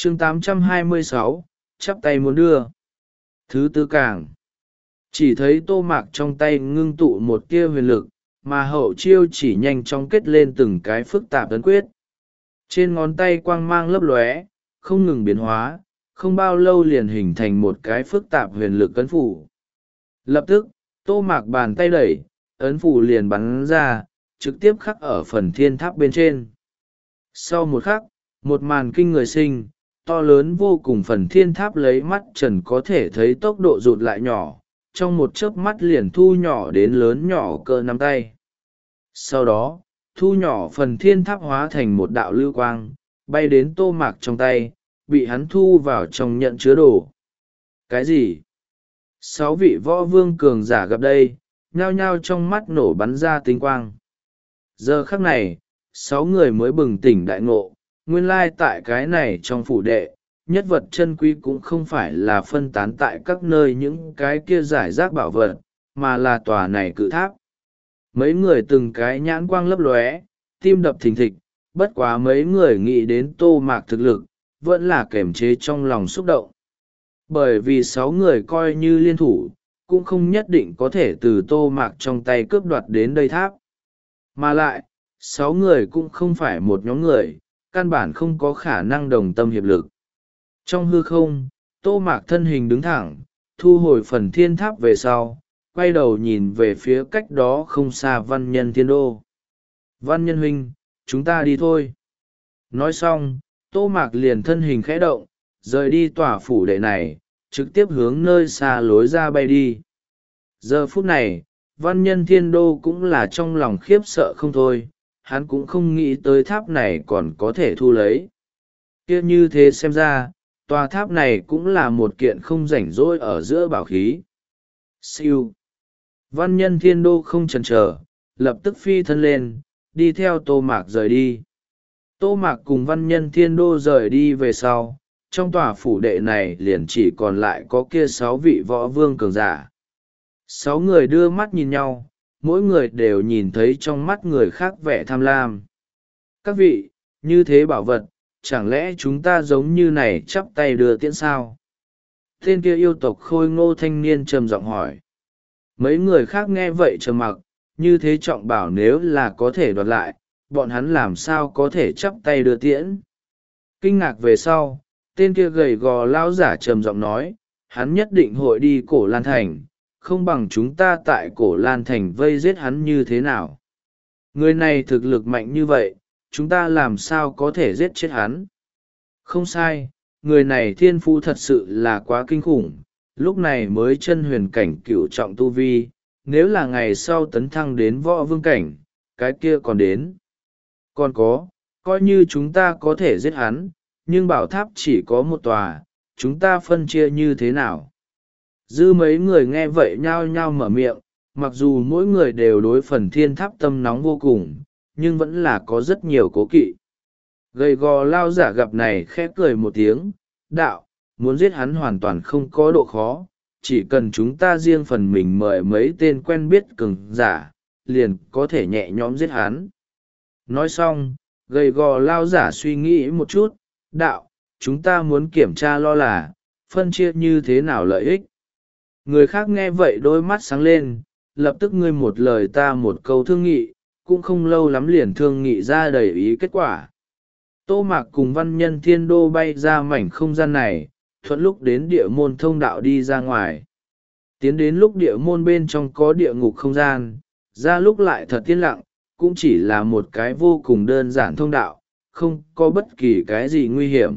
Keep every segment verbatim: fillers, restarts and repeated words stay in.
chương tám trăm hai mươi sáu, chắp tay muốn đưa. Thứ tư càng. Chỉ thấy Tô Mạc trong tay ngưng tụ một tia huyền lực, mà hậu chiêu chỉ nhanh chóng kết lên từng cái phức tạp ấn quyết. Trên ngón tay quang mang lấp lóe, không ngừng biến hóa, không bao lâu liền hình thành một cái phức tạp huyền lực ấn phủ. Lập tức, Tô Mạc bàn tay đẩy, ấn phủ liền bắn ra, trực tiếp khắc ở phần thiên tháp bên trên. Sau một khắc, một màn kinh người sinh, to lớn vô cùng phần thiên tháp lấy mắt trần có thể thấy tốc độ rụt lại nhỏ, trong một chớp mắt liền thu nhỏ đến lớn nhỏ cỡ nắm tay. Sau đó, thu nhỏ phần thiên tháp hóa thành một đạo lưu quang, bay đến Tô Mạc trong tay, bị hắn thu vào trong nhận chứa đồ. Cái gì? Sáu vị võ vương cường giả gặp đây, nhao nhao trong mắt nổ bắn ra tinh quang. Giờ khắc này, sáu người mới bừng tỉnh đại ngộ, nguyên lai tại cái này trong phủ đệ, nhất vật chân quý cũng không phải là phân tán tại các nơi những cái kia giải rác bảo vật, mà là tòa này cự tháp. Mấy người từng cái nhãn quang lấp lóe, tim đập thình thịch, bất quá mấy người nghĩ đến Tô Mạc thực lực, vẫn là kềm chế trong lòng xúc động. Bởi vì sáu người coi như liên thủ, cũng không nhất định có thể từ Tô Mạc trong tay cướp đoạt đến đây tháp. Mà lại, sáu người cũng không phải một nhóm người, căn bản không có khả năng đồng tâm hiệp lực. Trong hư không, Tô Mạc thân hình đứng thẳng, thu hồi phần thiên tháp về sau, quay đầu nhìn về phía cách đó không xa Văn Nhân Thiên Đô. Văn Nhân huynh, chúng ta đi thôi. Nói xong, Tô Mạc liền thân hình khẽ động, rời đi tòa phủ đệ này, trực tiếp hướng nơi xa lối ra bay đi. Giờ phút này, Văn Nhân Thiên Đô cũng là trong lòng khiếp sợ không thôi, hắn cũng không nghĩ tới tháp này còn có thể thu lấy. Kia như thế xem ra, tòa tháp này cũng là một kiện không rảnh rỗi ở giữa bảo khí. Siêu. Văn Nhân Thiên Đô không chần chờ, lập tức phi thân lên, đi theo Tô Mạc rời đi. Tô Mạc cùng Văn Nhân Thiên Đô rời đi về sau, trong tòa phủ đệ này liền chỉ còn lại có kia sáu vị võ vương cường giả. Sáu người đưa mắt nhìn nhau, mỗi người đều nhìn thấy trong mắt người khác vẻ tham lam. Các vị, như thế bảo vật, chẳng lẽ chúng ta giống như này chắp tay đưa tiễn sao? Tên kia yêu tộc khôi ngô thanh niên trầm giọng hỏi. Mấy người khác nghe vậy trầm mặc, như thế trọng bảo nếu là có thể đoạt lại, bọn hắn làm sao có thể chắp tay đưa tiễn? Kinh ngạc về sau, tên kia gầy gò lão giả trầm giọng nói, hắn nhất định hội đi Cổ Lan Thành, không bằng chúng ta tại Cổ Lan Thành vây giết hắn như thế nào. Người này thực lực mạnh như vậy, chúng ta làm sao có thể giết chết hắn? Không sai, người này thiên phú thật sự là quá kinh khủng, lúc này mới chân huyền cảnh cửu trọng tu vi, nếu là ngày sau tấn thăng đến võ vương cảnh, cái kia còn đến. Còn có, coi như chúng ta có thể giết hắn, nhưng bảo tháp chỉ có một tòa, chúng ta phân chia như thế nào? Dư mấy người nghe vậy nhao nhao mở miệng, mặc dù mỗi người đều đối phần thiên tháp tâm nóng vô cùng, nhưng vẫn là có rất nhiều cố kỵ. Gầy gò lao giả gặp này khẽ cười một tiếng, đạo, muốn giết hắn hoàn toàn không có độ khó, chỉ cần chúng ta riêng phần mình mời mấy tên quen biết cường giả, liền có thể nhẹ nhõm giết hắn. Nói xong, gầy gò lao giả suy nghĩ một chút, đạo, chúng ta muốn kiểm tra lo là, phân chia như thế nào lợi ích. Người khác nghe vậy đôi mắt sáng lên, lập tức ngươi một lời ta một câu thương nghị, cũng không lâu lắm liền thương nghị ra đầy ý kết quả. Tô Mạc cùng Văn Nhân Thiên Đô bay ra mảnh không gian này, thuận lúc đến địa môn thông đạo đi ra ngoài. Tiến đến lúc địa môn bên trong có địa ngục không gian, ra lúc lại thật yên lặng, cũng chỉ là một cái vô cùng đơn giản thông đạo, không có bất kỳ cái gì nguy hiểm.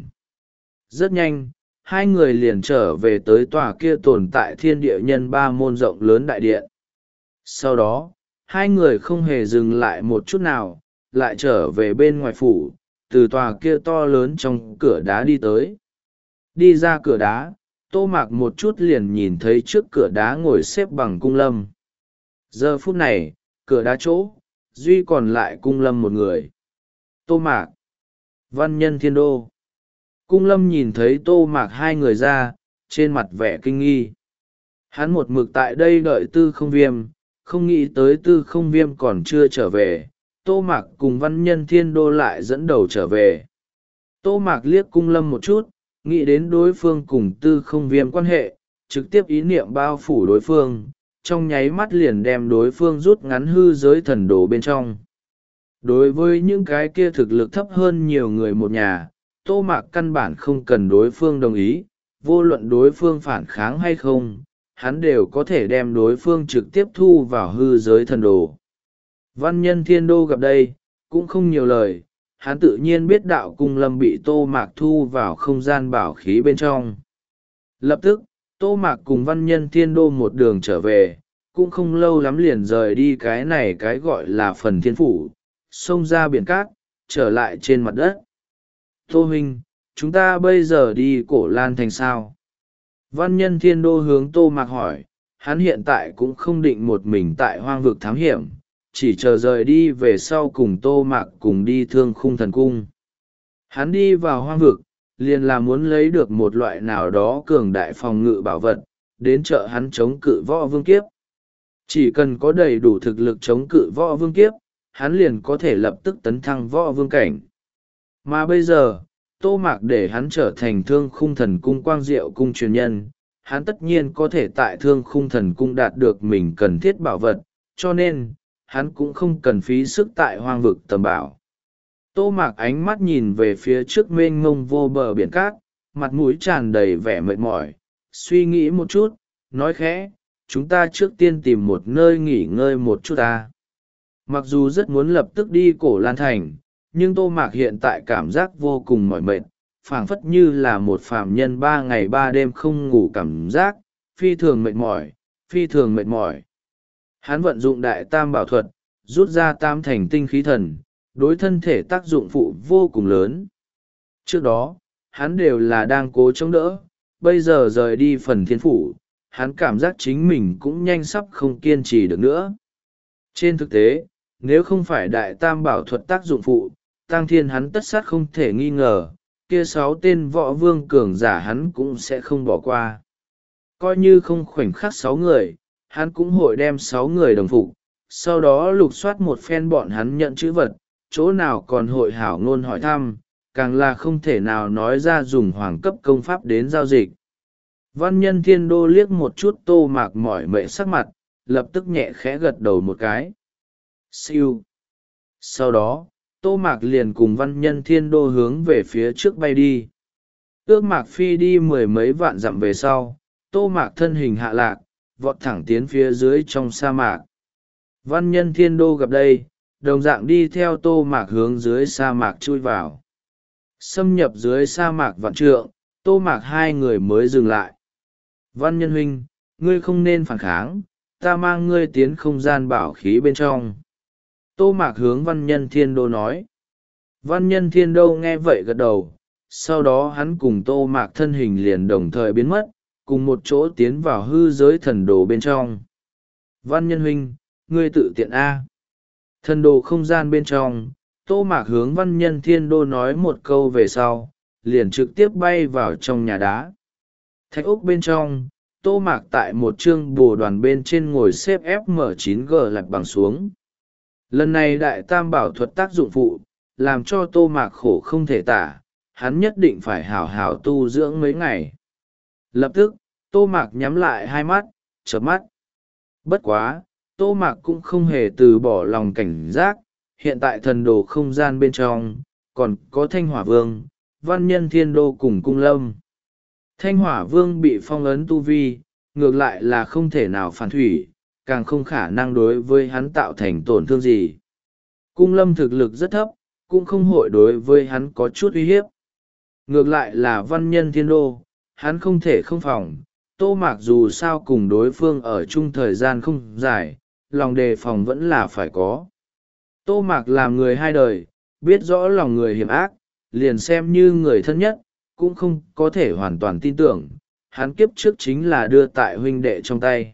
Rất nhanh, hai người liền trở về tới tòa kia tồn tại thiên địa nhân ba môn rộng lớn đại điện. Sau đó, hai người không hề dừng lại một chút nào, lại trở về bên ngoài phủ, từ tòa kia to lớn trong cửa đá đi tới. Đi ra cửa đá, Tô Mạc một chút liền nhìn thấy trước cửa đá ngồi xếp bằng Cung Lâm. Giờ phút này, cửa đá chỗ, duy còn lại Cung Lâm một người. Tô Mạc, Văn Nhân Thiên Đô. Cung Lâm nhìn thấy Tô Mạc hai người ra, trên mặt vẻ kinh nghi. Hắn một mực tại đây đợi Tư Không Viêm, không nghĩ tới Tư Không Viêm còn chưa trở về, Tô Mạc cùng Văn Nhân Thiên Đô lại dẫn đầu trở về. Tô Mạc liếc Cung Lâm một chút, nghĩ đến đối phương cùng tư không viêm quan hệ, trực tiếp ý niệm bao phủ đối phương, trong nháy mắt liền đem đối phương rút ngắn hư giới thần đồ bên trong. Đối với những cái kia thực lực thấp hơn nhiều người một nhà, Tô Mạc căn bản không cần đối phương đồng ý, vô luận đối phương phản kháng hay không, hắn đều có thể đem đối phương trực tiếp thu vào hư giới thần đồ. Văn Nhân Thiên Đô gặp đây, cũng không nhiều lời, hắn tự nhiên biết đạo cung lâm bị Tô Mạc thu vào không gian bảo khí bên trong. Lập tức, Tô Mạc cùng Văn Nhân Thiên Đô một đường trở về, cũng không lâu lắm liền rời đi cái này cái gọi là phần thiên phủ, xông ra biển cát, trở lại trên mặt đất. Tô huynh, chúng ta bây giờ đi Cổ Lan Thành sao? Văn Nhân Thiên Đô hướng Tô Mạc hỏi, hắn hiện tại cũng không định một mình tại hoang vực thám hiểm, chỉ chờ rời đi về sau cùng Tô Mạc cùng đi Thương Khung Thần Cung. Hắn đi vào hoang vực, liền là muốn lấy được một loại nào đó cường đại phòng ngự bảo vật, đến trợ hắn chống cự võ vương kiếp. Chỉ cần có đầy đủ thực lực chống cự võ vương kiếp, hắn liền có thể lập tức tấn thăng võ vương cảnh. Mà bây giờ, Tô Mạc để hắn trở thành Thương Khung Thần Cung Quang Diệu Cung truyền nhân, hắn tất nhiên có thể tại Thương Khung Thần Cung đạt được mình cần thiết bảo vật, cho nên, hắn cũng không cần phí sức tại hoang vực tầm bảo. Tô Mạc ánh mắt nhìn về phía trước mênh mông vô bờ biển cát, mặt mũi tràn đầy vẻ mệt mỏi, suy nghĩ một chút, nói khẽ, chúng ta trước tiên tìm một nơi nghỉ ngơi một chút ta. Mặc dù rất muốn lập tức đi Cổ Lan Thành, nhưng Tô Mạc hiện tại cảm giác vô cùng mỏi mệt, phảng phất như là một phàm nhân ba ngày ba đêm không ngủ cảm giác, phi thường mệt mỏi, phi thường mệt mỏi. Hắn vận dụng đại tam bảo thuật, rút ra tam thành tinh khí thần, đối thân thể tác dụng phụ vô cùng lớn. Trước đó, hắn đều là đang cố chống đỡ, bây giờ rời đi phần thiên phủ, hắn cảm giác chính mình cũng nhanh sắp không kiên trì được nữa. Trên thực tế, nếu không phải đại tam bảo thuật tác dụng phụ, Tang Thiên hắn tất sát không thể nghi ngờ, kia sáu tên võ vương cường giả hắn cũng sẽ không bỏ qua. Coi như không khoảnh khắc sáu người, hắn cũng hội đem sáu người đồng phục, sau đó lục soát một phen bọn hắn nhận chữ vật, chỗ nào còn hội hảo ngôn hỏi thăm, càng là không thể nào nói ra dùng hoàng cấp công pháp đến giao dịch. Văn Nhân Thiên Đô liếc một chút Tô Mạc mỏi mệt sắc mặt, lập tức nhẹ khẽ gật đầu một cái. Siêu. Sau đó, Tô Mạc liền cùng Văn Nhân Thiên Đô hướng về phía trước bay đi. Ước Mạc phi đi mười mấy vạn dặm về sau, Tô Mạc thân hình hạ lạc, vọt thẳng tiến phía dưới trong sa mạc. Văn Nhân Thiên Đô gặp đây, đồng dạng đi theo Tô Mạc hướng dưới sa mạc chui vào. Xâm nhập dưới sa mạc vạn trượng, Tô Mạc hai người mới dừng lại. Văn Nhân huynh, ngươi không nên phản kháng, ta mang ngươi tiến không gian bảo khí bên trong. Tô Mạc hướng Văn Nhân Thiên Đô nói. Văn Nhân Thiên Đô nghe vậy gật đầu, sau đó hắn cùng Tô Mạc thân hình liền đồng thời biến mất, cùng một chỗ tiến vào hư giới thần đồ bên trong. Văn Nhân huynh, ngươi tự tiện A. Thần đồ không gian bên trong, Tô Mạc hướng Văn Nhân Thiên Đô nói một câu về sau, liền trực tiếp bay vào trong nhà đá. Thạch ốc bên trong, Tô Mạc tại một chương bồ đoàn bên trên ngồi xếp F M chín G lạch bằng xuống. Lần này đại tam bảo thuật tác dụng phụ, làm cho Tô Mạc khổ không thể tả, hắn nhất định phải hảo hảo tu dưỡng mấy ngày. Lập tức, Tô Mạc nhắm lại hai mắt, chớp mắt. Bất quá, Tô Mạc cũng không hề từ bỏ lòng cảnh giác, hiện tại thần đồ không gian bên trong, còn có Thanh Hỏa Vương, Văn Nhân Thiên Đô cùng Cung Lâm. Thanh Hỏa Vương bị phong ấn tu vi, ngược lại là không thể nào phản thủy, càng không khả năng đối với hắn tạo thành tổn thương gì. Cung Lâm thực lực rất thấp, cũng không hội đối với hắn có chút uy hiếp. Ngược lại là Văn Nhân Thiên Đô, hắn không thể không phòng, Tô Mạc dù sao cùng đối phương ở chung thời gian không dài, lòng đề phòng vẫn là phải có. Tô Mạc làm người hai đời, biết rõ lòng người hiểm ác, liền xem như người thân nhất, cũng không có thể hoàn toàn tin tưởng, hắn kiếp trước chính là đưa tại huynh đệ trong tay.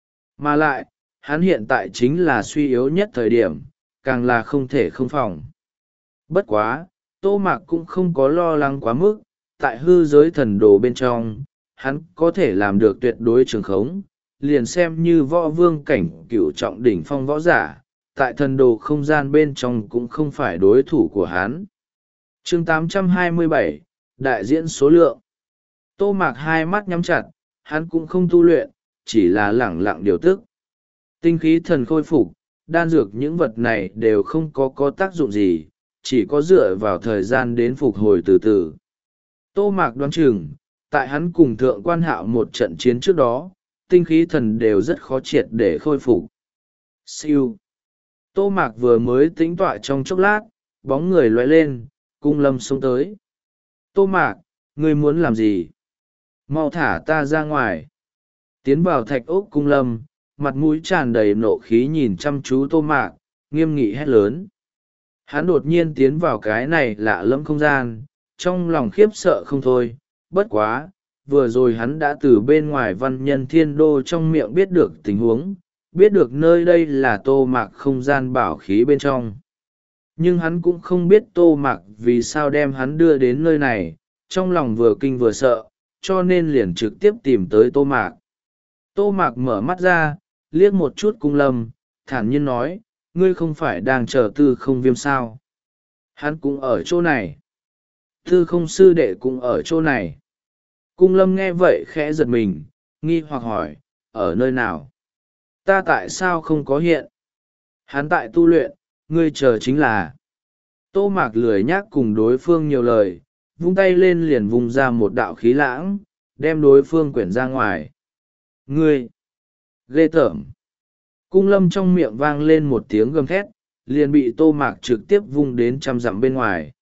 Mà lại, hắn hiện tại chính là suy yếu nhất thời điểm, càng là không thể không phòng. Bất quá, Tô Mạc cũng không có lo lắng quá mức, tại hư giới thần đồ bên trong, hắn có thể làm được tuyệt đối trường khống, liền xem như võ vương cảnh cửu trọng đỉnh phong võ giả, tại thần đồ không gian bên trong cũng không phải đối thủ của hắn. Chương tám trăm hai mươi bảy, Đại diễn số lượng. Tô Mạc hai mắt nhắm chặt, hắn cũng không tu luyện, chỉ là lẳng lặng điều tức. Tinh khí thần khôi phục, đan dược những vật này đều không có có tác dụng gì, chỉ có dựa vào thời gian đến phục hồi từ từ. Tô Mạc đoán chừng, tại hắn cùng thượng quan hạo một trận chiến trước đó, tinh khí thần đều rất khó triệt để khôi phục. Siêu. Tô Mạc vừa mới tĩnh tọa trong chốc lát, bóng người lóe lên, cung lâm xông tới. Tô Mạc, ngươi muốn làm gì? Mau thả ta ra ngoài. Tiến vào thạch ốc cung lâm, mặt mũi tràn đầy nộ khí nhìn chăm chú Tô Mạc, nghiêm nghị hét lớn. Hắn đột nhiên tiến vào cái này lạ lẫm không gian, trong lòng khiếp sợ không thôi. Bất quá, vừa rồi hắn đã từ bên ngoài văn nhân thiên đô trong miệng biết được tình huống, biết được nơi đây là Tô Mạc không gian bảo khí bên trong. Nhưng hắn cũng không biết Tô Mạc vì sao đem hắn đưa đến nơi này, trong lòng vừa kinh vừa sợ, cho nên liền trực tiếp tìm tới Tô Mạc. Tô Mạc mở mắt ra, liếc một chút cung lâm, thản nhiên nói, ngươi không phải đang chờ tư không viêm sao? Hắn cũng ở chỗ này. Tư không sư đệ cũng ở chỗ này. Cung lâm nghe vậy khẽ giật mình, nghi hoặc hỏi, ở nơi nào? Ta tại sao không có hiện? Hắn tại tu luyện, ngươi chờ chính là. Tô Mạc lười nhác cùng đối phương nhiều lời, vung tay lên liền vung ra một đạo khí lãng, đem đối phương quyển ra ngoài. Ngươi! Ghê tởm! Cung lâm trong miệng vang lên một tiếng gầm thét, liền bị Tô Mạc trực tiếp vung đến trăm dặm bên ngoài.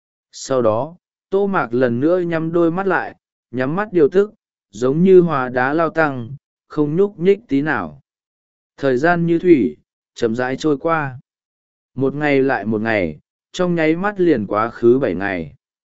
Sau đó, Tô Mạc lần nữa nhắm đôi mắt lại, nhắm mắt điều tức, giống như hóa đá lao tăng, không nhúc nhích tí nào. Thời gian như thủy, chậm rãi trôi qua. Một ngày lại một ngày, trong nháy mắt liền quá khứ bảy ngày.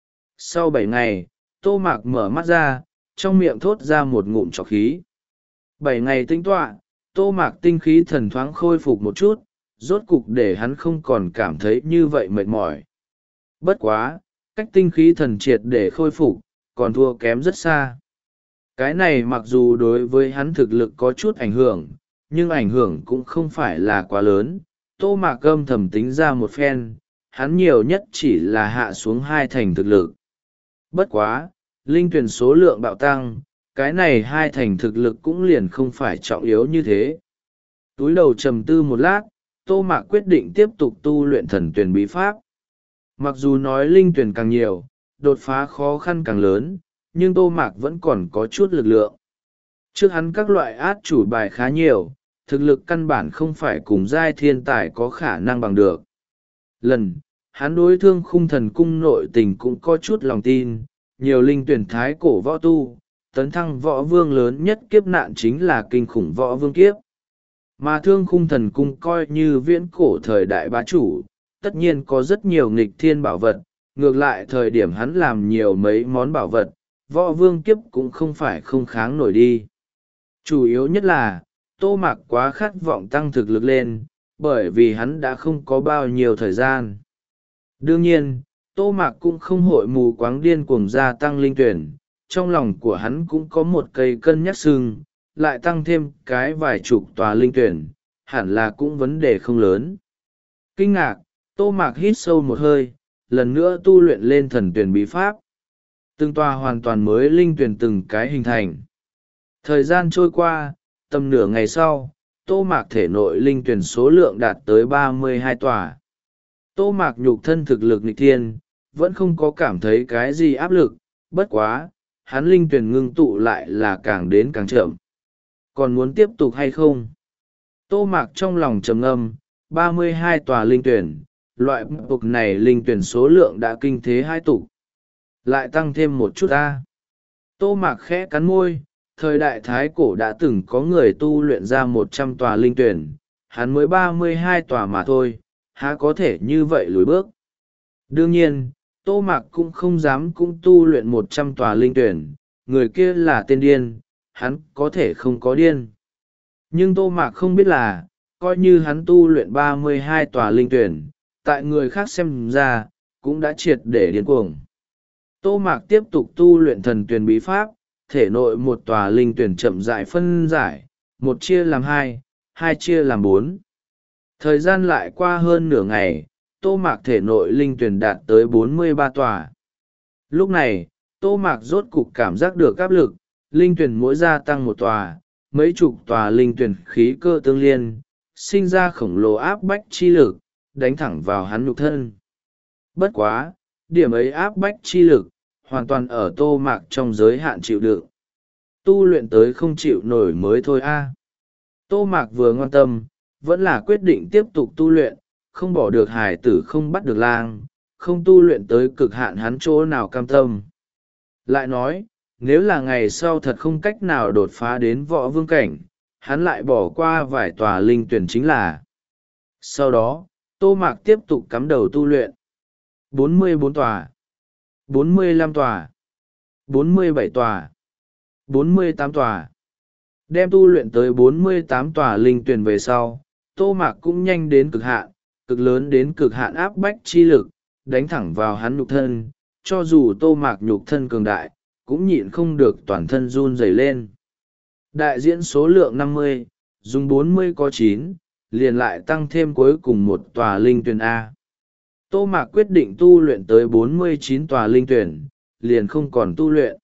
Sau bảy ngày, Tô Mạc mở mắt ra, trong miệng thốt ra một ngụm trọc khí. Bảy ngày tinh tọa, Tô Mạc tinh khí thần thoáng khôi phục một chút, rốt cục để hắn không còn cảm thấy như vậy mệt mỏi. Bất quá, cách tinh khí thần triệt để khôi phục, còn thua kém rất xa. Cái này mặc dù đối với hắn thực lực có chút ảnh hưởng, nhưng ảnh hưởng cũng không phải là quá lớn. Tô Mạc âm thầm tính ra một phen, hắn nhiều nhất chỉ là hạ xuống hai thành thực lực. Bất quá, linh tuyển số lượng bạo tăng, cái này hai thành thực lực cũng liền không phải trọng yếu như thế. Túi đầu trầm tư một lát, Tô Mạc quyết định tiếp tục tu luyện thần tuyển bí pháp. Mặc dù nói linh tuyển càng nhiều, đột phá khó khăn càng lớn, nhưng Tô Mạc vẫn còn có chút lực lượng. Trước hắn các loại át chủ bài khá nhiều, thực lực căn bản không phải cùng giai thiên tài có khả năng bằng được. Lần, hắn đối thương khung thần cung nội tình cũng có chút lòng tin, nhiều linh tuyển thái cổ võ tu, tấn thăng võ vương lớn nhất kiếp nạn chính là kinh khủng võ vương kiếp. Mà thương khung thần cung coi như viễn cổ thời đại bá chủ, tất nhiên có rất nhiều nghịch thiên bảo vật, ngược lại thời điểm hắn làm nhiều mấy món bảo vật, võ vương kiếp cũng không phải không kháng nổi đi. Chủ yếu nhất là, Tô Mạc quá khát vọng tăng thực lực lên, bởi vì hắn đã không có bao nhiêu thời gian. Đương nhiên, Tô Mạc cũng không hội mù quáng điên cuồng gia tăng linh tuyển, trong lòng của hắn cũng có một cây cân nhắc sưng, lại tăng thêm cái vài chục tòa linh tuyển, hẳn là cũng vấn đề không lớn. Kinh ngạc, Tô Mạc hít sâu một hơi, lần nữa tu luyện lên thần tuyển bí pháp. Từng tòa hoàn toàn mới linh tuyển từng cái hình thành. Thời gian trôi qua, tầm nửa ngày sau, Tô Mạc thể nội linh tuyển số lượng đạt tới ba mươi hai tòa. Tô Mạc nhục thân thực lực nghịch thiên, vẫn không có cảm thấy cái gì áp lực, bất quá, hắn linh tuyển ngưng tụ lại là càng đến càng chậm. Còn muốn tiếp tục hay không? Tô Mạc trong lòng trầm ngâm, ba mươi hai tòa linh tuyển, loại bục này linh tuyển số lượng đã kinh thế hai tục. Lại tăng thêm một chút ta. Tô Mạc khẽ cắn môi, thời đại thái cổ đã từng có người tu luyện ra một trăm tòa linh tuyển, hắn mới ba mươi hai tòa mà thôi, há có thể như vậy lùi bước. Đương nhiên, Tô Mạc cũng không dám cũng tu luyện một trăm tòa linh tuyển, người kia là tên điên, hắn có thể không có điên. Nhưng Tô Mạc không biết là, coi như hắn tu luyện ba mươi hai tòa linh tuyển, tại người khác xem ra, cũng đã triệt để điên cuồng. Tô Mạc tiếp tục tu luyện thần tuyển bí pháp, thể nội một tòa linh tuyển chậm rãi phân giải, một chia làm hai, hai chia làm bốn. Thời gian lại qua hơn nửa ngày, Tô Mạc thể nội linh tuyển đạt tới bốn mươi ba tòa. Lúc này, Tô Mạc rốt cục cảm giác được áp lực, linh tuyển mỗi gia tăng một tòa, mấy chục tòa linh tuyển khí cơ tương liên, sinh ra khổng lồ áp bách chi lực, đánh thẳng vào hắn nhục thân. Bất quá, điểm ấy áp bách chi lực, hoàn toàn ở Tô Mạc trong giới hạn chịu đựng. Tu luyện tới không chịu nổi mới thôi a. Tô Mạc vừa ngoan tâm, vẫn là quyết định tiếp tục tu luyện, không bỏ được hải tử không bắt được lang, không tu luyện tới cực hạn hắn chỗ nào cam tâm. Lại nói, nếu là ngày sau thật không cách nào đột phá đến võ vương cảnh, hắn lại bỏ qua vài tòa linh tuyển chính là. Sau đó, Tô Mạc tiếp tục cắm đầu tu luyện. bốn mươi bốn tòa, bốn mươi lăm tòa, bốn mươi bảy tòa, bốn mươi tám tòa. Đem tu luyện tới bốn mươi tám tòa linh tuyển về sau, Tô Mạc cũng nhanh đến cực hạn, cực lớn đến cực hạn áp bách chi lực, đánh thẳng vào hắn nhục thân, cho dù Tô Mạc nhục thân cường đại, cũng nhịn không được toàn thân run rẩy lên. Đại diễn số lượng năm mươi, dùng bốn mươi có chín, liền lại tăng thêm cuối cùng một tòa linh tuyển A. Tô Mạc quyết định tu luyện tới bốn mươi chín tòa linh tuyển, liền không còn tu luyện.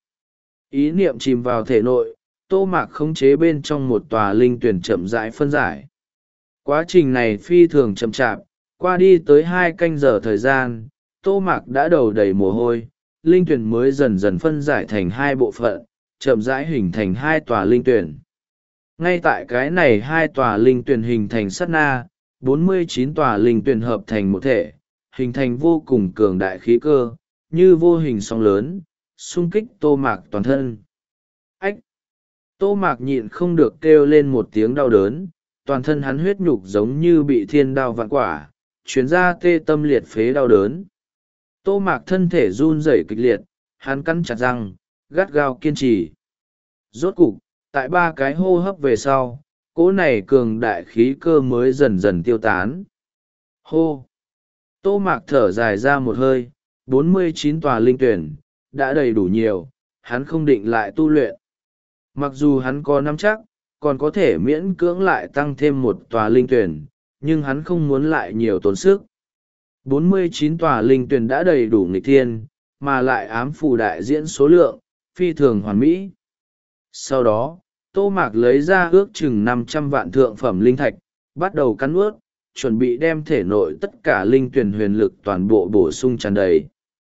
Ý niệm chìm vào thể nội, Tô Mạc khống chế bên trong một tòa linh tuyển chậm rãi phân giải. Quá trình này phi thường chậm chạp, qua đi tới hai canh giờ thời gian, Tô Mạc đã đầu đầy mồ hôi, linh tuyển mới dần dần phân giải thành hai bộ phận, chậm rãi hình thành hai tòa linh tuyển. Ngay tại cái này hai tòa linh tuyển hình thành sát na, bốn mươi chín tòa linh tuyển hợp thành một thể, hình thành vô cùng cường đại khí cơ, như vô hình sóng lớn, xung kích Tô Mạc toàn thân. Ách! Tô Mạc nhịn không được kêu lên một tiếng đau đớn, toàn thân hắn huyết nhục giống như bị thiên đao vạn quả, chuyến ra tê tâm liệt phế đau đớn. Tô Mạc thân thể run rẩy kịch liệt, hắn cắn chặt răng, gắt gao kiên trì. Rốt cục, tại ba cái hô hấp về sau, cỗ này cường đại khí cơ mới dần dần tiêu tán. Hô! Tô Mạc thở dài ra một hơi, bốn mươi chín tòa linh tuyển, đã đầy đủ nhiều, hắn không định lại tu luyện. Mặc dù hắn có nắm chắc, còn có thể miễn cưỡng lại tăng thêm một tòa linh tuyển, nhưng hắn không muốn lại nhiều tốn sức. bốn mươi chín tòa linh tuyển đã đầy đủ nghịch thiên, mà lại ám phù đại diễn số lượng, phi thường hoàn mỹ. Sau đó, Tô Mạc lấy ra ước chừng năm trăm vạn thượng phẩm linh thạch, bắt đầu cắn nuốt, chuẩn bị đem thể nội tất cả linh tuyển huyền lực toàn bộ bổ sung tràn đầy.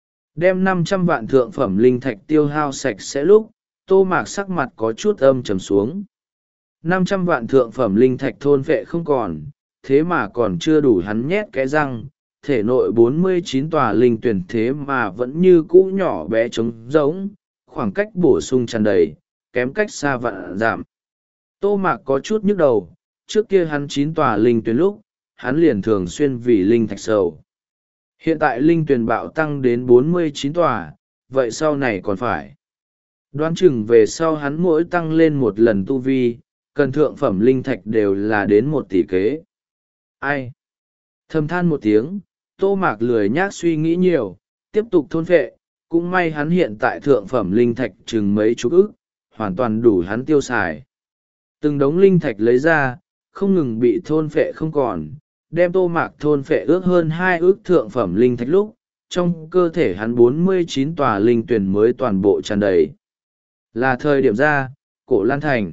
Đem năm trăm vạn thượng phẩm linh thạch tiêu hao sạch sẽ lúc, Tô Mạc sắc mặt có chút âm trầm xuống. năm trăm vạn thượng phẩm linh thạch thôn vệ không còn, thế mà còn chưa đủ hắn nhét cái răng, thể nội bốn mươi chín tòa linh tuyển thế mà vẫn như cũ nhỏ bé trống rỗng, khoảng cách bổ sung tràn đầy, kém cách xa vạn giảm. Tô Mạc có chút nhức đầu, trước kia hắn chín tòa linh tuyển lúc, hắn liền thường xuyên vì linh thạch sầu. Hiện tại linh tuyển bạo tăng đến bốn mươi chín tòa, vậy sau này còn phải. Đoán chừng về sau hắn mỗi tăng lên một lần tu vi, cần thượng phẩm linh thạch đều là đến một tỷ kế. Ai? Thầm than một tiếng, Tô Mạc lười nhác suy nghĩ nhiều, tiếp tục thôn phệ, cũng may hắn hiện tại thượng phẩm linh thạch chừng mấy chục ức, hoàn toàn đủ hắn tiêu xài. Từng đống linh thạch lấy ra, không ngừng bị thôn phệ không còn, đem Tô Mạc thôn phệ ước hơn hai ước thượng phẩm linh thạch lúc, trong cơ thể hắn bốn mươi chín tòa linh tuyển mới toàn bộ tràn đầy. Là thời điểm ra, Cổ Lan Thành.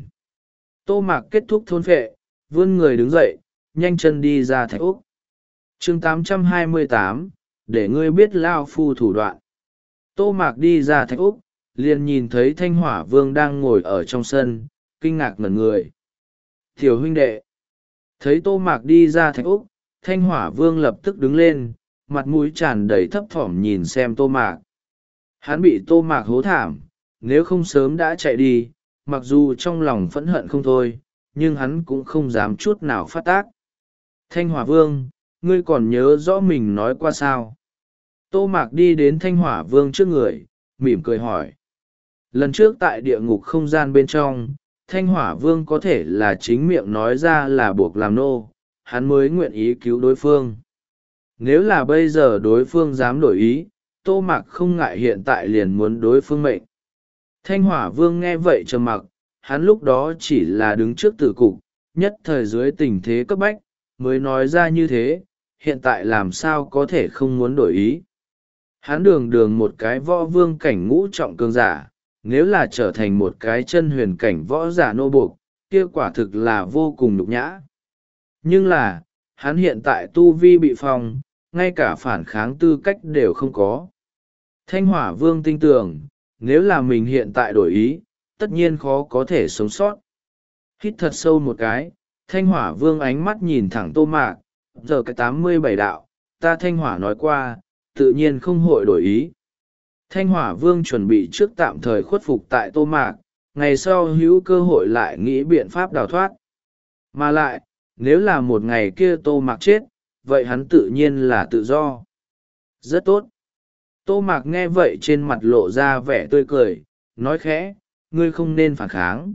Tô Mạc kết thúc thôn phệ, vươn người đứng dậy, nhanh chân đi ra Thạch Úc. chương tám trăm hai mươi tám, để ngươi biết Lao Phu thủ đoạn. Tô Mạc đi ra Thạch Úc, liền nhìn thấy Thanh Hỏa Vương đang ngồi ở trong sân, kinh ngạc ngẩn người. Tiểu huynh đệ. Thấy Tô Mạc đi ra Thạch Úc, Thanh Hỏa Vương lập tức đứng lên, mặt mũi tràn đầy thấp thỏm nhìn xem Tô Mạc. Hắn bị Tô Mạc hố thảm, nếu không sớm đã chạy đi, mặc dù trong lòng phẫn hận không thôi, nhưng hắn cũng không dám chút nào phát tác. Thanh Hỏa Vương, ngươi còn nhớ rõ mình nói qua sao? Tô Mạc đi đến Thanh Hỏa Vương trước người, mỉm cười hỏi. Lần trước tại địa ngục không gian bên trong, Thanh Hỏa Vương có thể là chính miệng nói ra là buộc làm nô, hắn mới nguyện ý cứu đối phương. Nếu là bây giờ đối phương dám đổi ý, Tô Mạc không ngại hiện tại liền muốn đối phương mệnh. Thanh Hỏa Vương nghe vậy trầm mặc, hắn lúc đó chỉ là đứng trước tử cục, nhất thời dưới tình thế cấp bách, mới nói ra như thế, hiện tại làm sao có thể không muốn đổi ý. Hắn đường đường một cái võ vương cảnh ngũ trọng cường giả, nếu là trở thành một cái chân huyền cảnh võ giả nô buộc, kia quả thực là vô cùng nhục nhã. Nhưng là, hắn hiện tại tu vi bị phong, ngay cả phản kháng tư cách đều không có. Thanh Hỏa Vương tin tưởng, nếu là mình hiện tại đổi ý, tất nhiên khó có thể sống sót. Hít thật sâu một cái, Thanh Hỏa Vương ánh mắt nhìn thẳng Tô Mạc, giờ cái tám mươi bảy đạo, ta Thanh Hỏa nói qua, tự nhiên không hội đổi ý. Thanh Hỏa Vương chuẩn bị trước tạm thời khuất phục tại Tô Mạc, ngày sau hữu cơ hội lại nghĩ biện pháp đào thoát. Mà lại, nếu là một ngày kia Tô Mạc chết, vậy hắn tự nhiên là tự do. Rất tốt. Tô Mạc nghe vậy trên mặt lộ ra vẻ tươi cười, nói khẽ, ngươi không nên phản kháng.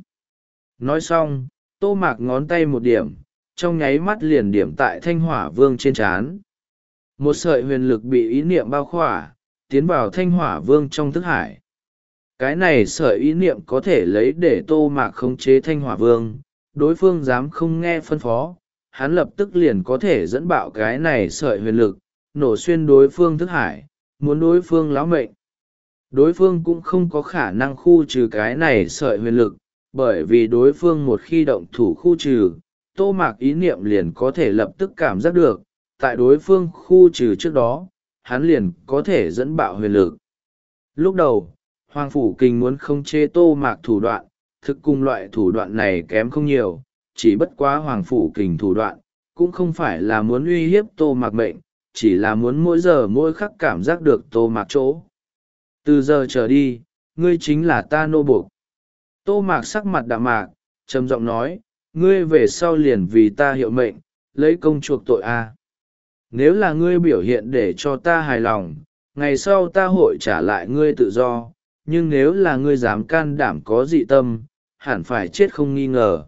Nói xong, Tô Mạc ngón tay một điểm, trong nháy mắt liền điểm tại Thanh Hỏa Vương trên trán. Một sợi huyền lực bị ý niệm bao khỏa, tiến vào Thanh Hỏa Vương trong thức hải. Cái này sợi ý niệm có thể lấy để Tô Mạc khống chế Thanh Hỏa Vương, đối phương dám không nghe phân phó, hắn lập tức liền có thể dẫn bạo cái này sợi huyền lực, nổ xuyên đối phương thức hải, muốn đối phương láo mệnh. Đối phương cũng không có khả năng khu trừ cái này sợi huyền lực, bởi vì đối phương một khi động thủ khu trừ, Tô Mạc ý niệm liền có thể lập tức cảm giác được, tại đối phương khu trừ trước đó, hắn liền có thể dẫn bạo huyền lực. Lúc đầu, Hoàng Phủ Kình muốn khống chế Tô Mạc thủ đoạn, thực cùng loại thủ đoạn này kém không nhiều, chỉ bất quá Hoàng Phủ Kình thủ đoạn, cũng không phải là muốn uy hiếp Tô Mạc mệnh, chỉ là muốn mỗi giờ mỗi khắc cảm giác được Tô Mạc chỗ. Từ giờ trở đi, ngươi chính là ta nô buộc. Tô Mạc sắc mặt đạm mạc, trầm giọng nói, ngươi về sau liền vì ta hiệu mệnh, lấy công chuộc tội a. Nếu là ngươi biểu hiện để cho ta hài lòng, ngày sau ta hội trả lại ngươi tự do, nhưng nếu là ngươi dám can đảm có dị tâm, hẳn phải chết không nghi ngờ.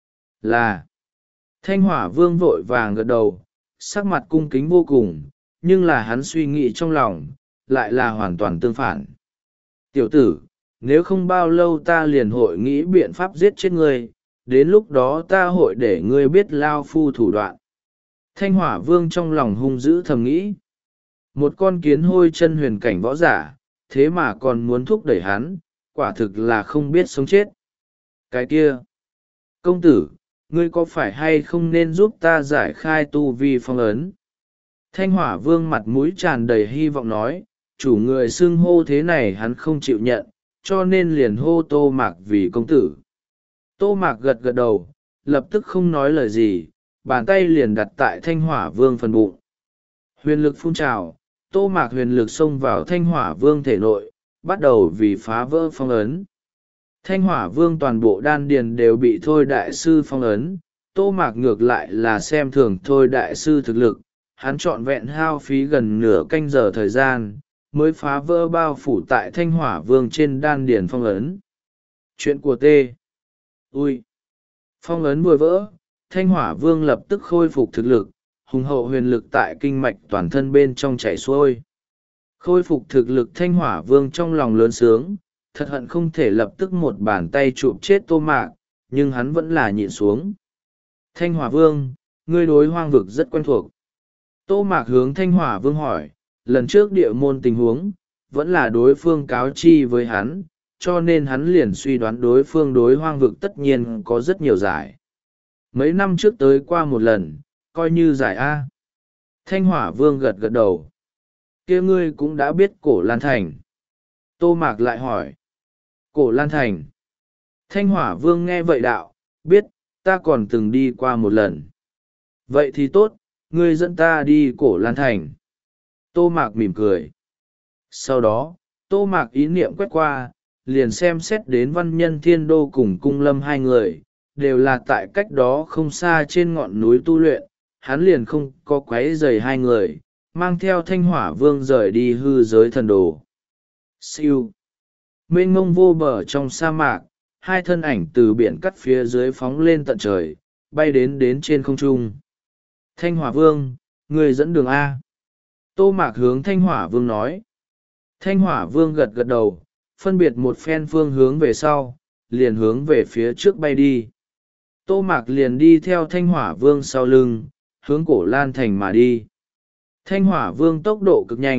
Là, Thanh Hỏa Vương vội vàng gật đầu, sắc mặt cung kính vô cùng, nhưng là hắn suy nghĩ trong lòng, lại là hoàn toàn tương phản. Tiểu tử, nếu không bao lâu ta liền hội nghĩ biện pháp giết chết ngươi, đến lúc đó ta hội để ngươi biết lao phu thủ đoạn. Thanh Hỏa Vương trong lòng hung dữ thầm nghĩ. Một con kiến hôi chân huyền cảnh võ giả, thế mà còn muốn thúc đẩy hắn, quả thực là không biết sống chết. Cái kia, công tử, ngươi có phải hay không nên giúp ta giải khai tu vi phong ấn? Thanh Hỏa Vương mặt mũi tràn đầy hy vọng nói, chủ người xưng hô thế này hắn không chịu nhận, cho nên liền hô Tô Mạc vì công tử. Tô Mạc gật gật đầu, lập tức không nói lời gì, bàn tay liền đặt tại Thanh Hỏa Vương phần bụng. Huyền lực phun trào, Tô Mạc huyền lực xông vào Thanh Hỏa Vương thể nội, bắt đầu vì phá vỡ phong ấn. Thanh Hỏa Vương toàn bộ đan điền đều bị Thôi Đại Sư phong ấn, Tô Mạc ngược lại là xem thường Thôi Đại Sư thực lực, hắn trọn vẹn hao phí gần nửa canh giờ thời gian, mới phá vỡ bao phủ tại Thanh Hỏa Vương trên đan điền phong ấn. Chuyện của T. Ui! Phong ấn vừa vỡ, Thanh Hỏa Vương lập tức khôi phục thực lực, hùng hậu huyền lực tại kinh mạch toàn thân bên trong chảy xuôi. Khôi phục thực lực Thanh Hỏa Vương trong lòng lớn sướng, thật hận không thể lập tức một bàn tay chụp chết Tô Mạc, nhưng hắn vẫn là nhịn xuống. Thanh Hỏa Vương, ngươi đối hoang vực rất quen thuộc. Tô Mạc hướng Thanh Hỏa Vương hỏi, lần trước địa môn tình huống, vẫn là đối phương cáo chi với hắn, cho nên hắn liền suy đoán đối phương đối hoang vực tất nhiên có rất nhiều giải. Mấy năm trước tới qua một lần, coi như giải A. Thanh Hỏa Vương gật gật đầu. Kia ngươi cũng đã biết Cổ Lan Thành. Tô Mạc lại hỏi. Cổ Lan Thành. Thanh Hỏa Vương nghe vậy đạo, biết, ta còn từng đi qua một lần. Vậy thì tốt, ngươi dẫn ta đi Cổ Lan Thành. Tô Mạc mỉm cười. Sau đó, Tô Mạc ý niệm quét qua, liền xem xét đến Văn Nhân Thiên Đô cùng Cung Lâm hai người, đều là tại cách đó không xa trên ngọn núi tu luyện, hắn liền không có quấy rầy hai người, mang theo Thanh Hỏa Vương rời đi hư giới thần đồ. Siêu! Mênh mông vô bờ trong sa mạc, hai thân ảnh từ biển cắt phía dưới phóng lên tận trời, bay đến đến trên không trung. Thanh Hỏa Vương, người dẫn đường A. Tô Mạc hướng Thanh Hỏa Vương nói. Thanh Hỏa Vương gật gật đầu, phân biệt một phen phương hướng về sau, liền hướng về phía trước bay đi. Tô Mạc liền đi theo Thanh Hỏa Vương sau lưng, hướng Cổ Lan Thành mà đi. Thanh Hỏa Vương tốc độ cực nhanh,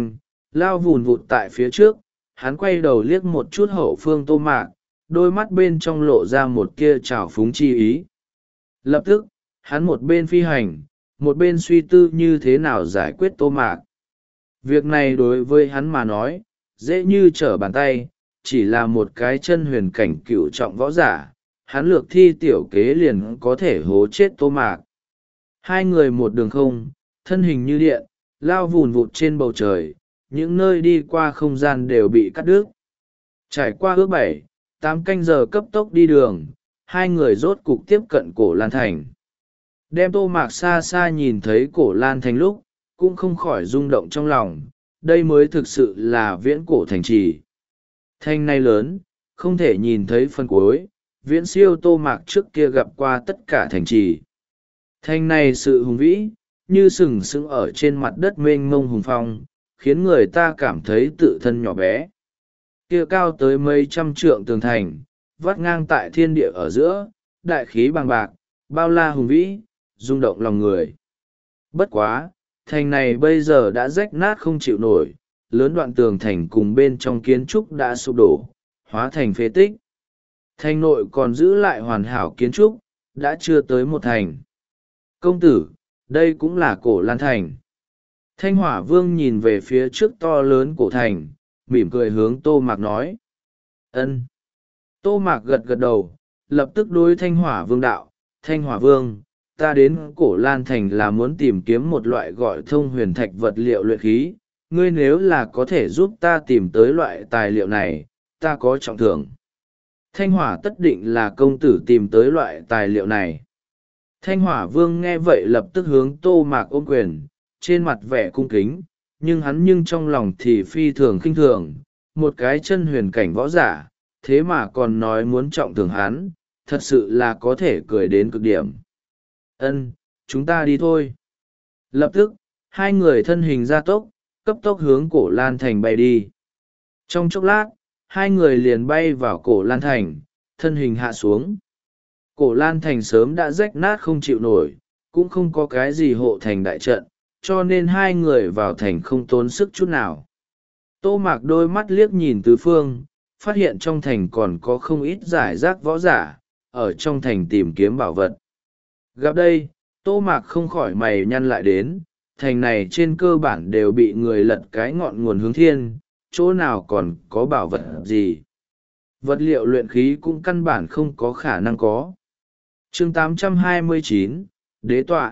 lao vùn vụt tại phía trước. Hắn quay đầu liếc một chút hậu phương Tô Mạc, đôi mắt bên trong lộ ra một kia trào phúng chi ý. Lập tức, hắn một bên phi hành, một bên suy tư như thế nào giải quyết Tô Mạc. Việc này đối với hắn mà nói, dễ như trở bàn tay, chỉ là một cái chân huyền cảnh cựu trọng võ giả, hắn lược thi tiểu kế liền có thể hố chết Tô Mạc. Hai người một đường không, thân hình như điện, lao vùn vụt trên bầu trời, những nơi đi qua không gian đều bị cắt đứt. Trải qua ước bảy, tám canh giờ cấp tốc đi đường, hai người rốt cục tiếp cận cổ Lan Thành. Đem Tô Mạc xa xa nhìn thấy cổ Lan Thành lúc, cũng không khỏi rung động trong lòng, đây mới thực sự là viễn cổ thành trì. Thành này lớn, không thể nhìn thấy phần cuối, viễn siêu Tô Mạc trước kia gặp qua tất cả thành trì. Thành này sự hùng vĩ, như sừng sững ở trên mặt đất mênh mông hùng phong, khiến người ta cảm thấy tự thân nhỏ bé. Kia cao tới mấy trăm trượng tường thành, vắt ngang tại thiên địa ở giữa, đại khí bằng bạc, bao la hùng vĩ, rung động lòng người. Bất quá, thành này bây giờ đã rách nát không chịu nổi, lớn đoạn tường thành cùng bên trong kiến trúc đã sụp đổ, hóa thành phế tích. Thành nội còn giữ lại hoàn hảo kiến trúc, đã chưa tới một thành. Công tử, đây cũng là cổ Lan Thành. Thanh Hỏa Vương nhìn về phía trước to lớn cổ thành, mỉm cười hướng Tô Mạc nói. Ân. Tô Mạc gật gật đầu, lập tức đối Thanh Hỏa Vương đạo, Thanh Hỏa Vương, ta đến cổ Lan Thành là muốn tìm kiếm một loại gọi thông huyền thạch vật liệu luyện khí, ngươi nếu là có thể giúp ta tìm tới loại tài liệu này, ta có trọng thưởng. Thanh Hỏa tất định là công tử tìm tới loại tài liệu này. Thanh Hỏa Vương nghe vậy lập tức hướng Tô Mạc ôm quyền, trên mặt vẻ cung kính, nhưng hắn nhưng trong lòng thì phi thường khinh thường, một cái chân huyền cảnh võ giả, thế mà còn nói muốn trọng thưởng hắn, thật sự là có thể cười đến cực điểm. Ân, chúng ta đi thôi. Lập tức, hai người thân hình ra tốc, cấp tốc hướng cổ Lan Thành bay đi. Trong chốc lát, hai người liền bay vào cổ Lan Thành, thân hình hạ xuống. Cổ Lan Thành sớm đã rách nát không chịu nổi, cũng không có cái gì hộ thành đại trận, cho nên hai người vào thành không tốn sức chút nào. Tô Mạc đôi mắt liếc nhìn tứ phương, phát hiện trong thành còn có không ít giải rác võ giả, ở trong thành tìm kiếm bảo vật. Gặp đây, Tô Mạc không khỏi mày nhăn lại đến, thành này trên cơ bản đều bị người lật cái ngọn nguồn hướng thiên, chỗ nào còn có bảo vật gì. Vật liệu luyện khí cũng căn bản không có khả năng có. chương tám trăm hai mươi chín, Đế tọa.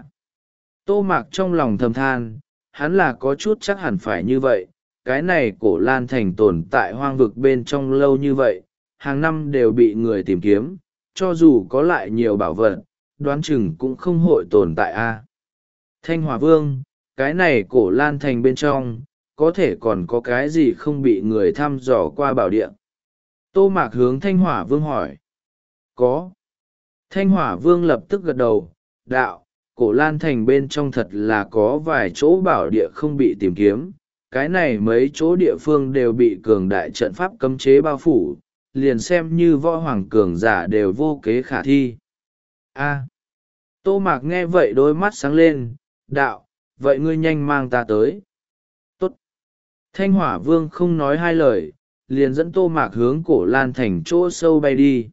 Tô Mạc trong lòng thầm than, hắn là có chút chắc hẳn phải như vậy, cái này cổ Lan Thành tồn tại hoang vực bên trong lâu như vậy, hàng năm đều bị người tìm kiếm, cho dù có lại nhiều bảo vật, đoán chừng cũng không hội tồn tại a. Thanh Hỏa Vương, cái này cổ Lan Thành bên trong, có thể còn có cái gì không bị người thăm dò qua bảo địa? Tô Mạc hướng Thanh Hỏa Vương hỏi. Có. Thanh Hỏa Vương lập tức gật đầu, đạo, cổ Lan Thành bên trong thật là có vài chỗ bảo địa không bị tìm kiếm, cái này mấy chỗ địa phương đều bị cường đại trận pháp cấm chế bao phủ, liền xem như võ hoàng cường giả đều vô kế khả thi. A. Tô Mạc nghe vậy đôi mắt sáng lên, đạo, vậy ngươi nhanh mang ta tới. Tốt. Thanh Hỏa Vương không nói hai lời, liền dẫn Tô Mạc hướng cổ Lan Thành chỗ sâu bay đi.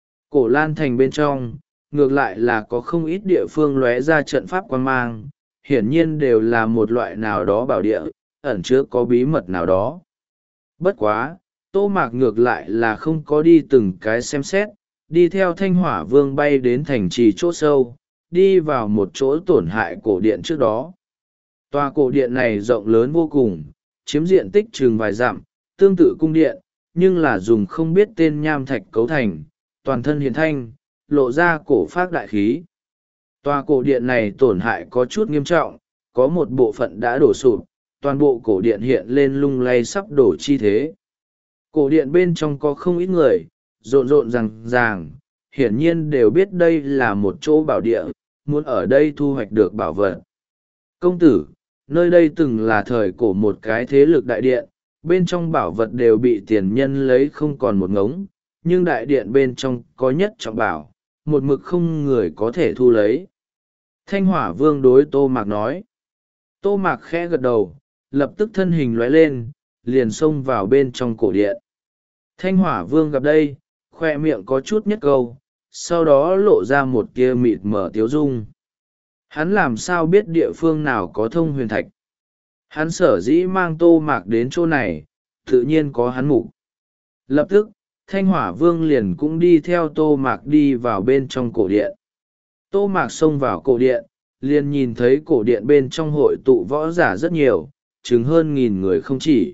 Cổ Lan Thành bên trong, ngược lại là có không ít địa phương lóe ra trận pháp quan mang, hiển nhiên đều là một loại nào đó bảo địa, ẩn chứa có bí mật nào đó. Bất quá, Tô Mạc ngược lại là không có đi từng cái xem xét, đi theo Thanh Hỏa Vương bay đến thành trì chỗ sâu, đi vào một chỗ tổn hại cổ điện trước đó. Tòa cổ điện này rộng lớn vô cùng, chiếm diện tích chừng vài dặm, tương tự cung điện, nhưng là dùng không biết tên nham thạch cấu thành, toàn thân hiện thanh, lộ ra cổ phác đại khí. Tòa cổ điện này tổn hại có chút nghiêm trọng, có một bộ phận đã đổ sụp, toàn bộ cổ điện hiện lên lung lay sắp đổ chi thế. Cổ điện bên trong có không ít người, rộn rộn ràng ràng, hiển nhiên đều biết đây là một chỗ bảo địa, muốn ở đây thu hoạch được bảo vật. Công tử, nơi đây từng là thời cổ một cái thế lực đại điện, bên trong bảo vật đều bị tiền nhân lấy không còn một ngống, nhưng đại điện bên trong có nhất trọng bảo, một mực không người có thể thu lấy. Thanh Hỏa Vương đối Tô Mạc nói. Tô Mạc khẽ gật đầu, lập tức thân hình lóe lên, liền xông vào bên trong cổ điện. Thanh Hỏa Vương gặp đây, khoe miệng có chút nhất câu, sau đó lộ ra một tia mịt mở tiếu dung. Hắn làm sao biết địa phương nào có thông huyền thạch? Hắn sở dĩ mang Tô Mạc đến chỗ này, tự nhiên có hắn mục. Lập tức, Thanh Hỏa Vương liền cũng đi theo Tô Mạc đi vào bên trong cổ điện. Tô Mạc xông vào cổ điện, liền nhìn thấy cổ điện bên trong hội tụ võ giả rất nhiều, chừng hơn nghìn người không chỉ.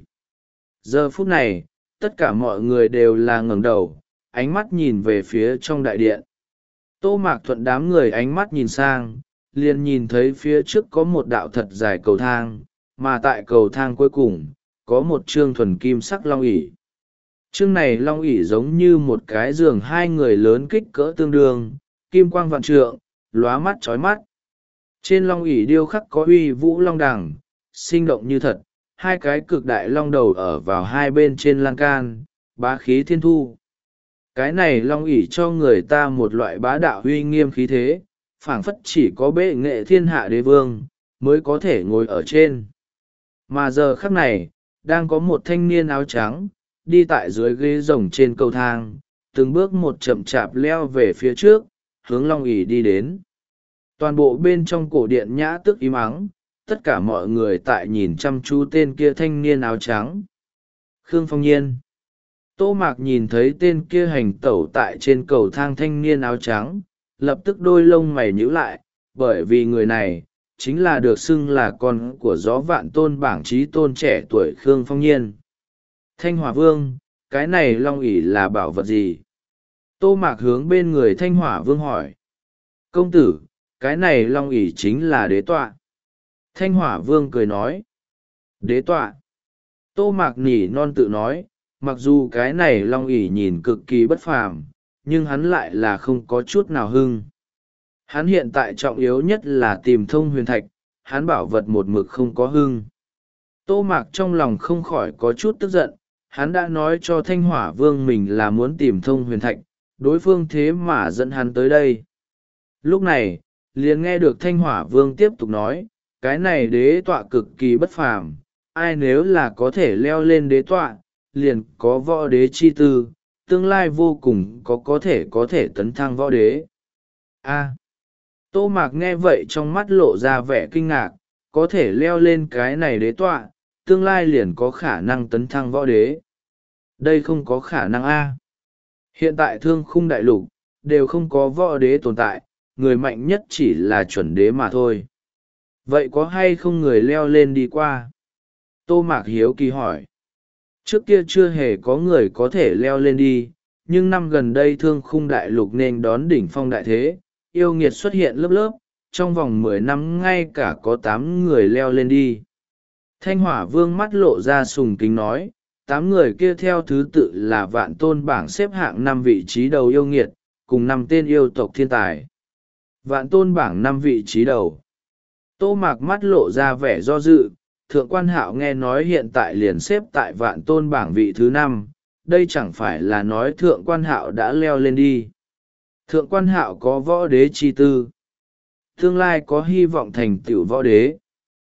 Giờ phút này, tất cả mọi người đều là ngẩng đầu, ánh mắt nhìn về phía trong đại điện. Tô Mạc thuận đám người ánh mắt nhìn sang, liền nhìn thấy phía trước có một đạo thật dài cầu thang, mà tại cầu thang cuối cùng, có một trương thuần kim sắc long ỷ. Trương này long ỷ giống như một cái giường hai người lớn kích cỡ tương đương, kim quang vạn trượng, lóa mắt chói mắt. Trên long ỷ điêu khắc có uy vũ long đằng, sinh động như thật, hai cái cực đại long đầu ở vào hai bên trên lan can, bá khí thiên thu. Cái này long ỷ cho người ta một loại bá đạo uy nghiêm khí thế, phảng phất chỉ có bệ nghệ thiên hạ đế vương mới có thể ngồi ở trên. Mà giờ khắc này, đang có một thanh niên áo trắng, đi tại dưới ghế rồng trên cầu thang, từng bước một chậm chạp leo về phía trước, hướng long ỷ đi đến. Toàn bộ bên trong cổ điện nhã tước im ắng, tất cả mọi người tại nhìn chăm chú tên kia thanh niên áo trắng. Khương Phong Nhiên. Tô Mạc nhìn thấy tên kia hành tẩu tại trên cầu thang thanh niên áo trắng, lập tức đôi lông mày nhíu lại, bởi vì người này, chính là được xưng là con của gió vạn tôn bảng trí tôn trẻ tuổi Khương Phong Nhiên. Thanh Hỏa Vương, cái này long ỷ là bảo vật gì? Tô Mạc hướng bên người Thanh Hỏa Vương hỏi. Công tử, cái này long ỷ chính là đế tọa. Thanh Hỏa Vương cười nói. Đế tọa. Tô Mạc nỉ non tự nói, mặc dù cái này long ỷ nhìn cực kỳ bất phàm, nhưng hắn lại là không có chút nào hưng. Hắn hiện tại trọng yếu nhất là tìm thông huyền thạch, hắn bảo vật một mực không có hưng. Tô Mạc trong lòng không khỏi có chút tức giận, hắn đã nói cho Thanh Hỏa Vương mình là muốn tìm thông huyền thạch, đối phương thế mà dẫn hắn tới đây. Lúc này, liền nghe được Thanh Hỏa Vương tiếp tục nói, cái này đế tọa cực kỳ bất phàm, ai nếu là có thể leo lên đế tọa, liền có võ đế chi tư, tương lai vô cùng có có thể có thể tấn thăng võ đế. A. Tô Mạc nghe vậy trong mắt lộ ra vẻ kinh ngạc, có thể leo lên cái này đế tọa, tương lai liền có khả năng tấn thăng võ đế. Đây không có khả năng A. Hiện tại thương khung đại lục, đều không có võ đế tồn tại, người mạnh nhất chỉ là chuẩn đế mà thôi. Vậy có hay không người leo lên đi qua? Tô Mạc hiếu kỳ hỏi. Trước kia chưa hề có người có thể leo lên đi, nhưng năm gần đây thương khung đại lục nên đón đỉnh phong đại thế, yêu nghiệt xuất hiện lớp lớp, trong vòng mười năm ngay cả có tám người leo lên đi. Thanh Hỏa Vương mắt lộ ra sùng kính nói, tám người kia theo thứ tự là vạn tôn bảng xếp hạng năm vị trí đầu yêu nghiệt, cùng năm tên yêu tộc thiên tài. Vạn tôn bảng năm vị trí đầu. Tô Mạc mắt lộ ra vẻ do dự, Thượng Quan Hạo nghe nói hiện tại liền xếp tại vạn tôn bảng vị thứ năm, đây chẳng phải là nói Thượng Quan Hạo đã leo lên đi. Thượng Quan Hạo có võ đế chi tư, tương lai có hy vọng thành tựu võ đế.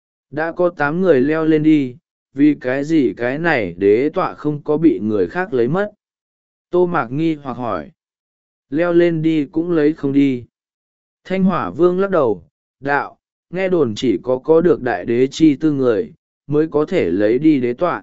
Đã có tám người leo lên đi, vì cái gì cái này đế tọa không có bị người khác lấy mất? Tô Mạc nghi hoặc hỏi. Leo lên đi cũng lấy không đi. Thanh Hỏa Vương lắc đầu, đạo, nghe đồn chỉ có có được đại đế chi tư người, mới có thể lấy đi đế tọa.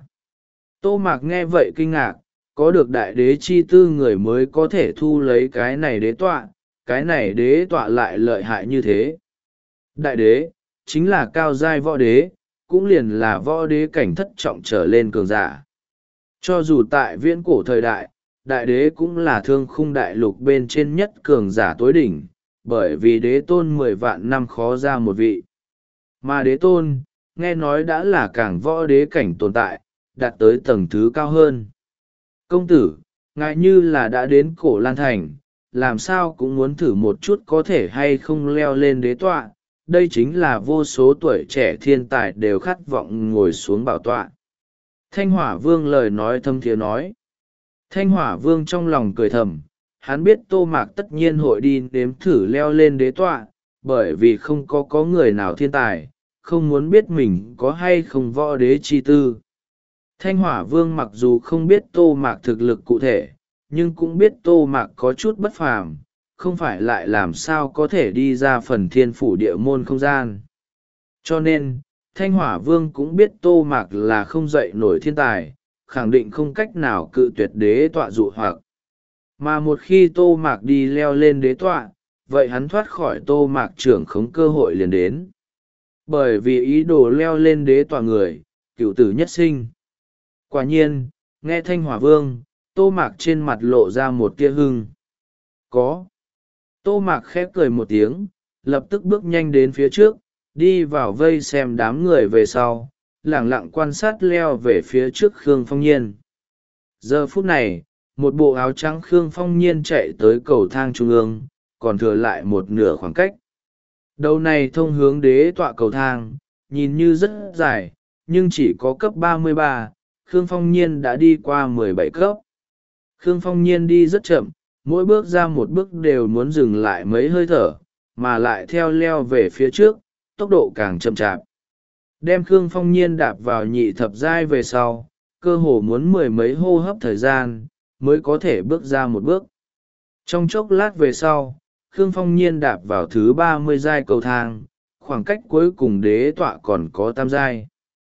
Tô Mạc nghe vậy kinh ngạc, có được đại đế chi tư người mới có thể thu lấy cái này đế tọa, cái này đế tọa lại lợi hại như thế. Đại đế, chính là cao giai võ đế, cũng liền là võ đế cảnh thất trọng trở lên cường giả. Cho dù tại viễn cổ thời đại, đại đế cũng là thương khung đại lục bên trên nhất cường giả tối đỉnh, bởi vì đế tôn mười vạn năm khó ra một vị. Mà đế tôn, nghe nói đã là càng võ đế cảnh tồn tại, đạt tới tầng thứ cao hơn. Công tử, ngại như là đã đến cổ Lan Thành, làm sao cũng muốn thử một chút có thể hay không leo lên đế tọa, đây chính là vô số tuổi trẻ thiên tài đều khát vọng ngồi xuống bảo tọa. Thanh Hỏa Vương lời nói thâm thiế nói. Thanh Hỏa Vương trong lòng cười thầm, hắn biết Tô Mạc tất nhiên hội đi nếm thử leo lên đế tọa, bởi vì không có có người nào thiên tài, không muốn biết mình có hay không võ đế chi tư. Thanh Hỏa Vương mặc dù không biết Tô Mạc thực lực cụ thể, nhưng cũng biết Tô Mạc có chút bất phàm, không phải lại làm sao có thể đi ra phần thiên phủ địa môn không gian. Cho nên, Thanh Hỏa Vương cũng biết Tô Mạc là không dậy nổi thiên tài, khẳng định không cách nào cự tuyệt đế tọa dụ hoặc. Mà một khi Tô Mạc đi leo lên đế tọa, vậy hắn thoát khỏi Tô Mạc trưởng khống cơ hội liền đến. Bởi vì ý đồ leo lên đế tọa người, cựu tử nhất sinh. Quả nhiên, nghe Thanh Hỏa Vương, Tô Mạc trên mặt lộ ra một tia hưng. Có. Tô Mạc khép cười một tiếng, lập tức bước nhanh đến phía trước, đi vào vây xem đám người về sau, lẳng lặng quan sát leo về phía trước Khương Phong Nhiên. Giờ phút này, một bộ áo trắng Khương Phong Nhiên chạy tới cầu thang trung ương, còn thừa lại một nửa khoảng cách. Đầu này thông hướng đế tọa cầu thang, nhìn như rất dài, nhưng chỉ có cấp ba mươi ba, Khương Phong Nhiên đã đi qua mười bảy cấp. Khương Phong Nhiên đi rất chậm, mỗi bước ra một bước đều muốn dừng lại mấy hơi thở, mà lại theo leo về phía trước, tốc độ càng chậm chạp. Đem Khương Phong Nhiên đạp vào nhị thập giai về sau, cơ hồ muốn mười mấy hô hấp thời gian, mới có thể bước ra một bước. Trong chốc lát về sau, Khương Phong Nhiên đạp vào thứ ba mươi giai cầu thang, khoảng cách cuối cùng đế tọa còn có tam giai.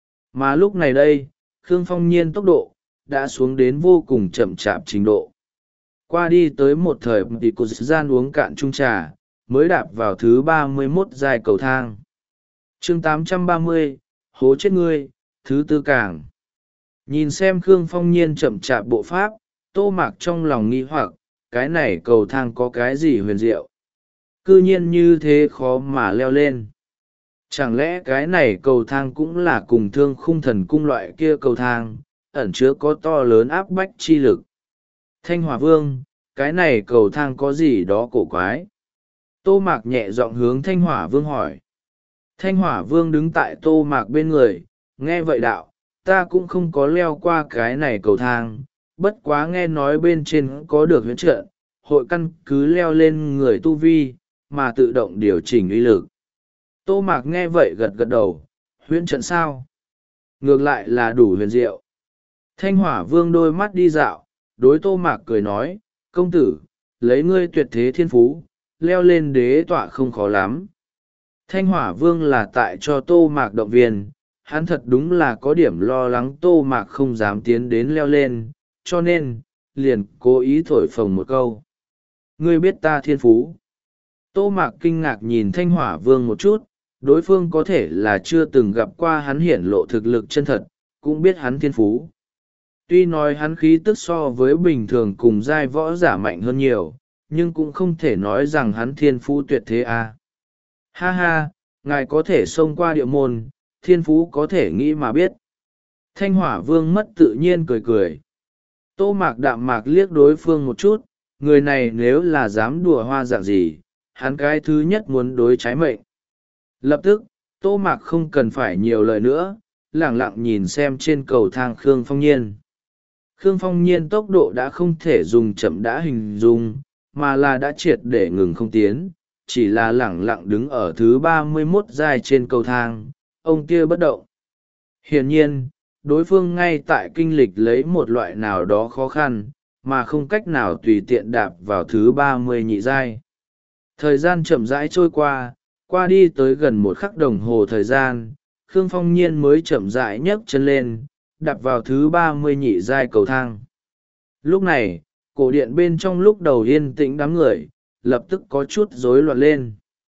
Mà lúc này đây, Khương Phong Nhiên tốc độ, đã xuống đến vô cùng chậm chạp trình độ. Qua đi tới một thời thì cô gian uống cạn chung trà, mới đạp vào thứ ba mươi mốt giai cầu thang. chương tám trăm ba mươi, hố chết ngươi, thứ tư cảng. Nhìn xem Khương Phong Nhiên chậm chạp bộ pháp, Tô Mạc trong lòng nghi hoặc, cái này cầu thang có cái gì huyền diệu? Cư nhiên như thế khó mà leo lên. Chẳng lẽ cái này cầu thang cũng là cùng Thương Khung Thần Cung loại kia cầu thang, ẩn chứa có to lớn áp bách chi lực? Thanh Hỏa Vương, cái này cầu thang có gì đó cổ quái? Tô Mạc nhẹ giọng hướng Thanh Hỏa Vương hỏi. Thanh Hỏa Vương đứng tại Tô Mạc bên người, nghe vậy đạo, ta cũng không có leo qua cái này cầu thang, bất quá nghe nói bên trên có được huyễn trận, hội căn cứ leo lên người tu vi, mà tự động điều chỉnh uy lực. Tô Mạc nghe vậy gật gật đầu, huyễn trận sao? Ngược lại là đủ huyền diệu. Thanh Hỏa Vương đôi mắt đi dạo, đối Tô Mạc cười nói, công tử, lấy ngươi tuyệt thế thiên phú, leo lên đế tọa không khó lắm. Thanh Hỏa Vương là tại cho Tô Mạc động viên, hắn thật đúng là có điểm lo lắng Tô Mạc không dám tiến đến leo lên, cho nên, liền cố ý thổi phồng một câu. Ngươi biết ta thiên phú. Tô Mạc kinh ngạc nhìn Thanh Hỏa Vương một chút, đối phương có thể là chưa từng gặp qua hắn hiển lộ thực lực chân thật, cũng biết hắn thiên phú. Tuy nói hắn khí tức so với bình thường cùng giai võ giả mạnh hơn nhiều, nhưng cũng không thể nói rằng hắn thiên phú tuyệt thế à. Ha ha, ngài có thể xông qua địa môn, thiên phú có thể nghĩ mà biết. Thanh Hỏa Vương mất tự nhiên cười cười. Tô Mạc đạm mạc liếc đối phương một chút, người này nếu là dám đùa hoa dạng gì, hắn cái thứ nhất muốn đối trái mệnh. Lập tức, Tô Mạc không cần phải nhiều lời nữa, lẳng lặng nhìn xem trên cầu thang Khương Phong Nhiên. Khương Phong Nhiên tốc độ đã không thể dùng chậm đã hình dung, mà là đã triệt để ngừng không tiến, chỉ là lẳng lặng đứng ở thứ ba mươi mốt giai trên cầu thang, ông kia bất động. Hiển nhiên, đối phương ngay tại kinh lịch lấy một loại nào đó khó khăn, mà không cách nào tùy tiện đạp vào thứ ba mươi nhị giai. Thời gian chậm rãi trôi qua, qua đi tới gần một khắc đồng hồ thời gian, Khương Phong Nhiên mới chậm rãi nhấc chân lên, đạp vào thứ ba mươi nhị giai cầu thang. Lúc này, cổ điện bên trong lúc đầu yên tĩnh đám người, lập tức có chút rối loạn lên.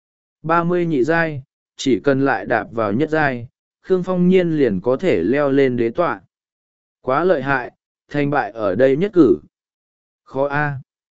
ba mươi nhị giai, chỉ cần lại đạp vào nhất giai, Khương Phong Nhiên liền có thể leo lên đế tọa. Quá lợi hại, thành bại ở đây nhất cử. Khó a.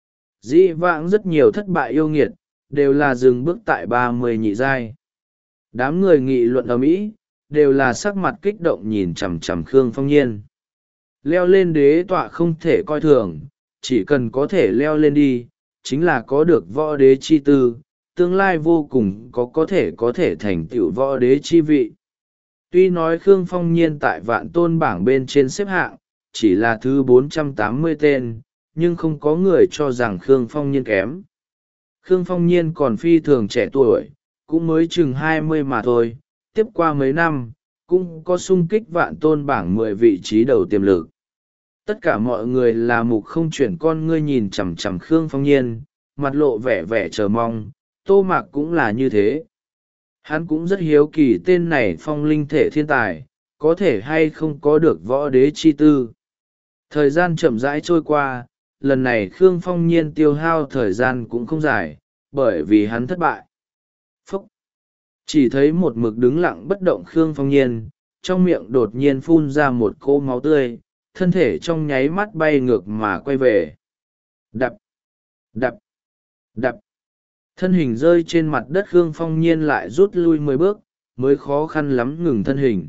Dĩ vãng rất nhiều thất bại yêu nghiệt, đều là dừng bước tại ba mươi nhị giai. Đám người nghị luận ầm ĩ, đều là sắc mặt kích động nhìn chằm chằm Khương Phong Nhiên. Leo lên đế tọa không thể coi thường, chỉ cần có thể leo lên đi, chính là có được võ đế chi tư, tương lai vô cùng có có thể có thể thành tựu võ đế chi vị. Tuy nói Khương Phong Nhiên tại vạn tôn bảng bên trên xếp hạng, chỉ là thứ bốn trăm tám mươi tên, nhưng không có người cho rằng Khương Phong Nhiên kém. Khương Phong Nhiên còn phi thường trẻ tuổi, cũng mới chừng hai mươi mà thôi, tiếp qua mấy năm cũng có xung kích vạn tôn bảng mười vị trí đầu tiềm lực. Tất cả mọi người là mục không chuyển con ngươi nhìn chằm chằm Khương Phong Nhiên, mặt lộ vẻ vẻ chờ mong. Tô Mạc cũng là như thế. Hắn cũng rất hiếu kỳ tên này phong linh thể thiên tài, có thể hay không có được võ đế chi tư. Thời gian chậm rãi trôi qua, lần này Khương Phong Nhiên tiêu hao thời gian cũng không dài, bởi vì hắn thất bại. Phúc! Chỉ thấy một mực đứng lặng bất động Khương Phong Nhiên, trong miệng đột nhiên phun ra một cỗ máu tươi, thân thể trong nháy mắt bay ngược mà quay về. Đập! Đập! Đập! Thân hình rơi trên mặt đất, Khương Phong Nhiên lại rút lui mười bước, mới khó khăn lắm ngừng thân hình.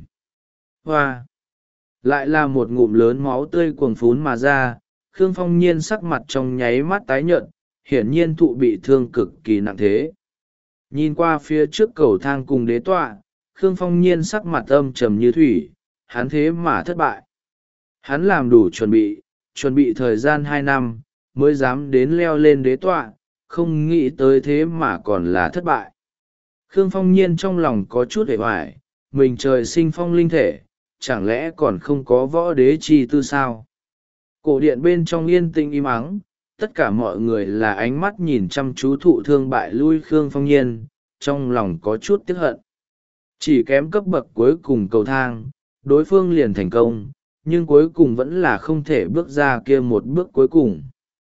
Hoa! Lại là một ngụm lớn máu tươi cuồng phún mà ra, Khương Phong Nhiên sắc mặt trong nháy mắt tái nhợt, hiển nhiên thụ bị thương cực kỳ nặng thế. Nhìn qua phía trước cầu thang cùng đế tọa, Khương Phong Nhiên sắc mặt âm trầm như thủy, hắn thế mà thất bại. Hắn làm đủ chuẩn bị, chuẩn bị thời gian hai năm, mới dám đến leo lên đế tọa, không nghĩ tới thế mà còn là thất bại. Khương Phong Nhiên trong lòng có chút hề hoài, mình trời sinh phong linh thể, chẳng lẽ còn không có võ đế chi tư sao? Cổ điện bên trong yên tĩnh im ắng, tất cả mọi người là ánh mắt nhìn chăm chú thụ thương bại lui Khương Phong Nhiên, trong lòng có chút tiếc hận. Chỉ kém cấp bậc cuối cùng cầu thang, đối phương liền thành công, nhưng cuối cùng vẫn là không thể bước ra kia một bước cuối cùng.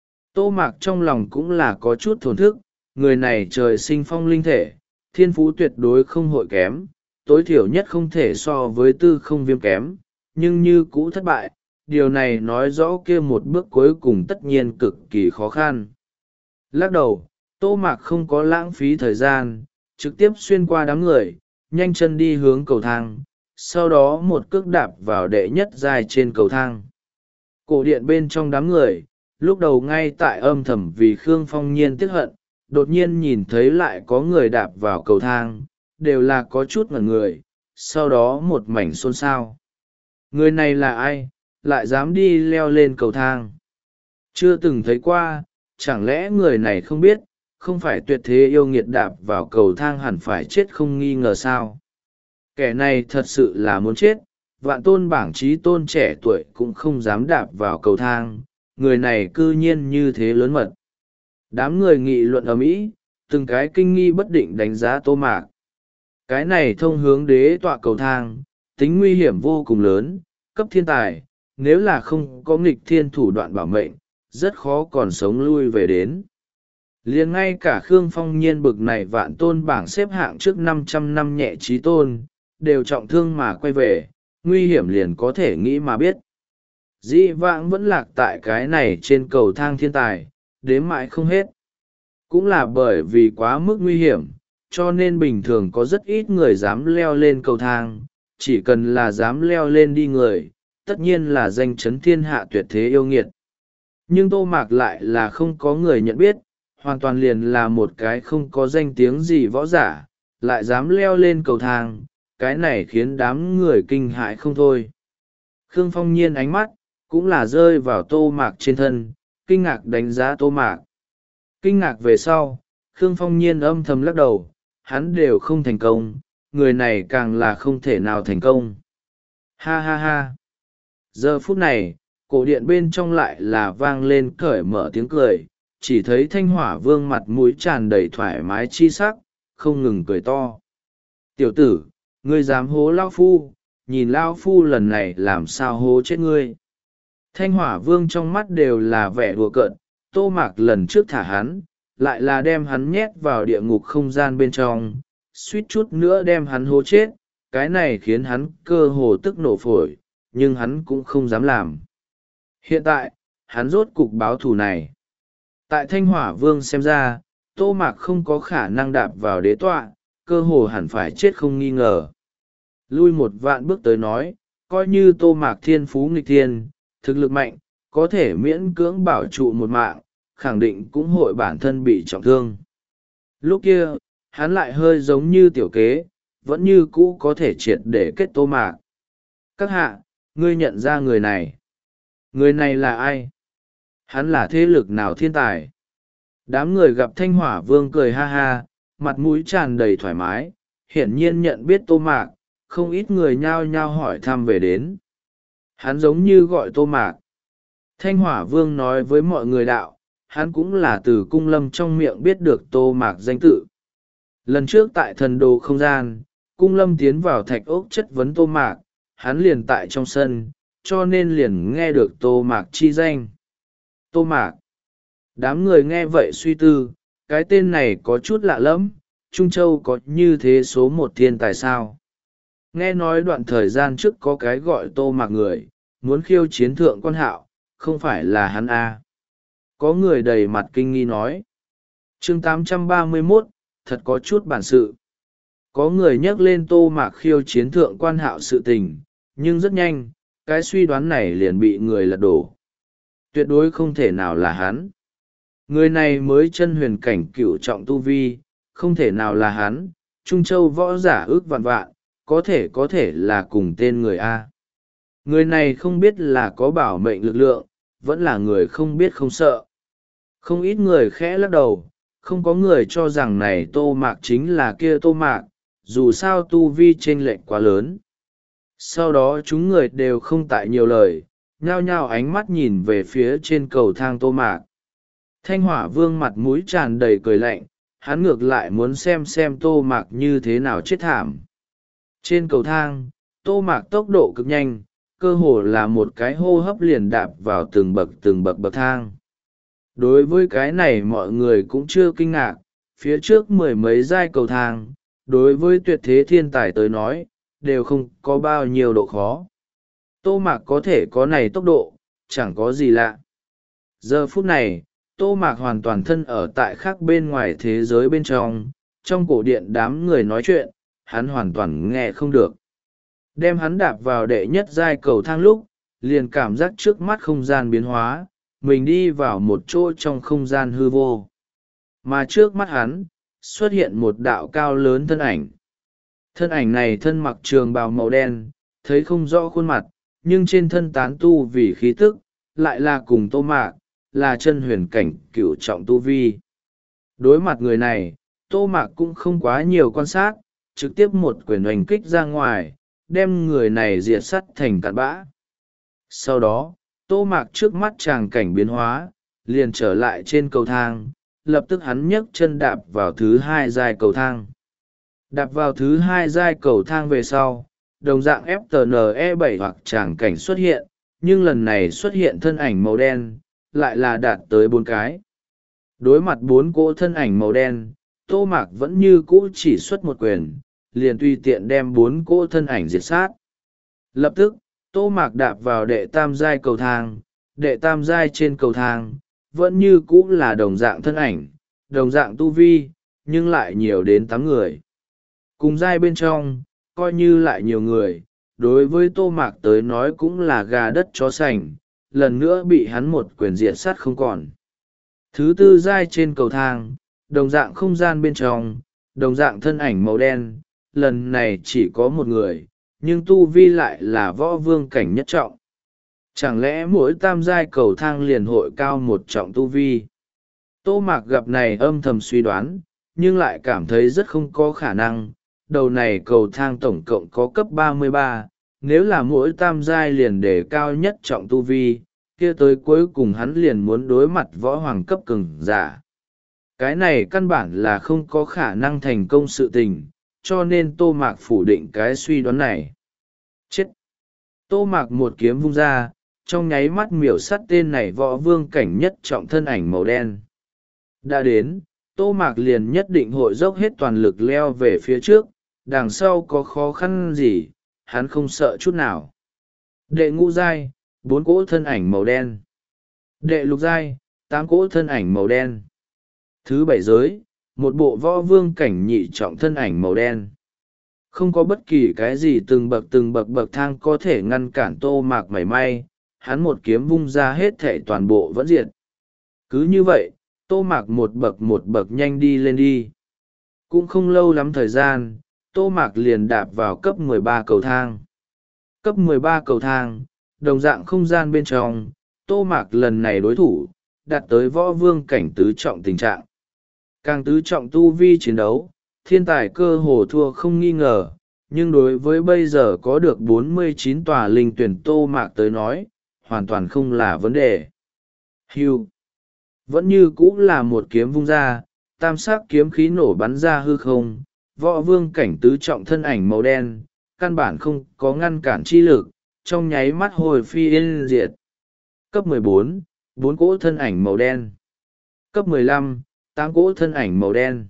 Tô Mạc trong lòng cũng là có chút thổn thức, người này trời sinh phong linh thể, thiên phú tuyệt đối không hội kém, tối thiểu nhất không thể so với tư không viêm kém, nhưng như cũ thất bại, điều này nói rõ kia một bước cuối cùng tất nhiên cực kỳ khó khăn. Lắc đầu, Tô Mạc không có lãng phí thời gian, trực tiếp xuyên qua đám người, nhanh chân đi hướng cầu thang, sau đó một cước đạp vào đệ nhất giai trên cầu thang. Cổ điện bên trong đám người, lúc đầu ngay tại âm thầm vì Khương Phong Nhiên tiếc hận, đột nhiên nhìn thấy lại có người đạp vào cầu thang, đều là có chút ngẩn người, sau đó một mảnh xôn xao. Người này là ai, lại dám đi leo lên cầu thang? Chưa từng thấy qua, chẳng lẽ người này không biết, không phải tuyệt thế yêu nghiệt đạp vào cầu thang hẳn phải chết không nghi ngờ sao? Kẻ này thật sự là muốn chết, vạn tôn bảng trí tôn trẻ tuổi cũng không dám đạp vào cầu thang, người này cư nhiên như thế lớn mật. Đám người nghị luận ầm ĩ, từng cái kinh nghi bất định đánh giá Tô Mạc. Cái này thông hướng đế tọa cầu thang, tính nguy hiểm vô cùng lớn, cấp thiên tài, nếu là không có nghịch thiên thủ đoạn bảo mệnh, rất khó còn sống lui về đến. Liền ngay cả Khương Phong Nhiên bực này vạn tôn bảng xếp hạng trước năm trăm năm nhẹ trí tôn, đều trọng thương mà quay về, nguy hiểm liền có thể nghĩ mà biết. Dĩ vãng vẫn lạc tại cái này trên cầu thang thiên tài, đếm mãi không hết. Cũng là bởi vì quá mức nguy hiểm, cho nên bình thường có rất ít người dám leo lên cầu thang, chỉ cần là dám leo lên đi người, tất nhiên là danh chấn thiên hạ tuyệt thế yêu nghiệt. Nhưng Tô Mạc lại là không có người nhận biết, hoàn toàn liền là một cái không có danh tiếng gì võ giả, lại dám leo lên cầu thang, cái này khiến đám người kinh hãi không thôi. Khương Phong Nhiên ánh mắt, cũng là rơi vào Tô Mạc trên thân, kinh ngạc đánh giá Tô Mạc. Kinh ngạc về sau, Khương Phong Nhiên âm thầm lắc đầu, hắn đều không thành công, người này càng là không thể nào thành công. Ha ha ha! Giờ phút này, cổ điện bên trong lại là vang lên cởi mở tiếng cười, chỉ thấy Thanh Hỏa Vương mặt mũi tràn đầy thoải mái chi sắc, không ngừng cười to. Tiểu tử, ngươi dám hố Lao Phu, nhìn Lao Phu lần này làm sao hố chết ngươi. Thanh Hỏa Vương trong mắt đều là vẻ đùa cợt, Tô Mạc lần trước thả hắn, lại là đem hắn nhét vào địa ngục không gian bên trong, suýt chút nữa đem hắn hố chết, cái này khiến hắn cơ hồ tức nổ phổi, nhưng hắn cũng không dám làm. Hiện tại, hắn rốt cục báo thù này. Tại Thanh Hỏa Vương xem ra, Tô Mạc không có khả năng đạp vào đế tọa, cơ hồ hẳn phải chết không nghi ngờ. Lui một vạn bước tới nói, coi như Tô Mạc thiên phú nghịch thiên, thực lực mạnh, có thể miễn cưỡng bảo trụ một mạng, khẳng định cũng hội bản thân bị trọng thương. Lúc kia, hắn lại hơi giống như tiểu kế, vẫn như cũ có thể triệt để kết Tô Mạc. Các hạ, ngươi nhận ra người này. Người này là ai? Hắn là thế lực nào thiên tài? Đám người gặp Thanh Hỏa Vương cười ha ha, mặt mũi tràn đầy thoải mái, hiển nhiên nhận biết tô mạc, không ít người nhao nhao hỏi thăm về đến. Hắn giống như gọi tô mạc. Thanh Hỏa Vương nói với mọi người đạo, hắn cũng là từ cung lâm trong miệng biết được tô mạc danh tự. Lần trước tại thần đồ không gian, cung lâm tiến vào thạch ốc chất vấn tô mạc, hắn liền tại trong sân, cho nên liền nghe được tô mạc chi danh. Tô mạc. Đám người nghe vậy suy tư, cái tên này có chút lạ lẫm, Trung Châu có như thế số một thiên tài sao? Nghe nói đoạn thời gian trước có cái gọi tô mạc người, muốn khiêu chiến thượng quan hạo, không phải là hắn à. Có người đầy mặt kinh nghi nói. chương tám trăm ba mươi mốt, thật có chút bản sự. Có người nhắc lên tô mạc khiêu chiến thượng quan hạo sự tình, nhưng rất nhanh, cái suy đoán này liền bị người lật đổ. Tuyệt đối không thể nào là hắn. Người này mới chân huyền cảnh cửu trọng tu vi, không thể nào là hắn, Trung Châu võ giả ước vạn vạn, có thể có thể là cùng tên người A. Người này không biết là có bảo mệnh lực lượng, vẫn là người không biết không sợ. Không ít người khẽ lắc đầu, không có người cho rằng này tô mạc chính là kia tô mạc, dù sao tu vi chênh lệch quá lớn. Sau đó chúng người đều không tại nhiều lời, nhao nhao ánh mắt nhìn về phía trên cầu thang tô mạc. Thanh Hỏa Vương mặt mũi tràn đầy cười lạnh, hắn ngược lại muốn xem xem tô mạc như thế nào chết thảm. Trên cầu thang, tô mạc tốc độ cực nhanh, cơ hồ là một cái hô hấp liền đạp vào từng bậc từng bậc bậc thang. Đối với cái này mọi người cũng chưa kinh ngạc, phía trước mười mấy giai cầu thang, đối với tuyệt thế thiên tài tới nói, đều không có bao nhiêu độ khó. Tô mạc có thể có này tốc độ, chẳng có gì lạ. Giờ phút này, tô mạc hoàn toàn thân ở tại khác bên ngoài thế giới bên trong, trong cổ điện đám người nói chuyện, hắn hoàn toàn nghe không được. Đem hắn đạp vào đệ nhất giai cầu thang lúc, liền cảm giác trước mắt không gian biến hóa, mình đi vào một chỗ trong không gian hư vô. Mà trước mắt hắn, xuất hiện một đạo cao lớn thân ảnh. Thân ảnh này thân mặc trường bào màu đen, thấy không rõ khuôn mặt, nhưng trên thân tán tu vì khí tức, lại là cùng tô mạc, là chân huyền cảnh cửu trọng tu vi. Đối mặt người này, tô mạc cũng không quá nhiều quan sát, trực tiếp một quyền hoành kích ra ngoài, đem người này diệt sắt thành cặn bã. Sau đó, tô mạc trước mắt tràng cảnh biến hóa, liền trở lại trên cầu thang, lập tức hắn nhấc chân đạp vào thứ hai giai cầu thang. Đạp vào thứ hai giai cầu thang về sau, đồng dạng ép tê en e bảy hoặc tràng cảnh xuất hiện, nhưng lần này xuất hiện thân ảnh màu đen, lại là đạt tới bốn cái. Đối mặt bốn cỗ thân ảnh màu đen, tô mạc vẫn như cũ chỉ xuất một quyền, liền tùy tiện đem bốn cỗ thân ảnh diệt sát. Lập tức, tô mạc đạp vào đệ tam giai cầu thang, đệ tam giai trên cầu thang, vẫn như cũ là đồng dạng thân ảnh, đồng dạng tu vi, nhưng lại nhiều đến tám người. Cùng giai bên trong, coi như lại nhiều người, đối với tô mạc tới nói cũng là gà đất chó sành, lần nữa bị hắn một quyền diệt sát không còn. Thứ tư giai trên cầu thang, đồng dạng không gian bên trong, đồng dạng thân ảnh màu đen, lần này chỉ có một người, nhưng tu vi lại là võ vương cảnh nhất trọng. Chẳng lẽ mỗi tam giai cầu thang liền hội cao một trọng tu vi? Tô mạc gặp này âm thầm suy đoán, nhưng lại cảm thấy rất không có khả năng. Đầu này cầu thang tổng cộng có cấp ba mươi ba, nếu là mỗi tam giai liền để cao nhất trọng tu vi, kia tới cuối cùng hắn liền muốn đối mặt võ hoàng cấp cường giả. Cái này căn bản là không có khả năng thành công sự tình, cho nên tô mạc phủ định cái suy đoán này. Chết! Tô mạc một kiếm vung ra, trong nháy mắt miểu sắt tên này võ vương cảnh nhất trọng thân ảnh màu đen. Đã đến, tô mạc liền nhất định hội dốc hết toàn lực leo về phía trước, đằng sau có khó khăn gì, hắn không sợ chút nào. Đệ ngũ giai, bốn cỗ thân ảnh màu đen. Đệ lục giai, tám cỗ thân ảnh màu đen. Thứ bảy giới, một bộ võ vương cảnh nhị trọng thân ảnh màu đen. Không có bất kỳ cái gì từng bậc từng bậc bậc thang có thể ngăn cản tô mạc mảy may, hắn một kiếm vung ra hết thảy toàn bộ vẫn diệt. Cứ như vậy, tô mạc một bậc một bậc nhanh đi lên đi. Cũng không lâu lắm thời gian, tô mạc liền đạp vào cấp mười ba cầu thang. Cấp mười ba cầu thang, đồng dạng không gian bên trong, tô mạc lần này đối thủ, đạt tới võ vương cảnh tứ trọng tình trạng. Càng tứ trọng tu vi chiến đấu, thiên tài cơ hồ thua không nghi ngờ, nhưng đối với bây giờ có được bốn mươi chín tòa linh tuyển Tô Mạc tới nói hoàn toàn không là vấn đề. Hưu vẫn như cũ là một kiếm vung ra, tam sắc kiếm khí nổ bắn ra hư không, võ vương cảnh tứ trọng thân ảnh màu đen căn bản không có ngăn cản chi lực, trong nháy mắt hồi phi yên diệt. Cấp mười bốn, bốn cỗ thân ảnh màu đen. Cấp mười lăm, tám cỗ thân ảnh màu đen.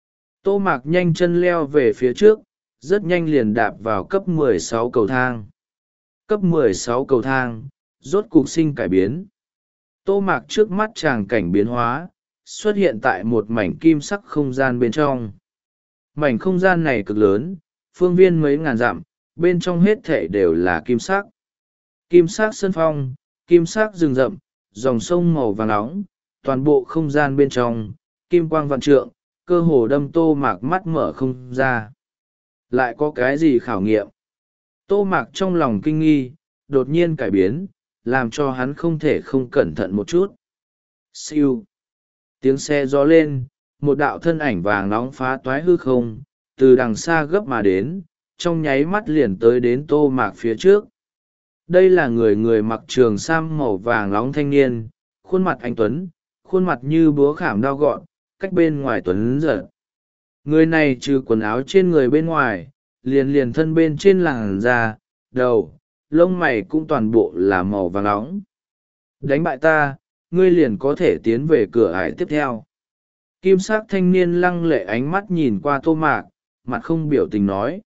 Tô Mạc nhanh chân leo về phía trước, rất nhanh liền đạp vào cấp mười sáu cầu thang. Cấp mười sáu cầu thang, rốt cục sinh cải biến. Tô Mạc trước mắt tràng cảnh biến hóa, xuất hiện tại một mảnh kim sắc không gian bên trong. Mảnh không gian này cực lớn, phương viên mấy ngàn dặm, bên trong hết thảy đều là kim sắc. Kim sắc sân phong, kim sắc rừng rậm, dòng sông màu vàng nóng, toàn bộ không gian bên trong, kim quang vạn trượng, cơ hồ đâm Tô Mạc mắt mở không ra. Lại có cái gì khảo nghiệm? Tô Mạc trong lòng kinh nghi, đột nhiên cải biến, làm cho hắn không thể không cẩn thận một chút. Siêu. Tiếng xe gió lên, một đạo thân ảnh vàng nóng phá toái hư không, từ đằng xa gấp mà đến, trong nháy mắt liền tới đến Tô Mạc phía trước. Đây là người người mặc trường sam màu vàng nóng thanh niên, khuôn mặt anh tuấn, khuôn mặt như búa khảm đao gọn, cách bên ngoài tuấn giật. Người này trừ quần áo trên người bên ngoài, liền liền thân bên trên làn da, đầu, lông mày cũng toàn bộ là màu vàng nóng. Đánh bại ta, ngươi liền có thể tiến về cửa ải tiếp theo. Kim sắc thanh niên lăng lệ ánh mắt nhìn qua Tô Mạc, mặt không biểu tình nói.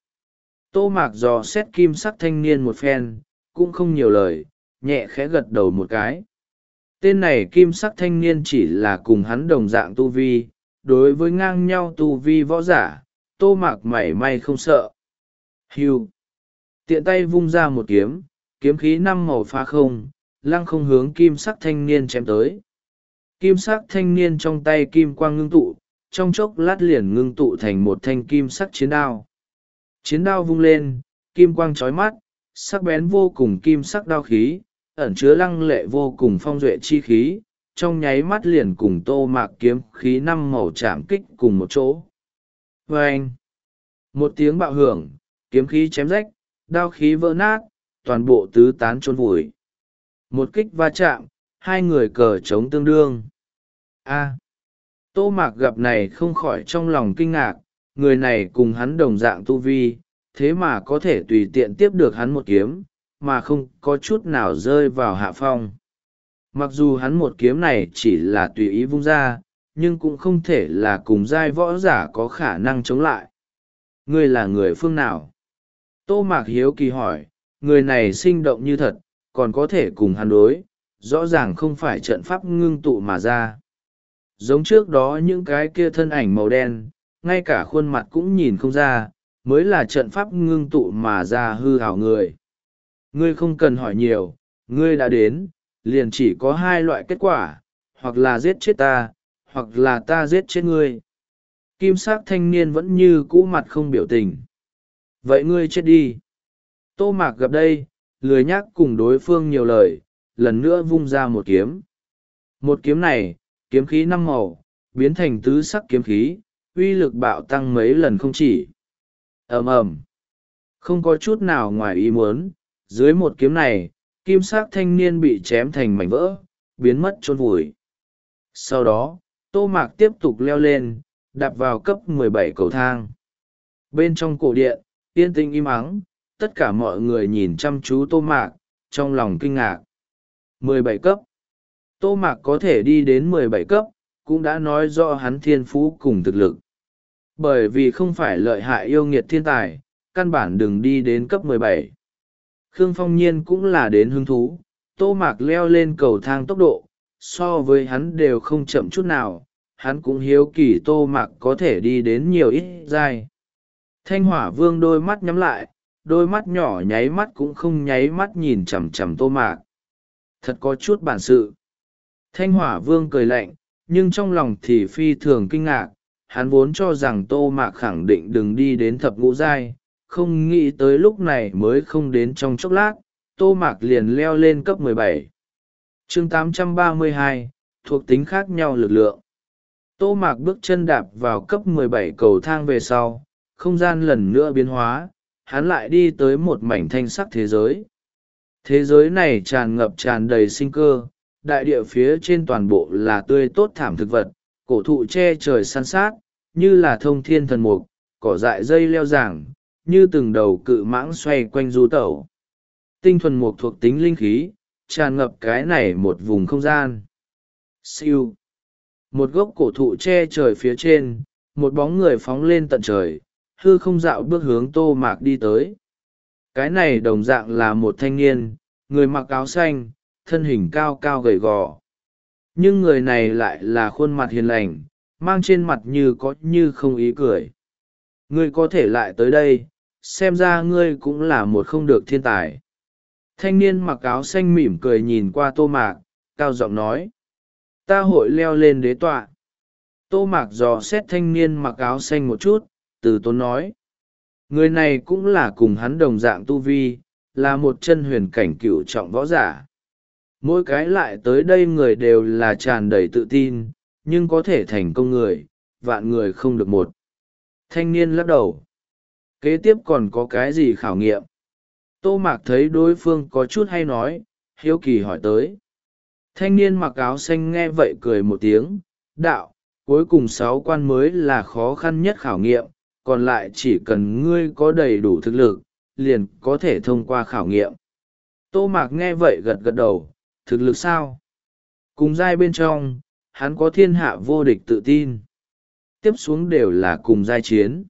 Tô Mạc dò xét kim sắc thanh niên một phen, cũng không nhiều lời, nhẹ khẽ gật đầu một cái. Tên này kim sắc thanh niên chỉ là cùng hắn đồng dạng tu vi, đối với ngang nhau tu vi võ giả, Tô Mạc mảy may không sợ. Hưu. Tiện tay vung ra một kiếm, kiếm khí năm màu phá không, lăng không hướng kim sắc thanh niên chém tới. Kim sắc thanh niên trong tay kim quang ngưng tụ, trong chốc lát liền ngưng tụ thành một thanh kim sắc chiến đao. Chiến đao vung lên, kim quang chói mắt, sắc bén vô cùng kim sắc đao khí, ẩn chứa lăng lệ vô cùng phong duệ chi khí, trong nháy mắt liền cùng Tô Mạc kiếm khí năm màu chạm kích cùng một chỗ. Vâng! Một tiếng bạo hưởng, kiếm khí chém rách, đao khí vỡ nát, toàn bộ tứ tán chôn vùi. Một kích va chạm, hai người cờ trống tương đương. A! Tô Mạc gặp này không khỏi trong lòng kinh ngạc, người này cùng hắn đồng dạng tu vi, thế mà có thể tùy tiện tiếp được hắn một kiếm, mà không có chút nào rơi vào hạ phong. Mặc dù hắn một kiếm này chỉ là tùy ý vung ra, nhưng cũng không thể là cùng giai võ giả có khả năng chống lại. Ngươi là người phương nào? Tô Mạc hiếu kỳ hỏi, người này sinh động như thật, còn có thể cùng hắn đối, rõ ràng không phải trận pháp ngưng tụ mà ra. Giống trước đó những cái kia thân ảnh màu đen, ngay cả khuôn mặt cũng nhìn không ra, mới là trận pháp ngưng tụ mà ra hư hảo người. Ngươi không cần hỏi nhiều, ngươi đã đến, liền chỉ có hai loại kết quả, hoặc là giết chết ta, hoặc là ta giết chết ngươi. Kim sắc thanh niên vẫn như cũ mặt không biểu tình. Vậy ngươi chết đi. Tô Mạc gặp đây, lười nhắc cùng đối phương nhiều lời, lần nữa vung ra một kiếm. Một kiếm này, kiếm khí năm màu, biến thành tứ sắc kiếm khí, uy lực bạo tăng mấy lần không chỉ. Ầm ầm, không có chút nào ngoài ý muốn, dưới một kiếm này, kim sắc thanh niên bị chém thành mảnh vỡ, biến mất chôn vùi. Sau đó, Tô Mạc tiếp tục leo lên, đạp vào cấp mười bảy cầu thang. Bên trong cổ điện, yên tĩnh im ắng, tất cả mọi người nhìn chăm chú Tô Mạc, trong lòng kinh ngạc. mười bảy cấp. Tô Mạc có thể đi đến mười bảy cấp, cũng đã nói rõ hắn thiên phú cùng thực lực. Bởi vì không phải lợi hại yêu nghiệt thiên tài, căn bản đừng đi đến cấp mười bảy. Khương Phong Nhiên cũng là đến hứng thú, Tô Mạc leo lên cầu thang tốc độ, so với hắn đều không chậm chút nào, hắn cũng hiếu kỳ Tô Mạc có thể đi đến nhiều ít giai. Thanh Hỏa Vương đôi mắt nhắm lại, đôi mắt nhỏ nháy mắt cũng không nháy mắt nhìn chằm chằm Tô Mạc. Thật có chút bản sự. Thanh Hỏa Vương cười lạnh, nhưng trong lòng thì phi thường kinh ngạc, hắn vốn cho rằng Tô Mạc khẳng định đừng đi đến thập ngũ giai, không nghĩ tới lúc này mới không đến trong chốc lát, Tô Mạc liền leo lên cấp mười bảy. Chương tám trăm ba mươi hai, thuộc tính khác nhau lực lượng. Tô Mạc bước chân đạp vào cấp mười bảy cầu thang về sau, không gian lần nữa biến hóa, hắn lại đi tới một mảnh thanh sắc thế giới. Thế giới này tràn ngập tràn đầy sinh cơ, đại địa phía trên toàn bộ là tươi tốt thảm thực vật, cổ thụ che trời san sát, như là thông thiên thần mục, cỏ dại dây leo ràng, như từng đầu cự mãng xoay quanh du tẩu. Tinh thuần mục thuộc tính linh khí, tràn ngập cái này một vùng không gian. Siêu. Một gốc cổ thụ che trời phía trên, một bóng người phóng lên tận trời, hư không dạo bước hướng Tô Mạc đi tới. Cái này đồng dạng là một thanh niên, người mặc áo xanh, thân hình cao cao gầy gò. Nhưng người này lại là khuôn mặt hiền lành, mang trên mặt như có như không ý cười. Ngươi có thể lại tới đây, xem ra ngươi cũng là một không được thiên tài. Thanh niên mặc áo xanh mỉm cười nhìn qua Tô Mạc, cao giọng nói. Ta hội leo lên đế tọa. Tô Mạc dò xét thanh niên mặc áo xanh một chút, từ tốn nói. Người này cũng là cùng hắn đồng dạng tu vi, là một chân huyền cảnh cửu trọng võ giả. Mỗi cái lại tới đây người đều là tràn đầy tự tin, nhưng có thể thành công người, vạn người không được một. Thanh niên lắc đầu. Kế tiếp còn có cái gì khảo nghiệm? Tô Mạc thấy đối phương có chút hay nói, hiếu kỳ hỏi tới. Thanh niên mặc áo xanh nghe vậy cười một tiếng, đạo, cuối cùng sáu quan mới là khó khăn nhất khảo nghiệm, còn lại chỉ cần ngươi có đầy đủ thực lực, liền có thể thông qua khảo nghiệm. Tô Mạc nghe vậy gật gật đầu, thực lực sao? Cùng giai bên trong, hắn có thiên hạ vô địch tự tin. Tiếp xuống đều là cùng giai chiến.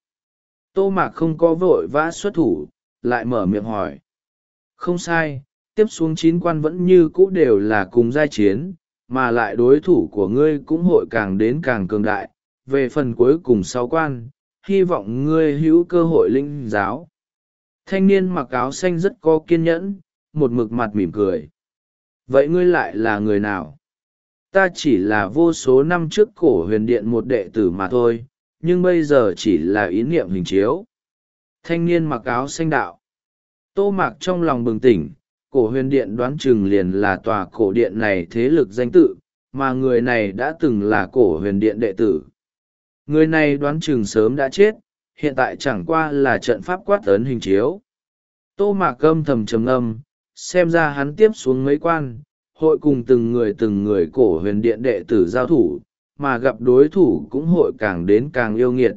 Tô Mạc không có vội vã xuất thủ, lại mở miệng hỏi. Không sai, tiếp xuống chín quan vẫn như cũ đều là cùng giai chiến, mà lại đối thủ của ngươi cũng hội càng đến càng cường đại. Về phần cuối cùng sáu quan, hy vọng ngươi hữu cơ hội linh giáo. Thanh niên mặc áo xanh rất có kiên nhẫn, một mực mặt mỉm cười. Vậy ngươi lại là người nào? Ta chỉ là vô số năm trước cổ huyền điện một đệ tử mà thôi, nhưng bây giờ chỉ là ý niệm hình chiếu. Thanh niên mặc áo xanh đạo. Tô Mạc trong lòng bừng tỉnh, cổ huyền điện đoán chừng liền là tòa cổ điện này thế lực danh tự, mà người này đã từng là cổ huyền điện đệ tử. Người này đoán chừng sớm đã chết, hiện tại chẳng qua là trận pháp quát ấn hình chiếu. Tô Mạc âm thầm trầm âm, xem ra hắn tiếp xuống mấy quan, hội cùng từng người từng người cổ huyền điện đệ tử giao thủ, mà gặp đối thủ cũng hội càng đến càng yêu nghiệt.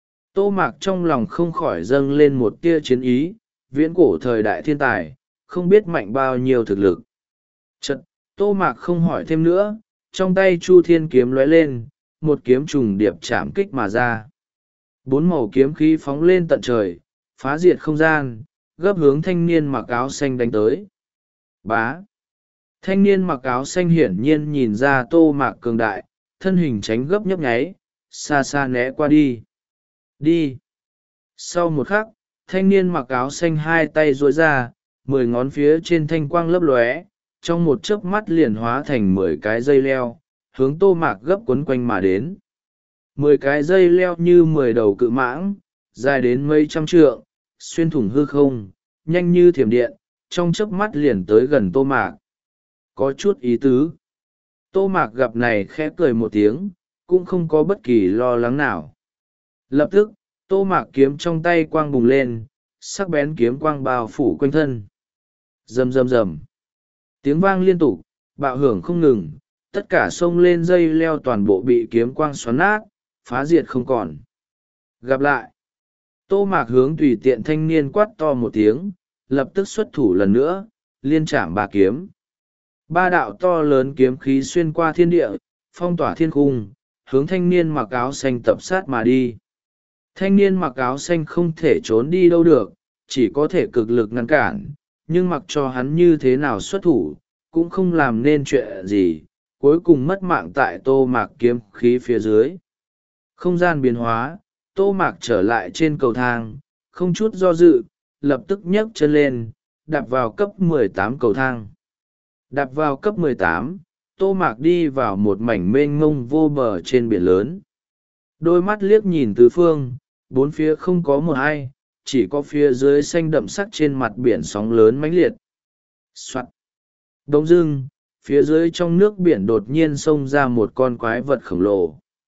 Tô Mạc trong lòng không khỏi dâng lên một tia chiến ý, viễn cổ thời đại thiên tài, không biết mạnh bao nhiêu thực lực. Chật, Tô Mạc không hỏi thêm nữa, trong tay Chu Thiên kiếm lóe lên, một kiếm trùng điệp chạm kích mà ra. Bốn màu kiếm khí phóng lên tận trời, phá diệt không gian, gấp hướng thanh niên mặc áo xanh đánh tới. Bá! Thanh niên mặc áo xanh hiển nhiên nhìn ra Tô Mạc cường đại, thân hình tránh gấp nhấp nháy, xa xa né qua đi. Đi! Sau một khắc, thanh niên mặc áo xanh hai tay duỗi ra, mười ngón phía trên thanh quang lấp lóe, trong một chớp mắt liền hóa thành mười cái dây leo, hướng Tô Mạc gấp quấn quanh mà đến. Mười cái dây leo như mười đầu cự mãng, dài đến mấy trăm trượng, xuyên thủng hư không, nhanh như thiểm điện, trong chớp mắt liền tới gần Tô Mạc. Có chút ý tứ. Tô Mạc gặp này khẽ cười một tiếng, cũng không có bất kỳ lo lắng nào. Lập tức, Tô Mạc kiếm trong tay quang bùng lên, sắc bén kiếm quang bao phủ quanh thân. Rầm rầm rầm. Tiếng vang liên tục, bạo hưởng không ngừng, tất cả sông lên dây leo toàn bộ bị kiếm quang xoắn nát, phá diệt không còn. Gặp lại. Tô Mạc hướng tùy tiện thanh niên quát to một tiếng, lập tức xuất thủ lần nữa, liên chạm ba kiếm. Ba đạo to lớn kiếm khí xuyên qua thiên địa, phong tỏa thiên cung, hướng thanh niên mặc áo xanh tập sát mà đi. Thanh niên mặc áo xanh không thể trốn đi đâu được, chỉ có thể cực lực ngăn cản, nhưng mặc cho hắn như thế nào xuất thủ, cũng không làm nên chuyện gì, cuối cùng mất mạng tại Tô Mạc kiếm khí phía dưới. Không gian biến hóa, Tô Mạc trở lại trên cầu thang, không chút do dự, lập tức nhấc chân lên, đạp vào cấp mười tám cầu thang. Đạp vào cấp mười tám, Tô Mạc đi vào một mảnh mênh mông vô bờ trên biển lớn. Đôi mắt liếc nhìn tứ phương, bốn phía không có một ai, chỉ có phía dưới xanh đậm sắc trên mặt biển sóng lớn mãnh liệt. Soạt. Đông dưng, phía dưới trong nước biển đột nhiên xông ra một con quái vật khổng lồ.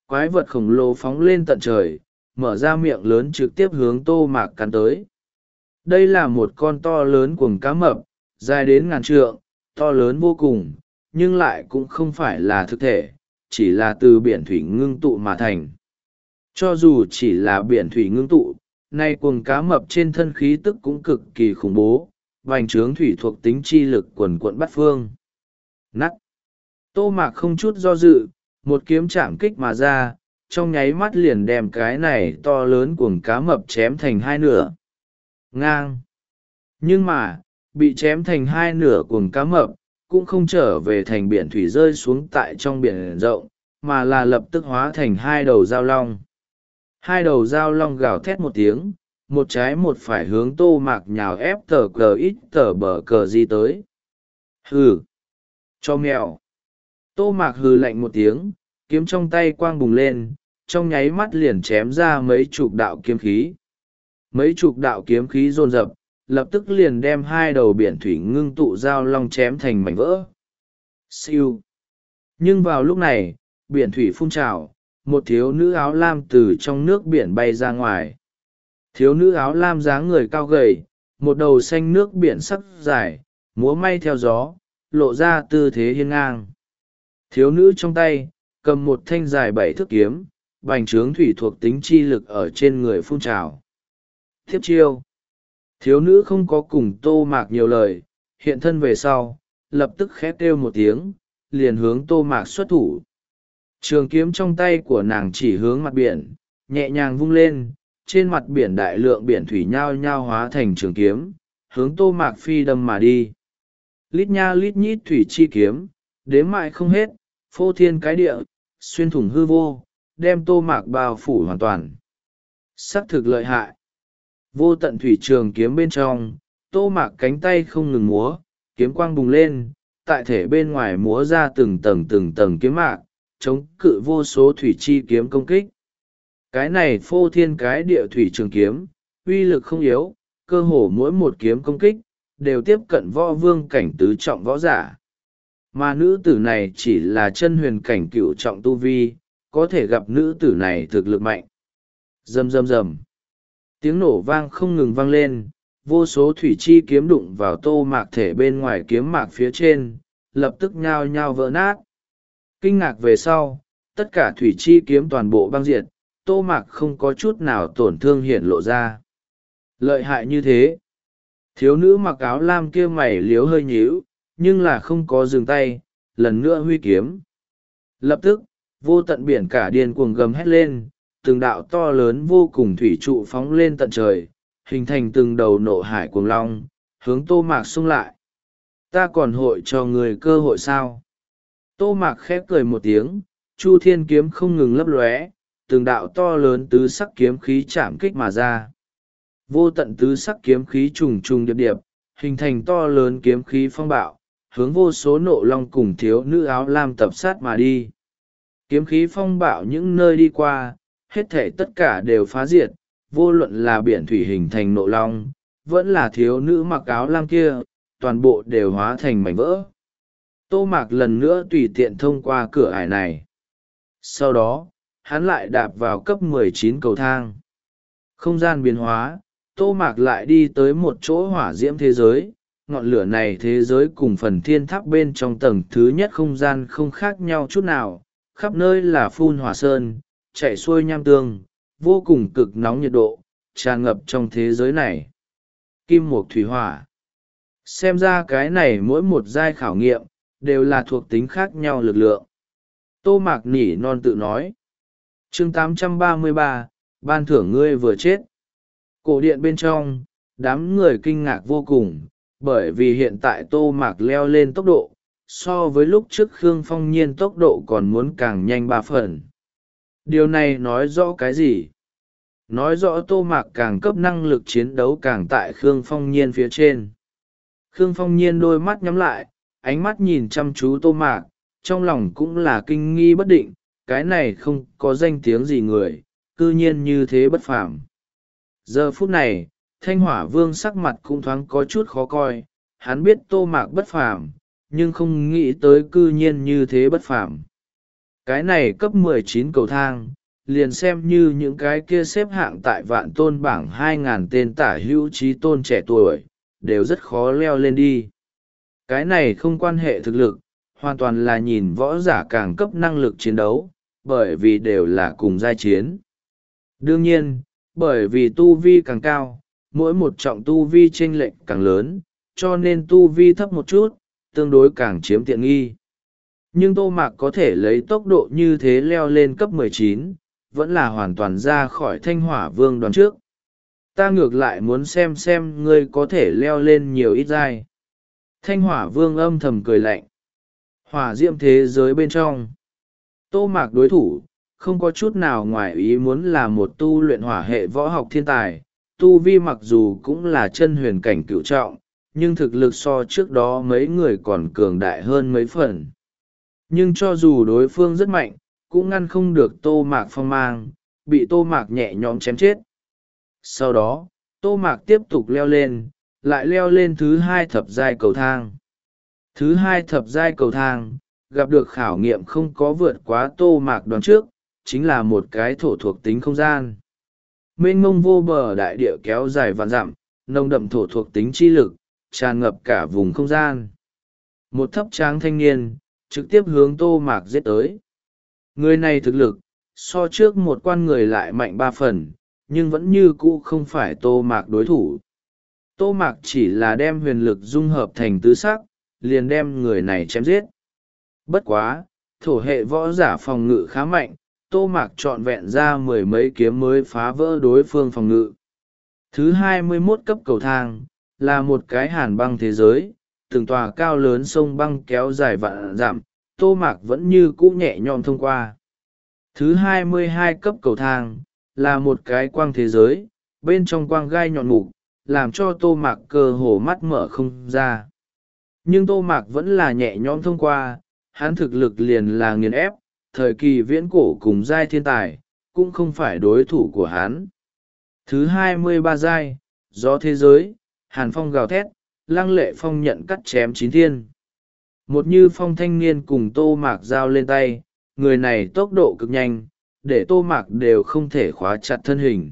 quái vật khổng lồ phóng lên tận trời, mở ra miệng lớn trực tiếp hướng tô mạc cắn tới. Đây là một con to lớn cuồng cá mập, dài đến ngàn trượng, to lớn vô cùng, nhưng lại cũng không phải là thực thể, chỉ là từ biển thủy ngưng tụ mà thành. Cho dù chỉ là biển thủy ngưng tụ, nay cuồng cá mập trên thân khí tức cũng cực kỳ khủng bố, bành trướng thủy thuộc tính chi lực quần quận bát phương. Nắt! Tô mạc không chút do dự, một kiếm chạm kích mà ra, trong nháy mắt liền đem cái này to lớn cuồng cá mập chém thành hai nửa. Ngang! Nhưng mà, bị chém thành hai nửa cuồng cá mập, cũng không trở về thành biển thủy rơi xuống tại trong biển rộng, mà là lập tức hóa thành hai đầu dao long. Hai đầu dao long gào thét một tiếng, một trái một phải hướng tô mạc nhào ép tờ cờ ít tờ bờ cờ gì tới. Hừ! Cho mèo! Tô mạc hừ lạnh một tiếng, kiếm trong tay quang bùng lên, trong nháy mắt liền chém ra mấy chục đạo kiếm khí. Mấy chục đạo kiếm khí dồn dập, lập tức liền đem hai đầu biển thủy ngưng tụ dao long chém thành mảnh vỡ. Siêu! Nhưng vào lúc này, biển thủy phun trào, một thiếu nữ áo lam từ trong nước biển bay ra ngoài. Thiếu nữ áo lam dáng người cao gầy, một đầu xanh nước biển sắc dài, múa may theo gió, lộ ra tư thế hiên ngang. Thiếu nữ trong tay, cầm một thanh dài bảy thước kiếm, bành trướng thủy thuộc tính chi lực ở trên người phun trào. Tiếp chiêu. Thiếu nữ không có cùng tô mạc nhiều lời, hiện thân về sau, lập tức khét kêu một tiếng, liền hướng tô mạc xuất thủ. Trường kiếm trong tay của nàng chỉ hướng mặt biển, nhẹ nhàng vung lên, trên mặt biển đại lượng biển thủy nhao nhao hóa thành trường kiếm, hướng tô mạc phi đâm mà đi. Lít nha lít nhít thủy chi kiếm, đếm mãi không hết, phô thiên cái địa, xuyên thủng hư vô, đem tô mạc bao phủ hoàn toàn. Sắc thực lợi hại. Vô tận thủy trường kiếm bên trong, tô mạc cánh tay không ngừng múa, kiếm quang bùng lên, tại thể bên ngoài múa ra từng tầng từng tầng kiếm mạc, chống cự vô số thủy chi kiếm công kích. Cái này phô thiên cái địa thủy trường kiếm, uy lực không yếu, cơ hồ mỗi một kiếm công kích, đều tiếp cận võ vương cảnh tứ trọng võ giả. Mà nữ tử này chỉ là chân huyền cảnh cửu trọng tu vi, có thể gặp nữ tử này thực lực mạnh. Rầm rầm rầm. Tiếng nổ vang không ngừng vang lên, vô số thủy chi kiếm đụng vào tô mạc thể bên ngoài kiếm mạc phía trên, lập tức nhao nhao vỡ nát. Kinh ngạc về sau, tất cả thủy chi kiếm toàn bộ băng diệt, tô mạc không có chút nào tổn thương hiện lộ ra. Lợi hại như thế. Thiếu nữ mặc áo lam kia mày liếu hơi nhíu, nhưng là không có dừng tay, lần nữa huy kiếm. Lập tức, vô tận biển cả điên cuồng gầm hét lên, từng đạo to lớn vô cùng thủy trụ phóng lên tận trời, hình thành từng đầu nộ hải cuồng long, hướng tô mạc xung lại. Ta còn hội cho người cơ hội sao? Tô mạc khép cười một tiếng, chu thiên kiếm không ngừng lấp lóe, từng đạo to lớn tứ sắc kiếm khí chạm kích mà ra. Vô tận tứ sắc kiếm khí trùng trùng điệp điệp, hình thành to lớn kiếm khí phong bạo, hướng vô số nộ long cùng thiếu nữ áo lam tập sát mà đi. Kiếm khí phong bạo những nơi đi qua, hết thể tất cả đều phá diệt, vô luận là biển thủy hình thành nộ long, vẫn là thiếu nữ mặc áo lam kia, toàn bộ đều hóa thành mảnh vỡ. Tô mạc lần nữa tùy tiện thông qua cửa ải này. Sau đó, hắn lại đạp vào cấp mười chín cầu thang. Không gian biến hóa, tô mạc lại đi tới một chỗ hỏa diễm thế giới. Ngọn lửa này thế giới cùng phần thiên tháp bên trong tầng thứ nhất không gian không khác nhau chút nào, khắp nơi là phun hỏa sơn, chạy xuôi nham tương, vô cùng cực nóng nhiệt độ, tràn ngập trong thế giới này. Kim mộc thủy hỏa. Xem ra cái này mỗi một giai khảo nghiệm, đều là thuộc tính khác nhau lực lượng. Tô mạc nỉ non tự nói. chương tám trăm ba mươi ba, ban thưởng ngươi vừa chết. Cổ điện bên trong, đám người kinh ngạc vô cùng, bởi vì hiện tại tô mạc leo lên tốc độ, so với lúc trước Khương Phong Nhiên tốc độ còn muốn càng nhanh ba phần. Điều này nói rõ cái gì? Nói rõ tô mạc càng cấp năng lực chiến đấu càng tại Khương Phong Nhiên phía trên. Khương Phong Nhiên đôi mắt nhắm lại, ánh mắt nhìn chăm chú tô mạc, trong lòng cũng là kinh nghi bất định, cái này không có danh tiếng gì người, cư nhiên như thế bất phàm. Giờ phút này, Thanh Hỏa Vương sắc mặt cũng thoáng có chút khó coi, hắn biết tô mạc bất phàm, nhưng không nghĩ tới cư nhiên như thế bất phàm. Cái này cấp mười chín cầu thang, liền xem như những cái kia xếp hạng tại vạn tôn bảng hai ngàn tên tả hữu trí tôn trẻ tuổi, đều rất khó leo lên đi. Cái này không quan hệ thực lực, hoàn toàn là nhìn võ giả càng cấp năng lực chiến đấu, bởi vì đều là cùng giai chiến. Đương nhiên, bởi vì tu vi càng cao, mỗi một trọng tu vi chênh lệch càng lớn, cho nên tu vi thấp một chút, tương đối càng chiếm tiện nghi. Nhưng Tô Mạc có thể lấy tốc độ như thế leo lên cấp mười chín, vẫn là hoàn toàn ra khỏi Thanh Hỏa Vương đoán trước. Ta ngược lại muốn xem xem ngươi có thể leo lên nhiều ít giai. Thanh Hỏa Vương âm thầm cười lạnh. Hỏa diệm thế giới bên trong. Tô Mạc đối thủ, không có chút nào ngoài ý muốn là một tu luyện hỏa hệ võ học thiên tài. Tu vi mặc dù cũng là chân huyền cảnh cựu trọng, nhưng thực lực so trước đó mấy người còn cường đại hơn mấy phần. Nhưng cho dù đối phương rất mạnh, cũng ngăn không được Tô Mạc phong mang, bị Tô Mạc nhẹ nhõm chém chết. Sau đó, Tô Mạc tiếp tục leo lên, lại leo lên thứ hai thập giai cầu thang. Thứ hai thập giai cầu thang, gặp được khảo nghiệm không có vượt quá Tô Mạc đoán trước, chính là một cái thổ thuộc tính không gian. Mênh mông vô bờ đại địa kéo dài vạn dặm, nồng đậm thổ thuộc tính chi lực, tràn ngập cả vùng không gian. Một thấp tráng thanh niên, trực tiếp hướng Tô Mạc giết tới. Người này thực lực, so trước một quan người lại mạnh ba phần, nhưng vẫn như cũ không phải Tô Mạc đối thủ. Tô Mạc chỉ là đem huyền lực dung hợp thành tứ sắc, liền đem người này chém giết. Bất quá, thổ hệ võ giả phòng ngự khá mạnh, Tô Mạc trọn vẹn ra mười mấy kiếm mới phá vỡ đối phương phòng ngự. Thứ hai mươi mốt cấp cầu thang, là một cái hàn băng thế giới, từng tòa cao lớn sông băng kéo dài vạn dặm, Tô Mạc vẫn như cũ nhẹ nhõm thông qua. Thứ hai mươi hai cấp cầu thang, là một cái quang thế giới, bên trong quang gai nhọn mục, làm cho Tô Mạc cơ hồ mắt mở không ra. Nhưng Tô Mạc vẫn là nhẹ nhõm thông qua, hắn thực lực liền là nghiền ép, thời kỳ viễn cổ cùng giai thiên tài, cũng không phải đối thủ của hắn. Thứ hai mươi ba giai, gió thế giới, hàn phong gào thét, lăng lệ phong nhận cắt chém chín thiên. Một như phong thanh niên cùng Tô Mạc giao lên tay, người này tốc độ cực nhanh, để Tô Mạc đều không thể khóa chặt thân hình.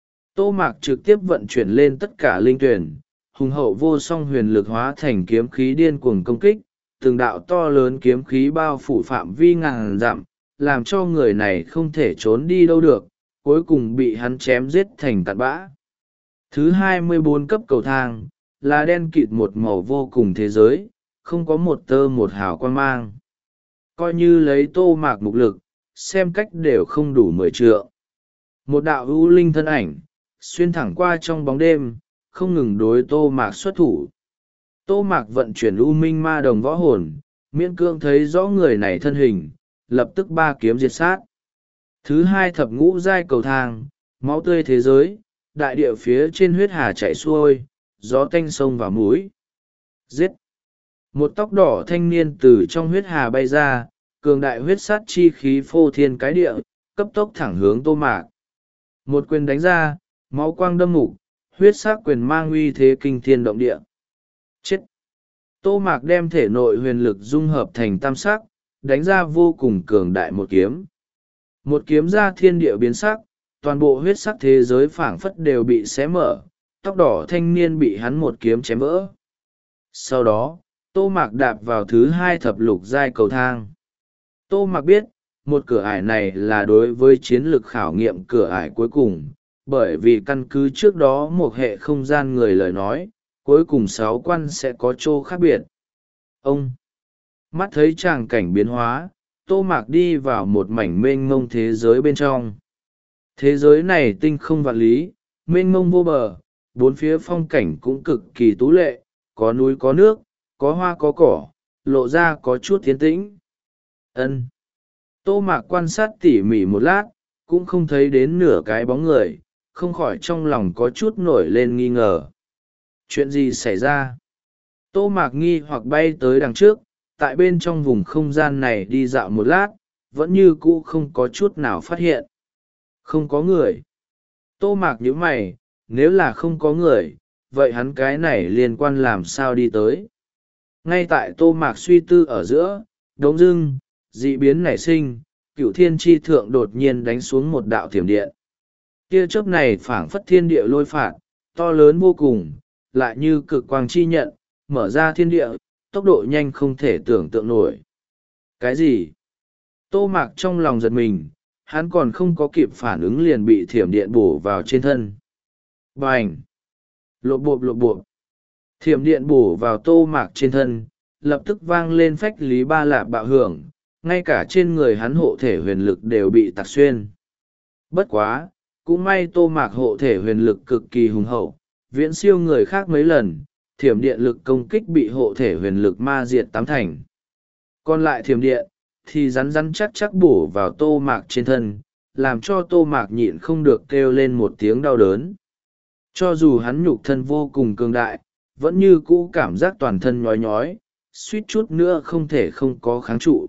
Tô Mạc trực tiếp vận chuyển lên tất cả linh tuyển, hùng hậu vô song huyền lực hóa thành kiếm khí điên cuồng công kích, từng đạo to lớn kiếm khí bao phủ phạm vi ngàn dặm, làm cho người này không thể trốn đi đâu được, cuối cùng bị hắn chém giết thành cặn bã. Thứ hai mươi bốn cấp cầu thang, là đen kịt một màu vô cùng thế giới, không có một tơ một hào quan mang. Coi như lấy Tô Mạc mục lực, xem cách đều không đủ mười trượng. Một đạo ưu linh thân ảnh, xuyên thẳng qua trong bóng đêm, không ngừng đối Tô Mạc xuất thủ. Tô Mạc vận chuyển u minh ma đồng võ hồn, miễn cưỡng thấy rõ người này thân hình, lập tức ba kiếm diệt sát. Thứ hai thập ngũ giai cầu thang, máu tươi thế giới, đại địa phía trên huyết hà chảy xuôi, gió tanh sông vào mũi. Giết! Một tóc đỏ thanh niên từ trong huyết hà bay ra, cường đại huyết sát chi khí phô thiên cái địa, cấp tốc thẳng hướng Tô Mạc. Một quyền đánh ra, máu quang đâm mục, huyết sắc quyền mang uy thế kinh thiên động địa. Chết! Tô Mạc đem thể nội huyền lực dung hợp thành tam sắc, đánh ra vô cùng cường đại một kiếm. Một kiếm ra thiên địa biến sắc, toàn bộ huyết sắc thế giới phảng phất đều bị xé mở, tóc đỏ thanh niên bị hắn một kiếm chém vỡ. Sau đó, Tô Mạc đạp vào thứ hai thập lục giai cầu thang. Tô Mạc biết, một cửa ải này là đối với chiến lược khảo nghiệm cửa ải cuối cùng, bởi vì căn cứ trước đó một hệ không gian người lời nói, cuối cùng sáu quan sẽ có chỗ khác biệt. Ông mắt thấy tràng cảnh biến hóa, Tô Mạc đi vào một mảnh mênh mông thế giới bên trong. Thế giới này tinh không vạn lý, mênh mông vô bờ, bốn phía phong cảnh cũng cực kỳ tú lệ, có núi có nước, có hoa có cỏ, lộ ra có chút tiến tĩnh. Ân. Tô Mạc quan sát tỉ mỉ một lát, cũng không thấy đến nửa cái bóng người, không khỏi trong lòng có chút nổi lên nghi ngờ. Chuyện gì xảy ra? Tô Mạc nghi hoặc bay tới đằng trước, tại bên trong vùng không gian này đi dạo một lát, vẫn như cũ không có chút nào phát hiện. Không có người. Tô Mạc nhíu mày, nếu là không có người, vậy hắn cái này liên quan làm sao đi tới? Ngay tại Tô Mạc suy tư ở giữa, đống dưng, dị biến nảy sinh, cựu thiên tri thượng đột nhiên đánh xuống một đạo thiểm điện. Tia chớp này phảng phất thiên địa lôi phạt, to lớn vô cùng, lại như cực quang chi nhận, mở ra thiên địa, tốc độ nhanh không thể tưởng tượng nổi. Cái gì? Tô Mạc trong lòng giật mình, hắn còn không có kịp phản ứng liền bị thiểm điện bổ vào trên thân. Bành! Lộp bộp lộp bộp. Thiểm điện bổ vào Tô Mạc trên thân, lập tức vang lên phách lý ba lạp bạo hưởng, ngay cả trên người hắn hộ thể huyền lực đều bị tạc xuyên. Bất quá, cũng may Tô Mạc hộ thể huyền lực cực kỳ hùng hậu, viễn siêu người khác mấy lần, thiểm điện lực công kích bị hộ thể huyền lực ma diệt tám thành. Còn lại thiểm điện, thì rắn rắn chắc chắc bổ vào Tô Mạc trên thân, làm cho Tô Mạc nhịn không được kêu lên một tiếng đau đớn. Cho dù hắn nhục thân vô cùng cường đại, vẫn như cũ cảm giác toàn thân nhói nhói, suýt chút nữa không thể không có kháng trụ.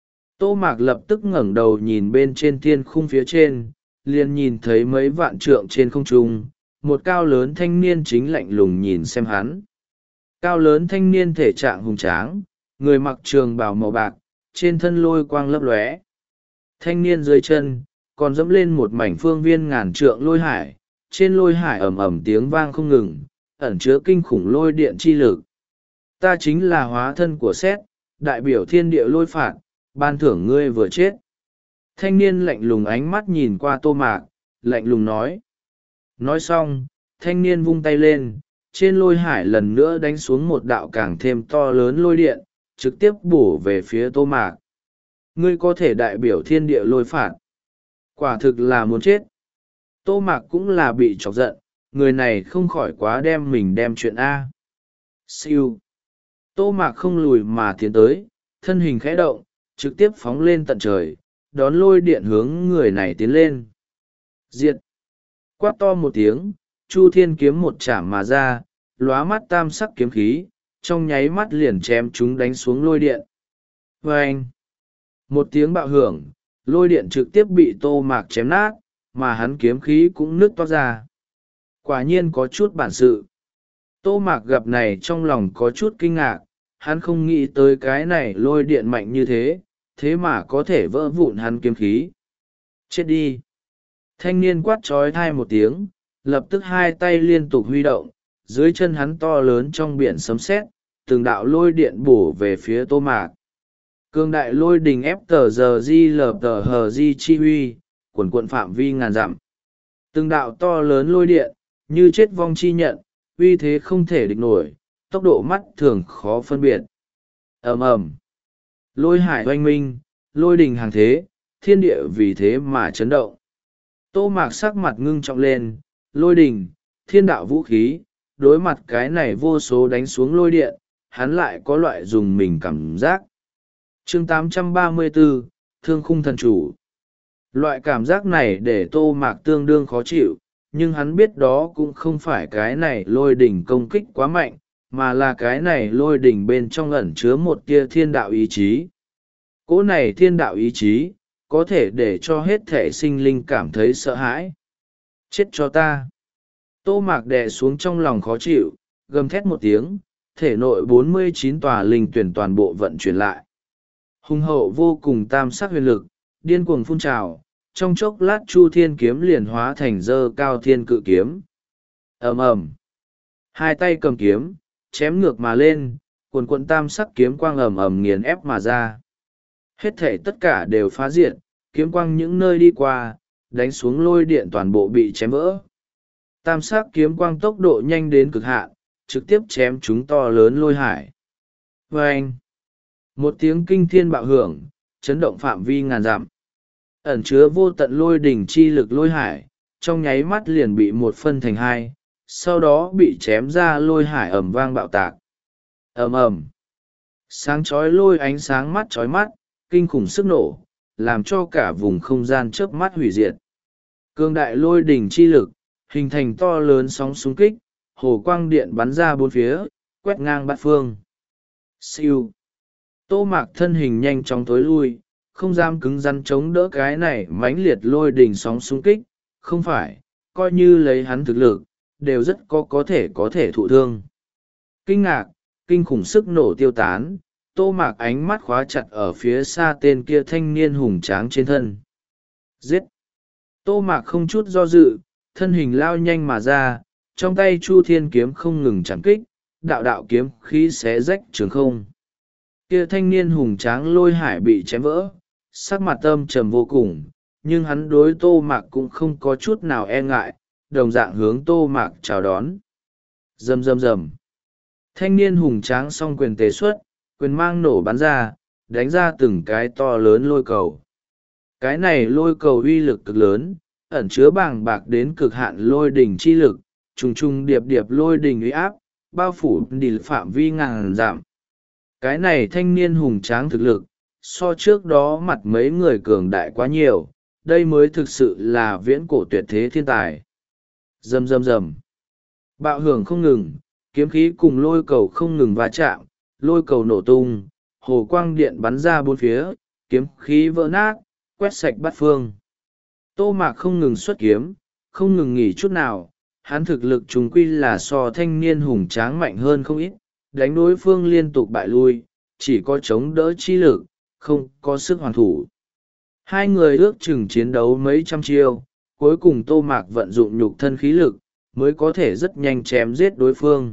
Tô Mạc lập tức ngẩng đầu nhìn bên trên thiên khung phía trên, liền nhìn thấy mấy vạn trượng trên không trung, một cao lớn thanh niên chính lạnh lùng nhìn xem hắn. Cao lớn thanh niên thể trạng hùng tráng, người mặc trường bào màu bạc, trên thân lôi quang lấp lóe. Thanh niên dưới chân, còn dẫm lên một mảnh phương viên ngàn trượng lôi hải, trên lôi hải ầm ầm tiếng vang không ngừng, ẩn chứa kinh khủng lôi điện chi lực. Ta chính là hóa thân của Sét, đại biểu thiên địa lôi phạt, ban thưởng ngươi vừa chết. Thanh niên lạnh lùng ánh mắt nhìn qua Tô Mạc, lạnh lùng nói. Nói xong, thanh niên vung tay lên, trên lôi hải lần nữa đánh xuống một đạo càng thêm to lớn lôi điện, trực tiếp bổ về phía Tô Mạc. Ngươi có thể đại biểu thiên địa lôi phạt. Quả thực là muốn chết. Tô Mạc cũng là bị chọc giận, người này không khỏi quá đem mình đem chuyện A. Siêu. Tô Mạc không lùi mà tiến tới, thân hình khẽ động, trực tiếp phóng lên tận trời, đón lôi điện hướng người này tiến lên. Diệt. Quát to một tiếng, Chu Thiên kiếm một chạm mà ra, lóa mắt tam sắc kiếm khí, trong nháy mắt liền chém chúng đánh xuống lôi điện. Vâng! Một tiếng bạo hưởng, lôi điện trực tiếp bị Tô Mạc chém nát, mà hắn kiếm khí cũng nứt toát ra. Quả nhiên có chút bản sự. Tô Mạc gặp này trong lòng có chút kinh ngạc, hắn không nghĩ tới cái này lôi điện mạnh như thế, thế mà có thể vỡ vụn hắn kiếm khí. Chết đi! Thanh niên quát trói thai một tiếng, lập tức hai tay liên tục huy động, dưới chân hắn to lớn trong biển sấm sét, từng đạo lôi điện bổ về phía Tô Mạc. Cương đại lôi đình ép tờ giờ di lờ tờ hờ di chi huy, quần quận phạm vi ngàn dặm. Từng đạo to lớn lôi điện, như chết vong chi nhận, uy thế không thể địch nổi, tốc độ mắt thường khó phân biệt. Ầm ầm, lôi hải oanh minh, lôi đình hàng thế, thiên địa vì thế mà chấn động. Tô Mạc sắc mặt ngưng trọng lên, lôi đình, thiên đạo vũ khí, đối mặt cái này vô số đánh xuống lôi điện, hắn lại có loại dùng mình cảm giác. Chương tám trăm ba mươi bốn, Thương khung thần chủ. Loại cảm giác này để Tô Mạc tương đương khó chịu, nhưng hắn biết đó cũng không phải cái này lôi đỉnh công kích quá mạnh, mà là cái này lôi đỉnh bên trong ẩn chứa một tia thiên đạo ý chí. Cỗ này thiên đạo ý chí, có thể để cho hết thể sinh linh cảm thấy sợ hãi. Chết cho ta! Tô Mạc đè xuống trong lòng khó chịu, gầm thét một tiếng, thể nội bốn mươi chín tòa linh tuyển toàn bộ vận chuyển lại. Hùng hậu vô cùng tam sắc huyền lực, điên cuồng phun trào, trong chốc lát Chu Thiên kiếm liền hóa thành dơ cao thiên cự kiếm. Ầm ầm, hai tay cầm kiếm, chém ngược mà lên, cuồn cuộn tam sắc kiếm quang ầm ầm nghiền ép mà ra. Hết thể tất cả đều phá diệt, kiếm quang những nơi đi qua, đánh xuống lôi điện toàn bộ bị chém vỡ. Tam sắc kiếm quang tốc độ nhanh đến cực hạn, trực tiếp chém chúng to lớn lôi hải. Vâng! Một tiếng kinh thiên bạo hưởng, chấn động phạm vi ngàn dặm. Ẩn chứa vô tận lôi đỉnh chi lực lôi hải, trong nháy mắt liền bị một phân thành hai, sau đó bị chém ra lôi hải ầm vang bạo tạc. Ầm ầm! Sáng chói lôi ánh sáng mắt chói mắt, kinh khủng sức nổ, làm cho cả vùng không gian chớp mắt hủy diệt. Cương đại lôi đỉnh chi lực, hình thành to lớn sóng xung kích, hồ quang điện bắn ra bốn phía, quét ngang bát phương. Siêu! Tô Mạc thân hình nhanh chóng tối lui, không dám cứng rắn chống đỡ cái này mãnh liệt lôi đỉnh sóng xung kích, không phải, coi như lấy hắn thực lực, đều rất có có thể có thể thụ thương. Kinh ngạc, kinh khủng sức nổ tiêu tán, Tô Mạc ánh mắt khóa chặt ở phía xa tên kia thanh niên hùng tráng trên thân. Giết! Tô Mạc không chút do dự, thân hình lao nhanh mà ra, trong tay Chu Thiên kiếm không ngừng chạm kích, đạo đạo kiếm khí xé rách trường không. Kia thanh niên hùng tráng Lôi Hải bị chém vỡ, sắc mặt âm trầm vô cùng, nhưng hắn đối Tô Mạc cũng không có chút nào e ngại, đồng dạng hướng Tô Mạc chào đón. Rầm rầm rầm. Thanh niên hùng tráng song quyền tế xuất, quyền mang nổ bắn ra, đánh ra từng cái to lớn lôi cầu. Cái này lôi cầu uy lực cực lớn, ẩn chứa bàng bạc đến cực hạn lôi đỉnh chi lực, trùng trùng điệp điệp lôi đỉnh uy áp, bao phủ đi phạm vi ngàn dặm. Cái này thanh niên hùng tráng thực lực, so trước đó mặt mấy người cường đại quá nhiều, đây mới thực sự là viễn cổ tuyệt thế thiên tài. Rầm rầm rầm. Bạo hưởng không ngừng, kiếm khí cùng lôi cầu không ngừng va chạm, lôi cầu nổ tung, hồ quang điện bắn ra bốn phía, kiếm khí vỡ nát, quét sạch bát phương. Tô Mạc không ngừng xuất kiếm, không ngừng nghỉ chút nào, hắn thực lực chúng quy là so thanh niên hùng tráng mạnh hơn không ít, đánh đối phương liên tục bại lui, chỉ có chống đỡ chi lực, không có sức hoàn thủ. Hai người ước chừng chiến đấu mấy trăm chiêu, cuối cùng Tô Mạc vận dụng nhục thân khí lực, mới có thể rất nhanh chém giết đối phương.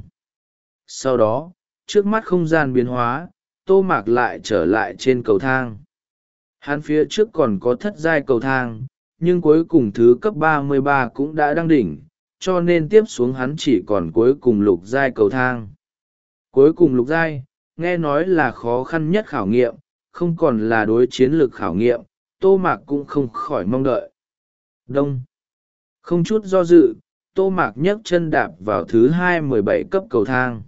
Sau đó, trước mắt không gian biến hóa, Tô Mạc lại trở lại trên cầu thang. Hắn phía trước còn có thất giai cầu thang, nhưng cuối cùng thứ cấp ba mươi ba cũng đã đăng đỉnh, cho nên tiếp xuống hắn chỉ còn cuối cùng lục giai cầu thang. Cuối cùng lục giai, nghe nói là khó khăn nhất khảo nghiệm, không còn là đối chiến lược khảo nghiệm, Tô Mạc cũng không khỏi mong đợi. Đông. Không chút do dự, Tô Mạc nhấc chân đạp vào thứ hai mười bảy cấp cầu thang.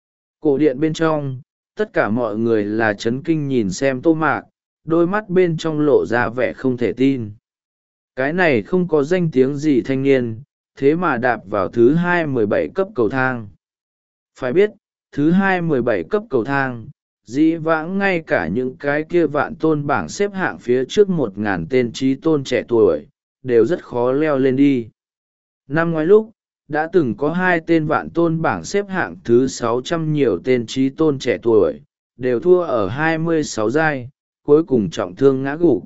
Cổ điện bên trong, tất cả mọi người là chấn kinh nhìn xem Tô Mạc, đôi mắt bên trong lộ ra vẻ không thể tin. Cái này không có danh tiếng gì thanh niên, thế mà đạp vào thứ hai mười bảy cấp cầu thang. Phải biết, thứ hai mười bảy cấp cầu thang, dĩ vãng ngay cả những cái kia vạn tôn bảng xếp hạng phía trước một ngàn tên trí tôn trẻ tuổi, đều rất khó leo lên đi. Năm ngoái lúc, đã từng có hai tên vạn tôn bảng xếp hạng thứ sáu trăm nhiều tên trí tôn trẻ tuổi, đều thua ở hai mươi sáu giai, cuối cùng trọng thương ngã gục.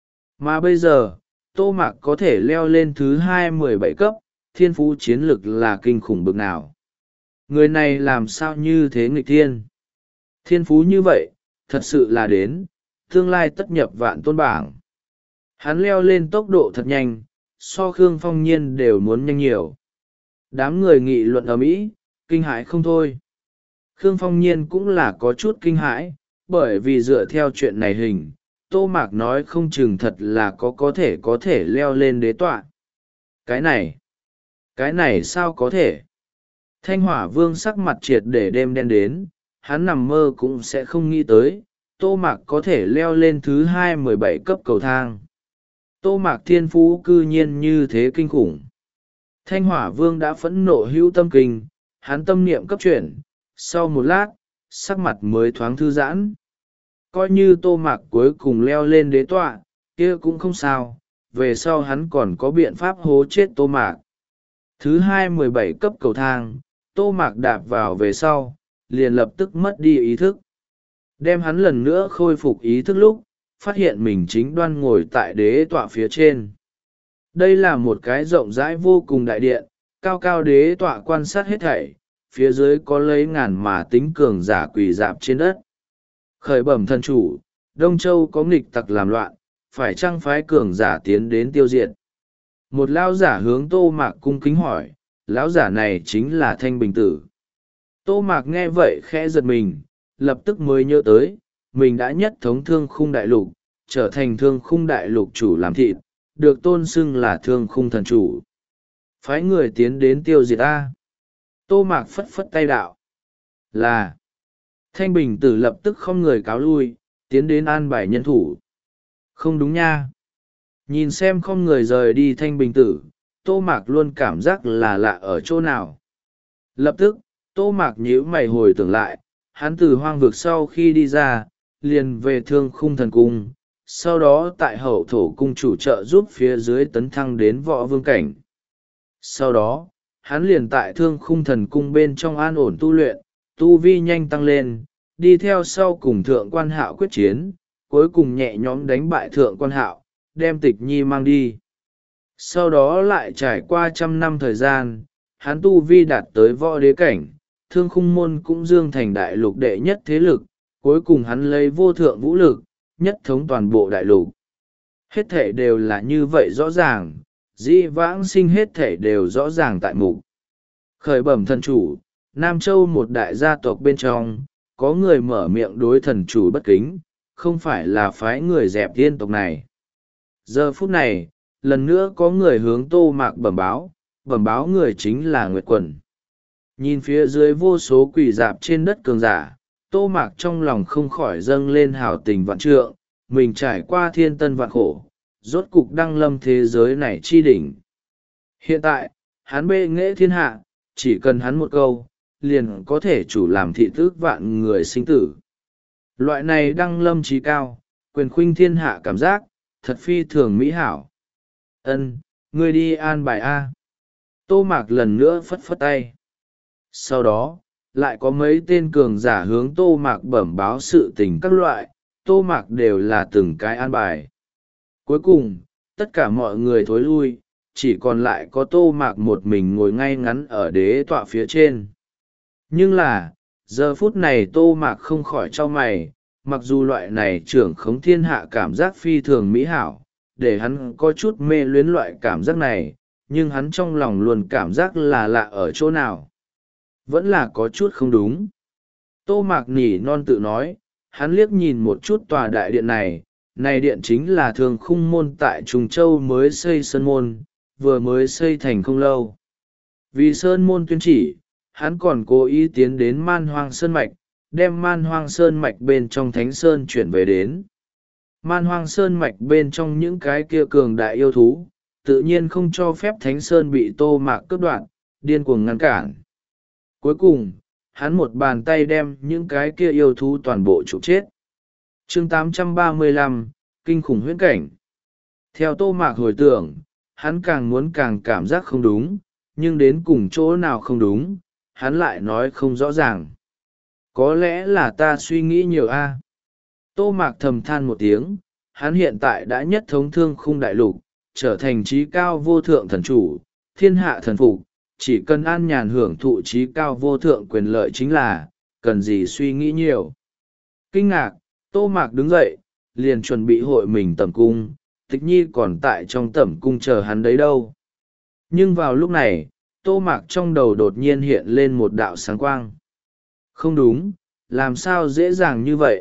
Mà bây giờ, Tô Mạc có thể leo lên thứ hai mười bảy cấp, thiên phú chiến lực là kinh khủng bực nào. Người này làm sao như thế nghịch thiên? Thiên phú như vậy, thật sự là đến, tương lai tất nhập vạn tôn bảng. Hắn leo lên tốc độ thật nhanh, so Khương Phong Nhiên đều muốn nhanh nhiều. Đám người nghị luận ở mỹ, kinh hãi không thôi. Khương Phong Nhiên cũng là có chút kinh hãi, bởi vì dựa theo chuyện này hình, Tô Mạc nói không chừng thật là có có thể có thể leo lên đế tọa. Cái này, cái này sao có thể? Thanh Hỏa Vương sắc mặt triệt để đêm đen đến, hắn nằm mơ cũng sẽ không nghĩ tới, Tô Mạc có thể leo lên thứ hai mười bảy cấp cầu thang. Tô Mạc thiên phú cư nhiên như thế kinh khủng. Thanh Hỏa Vương đã phẫn nộ hữu tâm kinh, hắn tâm niệm cấp chuyển, sau một lát, sắc mặt mới thoáng thư giãn. Coi như Tô Mạc cuối cùng leo lên đế tọa, kia cũng không sao, về sau hắn còn có biện pháp hố chết Tô Mạc. Thứ hai mười bảy cấp cầu thang, Tô Mạc đạp vào về sau, liền lập tức mất đi ý thức. Đem hắn lần nữa khôi phục ý thức lúc, phát hiện mình chính đoan ngồi tại đế tọa phía trên. Đây là một cái rộng rãi vô cùng đại điện, cao cao đế tọa quan sát hết thảy, phía dưới có lấy ngàn mà tính cường giả quỳ dạp trên đất. Khởi bẩm thần chủ, Đông Châu có nghịch tặc làm loạn, phải chăng phái cường giả tiến đến tiêu diệt? Một lão giả hướng Tô Mạc cung kính hỏi, lão giả này chính là Thanh Bình Tử. Tô Mạc nghe vậy khẽ giật mình, lập tức mới nhớ tới, mình đã nhất thống thương khung đại lục, trở thành thương khung đại lục chủ làm thịt, được tôn xưng là thương khung thần chủ. Phái người tiến đến tiêu diệt ta. Tô Mạc phất phất tay đạo. Là. Thanh Bình Tử lập tức không người cáo lui, tiến đến an bài nhân thủ. Không đúng nha. Nhìn xem không người rời đi Thanh Bình Tử, Tô Mạc luôn cảm giác là lạ ở chỗ nào. Lập tức, Tô Mạc nhíu mày hồi tưởng lại, hắn từ hoang vực sau khi đi ra, liền về thương khung thần cung, sau đó tại hậu thổ cung chủ trợ giúp phía dưới tấn thăng đến võ vương cảnh. Sau đó, hắn liền tại thương khung thần cung bên trong an ổn tu luyện, tu vi nhanh tăng lên, đi theo sau cùng thượng quan hạo quyết chiến, cuối cùng nhẹ nhõm đánh bại thượng quan hạo, đem tịch nhi mang đi. Sau đó lại trải qua trăm năm thời gian, hắn tu vi đạt tới võ đế cảnh, thương khung môn cũng dương thành đại lục đệ nhất thế lực, cuối cùng hắn lấy vô thượng vũ lực, nhất thống toàn bộ đại lục. Hết thể đều là như vậy rõ ràng, dĩ vãng sinh hết thể đều rõ ràng tại mục. Khởi bẩm thần chủ, Nam Châu một đại gia tộc bên trong, có người mở miệng đối thần chủ bất kính, không phải là phái người dẹp tiên tộc này. Giờ phút này, lần nữa có người hướng Tô Mạc bẩm báo, bẩm báo người chính là Nguyệt Quần. Nhìn phía dưới vô số quỷ dạp trên đất cường giả, Tô Mạc trong lòng không khỏi dâng lên hào tình vạn trượng, mình trải qua thiên tân vạn khổ, rốt cục đăng lâm thế giới này chi đỉnh. Hiện tại, hắn bệ nghệ thiên hạ, chỉ cần hắn một câu, liền có thể chủ làm thị tước vạn người sinh tử. Loại này đăng lâm trí cao, quyền khuynh thiên hạ cảm giác, thật phi thường mỹ hảo. Ân, ngươi đi an bài A. Tô Mạc lần nữa phất phất tay. Sau đó, lại có mấy tên cường giả hướng Tô Mạc bẩm báo sự tình các loại, Tô Mạc đều là từng cái an bài. Cuối cùng, tất cả mọi người thối lui, chỉ còn lại có Tô Mạc một mình ngồi ngay ngắn ở đế tọa phía trên. Nhưng là, giờ phút này Tô Mạc không khỏi chau mày, mặc dù loại này trưởng khống thiên hạ cảm giác phi thường mỹ hảo, để hắn có chút mê luyến loại cảm giác này, nhưng hắn trong lòng luôn cảm giác là lạ ở chỗ nào. Vẫn là có chút không đúng. Tô Mạc nỉ non tự nói, hắn liếc nhìn một chút tòa đại điện này, này điện chính là Thường Khung môn tại Trùng Châu mới xây sơn môn, vừa mới xây thành không lâu. Vì sơn môn tuyên chỉ, hắn còn cố ý tiến đến Man Hoang Sơn Mạch, đem Man Hoang Sơn Mạch bên trong Thánh Sơn chuyển về đến. Man Hoang Sơn Mạch bên trong những cái kia cường đại yêu thú, tự nhiên không cho phép Thánh Sơn bị Tô Mạc cướp đoạt, điên cuồng ngăn cản. Cuối cùng, hắn một bàn tay đem những cái kia yêu thú toàn bộ trục chết. chương tám trăm ba mươi lăm, Kinh khủng huyễn cảnh. Theo Tô Mạc hồi tưởng, hắn càng muốn càng cảm giác không đúng, nhưng đến cùng chỗ nào không đúng, hắn lại nói không rõ ràng. Có lẽ là ta suy nghĩ nhiều a. Tô Mạc thầm than một tiếng, hắn hiện tại đã nhất thống thương khung đại lục, trở thành trí cao vô thượng thần chủ, thiên hạ thần phục, chỉ cần an nhàn hưởng thụ trí cao vô thượng quyền lợi chính là, cần gì suy nghĩ nhiều. Kinh ngạc, Tô Mạc đứng dậy, liền chuẩn bị hội mình tẩm cung, Tịch Nhi còn tại trong tẩm cung chờ hắn đấy đâu. Nhưng vào lúc này, Tô Mạc trong đầu đột nhiên hiện lên một đạo sáng quang. Không đúng, làm sao dễ dàng như vậy?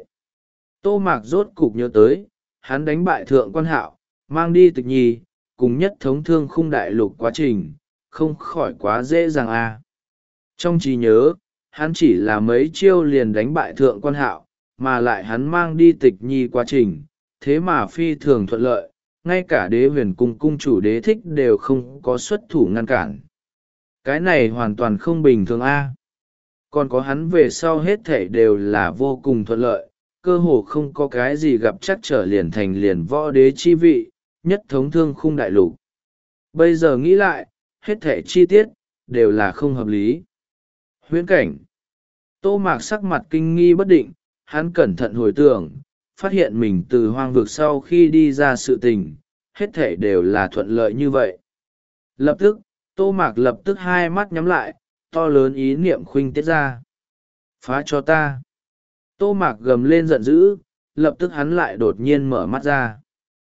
Tô Mạc rốt cục nhớ tới, hắn đánh bại thượng quan hạo, mang đi Tịch Nhi, cùng nhất thống thương khung đại lục quá trình, không khỏi quá dễ dàng à. Trong trí nhớ, hắn chỉ là mấy chiêu liền đánh bại thượng quan hạo, mà lại hắn mang đi Tịch Nhi quá trình, thế mà phi thường thuận lợi, ngay cả đế huyền cung cung chủ đế thích đều không có xuất thủ ngăn cản. Cái này hoàn toàn không bình thường a. Còn có hắn về sau hết thể đều là vô cùng thuận lợi, cơ hồ không có cái gì gặp chắc trở liền thành liền võ đế chi vị, nhất thống thương khung đại lục. Bây giờ nghĩ lại, hết thể chi tiết, đều là không hợp lý. Huyễn cảnh. Tô Mạc sắc mặt kinh nghi bất định, hắn cẩn thận hồi tưởng, phát hiện mình từ hoang vực sau khi đi ra sự tình, hết thể đều là thuận lợi như vậy. Lập tức, Tô Mạc lập tức hai mắt nhắm lại, to lớn ý niệm khuynh tiết ra. Phá cho ta. Tô Mạc gầm lên giận dữ, lập tức hắn lại đột nhiên mở mắt ra.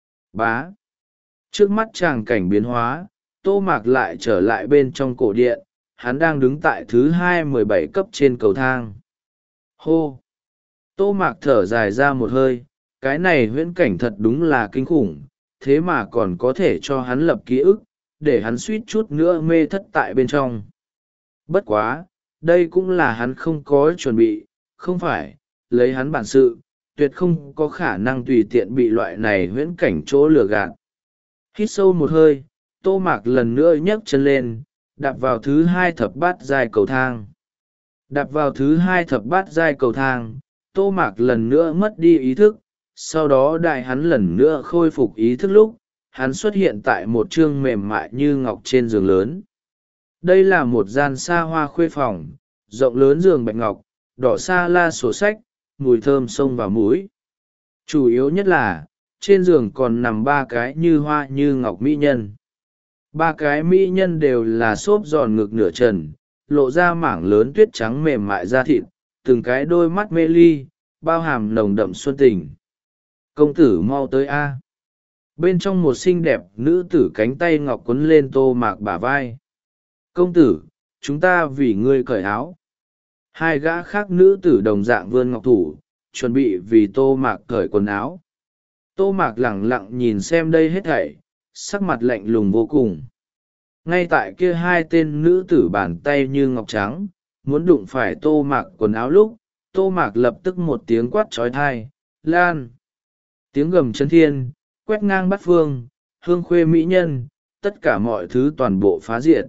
Bá. Trước mắt tràng cảnh biến hóa, Tô Mạc lại trở lại bên trong cổ điện, hắn đang đứng tại thứ hai mười bảy cấp trên cầu thang. Hô. Tô Mạc thở dài ra một hơi, cái này huyễn cảnh thật đúng là kinh khủng, thế mà còn có thể cho hắn lập ký ức, để hắn suýt chút nữa mê thất tại bên trong. Bất quá, đây cũng là hắn không có chuẩn bị, không phải, lấy hắn bản sự, tuyệt không có khả năng tùy tiện bị loại này huyễn cảnh chỗ lừa gạt. Hít sâu một hơi, Tô Mạc lần nữa nhấc chân lên, đạp vào thứ hai thập bát giai cầu thang. Đạp vào thứ hai thập bát giai cầu thang, Tô Mạc lần nữa mất đi ý thức, sau đó đại hắn lần nữa khôi phục ý thức lúc, hắn xuất hiện tại một trương mềm mại như ngọc trên giường lớn. Đây là một gian xa hoa khuê phòng, rộng lớn giường bạch ngọc, đỏ sa la sổ sách, mùi thơm xông vào mũi. Chủ yếu nhất là trên giường còn nằm ba cái như hoa như ngọc mỹ nhân. Ba cái mỹ nhân đều là xốp giòn ngực nửa trần, lộ ra mảng lớn tuyết trắng mềm mại da thịt, từng cái đôi mắt mê ly, bao hàm nồng đậm xuân tình. Công tử mau tới a. Bên trong một xinh đẹp nữ tử cánh tay ngọc quấn lên Tô Mạc bả vai. Công tử, chúng ta vì ngươi cởi áo. Hai gã khác nữ tử đồng dạng vươn ngọc thủ, chuẩn bị vì Tô Mạc cởi quần áo. Tô Mạc lẳng lặng nhìn xem đây hết thảy, sắc mặt lạnh lùng vô cùng. Ngay tại kia hai tên nữ tử bàn tay như ngọc trắng, muốn đụng phải Tô Mạc quần áo lúc, Tô Mạc lập tức một tiếng quát trói thai, lan. Tiếng gầm chấn thiên, quét ngang bát phương, hương khuê mỹ nhân, tất cả mọi thứ toàn bộ phá diệt.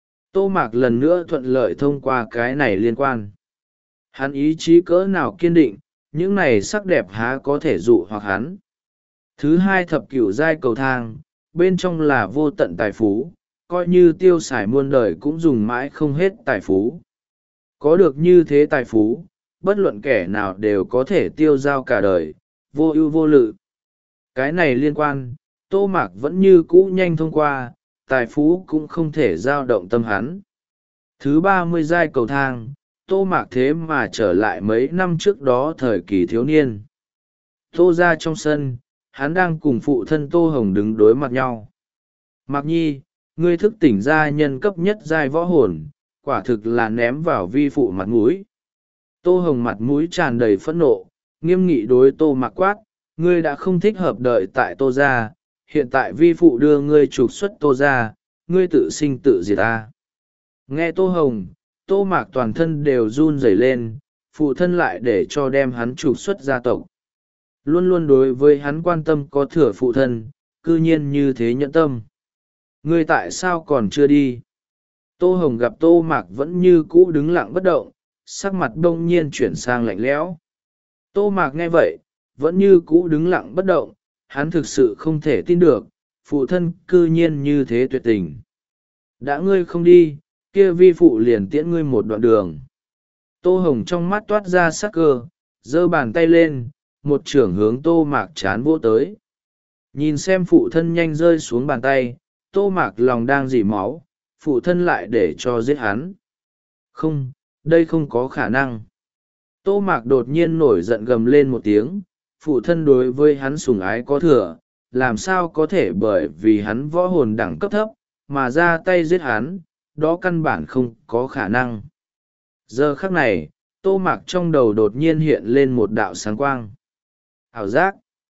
Tô Mạc lần nữa thuận lợi thông qua cái này liên quan. Hắn ý chí cỡ nào kiên định, những này sắc đẹp há có thể dụ hoặc hắn. Thứ hai thập cửu giai cầu thang, bên trong là vô tận tài phú, coi như tiêu xài muôn đời cũng dùng mãi không hết tài phú. Có được như thế tài phú, bất luận kẻ nào đều có thể tiêu dao cả đời, vô ưu vô lự. Cái này liên quan, Tô Mạc vẫn như cũ nhanh thông qua, tài phú cũng không thể dao động tâm hắn. Thứ ba mươi giai cầu thang, Tô Mạc thế mà trở lại mấy năm trước đó thời kỳ thiếu niên. Tô ra trong sân, hắn đang cùng phụ thân Tô Hồng đứng đối mặt nhau. Mạc Nhi, ngươi thức tỉnh ra nhân cấp nhất giai võ hồn, quả thực là ném vào vi phụ mặt mũi. Tô Hồng mặt mũi tràn đầy phẫn nộ, nghiêm nghị đối Tô Mạc quát, ngươi đã không thích hợp đợi tại Tô gia, hiện tại vi phụ đưa ngươi trục xuất Tô gia, ngươi tự sinh tự diệt ta. Nghe Tô Hồng, Tô Mạc toàn thân đều run rẩy lên, phụ thân lại để cho đem hắn trục xuất gia tộc. Luôn luôn đối với hắn quan tâm có thừa phụ thân, cư nhiên như thế nhẫn tâm. Ngươi tại sao còn chưa đi? Tô Hồng gặp Tô Mạc vẫn như cũ đứng lặng bất động, sắc mặt đông nhiên chuyển sang lạnh lẽo. Tô Mạc nghe vậy, vẫn như cũ đứng lặng bất động, hắn thực sự không thể tin được, phụ thân cư nhiên như thế tuyệt tình. Đã ngươi không đi, kia vi phụ liền tiễn ngươi một đoạn đường. Tô Hồng trong mắt toát ra sắc cơ, giơ bàn tay lên, một chưởng hướng Tô Mạc chán vỗ tới. Nhìn xem phụ thân nhanh rơi xuống bàn tay, Tô Mạc lòng đang dỉ máu, phụ thân lại để cho giết hắn. Không, đây không có khả năng. Tô Mạc đột nhiên nổi giận gầm lên một tiếng, phụ thân đối với hắn sủng ái có thừa, làm sao có thể bởi vì hắn võ hồn đẳng cấp thấp, mà ra tay giết hắn, đó căn bản không có khả năng. Giờ khắc này, Tô Mạc trong đầu đột nhiên hiện lên một đạo sáng quang. Ảo giác.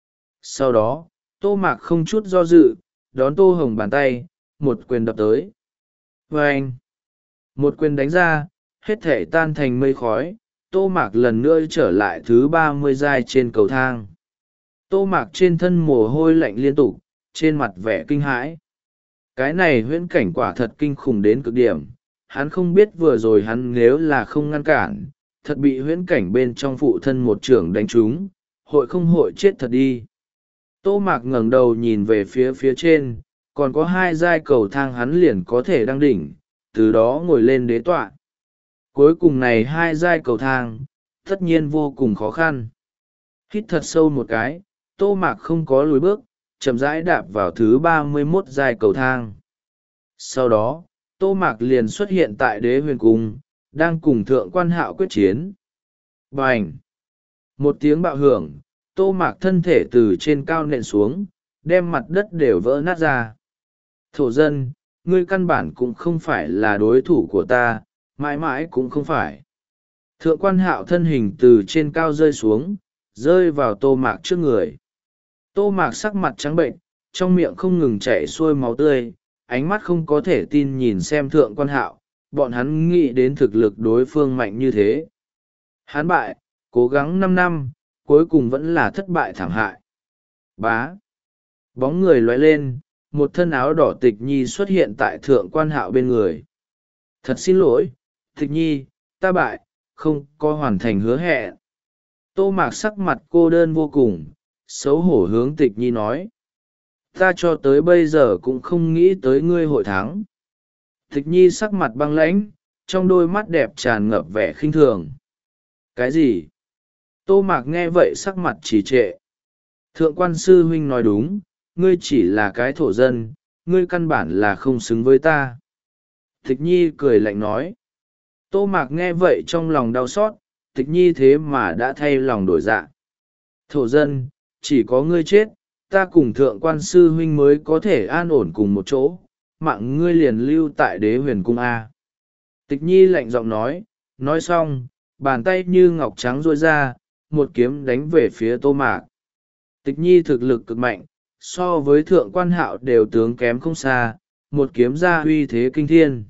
Sau đó, Tô Mạc không chút do dự, đón Tô Hồng bàn tay, một quyền đập tới. Và anh, một quyền đánh ra, hết thể tan thành mây khói, Tô Mạc lần nữa trở lại thứ ba mươi giai trên cầu thang. Tô Mạc trên thân mồ hôi lạnh liên tục, trên mặt vẻ kinh hãi. Cái này huyễn cảnh quả thật kinh khủng đến cực điểm, hắn không biết vừa rồi hắn nếu là không ngăn cản, thật bị huyễn cảnh bên trong phụ thân một trưởng đánh trúng, hội không hội chết thật đi. Tô Mạc ngẩng đầu nhìn về phía phía trên, còn có hai giai cầu thang hắn liền có thể đăng đỉnh, từ đó ngồi lên đế tọa. Cuối cùng này hai giai cầu thang, tất nhiên vô cùng khó khăn. Hít thật sâu một cái, Tô Mạc không có lùi bước, chậm rãi đạp vào thứ ba mươi mốt giai cầu thang. Sau đó, Tô Mạc liền xuất hiện tại đế huyền cung, đang cùng thượng quan hạo quyết chiến. Bành! Một tiếng bạo hưởng, Tô Mạc thân thể từ trên cao nện xuống, đem mặt đất đều vỡ nát ra. Thổ dân, ngươi căn bản cũng không phải là đối thủ của ta, mãi mãi cũng không phải. Thượng quan hạo thân hình từ trên cao rơi xuống, rơi vào Tô Mạc trước người. Tô Mạc sắc mặt trắng bệnh, trong miệng không ngừng chảy xuôi máu tươi, ánh mắt không có thể tin nhìn xem thượng quan hạo, bọn hắn nghĩ đến thực lực đối phương mạnh như thế. Hắn bại, cố gắng năm năm, cuối cùng vẫn là thất bại thảm hại. Bá. Bóng người lóe lên, một thân áo đỏ Tịch Nhi xuất hiện tại thượng quan hạo bên người. Thật xin lỗi, Tịch Nhi, ta bại, không có hoàn thành hứa hẹn. Tô Mạc sắc mặt cô đơn vô cùng, xấu hổ hướng Tịch Nhi nói. Ta cho tới bây giờ cũng không nghĩ tới ngươi hội thắng. Tịch Nhi sắc mặt băng lãnh, trong đôi mắt đẹp tràn ngập vẻ khinh thường. Cái gì? Tô Mạc nghe vậy sắc mặt trì trệ. Thượng quan sư huynh nói đúng, ngươi chỉ là cái thổ dân, ngươi căn bản là không xứng với ta. Tịch nhi cười lạnh nói. Tô Mạc nghe vậy trong lòng đau xót, tịch nhi thế mà đã thay lòng đổi dạ. Thổ dân, chỉ có ngươi chết, ta cùng thượng quan sư huynh mới có thể an ổn cùng một chỗ, mạng ngươi liền lưu tại đế huyền cung A. Tịch nhi lạnh giọng nói, nói xong, bàn tay như ngọc trắng rôi ra, một kiếm đánh về phía Tô Mạc. Tịch nhi thực lực cực mạnh, so với thượng quan hạo đều tướng kém không xa, một kiếm ra uy thế kinh thiên.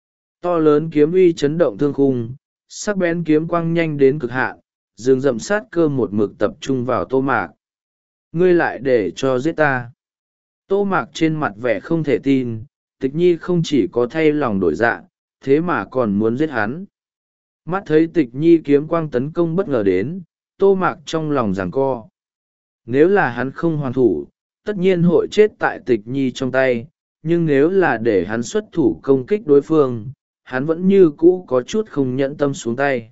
To lớn kiếm uy chấn động thương khung, sắc bén kiếm quang nhanh đến cực hạn, rừng rậm sát cơ một mực tập trung vào Tô Mạc. Ngươi lại để cho giết ta. Tô Mạc trên mặt vẻ không thể tin, tịch nhi không chỉ có thay lòng đổi dạ, thế mà còn muốn giết hắn. Mắt thấy tịch nhi kiếm quang tấn công bất ngờ đến, Tô Mạc trong lòng giằng co. Nếu là hắn không hoàn thủ, tất nhiên hội chết tại tịch nhi trong tay, nhưng nếu là để hắn xuất thủ công kích đối phương, hắn vẫn như cũ có chút không nhẫn tâm xuống tay.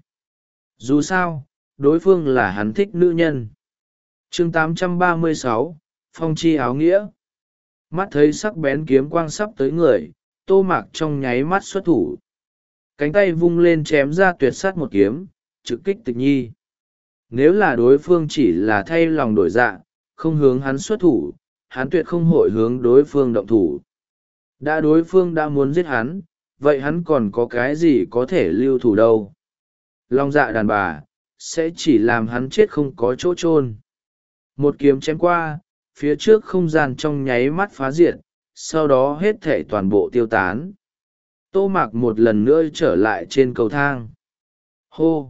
Dù sao, đối phương là hắn thích nữ nhân. chương tám trăm ba mươi sáu, Phong chi áo nghĩa. Mắt thấy sắc bén kiếm quang sắp tới người, Tô Mạc trong nháy mắt xuất thủ. Cánh tay vung lên chém ra tuyệt sát một kiếm, trực kích tịch nhi. Nếu là đối phương chỉ là thay lòng đổi dạ, không hướng hắn xuất thủ, hắn tuyệt không hội hướng đối phương động thủ. Đã đối phương đã muốn giết hắn, vậy hắn còn có cái gì có thể lưu thủ đâu. Lòng dạ đàn bà, sẽ chỉ làm hắn chết không có chỗ chôn. Một kiếm chém qua, phía trước không gian trong nháy mắt phá diệt, sau đó hết thể toàn bộ tiêu tán. Tô Mạc một lần nữa trở lại trên cầu thang. Hô!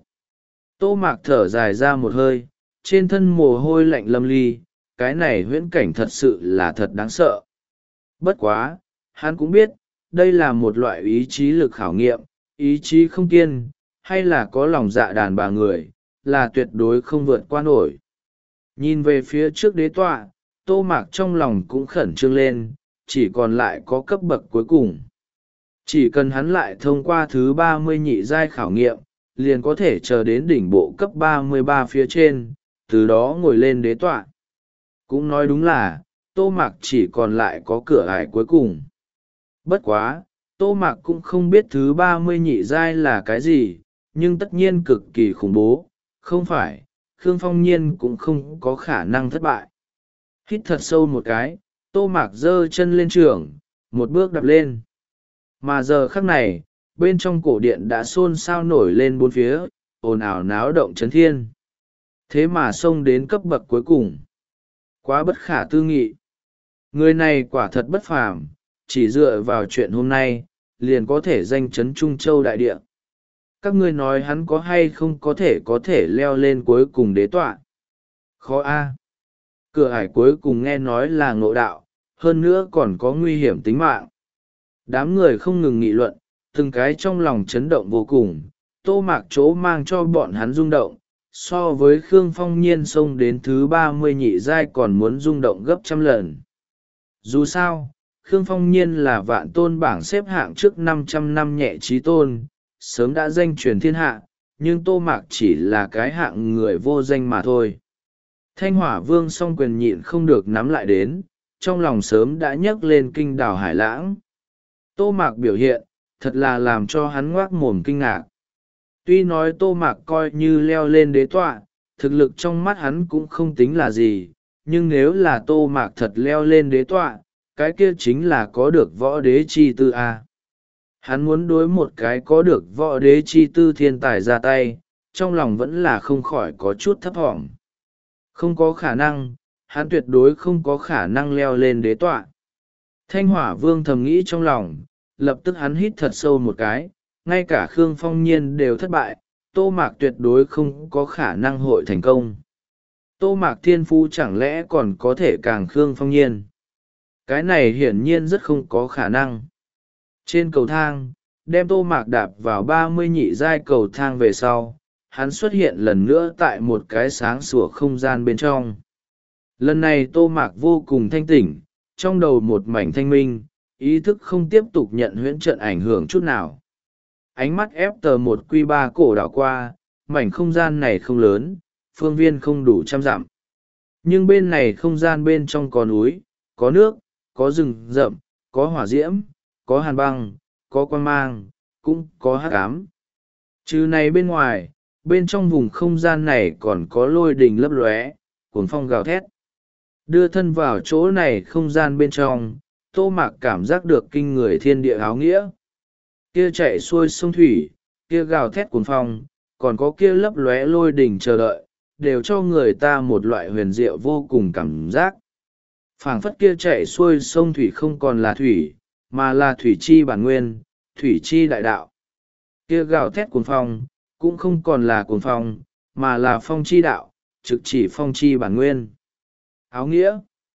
Tô Mạc thở dài ra một hơi, trên thân mồ hôi lạnh lâm ly, cái này huyễn cảnh thật sự là thật đáng sợ. Bất quá, hắn cũng biết, đây là một loại ý chí lực khảo nghiệm, ý chí không kiên, hay là có lòng dạ đàn bà người, là tuyệt đối không vượt qua nổi. Nhìn về phía trước đế tọa, Tô Mạc trong lòng cũng khẩn trương lên, chỉ còn lại có cấp bậc cuối cùng. Chỉ cần hắn lại thông qua thứ ba mươi nhị giai khảo nghiệm, liền có thể chờ đến đỉnh bộ cấp ba mươi ba phía trên, từ đó ngồi lên đế tọa. Cũng nói đúng là, Tô Mạc chỉ còn lại có cửa ải cuối cùng. Bất quá, Tô Mạc cũng không biết thứ ba mươi nhị giai là cái gì, nhưng tất nhiên cực kỳ khủng bố, không phải, Khương Phong Nhiên cũng không có khả năng thất bại. Hít thật sâu một cái, Tô Mạc giơ chân lên trường, một bước đạp lên. Mà giờ khắc này, bên trong cổ điện đã xôn xao nổi lên bốn phía, ồn ào náo động chấn thiên. Thế mà xông đến cấp bậc cuối cùng. Quá bất khả tư nghị. Người này quả thật bất phàm, chỉ dựa vào chuyện hôm nay, liền có thể danh chấn Trung Châu đại địa. Các ngươi nói hắn có hay không có thể có thể leo lên cuối cùng đế tọa. Khó a. Cửa ải cuối cùng nghe nói là ngộ đạo, hơn nữa còn có nguy hiểm tính mạng. Đám người không ngừng nghị luận, từng cái trong lòng chấn động vô cùng, Tô Mạc chỗ mang cho bọn hắn rung động, so với Khương Phong Nhiên xông đến thứ ba mươi nhị giai còn muốn rung động gấp trăm lần. Dù sao, Khương Phong Nhiên là vạn tôn bảng xếp hạng trước năm trăm năm nhẹ trí tôn, sớm đã danh truyền thiên hạ, nhưng Tô Mạc chỉ là cái hạng người vô danh mà thôi. Thanh Hỏa Vương song quyền nhịn không được nắm lại đến, trong lòng sớm đã nhấc lên kinh đảo Hải Lãng. Tô Mạc biểu hiện, thật là làm cho hắn ngoác mồm kinh ngạc. Tuy nói Tô Mạc coi như leo lên đế tọa, thực lực trong mắt hắn cũng không tính là gì, nhưng nếu là Tô Mạc thật leo lên đế tọa, cái kia chính là có được võ đế chi tư a. Hắn muốn đối một cái có được võ đế chi tư thiên tài ra tay, trong lòng vẫn là không khỏi có chút thấp thỏm. Không có khả năng, hắn tuyệt đối không có khả năng leo lên đế tọa. Thanh Hỏa Vương thầm nghĩ trong lòng, lập tức hắn hít thật sâu một cái, ngay cả Khương Phong Nhiên đều thất bại, Tô Mạc tuyệt đối không có khả năng hội thành công. Tô Mạc thiên phú chẳng lẽ còn có thể càng Khương Phong Nhiên? Cái này hiển nhiên rất không có khả năng. Trên cầu thang, đem Tô Mạc đạp vào ba mươi nhị giai cầu thang về sau, hắn xuất hiện lần nữa tại một cái sáng sủa không gian bên trong. Lần này Tô Mạc vô cùng thanh tỉnh, trong đầu một mảnh thanh minh, ý thức không tiếp tục nhận huyễn trận ảnh hưởng chút nào. Ánh mắt ép tờ một quy ba cổ đảo qua, mảnh không gian này không lớn, phương viên không đủ trăm dặm. Nhưng bên này không gian bên trong có núi, có nước, có rừng rậm, có hỏa diễm, có hàn băng, có quang mang, cũng có hắc ám. Trừ này bên ngoài, bên trong vùng không gian này còn có lôi đình lấp lóe, cuồng phong gào thét. Đưa thân vào chỗ này không gian bên trong, Tô Mạc cảm giác được kinh người thiên địa áo nghĩa. Kia chạy xuôi sông thủy, kia gào thét cuồng phong, còn có kia lấp lóe lôi đình chờ đợi, đều cho người ta một loại huyền diệu vô cùng cảm giác. Phảng phất kia chạy xuôi sông thủy không còn là thủy, mà là thủy chi bản nguyên, thủy chi đại đạo. Kia gào thét cuồng phong, cũng không còn là cuồng phong, mà là phong chi đạo, trực chỉ phong chi bản nguyên. Áo nghĩa.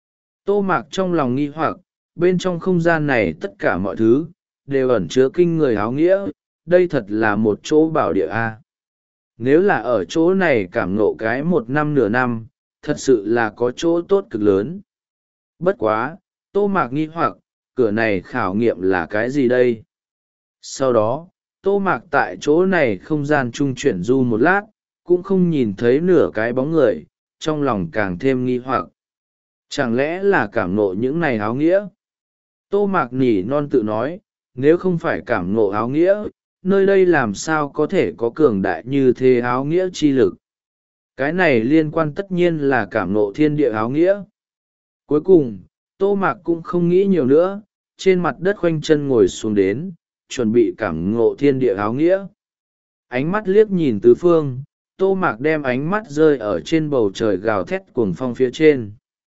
Tô Mạc trong lòng nghi hoặc, bên trong không gian này tất cả mọi thứ, đều ẩn chứa kinh người áo nghĩa, đây thật là một chỗ bảo địa A. Nếu là ở chỗ này cảm ngộ cái một năm nửa năm, thật sự là có chỗ tốt cực lớn. Bất quá, Tô Mạc nghi hoặc, cửa này khảo nghiệm là cái gì đây? Sau đó, Tô Mạc tại chỗ này không gian trung chuyển du một lát, cũng không nhìn thấy nửa cái bóng người, trong lòng càng thêm nghi hoặc. Chẳng lẽ là cảm ngộ những này áo nghĩa? Tô Mạc nỉ non tự nói, nếu không phải cảm ngộ áo nghĩa, nơi đây làm sao có thể có cường đại như thế áo nghĩa chi lực? Cái này liên quan tất nhiên là cảm ngộ thiên địa áo nghĩa. Cuối cùng, Tô Mạc cũng không nghĩ nhiều nữa, trên mặt đất khoanh chân ngồi xuống đến, chuẩn bị cảm ngộ thiên địa áo nghĩa. Ánh mắt liếc nhìn tứ phương, Tô Mạc đem ánh mắt rơi ở trên bầu trời gào thét cuồng phong phía trên.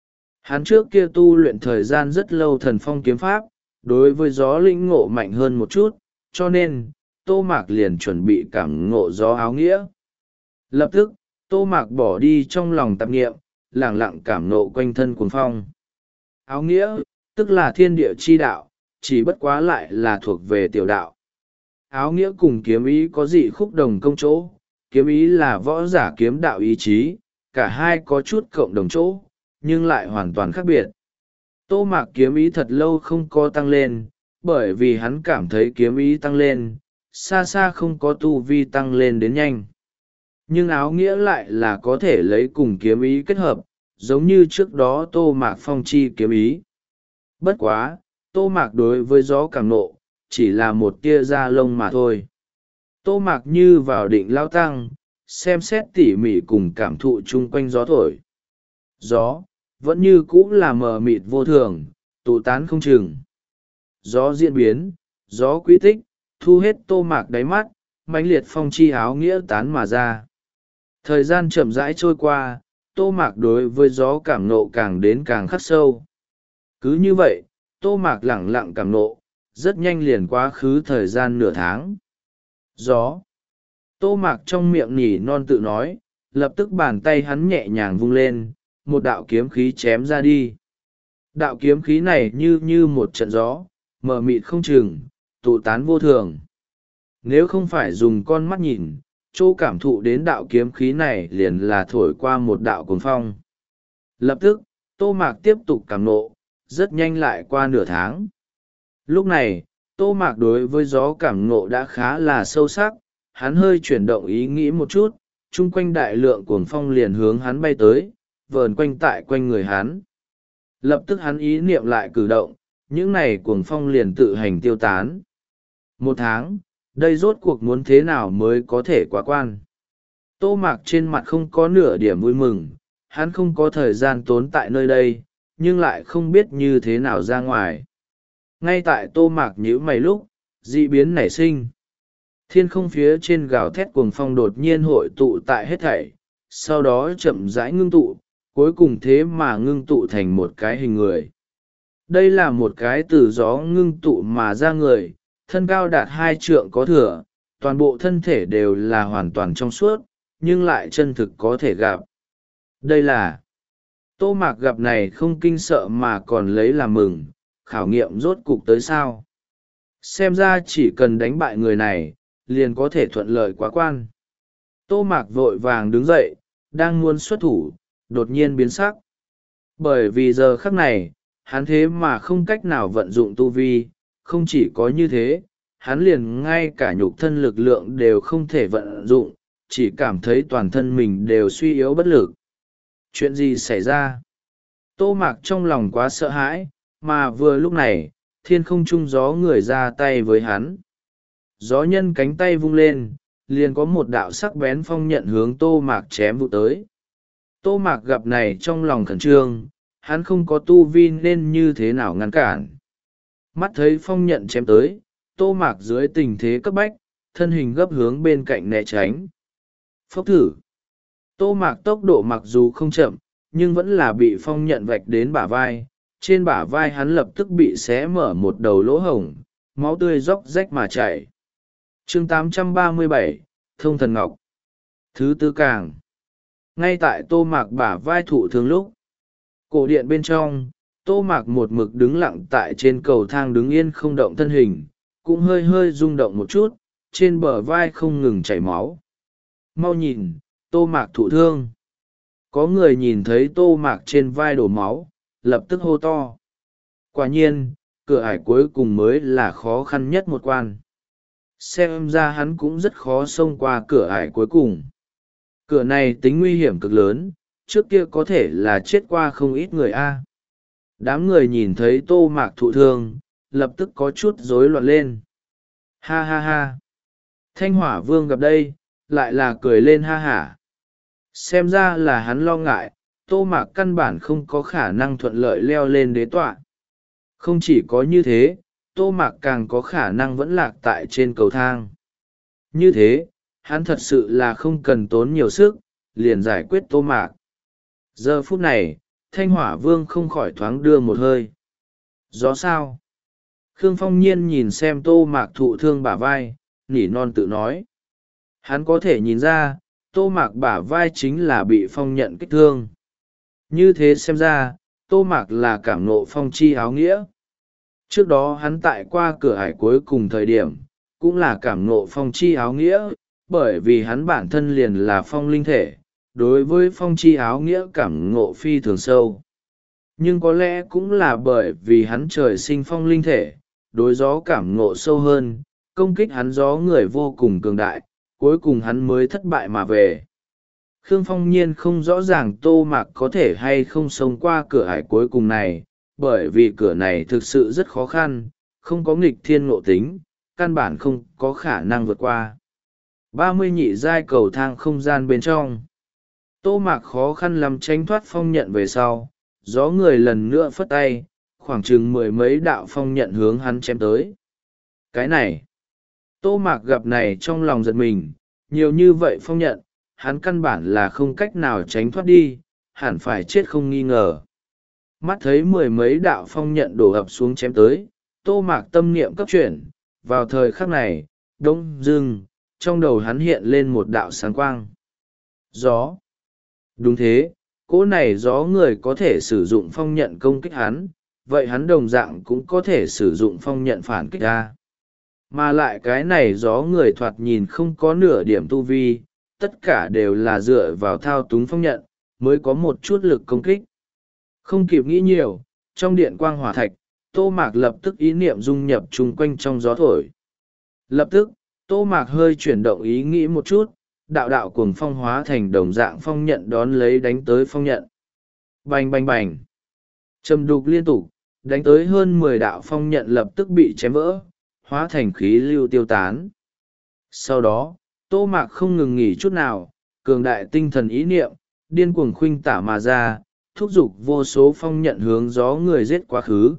Hắn trước kia tu luyện thời gian rất lâu thần phong kiếm pháp, đối với gió lĩnh ngộ mạnh hơn một chút, cho nên, Tô Mạc liền chuẩn bị cảm ngộ gió áo nghĩa. Lập tức, Tô Mạc bỏ đi trong lòng tạp nghiệm, lẳng lặng cảm ngộ quanh thân cuồng phong. Áo nghĩa, tức là thiên địa chi đạo, chỉ bất quá lại là thuộc về tiểu đạo. Áo nghĩa cùng kiếm ý có dị khúc đồng công chỗ, kiếm ý là võ giả kiếm đạo ý chí, cả hai có chút cộng đồng chỗ, nhưng lại hoàn toàn khác biệt. Tô Mạc kiếm ý thật lâu không có tăng lên, bởi vì hắn cảm thấy kiếm ý tăng lên, xa xa không có tu vi tăng lên đến nhanh. Nhưng áo nghĩa lại là có thể lấy cùng kiếm ý kết hợp, giống như trước đó Tô Mạc phong chi kiếm ý. Bất quá, Tô Mạc đối với gió cảm nộ, chỉ là một tia da lông mà thôi. Tô Mạc như vào định lao tăng, xem xét tỉ mỉ cùng cảm thụ chung quanh gió thổi. Gió, vẫn như cũ là mờ mịt vô thường, tụ tán không chừng. Gió diễn biến, gió quy tích, thu hết Tô Mạc đáy mắt, mãnh liệt phong chi áo nghĩa tán mà ra. Thời gian chậm rãi trôi qua, Tô Mạc đối với gió cảm nộ càng đến càng khắc sâu. Cứ như vậy, Tô Mạc lẳng lặng cảm nộ, rất nhanh liền quá khứ thời gian nửa tháng. Gió. Tô Mạc trong miệng nỉ non tự nói, lập tức bàn tay hắn nhẹ nhàng vung lên, một đạo kiếm khí chém ra đi. Đạo kiếm khí này như như một trận gió, mờ mịt không chừng, tụ tán vô thường. Nếu không phải dùng con mắt nhìn, chỗ cảm thụ đến đạo kiếm khí này liền là thổi qua một đạo cuồng phong. Lập tức, Tô Mạc tiếp tục cảm nộ, rất nhanh lại qua nửa tháng. Lúc này, Tô Mạc đối với gió cảm nộ đã khá là sâu sắc, hắn hơi chuyển động ý nghĩ một chút, chung quanh đại lượng cuồng phong liền hướng hắn bay tới, vờn quanh tại quanh người hắn. Lập tức hắn ý niệm lại cử động, những này cuồng phong liền tự hành tiêu tán. Một tháng, đây rốt cuộc muốn thế nào mới có thể quá quan. Tô Mạc trên mặt không có nửa điểm vui mừng, hắn không có thời gian tốn tại nơi đây, nhưng lại không biết như thế nào ra ngoài. Ngay tại Tô Mạc nhíu mày lúc, dị biến nảy sinh. Thiên không phía trên gào thét cuồng phong đột nhiên hội tụ tại hết thảy, sau đó chậm rãi ngưng tụ, cuối cùng thế mà ngưng tụ thành một cái hình người. Đây là một cái từ gió ngưng tụ mà ra người, thân cao đạt hai trượng có thừa, toàn bộ thân thể đều là hoàn toàn trong suốt, nhưng lại chân thực có thể gặp. Đây là Tô Mạc gặp này không kinh sợ mà còn lấy làm mừng, khảo nghiệm rốt cục tới sao. Xem ra chỉ cần đánh bại người này, liền có thể thuận lợi quá quan. Tô Mạc vội vàng đứng dậy, đang muốn xuất thủ, đột nhiên biến sắc. Bởi vì giờ khắc này, hắn thế mà không cách nào vận dụng tu vi, không chỉ có như thế, hắn liền ngay cả nhục thân lực lượng đều không thể vận dụng, chỉ cảm thấy toàn thân mình đều suy yếu bất lực. Chuyện gì xảy ra? Tô Mạc trong lòng quá sợ hãi, mà vừa lúc này, thiên không trung gió người ra tay với hắn. Gió nhân cánh tay vung lên, liền có một đạo sắc bén phong nhận hướng Tô Mạc chém vụ tới. Tô Mạc gặp này trong lòng khẩn trương, hắn không có tu vi nên như thế nào ngăn cản. Mắt thấy phong nhận chém tới, Tô Mạc dưới tình thế cấp bách, thân hình gấp hướng bên cạnh né tránh. Phốc thử. Tô Mạc tốc độ mặc dù không chậm, nhưng vẫn là bị phong nhận vạch đến bả vai. Trên bả vai hắn lập tức bị xé mở một đầu lỗ hổng, máu tươi róc rách mà chảy. chương tám trăm ba mươi bảy, Thông Thần Ngọc. Thứ tư càng. Ngay tại Tô Mạc bả vai thụ thương lúc, cổ điện bên trong, Tô Mạc một mực đứng lặng tại trên cầu thang đứng yên không động thân hình, cũng hơi hơi rung động một chút, trên bờ vai không ngừng chảy máu. Mau nhìn, Tô Mạc thụ thương. Có người nhìn thấy Tô Mạc trên vai đổ máu, lập tức hô to. Quả nhiên, cửa ải cuối cùng mới là khó khăn nhất một quan. Xem ra hắn cũng rất khó xông qua cửa ải cuối cùng. Cửa này tính nguy hiểm cực lớn, trước kia có thể là chết qua không ít người a. Đám người nhìn thấy Tô Mạc thụ thương, lập tức có chút rối loạn lên. Ha ha ha. Thanh Hỏa Vương gặp đây, lại là cười lên ha hả. Xem ra là hắn lo ngại, Tô Mạc căn bản không có khả năng thuận lợi leo lên đế tọa. Không chỉ có như thế, Tô Mạc càng có khả năng vẫn lạc tại trên cầu thang. Như thế, hắn thật sự là không cần tốn nhiều sức, liền giải quyết Tô Mạc. Giờ phút này, Thanh Hỏa Vương không khỏi thoáng đưa một hơi. Gió sao? Khương Phong Nhiên nhìn xem Tô Mạc thụ thương bả vai, nỉ non tự nói. Hắn có thể nhìn ra, Tô Mạc bả vai chính là bị phong nhận kích thương. Như thế xem ra, Tô Mạc là cảm ngộ phong chi áo nghĩa. Trước đó hắn tại qua cửa ải cuối cùng thời điểm, cũng là cảm ngộ phong chi áo nghĩa, bởi vì hắn bản thân liền là phong linh thể, đối với phong chi áo nghĩa cảm ngộ phi thường sâu. Nhưng có lẽ cũng là bởi vì hắn trời sinh phong linh thể, đối gió cảm ngộ sâu hơn, công kích hắn gió người vô cùng cường đại, cuối cùng hắn mới thất bại mà về. Khương Phong Nhiên không rõ ràng Tô Mạc có thể hay không xông qua cửa ải cuối cùng này, bởi vì cửa này thực sự rất khó khăn, không có nghịch thiên ngộ tính, căn bản không có khả năng vượt qua. ba mươi nhị giai cầu thang không gian bên trong. Tô Mạc khó khăn lắm tránh thoát phong nhận về sau, gió người lần nữa phất tay, khoảng chừng mười mấy đạo phong nhận hướng hắn chém tới. Cái này, Tô Mạc gặp này trong lòng giật mình, nhiều như vậy phong nhận, hắn căn bản là không cách nào tránh thoát đi, hẳn phải chết không nghi ngờ. Mắt thấy mười mấy đạo phong nhận đổ ập xuống chém tới, Tô Mạc tâm niệm cấp chuyển, vào thời khắc này, đông dưng, trong đầu hắn hiện lên một đạo sáng quang. Gió. Đúng thế, cỗ này gió người có thể sử dụng phong nhận công kích hắn, vậy hắn đồng dạng cũng có thể sử dụng phong nhận phản kích ra. Mà lại cái này gió người thoạt nhìn không có nửa điểm tu vi, tất cả đều là dựa vào thao túng phong nhận, mới có một chút lực công kích. Không kịp nghĩ nhiều, trong điện quang hỏa thạch, Tô Mạc lập tức ý niệm dung nhập chung quanh trong gió thổi. Lập tức, Tô Mạc hơi chuyển động ý nghĩ một chút, đạo đạo cuồng phong hóa thành đồng dạng phong nhận đón lấy đánh tới phong nhận. Bành bành bành. Trầm đục liên tục, đánh tới hơn mười đạo phong nhận lập tức bị chém vỡ, hóa thành khí lưu tiêu tán. Sau đó, Tô Mạc không ngừng nghỉ chút nào, cường đại tinh thần ý niệm, điên cuồng khuynh tả mà ra, thúc giục vô số phong nhận hướng gió người giết quá khứ.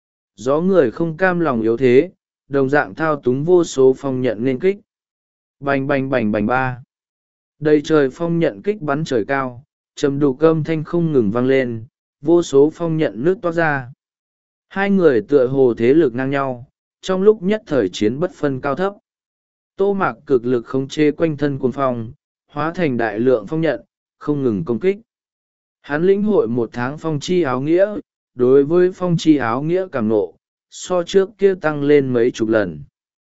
Gió người không cam lòng yếu thế, đồng dạng thao túng vô số phong nhận nên kích. Bành bành bành bành ba. Đầy trời phong nhận kích bắn trời cao, trầm đục âm thanh không ngừng vang lên, vô số phong nhận nước toát ra. Hai người tựa hồ thế lực ngang nhau, trong lúc nhất thời chiến bất phân cao thấp. Tô Mạc cực lực khống chế quanh thân cuồng phong, hóa thành đại lượng phong nhận, không ngừng công kích. Hắn lĩnh hội một tháng phong chi áo nghĩa, đối với phong chi áo nghĩa cảm nộ, so trước kia tăng lên mấy chục lần.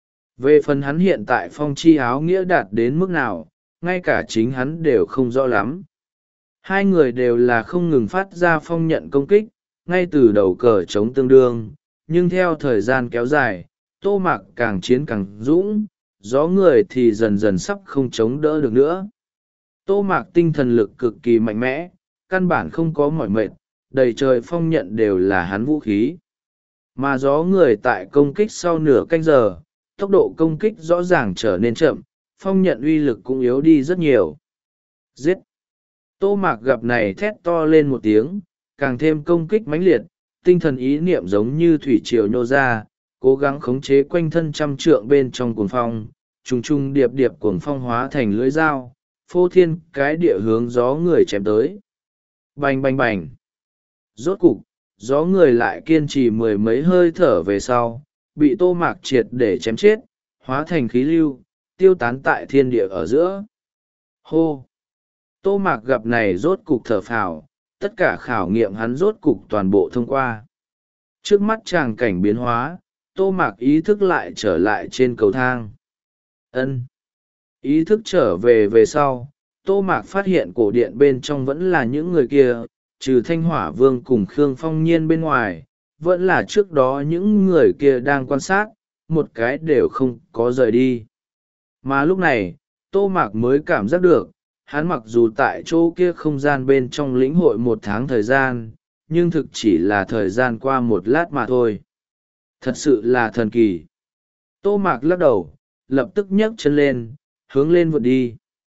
Về phần hắn hiện tại phong chi áo nghĩa đạt đến mức nào, ngay cả chính hắn đều không rõ lắm. Hai người đều là không ngừng phát ra phong nhận công kích, ngay từ đầu cờ chống tương đương, nhưng theo thời gian kéo dài, Tô Mạc càng chiến càng dũng, gió người thì dần dần sắp không chống đỡ được nữa. Tô Mạc tinh thần lực cực kỳ mạnh mẽ, căn bản không có mỏi mệt, đầy trời phong nhận đều là hắn vũ khí. Mà gió người tại công kích sau nửa canh giờ, tốc độ công kích rõ ràng trở nên chậm, phong nhận uy lực cũng yếu đi rất nhiều. Giết! Tô Mạc gặp này thét to lên một tiếng, càng thêm công kích mãnh liệt, tinh thần ý niệm giống như thủy triều nhô ra, cố gắng khống chế quanh thân trăm trượng bên trong cuồng phong, trùng trùng điệp điệp cuồng phong hóa thành lưỡi dao, phô thiên cái địa hướng gió người chém tới. Bành bành bành! Rốt cục, gió người lại kiên trì mười mấy hơi thở về sau, bị Tô Mạc triệt để chém chết, hóa thành khí lưu, tiêu tán tại thiên địa ở giữa. Hô! Tô Mạc gặp này rốt cục thở phào, tất cả khảo nghiệm hắn rốt cục toàn bộ thông qua. Trước mắt tràng cảnh biến hóa, Tô Mạc ý thức lại trở lại trên cầu thang. Ân. Ý thức trở về về sau, Tô Mạc phát hiện cổ điện bên trong vẫn là những người kia, trừ Thanh Hỏa Vương cùng Khương Phong Nhiên bên ngoài, vẫn là trước đó những người kia đang quan sát, một cái đều không có rời đi. Mà lúc này, Tô Mạc mới cảm giác được, hắn mặc dù tại chỗ kia không gian bên trong lĩnh hội một tháng thời gian, nhưng thực chỉ là thời gian qua một lát mà thôi. Thật sự là thần kỳ. Tô Mạc lắc đầu, lập tức nhấc chân lên, hướng lên vượt đi.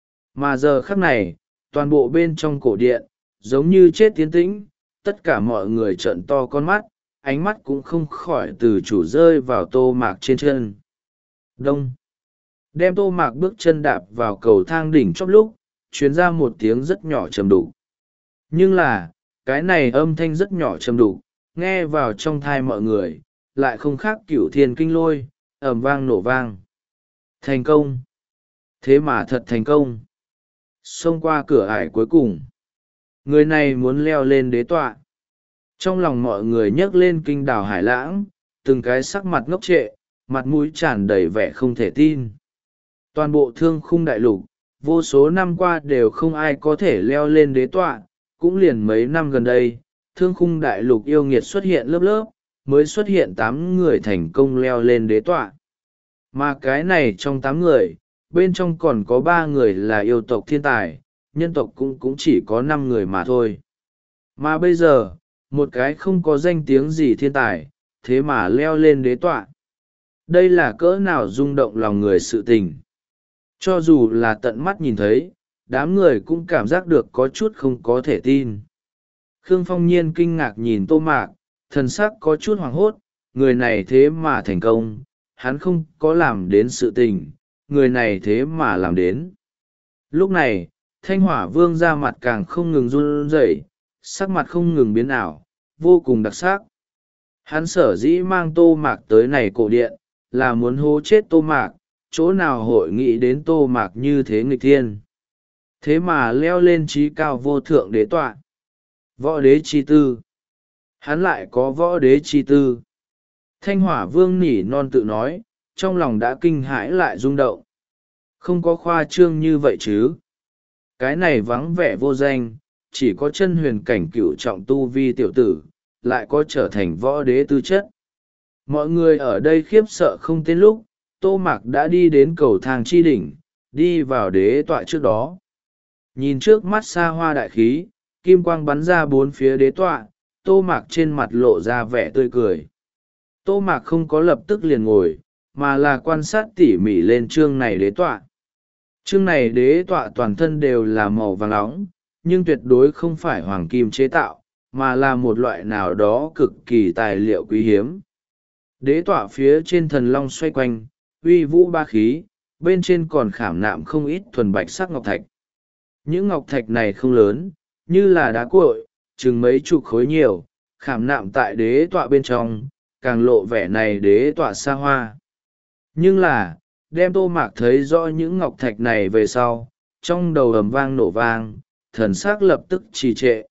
Mà giờ khắc này, toàn bộ bên trong cổ điện, giống như chết tiến tĩnh, tất cả mọi người trợn to con mắt, ánh mắt cũng không khỏi từ chủ rơi vào Tô Mạc trên chân. Đông. Đem Tô Mạc bước chân đạp vào cầu thang đỉnh chóp lúc, truyền ra một tiếng rất nhỏ trầm đục. Nhưng là, cái này âm thanh rất nhỏ trầm đục, nghe vào trong thai mọi người, lại không khác cửu thiên kinh lôi, ầm vang nổ vang. Thành công! Thế mà thật thành công! Xông qua cửa ải cuối cùng. Người này muốn leo lên đế tọa. Trong lòng mọi người nhấc lên kinh đảo hải lãng, từng cái sắc mặt ngốc trệ, mặt mũi tràn đầy vẻ không thể tin. Toàn bộ thương khung đại lục, vô số năm qua đều không ai có thể leo lên đế tọa, cũng liền mấy năm gần đây, thương khung đại lục yêu nghiệt xuất hiện lớp lớp, mới xuất hiện tám người thành công leo lên đế tọa. Mà cái này trong tám người, bên trong còn có ba người là yêu tộc thiên tài, nhân tộc cũng cũng chỉ có năm người mà thôi. Mà bây giờ, một cái không có danh tiếng gì thiên tài, thế mà leo lên đế tọa. Đây là cỡ nào rung động lòng người sự tình. Cho dù là tận mắt nhìn thấy, đám người cũng cảm giác được có chút không có thể tin. Khương Phong Nhiên kinh ngạc nhìn Tô Mạc, thần sắc có chút hoảng hốt, người này thế mà thành công, hắn không có làm đến sự tình, người này thế mà làm đến. Lúc này, Thanh Hỏa Vương ra mặt càng không ngừng run rẩy, sắc mặt không ngừng biến ảo, vô cùng đặc sắc. Hắn sở dĩ mang Tô Mạc tới này cổ điện, là muốn hố chết Tô Mạc, chỗ nào hội nghị đến Tô Mạc như thế nghịch thiên. Thế mà leo lên trí cao vô thượng đế tọa. Võ đế chi tư. Hắn lại có võ đế chi tư. Thanh Hỏa Vương nỉ non tự nói, trong lòng đã kinh hãi lại rung động. Không có khoa trương như vậy chứ. Cái này vắng vẻ vô danh, chỉ có chân huyền cảnh cửu trọng tu vi tiểu tử, lại có trở thành võ đế tư chất. Mọi người ở đây khiếp sợ không tên lúc, Tô Mạc đã đi đến cầu thang chi đỉnh, đi vào đế tọa trước đó. Nhìn trước mắt xa hoa đại khí, kim quang bắn ra bốn phía đế tọa, Tô Mạc trên mặt lộ ra vẻ tươi cười. Tô Mạc không có lập tức liền ngồi, mà là quan sát tỉ mỉ lên chương này đế tọa. Chương này đế tọa toàn thân đều là màu vàng nóng, nhưng tuyệt đối không phải hoàng kim chế tạo, mà là một loại nào đó cực kỳ tài liệu quý hiếm. Đế tọa phía trên thần long xoay quanh, uy vũ ba khí, bên trên còn khảm nạm không ít thuần bạch sắc ngọc thạch. Những ngọc thạch này không lớn, như là đá cuội, chừng mấy chục khối nhiều, khảm nạm tại đế tọa bên trong, càng lộ vẻ này đế tọa xa hoa. Nhưng là, đem Tô Mạc thấy rõ những ngọc thạch này về sau, trong đầu ầm vang nổ vang, thần sắc lập tức trì trệ.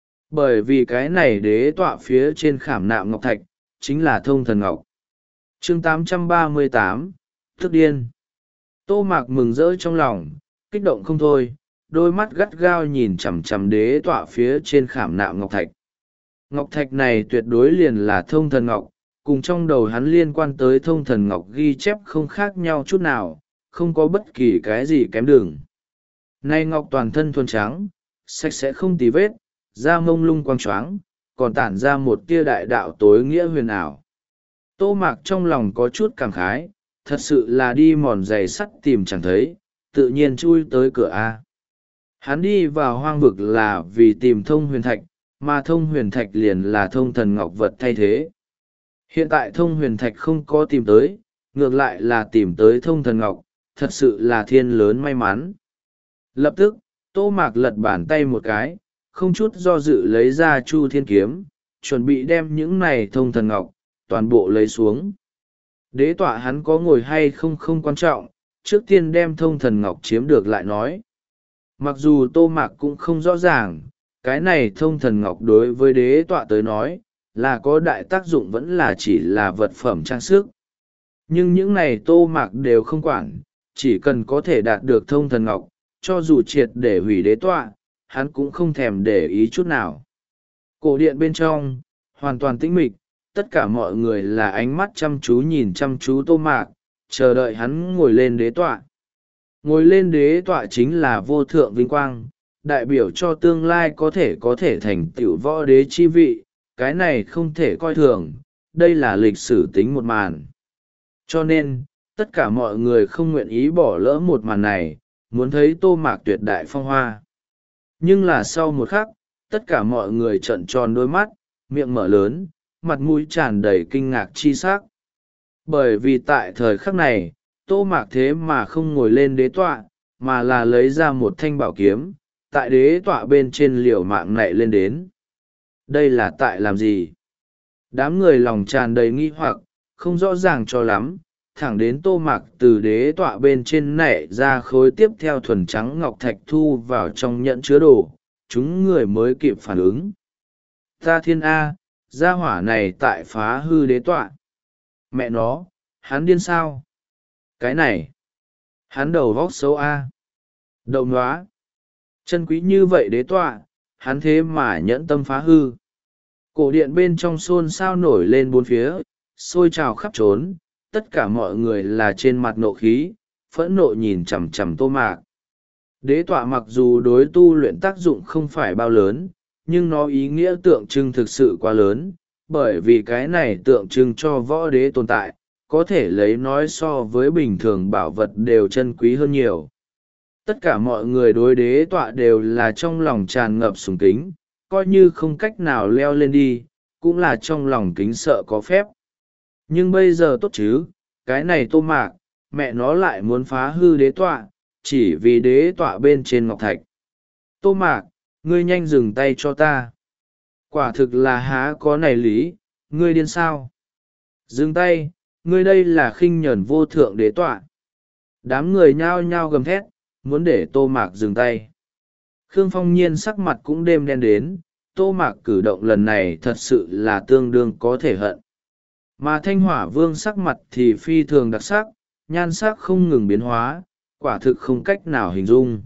Bởi vì cái này đế tọa phía trên khảm nạm ngọc thạch, chính là thông thần ngọc. Chương tám trăm ba mươi tám, Thức điên. Tô Mạc mừng rỡ trong lòng, kích động không thôi, đôi mắt gắt gao nhìn chằm chằm đế tọa phía trên khảm nạm ngọc thạch. Ngọc thạch này tuyệt đối liền là thông thần ngọc, cùng trong đầu hắn liên quan tới thông thần ngọc ghi chép không khác nhau chút nào, không có bất kỳ cái gì kém đường. Nay ngọc toàn thân thuần trắng, sạch sẽ không tì vết, da mông lung quang choáng, còn tản ra một tia đại đạo tối nghĩa huyền ảo. Tô Mạc trong lòng có chút cảm khái, thật sự là đi mòn giày sắt tìm chẳng thấy, tự nhiên chui tới cửa A. Hắn đi vào hoang vực là vì tìm thông huyền thạch, mà thông huyền thạch liền là thông thần ngọc vật thay thế. Hiện tại thông huyền thạch không có tìm tới, ngược lại là tìm tới thông thần ngọc, thật sự là thiên lớn may mắn. Lập tức, Tô Mạc lật bàn tay một cái, không chút do dự lấy ra Chu Thiên Kiếm, chuẩn bị đem những này thông thần ngọc, toàn bộ lấy xuống. Đế tọa hắn có ngồi hay không không quan trọng, trước tiên đem thông thần ngọc chiếm được lại nói. Mặc dù Tô Mạc cũng không rõ ràng, cái này thông thần ngọc đối với đế tọa tới nói, là có đại tác dụng vẫn là chỉ là vật phẩm trang sức. Nhưng những này Tô Mạc đều không quản, chỉ cần có thể đạt được thông thần ngọc, cho dù triệt để hủy đế tọa, hắn cũng không thèm để ý chút nào. Cổ điện bên trong, hoàn toàn tĩnh mịch, tất cả mọi người là ánh mắt chăm chú nhìn chăm chú Tô Mạc, chờ đợi hắn ngồi lên đế tọa. Ngồi lên đế tọa chính là vô thượng vinh quang, đại biểu cho tương lai có thể có thể thành tựu võ đế chi vị, cái này không thể coi thường, đây là lịch sử tính một màn. Cho nên, tất cả mọi người không nguyện ý bỏ lỡ một màn này, muốn thấy Tô Mạc tuyệt đại phong hoa. Nhưng là sau một khắc, tất cả mọi người trợn tròn đôi mắt, miệng mở lớn, mặt mũi tràn đầy kinh ngạc chi sắc. Bởi vì tại thời khắc này, Tô Mạc thế mà không ngồi lên đế tọa, mà là lấy ra một thanh bảo kiếm, tại đế tọa bên trên liều mạng nạy lên đến. Đây là tại làm gì? Đám người lòng tràn đầy nghi hoặc, không rõ ràng cho lắm, thẳng đến Tô Mạc từ đế tọa bên trên nảy ra khối tiếp theo thuần trắng ngọc thạch thu vào trong nhẫn chứa đồ, chúng người mới kịp phản ứng. Ta thiên A, gia hỏa này tại phá hư đế tọa. Mẹ nó, hắn điên sao? Cái này, hắn đầu vóc xấu A. Đậu nóa. Chân quý như vậy đế tọa, hắn thế mà nhẫn tâm phá hư. Cổ điện bên trong xôn xao nổi lên bốn phía, sôi trào khắp trốn, tất cả mọi người là trên mặt nộ khí, phẫn nộ nhìn chằm chằm Tô Mạc. Đế tọa mặc dù đối tu luyện tác dụng không phải bao lớn, nhưng nó ý nghĩa tượng trưng thực sự quá lớn, bởi vì cái này tượng trưng cho võ đế tồn tại, có thể lấy nói so với bình thường bảo vật đều chân quý hơn nhiều. Tất cả mọi người đối đế tọa đều là trong lòng tràn ngập sùng kính, coi như không cách nào leo lên đi, cũng là trong lòng kính sợ có phép. Nhưng bây giờ tốt chứ, cái này Tô Mạc, mẹ nó lại muốn phá hư đế tọa, chỉ vì đế tọa bên trên ngọc thạch. Tô Mạc, ngươi nhanh dừng tay cho ta. Quả thực là há có này lý, ngươi điên sao? Dừng tay, ngươi đây là khinh nhẫn vô thượng đế tọa. Đám người nhao nhao gầm thét, muốn để Tô Mạc dừng tay. Khương Phong Nhiên sắc mặt cũng đêm đen đến, Tô Mạc cử động lần này thật sự là tương đương có thể hận. Mà Thanh Hỏa Vương sắc mặt thì phi thường đặc sắc, nhan sắc không ngừng biến hóa, quả thực không cách nào hình dung.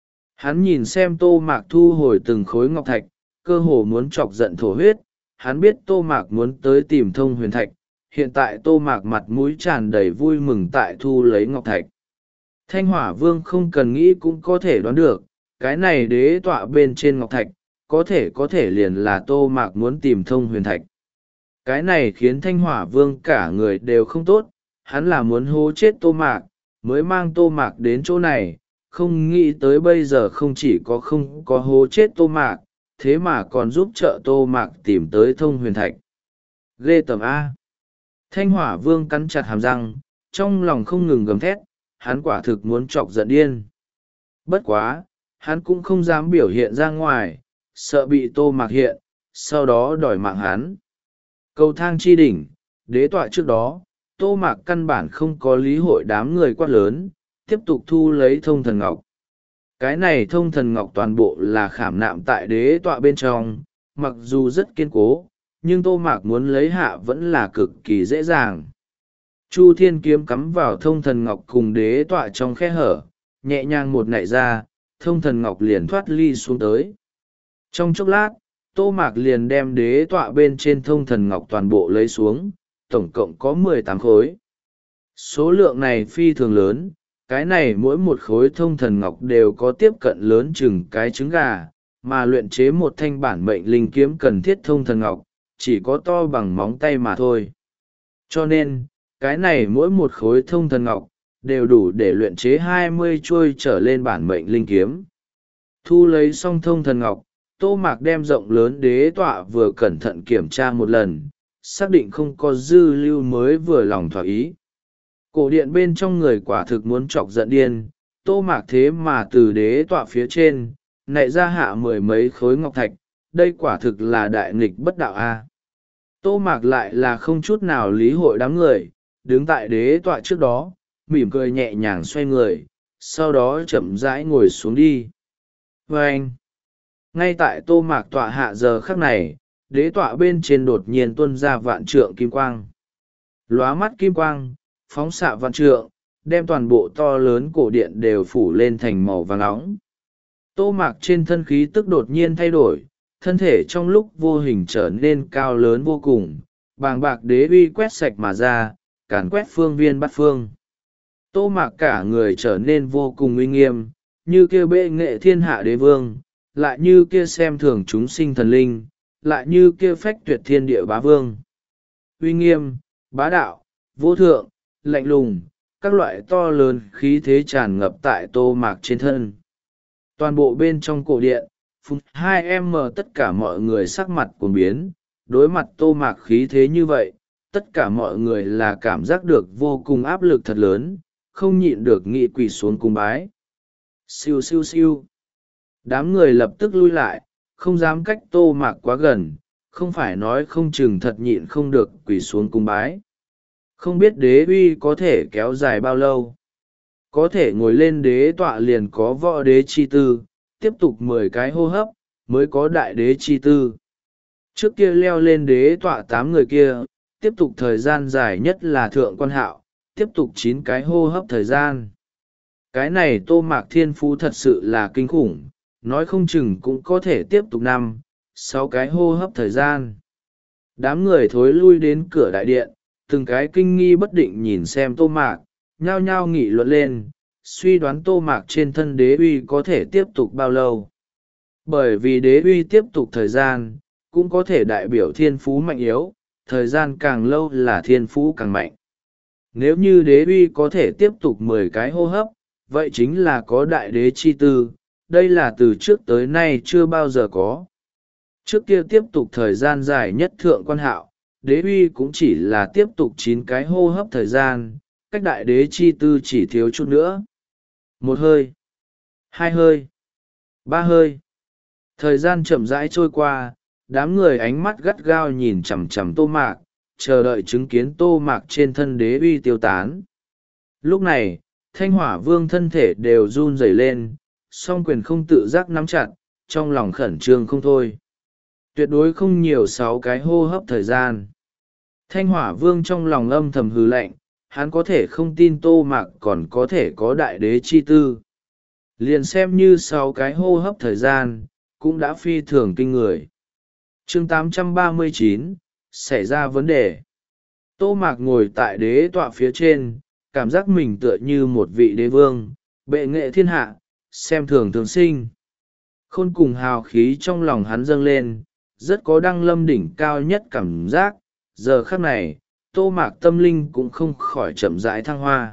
Hắn nhìn xem Tô Mạc thu hồi từng khối ngọc thạch, cơ hồ muốn chọc giận thổ huyết, hắn biết Tô Mạc muốn tới tìm thông huyền thạch, hiện tại Tô Mạc mặt mũi tràn đầy vui mừng tại thu lấy ngọc thạch. Thanh Hỏa Vương không cần nghĩ cũng có thể đoán được, cái này đế tọa bên trên ngọc thạch, có thể có thể liền là Tô Mạc muốn tìm thông huyền thạch. Cái này khiến Thanh Hỏa Vương cả người đều không tốt, hắn là muốn hố chết Tô Mạc, mới mang Tô Mạc đến chỗ này, không nghĩ tới bây giờ không chỉ có không có hố chết Tô Mạc, thế mà còn giúp trợ Tô Mạc tìm tới thông huyền thạch. Ghê tởm A. Thanh Hỏa Vương cắn chặt hàm răng, trong lòng không ngừng gầm thét, hắn quả thực muốn chọc giận điên. Bất quá, hắn cũng không dám biểu hiện ra ngoài, sợ bị Tô Mạc hiện, sau đó đòi mạng hắn. Cầu thang chi đỉnh, đế tọa trước đó, Tô Mạc căn bản không có lý hội đám người quát lớn, tiếp tục thu lấy thông thần ngọc. Cái này thông thần ngọc toàn bộ là khảm nạm tại đế tọa bên trong, mặc dù rất kiên cố, nhưng Tô Mạc muốn lấy hạ vẫn là cực kỳ dễ dàng. Chu Thiên Kiếm cắm vào thông thần ngọc cùng đế tọa trong khe hở, nhẹ nhàng một nạy ra, thông thần ngọc liền thoát ly xuống tới. Trong chốc lát, Tô Mạc liền đem đế tọa bên trên thông thần ngọc toàn bộ lấy xuống, tổng cộng có mười tám khối. Số lượng này phi thường lớn, cái này mỗi một khối thông thần ngọc đều có tiếp cận lớn chừng cái trứng gà, mà luyện chế một thanh bản mệnh linh kiếm cần thiết thông thần ngọc, chỉ có to bằng móng tay mà thôi. Cho nên, cái này mỗi một khối thông thần ngọc, đều đủ để luyện chế hai mươi chuôi trở lên bản mệnh linh kiếm. Thu lấy xong thông thần ngọc, Tô Mạc đem rộng lớn đế tọa vừa cẩn thận kiểm tra một lần, xác định không có dư lưu mới vừa lòng thỏa ý. Cổ điện bên trong người quả thực muốn chọc giận điên, Tô Mạc thế mà từ đế tọa phía trên, nạy ra hạ mười mấy khối ngọc thạch, đây quả thực là đại nghịch bất đạo a. Tô Mạc lại là không chút nào lý hội đám người, đứng tại đế tọa trước đó, mỉm cười nhẹ nhàng xoay người, sau đó chậm rãi ngồi xuống đi. Và anh, ngay tại Tô Mạc tọa hạ giờ khắc này, đế tọa bên trên đột nhiên tuôn ra vạn trượng kim quang. Lóa mắt kim quang, phóng xạ vạn trượng, đem toàn bộ to lớn cổ điện đều phủ lên thành màu vàng óng. Tô Mạc trên thân khí tức đột nhiên thay đổi, thân thể trong lúc vô hình trở nên cao lớn vô cùng, bàng bạc đế uy quét sạch mà ra, càn quét phương viên bát phương. Tô Mạc cả người trở nên vô cùng uy nghiêm, như kia bệ nghệ thiên hạ đế vương, lại như kia xem thường chúng sinh thần linh, lại như kia phách tuyệt thiên địa bá vương. Uy nghiêm, bá đạo, vô thượng, lạnh lùng, các loại to lớn khí thế tràn ngập tại Tô Mạc trên thân. Toàn bộ bên trong cổ điện, phút hai em mờ tất cả mọi người sắc mặt cuồng biến, đối mặt Tô Mạc khí thế như vậy, tất cả mọi người là cảm giác được vô cùng áp lực thật lớn, không nhịn được nghị quỳ xuống cung bái. Siêu siêu siêu. Đám người lập tức lui lại, không dám cách Tô Mạc quá gần, không phải nói không chừng thật nhịn không được quỳ xuống cung bái. Không biết đế uy có thể kéo dài bao lâu. Có thể ngồi lên đế tọa liền có võ đế chi tư, tiếp tục mười cái hô hấp, mới có đại đế chi tư. Trước kia leo lên đế tọa tám người kia, tiếp tục thời gian dài nhất là thượng quan hạo, tiếp tục chín cái hô hấp thời gian. Cái này Tô Mạc thiên phú thật sự là kinh khủng, nói không chừng cũng có thể tiếp tục năm, sáu cái hô hấp thời gian. Đám người thối lui đến cửa đại điện, từng cái kinh nghi bất định nhìn xem Tô Mạc, nhao nhao nghị luận lên, suy đoán Tô Mạc trên thân đế uy có thể tiếp tục bao lâu. Bởi vì đế uy tiếp tục thời gian, cũng có thể đại biểu thiên phú mạnh yếu, thời gian càng lâu là thiên phú càng mạnh. Nếu như đế uy có thể tiếp tục mười cái hô hấp, vậy chính là có đại đế chi tư, đây là từ trước tới nay chưa bao giờ có. Trước kia tiếp tục thời gian dài nhất thượng quan hạo, đế uy cũng chỉ là tiếp tục chín cái hô hấp thời gian, cách đại đế chi tư chỉ thiếu chút nữa. Một hơi, hai hơi, ba hơi. Thời gian chậm rãi trôi qua, đám người ánh mắt gắt gao nhìn chằm chằm Tô Mạc, chờ đợi chứng kiến Tô Mạc trên thân đế uy tiêu tán. Lúc này, Thanh Hỏa Vương thân thể đều run rẩy lên, song quyền không tự giác nắm chặt, trong lòng khẩn trương không thôi. Tuyệt đối không nhiều sáu cái hô hấp thời gian. Thanh Hỏa Vương trong lòng âm thầm hừ lạnh, hắn có thể không tin Tô Mạc còn có thể có đại đế chi tư. Liền xem như sáu cái hô hấp thời gian, cũng đã phi thường kinh người. Chương tám trăm ba mươi chín, xảy ra vấn đề. Tô Mạc ngồi tại đế tọa phía trên, cảm giác mình tựa như một vị đế vương, bệ nghệ thiên hạ, xem thường thường sinh. Khôn cùng hào khí trong lòng hắn dâng lên, rất có đăng lâm đỉnh cao nhất cảm giác. Giờ khắc này, Tô Mạc tâm linh cũng không khỏi chậm rãi thăng hoa.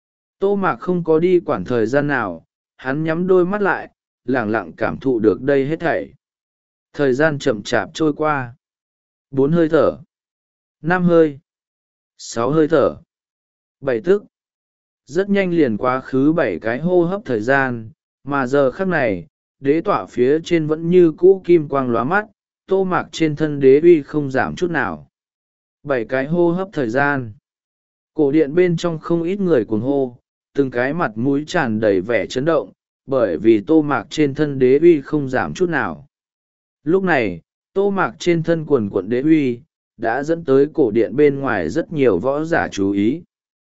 Tô Mạc không có đi quản thời gian nào, hắn nhắm đôi mắt lại, lẳng lặng cảm thụ được đây hết thảy. Thời gian chậm chạp trôi qua. Bốn hơi thở. Năm hơi. Sáu hơi thở. Bảy tức. Rất nhanh liền quá khứ bảy cái hô hấp thời gian, mà giờ khắc này, đế tọa phía trên vẫn như cũ kim quang lóa mắt, Tô Mạc trên thân đế uy không giảm chút nào. Bảy cái hô hấp thời gian. Cổ điện bên trong không ít người cuồng hô, từng cái mặt mũi tràn đầy vẻ chấn động, bởi vì Tô Mạc trên thân đế uy không giảm chút nào. Lúc này, Tô Mạc trên thân quần quận đế uy, đã dẫn tới cổ điện bên ngoài rất nhiều võ giả chú ý.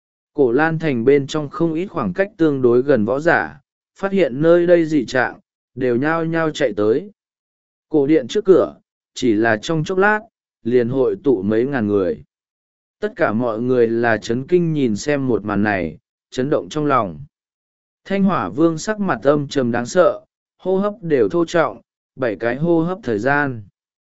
Cổ Lan Thành bên trong không ít khoảng cách tương đối gần võ giả, phát hiện nơi đây dị trạng, đều nhao nhao chạy tới. Cổ điện trước cửa, chỉ là trong chốc lát, liền hội tụ mấy ngàn người. Tất cả mọi người là chấn kinh nhìn xem một màn này, chấn động trong lòng. Thanh Hỏa Vương sắc mặt âm trầm đáng sợ, hô hấp đều thô trọng, bảy cái hô hấp thời gian.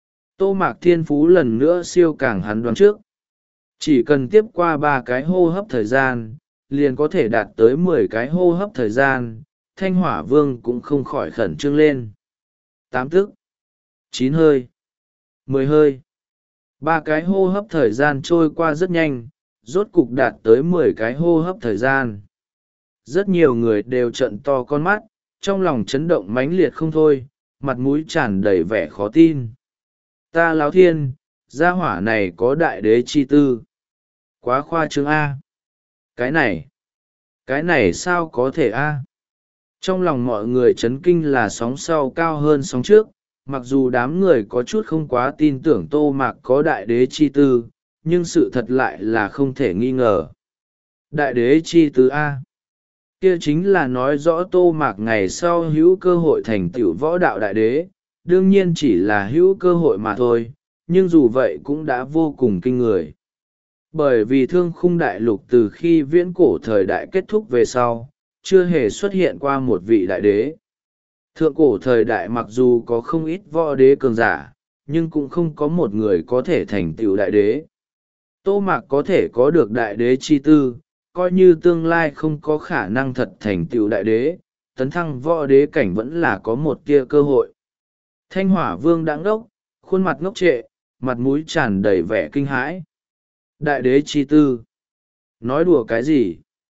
Tô Mạc thiên phú lần nữa siêu càng hắn đoán trước. Chỉ cần tiếp qua ba cái hô hấp thời gian, liền có thể đạt tới mười cái hô hấp thời gian, Thanh Hỏa Vương cũng không khỏi khẩn trương lên. Tám tức, chín hơi, mười hơi. Ba cái hô hấp thời gian trôi qua rất nhanh, rốt cục đạt tới mười cái hô hấp thời gian. Rất nhiều người đều trợn to con mắt, trong lòng chấn động mãnh liệt không thôi, mặt mũi tràn đầy vẻ khó tin. Ta Láo Thiên, gia hỏa này có đại đế chi tư. Quá khoa trương A. Cái này, cái này sao có thể A. Trong lòng mọi người chấn kinh là sóng sau cao hơn sóng trước, mặc dù đám người có chút không quá tin tưởng Tô Mạc có đại đế chi tư, nhưng sự thật lại là không thể nghi ngờ. Đại đế chi tư A. Kia chính là nói rõ Tô Mạc ngày sau hữu cơ hội thành tựu võ đạo đại đế, đương nhiên chỉ là hữu cơ hội mà thôi, nhưng dù vậy cũng đã vô cùng kinh người. Bởi vì Thương Khung Đại Lục từ khi viễn cổ thời đại kết thúc về sau, chưa hề xuất hiện qua một vị đại đế. Thượng cổ thời đại mặc dù có không ít võ đế cường giả, nhưng cũng không có một người có thể thành tựu đại đế. Tô Mạc có thể có được đại đế chi tư, coi như tương lai không có khả năng thật thành tựu đại đế, tấn thăng võ đế cảnh vẫn là có một tia cơ hội. Thanh Hỏa Vương đã ngốc, khuôn mặt ngốc trệ, mặt mũi tràn đầy vẻ kinh hãi. Đại đế chi tư. Nói đùa cái gì?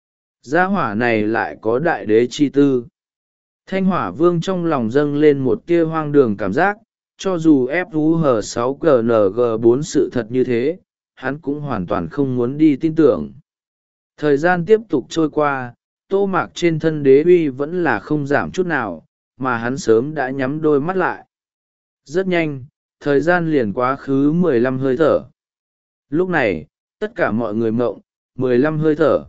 Gia hỏa này lại có đại đế chi tư. Thanh Hỏa Vương trong lòng dâng lên một tia hoang đường cảm giác, cho dù ép u hờ sáu G N G bốn sự thật như thế, hắn cũng hoàn toàn không muốn đi tin tưởng. Thời gian tiếp tục trôi qua, Tô Mạc trên thân đế uy vẫn là không giảm chút nào, mà hắn sớm đã nhắm đôi mắt lại. Rất nhanh, thời gian liền quá khứ mười lăm hơi thở. Lúc này, tất cả mọi người mộng, mười lăm hơi thở.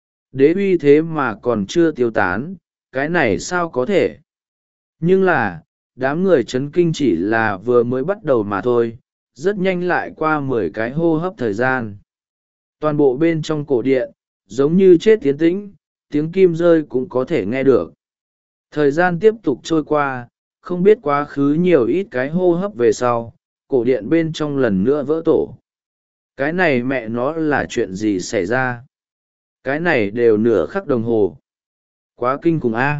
Đế uy thế mà còn chưa tiêu tán, cái này sao có thể? Nhưng là, đám người chấn kinh chỉ là vừa mới bắt đầu mà thôi, rất nhanh lại qua mười cái hô hấp thời gian. Toàn bộ bên trong cổ điện, giống như chết tiến tĩnh, tiếng kim rơi cũng có thể nghe được. Thời gian tiếp tục trôi qua, không biết quá khứ nhiều ít cái hô hấp về sau, cổ điện bên trong lần nữa vỡ tổ. Cái này mẹ nó là chuyện gì xảy ra? Cái này đều nửa khắc đồng hồ. Quá kinh khủng a.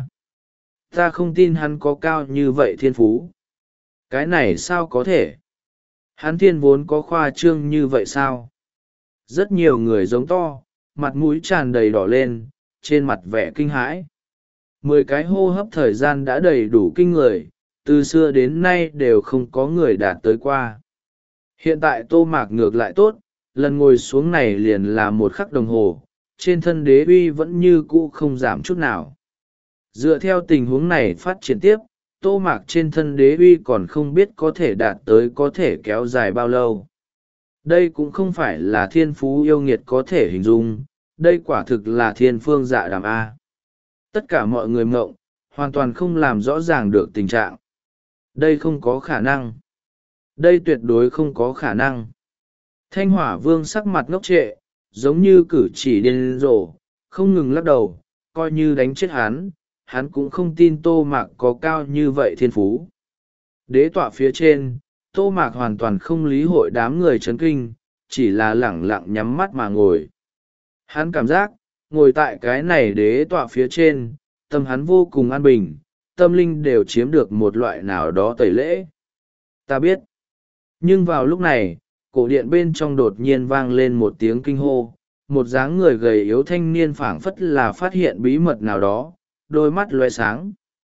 Ta không tin hắn có cao như vậy thiên phú. Cái này sao có thể? Hắn thiên vốn có khoa trương như vậy sao? Rất nhiều người giống to, mặt mũi tràn đầy đỏ lên, trên mặt vẻ kinh hãi. Mười cái hô hấp thời gian đã đầy đủ kinh người, từ xưa đến nay đều không có người đạt tới qua. Hiện tại Tô Mạc ngược lại tốt, lần ngồi xuống này liền là một khắc đồng hồ, trên thân đế uy vẫn như cũ không giảm chút nào. Dựa theo tình huống này phát triển tiếp, Tô Mạc trên thân đế uy còn không biết có thể đạt tới có thể kéo dài bao lâu. Đây cũng không phải là thiên phú yêu nghiệt có thể hình dung, đây quả thực là thiên phương dạ đàm A. Tất cả mọi người mộng, hoàn toàn không làm rõ ràng được tình trạng. Đây không có khả năng. Đây tuyệt đối không có khả năng. Thanh Hỏa Vương sắc mặt ngốc trệ, giống như cử chỉ điên rồ, không ngừng lắc đầu, coi như đánh chết hắn, hắn cũng không tin Tô Mạc có cao như vậy thiên phú. Đế tọa phía trên, Tô Mạc hoàn toàn không lý hội đám người chấn kinh, chỉ là lẳng lặng nhắm mắt mà ngồi. Hắn cảm giác, ngồi tại cái này đế tọa phía trên, tâm hắn vô cùng an bình, tâm linh đều chiếm được một loại nào đó tẩy lễ. Ta biết. Nhưng vào lúc này, cổ điện bên trong đột nhiên vang lên một tiếng kinh hô, một dáng người gầy yếu thanh niên phảng phất là phát hiện bí mật nào đó, đôi mắt loe sáng.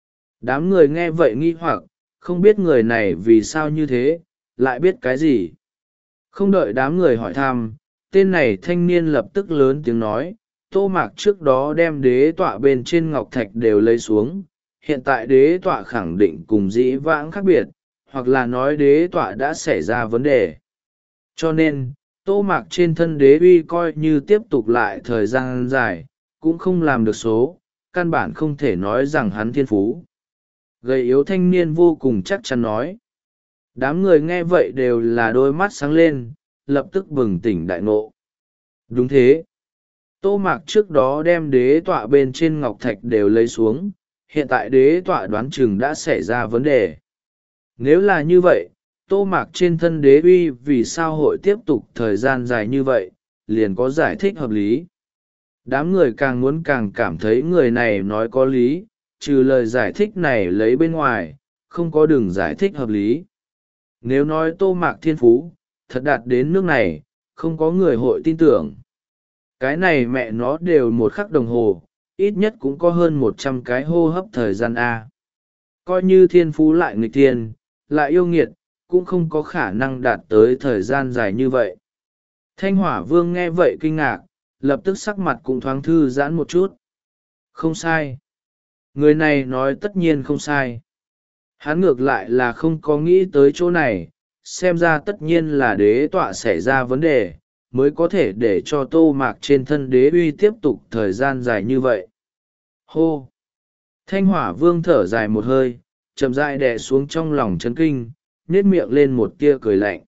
Đám người nghe vậy nghi hoặc, không biết người này vì sao như thế, lại biết cái gì. Không đợi đám người hỏi thăm, tên này thanh niên lập tức lớn tiếng nói, Tô Mạc trước đó đem đế tọa bên trên ngọc thạch đều lấy xuống, hiện tại đế tọa khẳng định cùng dĩ vãng khác biệt, hoặc là nói đế tọa đã xảy ra vấn đề. Cho nên, Tô Mạc trên thân đế uy coi như tiếp tục lại thời gian dài, cũng không làm được số, căn bản không thể nói rằng hắn thiên phú. Gầy yếu thanh niên vô cùng chắc chắn nói. Đám người nghe vậy đều là đôi mắt sáng lên, lập tức bừng tỉnh đại ngộ. Đúng thế. Tô Mạc trước đó đem đế tọa bên trên ngọc thạch đều lấy xuống, hiện tại đế tọa đoán chừng đã xảy ra vấn đề. Nếu là như vậy, Tô Mạc trên thân đế uy vì sao hội tiếp tục thời gian dài như vậy, liền có giải thích hợp lý. Đám người càng muốn càng cảm thấy người này nói có lý, trừ lời giải thích này lấy bên ngoài, không có đường giải thích hợp lý. Nếu nói Tô Mạc thiên phú, thật đạt đến nước này, không có người hội tin tưởng. Cái này mẹ nó đều một khắc đồng hồ, ít nhất cũng có hơn một trăm cái hô hấp thời gian A. Coi như thiên phú lại nghịch thiên, lại yêu nghiệt, cũng không có khả năng đạt tới thời gian dài như vậy. Thanh Hỏa Vương nghe vậy kinh ngạc, lập tức sắc mặt cũng thoáng thư giãn một chút. Không sai. Người này nói tất nhiên không sai. Hắn ngược lại là không có nghĩ tới chỗ này, xem ra tất nhiên là đế tọa xảy ra vấn đề, mới có thể để cho Tô Mạc trên thân đế uy tiếp tục thời gian dài như vậy. Hô! Thanh Hỏa Vương thở dài một hơi, chậm rãi đè xuống trong lòng chấn kinh, nhếch miệng lên một tia cười lạnh.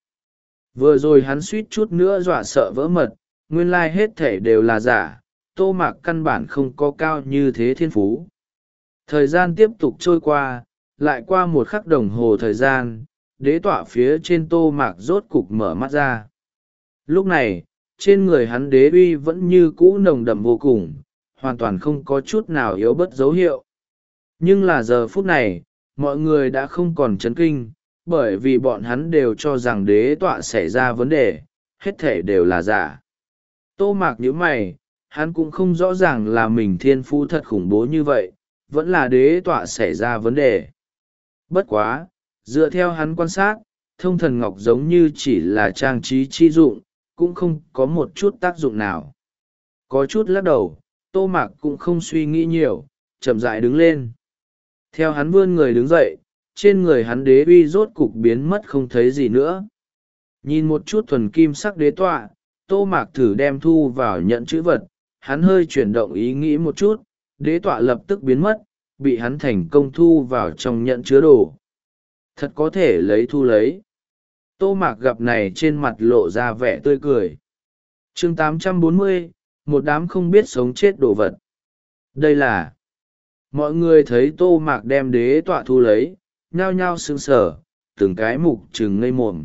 Vừa rồi hắn suýt chút nữa dọa sợ vỡ mật, nguyên lai hết thể đều là giả, Tô Mạc căn bản không có cao như thế thiên phú. Thời gian tiếp tục trôi qua, lại qua một khắc đồng hồ thời gian, đế tọa phía trên Tô Mạc rốt cục mở mắt ra. Lúc này, trên người hắn đế uy vẫn như cũ nồng đậm vô cùng, hoàn toàn không có chút nào yếu bớt dấu hiệu. Nhưng là giờ phút này, mọi người đã không còn chấn kinh, bởi vì bọn hắn đều cho rằng đế tọa xảy ra vấn đề, hết thể đều là giả. Tô Mạc nhíu mày, hắn cũng không rõ ràng là mình thiên phú thật khủng bố như vậy, vẫn là đế tọa xảy ra vấn đề. Bất quá, dựa theo hắn quan sát, thông thần ngọc giống như chỉ là trang trí chi dụng, cũng không có một chút tác dụng nào. Có chút lắc đầu, Tô Mạc cũng không suy nghĩ nhiều, chậm rãi đứng lên. Theo hắn vươn người đứng dậy, trên người hắn đế uy rốt cục biến mất không thấy gì nữa. Nhìn một chút thuần kim sắc đế tọa, Tô Mạc thử đem thu vào nhận chữ vật, hắn hơi chuyển động ý nghĩ một chút, đế tọa lập tức biến mất, bị hắn thành công thu vào trong nhận chứa đồ. Thật có thể lấy thu lấy. Tô Mạc gặp này trên mặt lộ ra vẻ tươi cười. chương tám trăm bốn mươi, một đám không biết sống chết đồ vật. Đây là... Mọi người thấy Tô Mạc đem đế tọa thu lấy, nhao nhao sững sờ, từng cái mục trừng ngây mồm.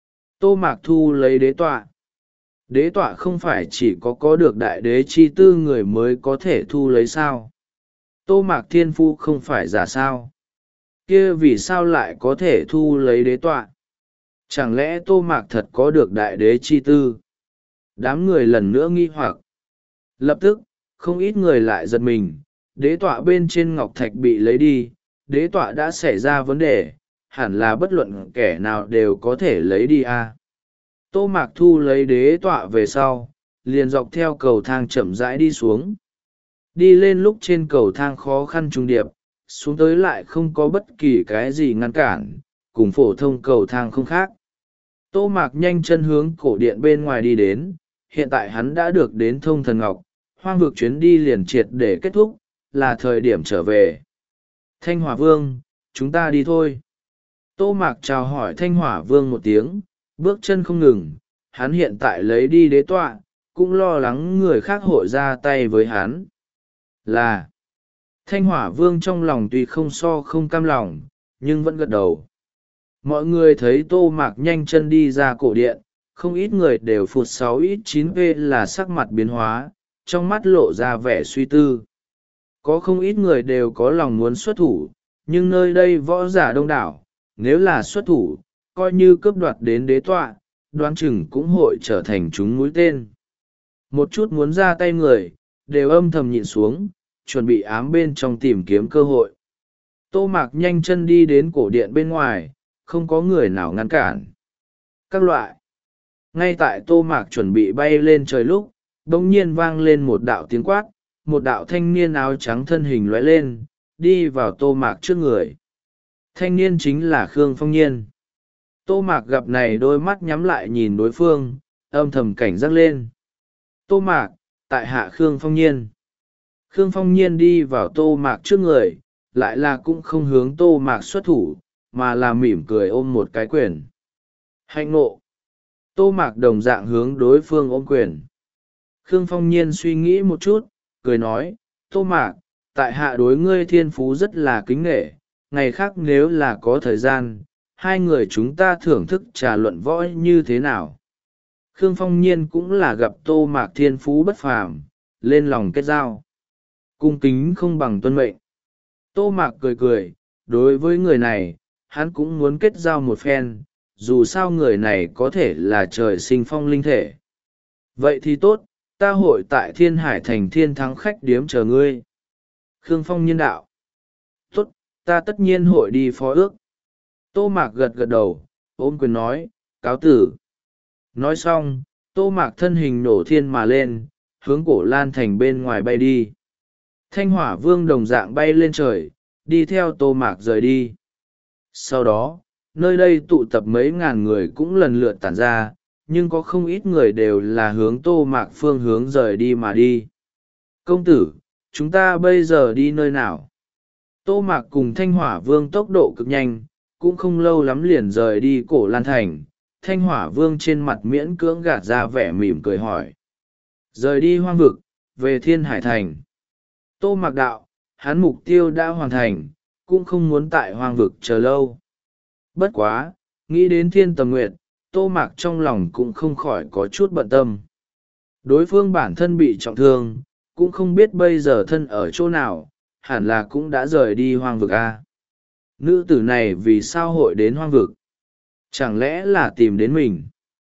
Tô Mạc thu lấy đế tọa. Đế tọa không phải chỉ có có được đại đế chi tư người mới có thể thu lấy sao? Tô Mạc thiên phu không phải giả sao? Kia vì sao lại có thể thu lấy đế tọa? Chẳng lẽ Tô Mạc thật có được đại đế chi tư? Đám người lần nữa nghi hoặc. Lập tức, không ít người lại giật mình, đế tọa bên trên ngọc thạch bị lấy đi, đế tọa đã xảy ra vấn đề, hẳn là bất luận kẻ nào đều có thể lấy đi à. Tô Mạc thu lấy đế tọa về sau, liền dọc theo cầu thang chậm rãi đi xuống. Đi lên lúc trên cầu thang khó khăn trùng điệp, xuống tới lại không có bất kỳ cái gì ngăn cản, cùng phổ thông cầu thang không khác. Tô Mạc nhanh chân hướng cổ điện bên ngoài đi đến, hiện tại hắn đã được đến thông thần ngọc, hoang vực chuyến đi liền triệt để kết thúc, là thời điểm trở về. Thanh Hỏa Vương, chúng ta đi thôi. Tô Mạc chào hỏi Thanh Hỏa Vương một tiếng, bước chân không ngừng, hắn hiện tại lấy đi đế tọa, cũng lo lắng người khác hội ra tay với hắn. Là, Thanh Hỏa Vương trong lòng tuy không so không cam lòng, nhưng vẫn gật đầu. Mọi người thấy Tô Mạc nhanh chân đi ra cổ điện, không ít người đều phụt sáu ít chín v là sắc mặt biến hóa, trong mắt lộ ra vẻ suy tư. Có không ít người đều có lòng muốn xuất thủ, nhưng nơi đây võ giả đông đảo, nếu là xuất thủ, coi như cướp đoạt đến đế tọa, đoán chừng cũng hội trở thành chúng mũi tên. Một chút muốn ra tay người, đều âm thầm nhịn xuống, chuẩn bị ám bên trong tìm kiếm cơ hội. Tô Mạc nhanh chân đi đến cổ điện bên ngoài, không có người nào ngăn cản. Các loại. Ngay tại Tô Mạc chuẩn bị bay lên trời lúc, bỗng nhiên vang lên một đạo tiếng quát, một đạo thanh niên áo trắng thân hình lóe lên, đi vào Tô Mạc trước người. Thanh niên chính là Khương Phong Nhiên. Tô Mạc gặp này đôi mắt nhắm lại nhìn đối phương, âm thầm cảnh giác lên. Tô Mạc, tại hạ Khương Phong Nhiên. Khương Phong Nhiên đi vào Tô Mạc trước người, lại là cũng không hướng Tô Mạc xuất thủ, mà là mỉm cười ôm một cái quyền. Hạnh ngộ. Tô Mạc đồng dạng hướng đối phương ôm quyền. Khương Phong Nhiên suy nghĩ một chút, cười nói, Tô Mạc, tại hạ đối ngươi thiên phú rất là kính nghệ, ngày khác nếu là có thời gian, hai người chúng ta thưởng thức trà luận võ như thế nào. Khương Phong Nhiên cũng là gặp Tô Mạc thiên phú bất phàm, lên lòng kết giao. Cung kính không bằng tuân mệnh. Tô Mạc cười cười, đối với người này, hắn cũng muốn kết giao một phen, dù sao người này có thể là trời sinh phong linh thể. Vậy thì tốt, ta hội tại Thiên Hải Thành Thiên Thắng khách điếm chờ ngươi. Khương Phong Nhiên đạo. Tốt, ta tất nhiên hội đi phó ước. Tô Mạc gật gật đầu, ôm quyền nói, cáo tử. Nói xong, Tô Mạc thân hình nổ thiên mà lên, hướng Cổ Lan Thành bên ngoài bay đi. Thanh Hỏa Vương đồng dạng bay lên trời, đi theo Tô Mạc rời đi. Sau đó, nơi đây tụ tập mấy ngàn người cũng lần lượt tản ra, nhưng có không ít người đều là hướng Tô Mạc phương hướng rời đi mà đi. Công tử, chúng ta bây giờ đi nơi nào? Tô Mạc cùng Thanh Hỏa Vương tốc độ cực nhanh, cũng không lâu lắm liền rời đi Cổ Lan Thành. Thanh Hỏa Vương trên mặt miễn cưỡng gạt ra vẻ mỉm cười hỏi. Rời đi hoang vực, về Thiên Hải Thành. Tô Mạc đạo, hắn mục tiêu đã hoàn thành, cũng không muốn tại hoang vực chờ lâu. Bất quá, nghĩ đến Thiên Tầm Nguyệt, Tô Mạc trong lòng cũng không khỏi có chút bận tâm. Đối phương bản thân bị trọng thương, cũng không biết bây giờ thân ở chỗ nào, hẳn là cũng đã rời đi hoang vực a. Nữ tử này vì sao hội đến hoang vực? Chẳng lẽ là tìm đến mình?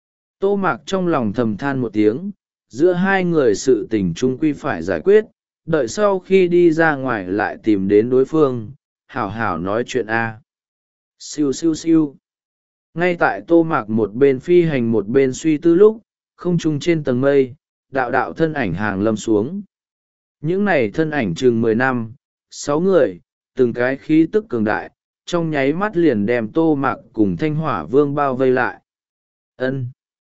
Tô Mạc trong lòng thầm than một tiếng, giữa hai người sự tình chung quy phải giải quyết, đợi sau khi đi ra ngoài lại tìm đến đối phương, hảo hảo nói chuyện a. Siêu siêu siêu. Ngay tại Tô Mạc một bên phi hành một bên suy tư lúc, không trung trên tầng mây, đạo đạo thân ảnh hàng lâm xuống. Những này thân ảnh chừng mười năm, sáu người, từng cái khí tức cường đại, trong nháy mắt liền đem Tô Mạc cùng Thanh Hỏa Vương bao vây lại. Ân.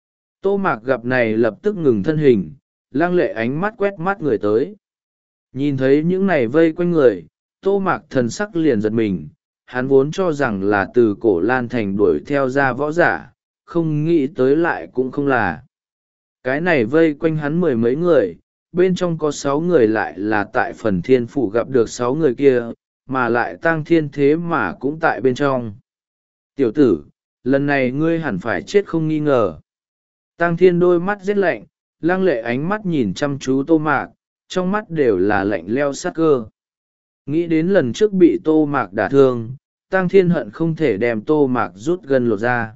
Tô Mạc gặp này lập tức ngừng thân hình, lăng lệ ánh mắt quét mắt người tới. Nhìn thấy những này vây quanh người, Tô Mạc thần sắc liền giật mình, hắn vốn cho rằng là từ Cổ Lan Thành đuổi theo ra võ giả, không nghĩ tới lại cũng không là. Cái này vây quanh hắn mười mấy người, bên trong có sáu người lại là tại phần thiên phủ gặp được sáu người kia, mà lại tăng thiên thế mà cũng tại bên trong. Tiểu tử, lần này ngươi hẳn phải chết không nghi ngờ. Tăng thiên đôi mắt rét lạnh, lăng lệ ánh mắt nhìn chăm chú Tô Mạc, trong mắt đều là lạnh leo sát cơ. Nghĩ đến lần trước bị Tô Mạc đả thương, Tăng thiên hận không thể đem Tô Mạc rút gần lột ra.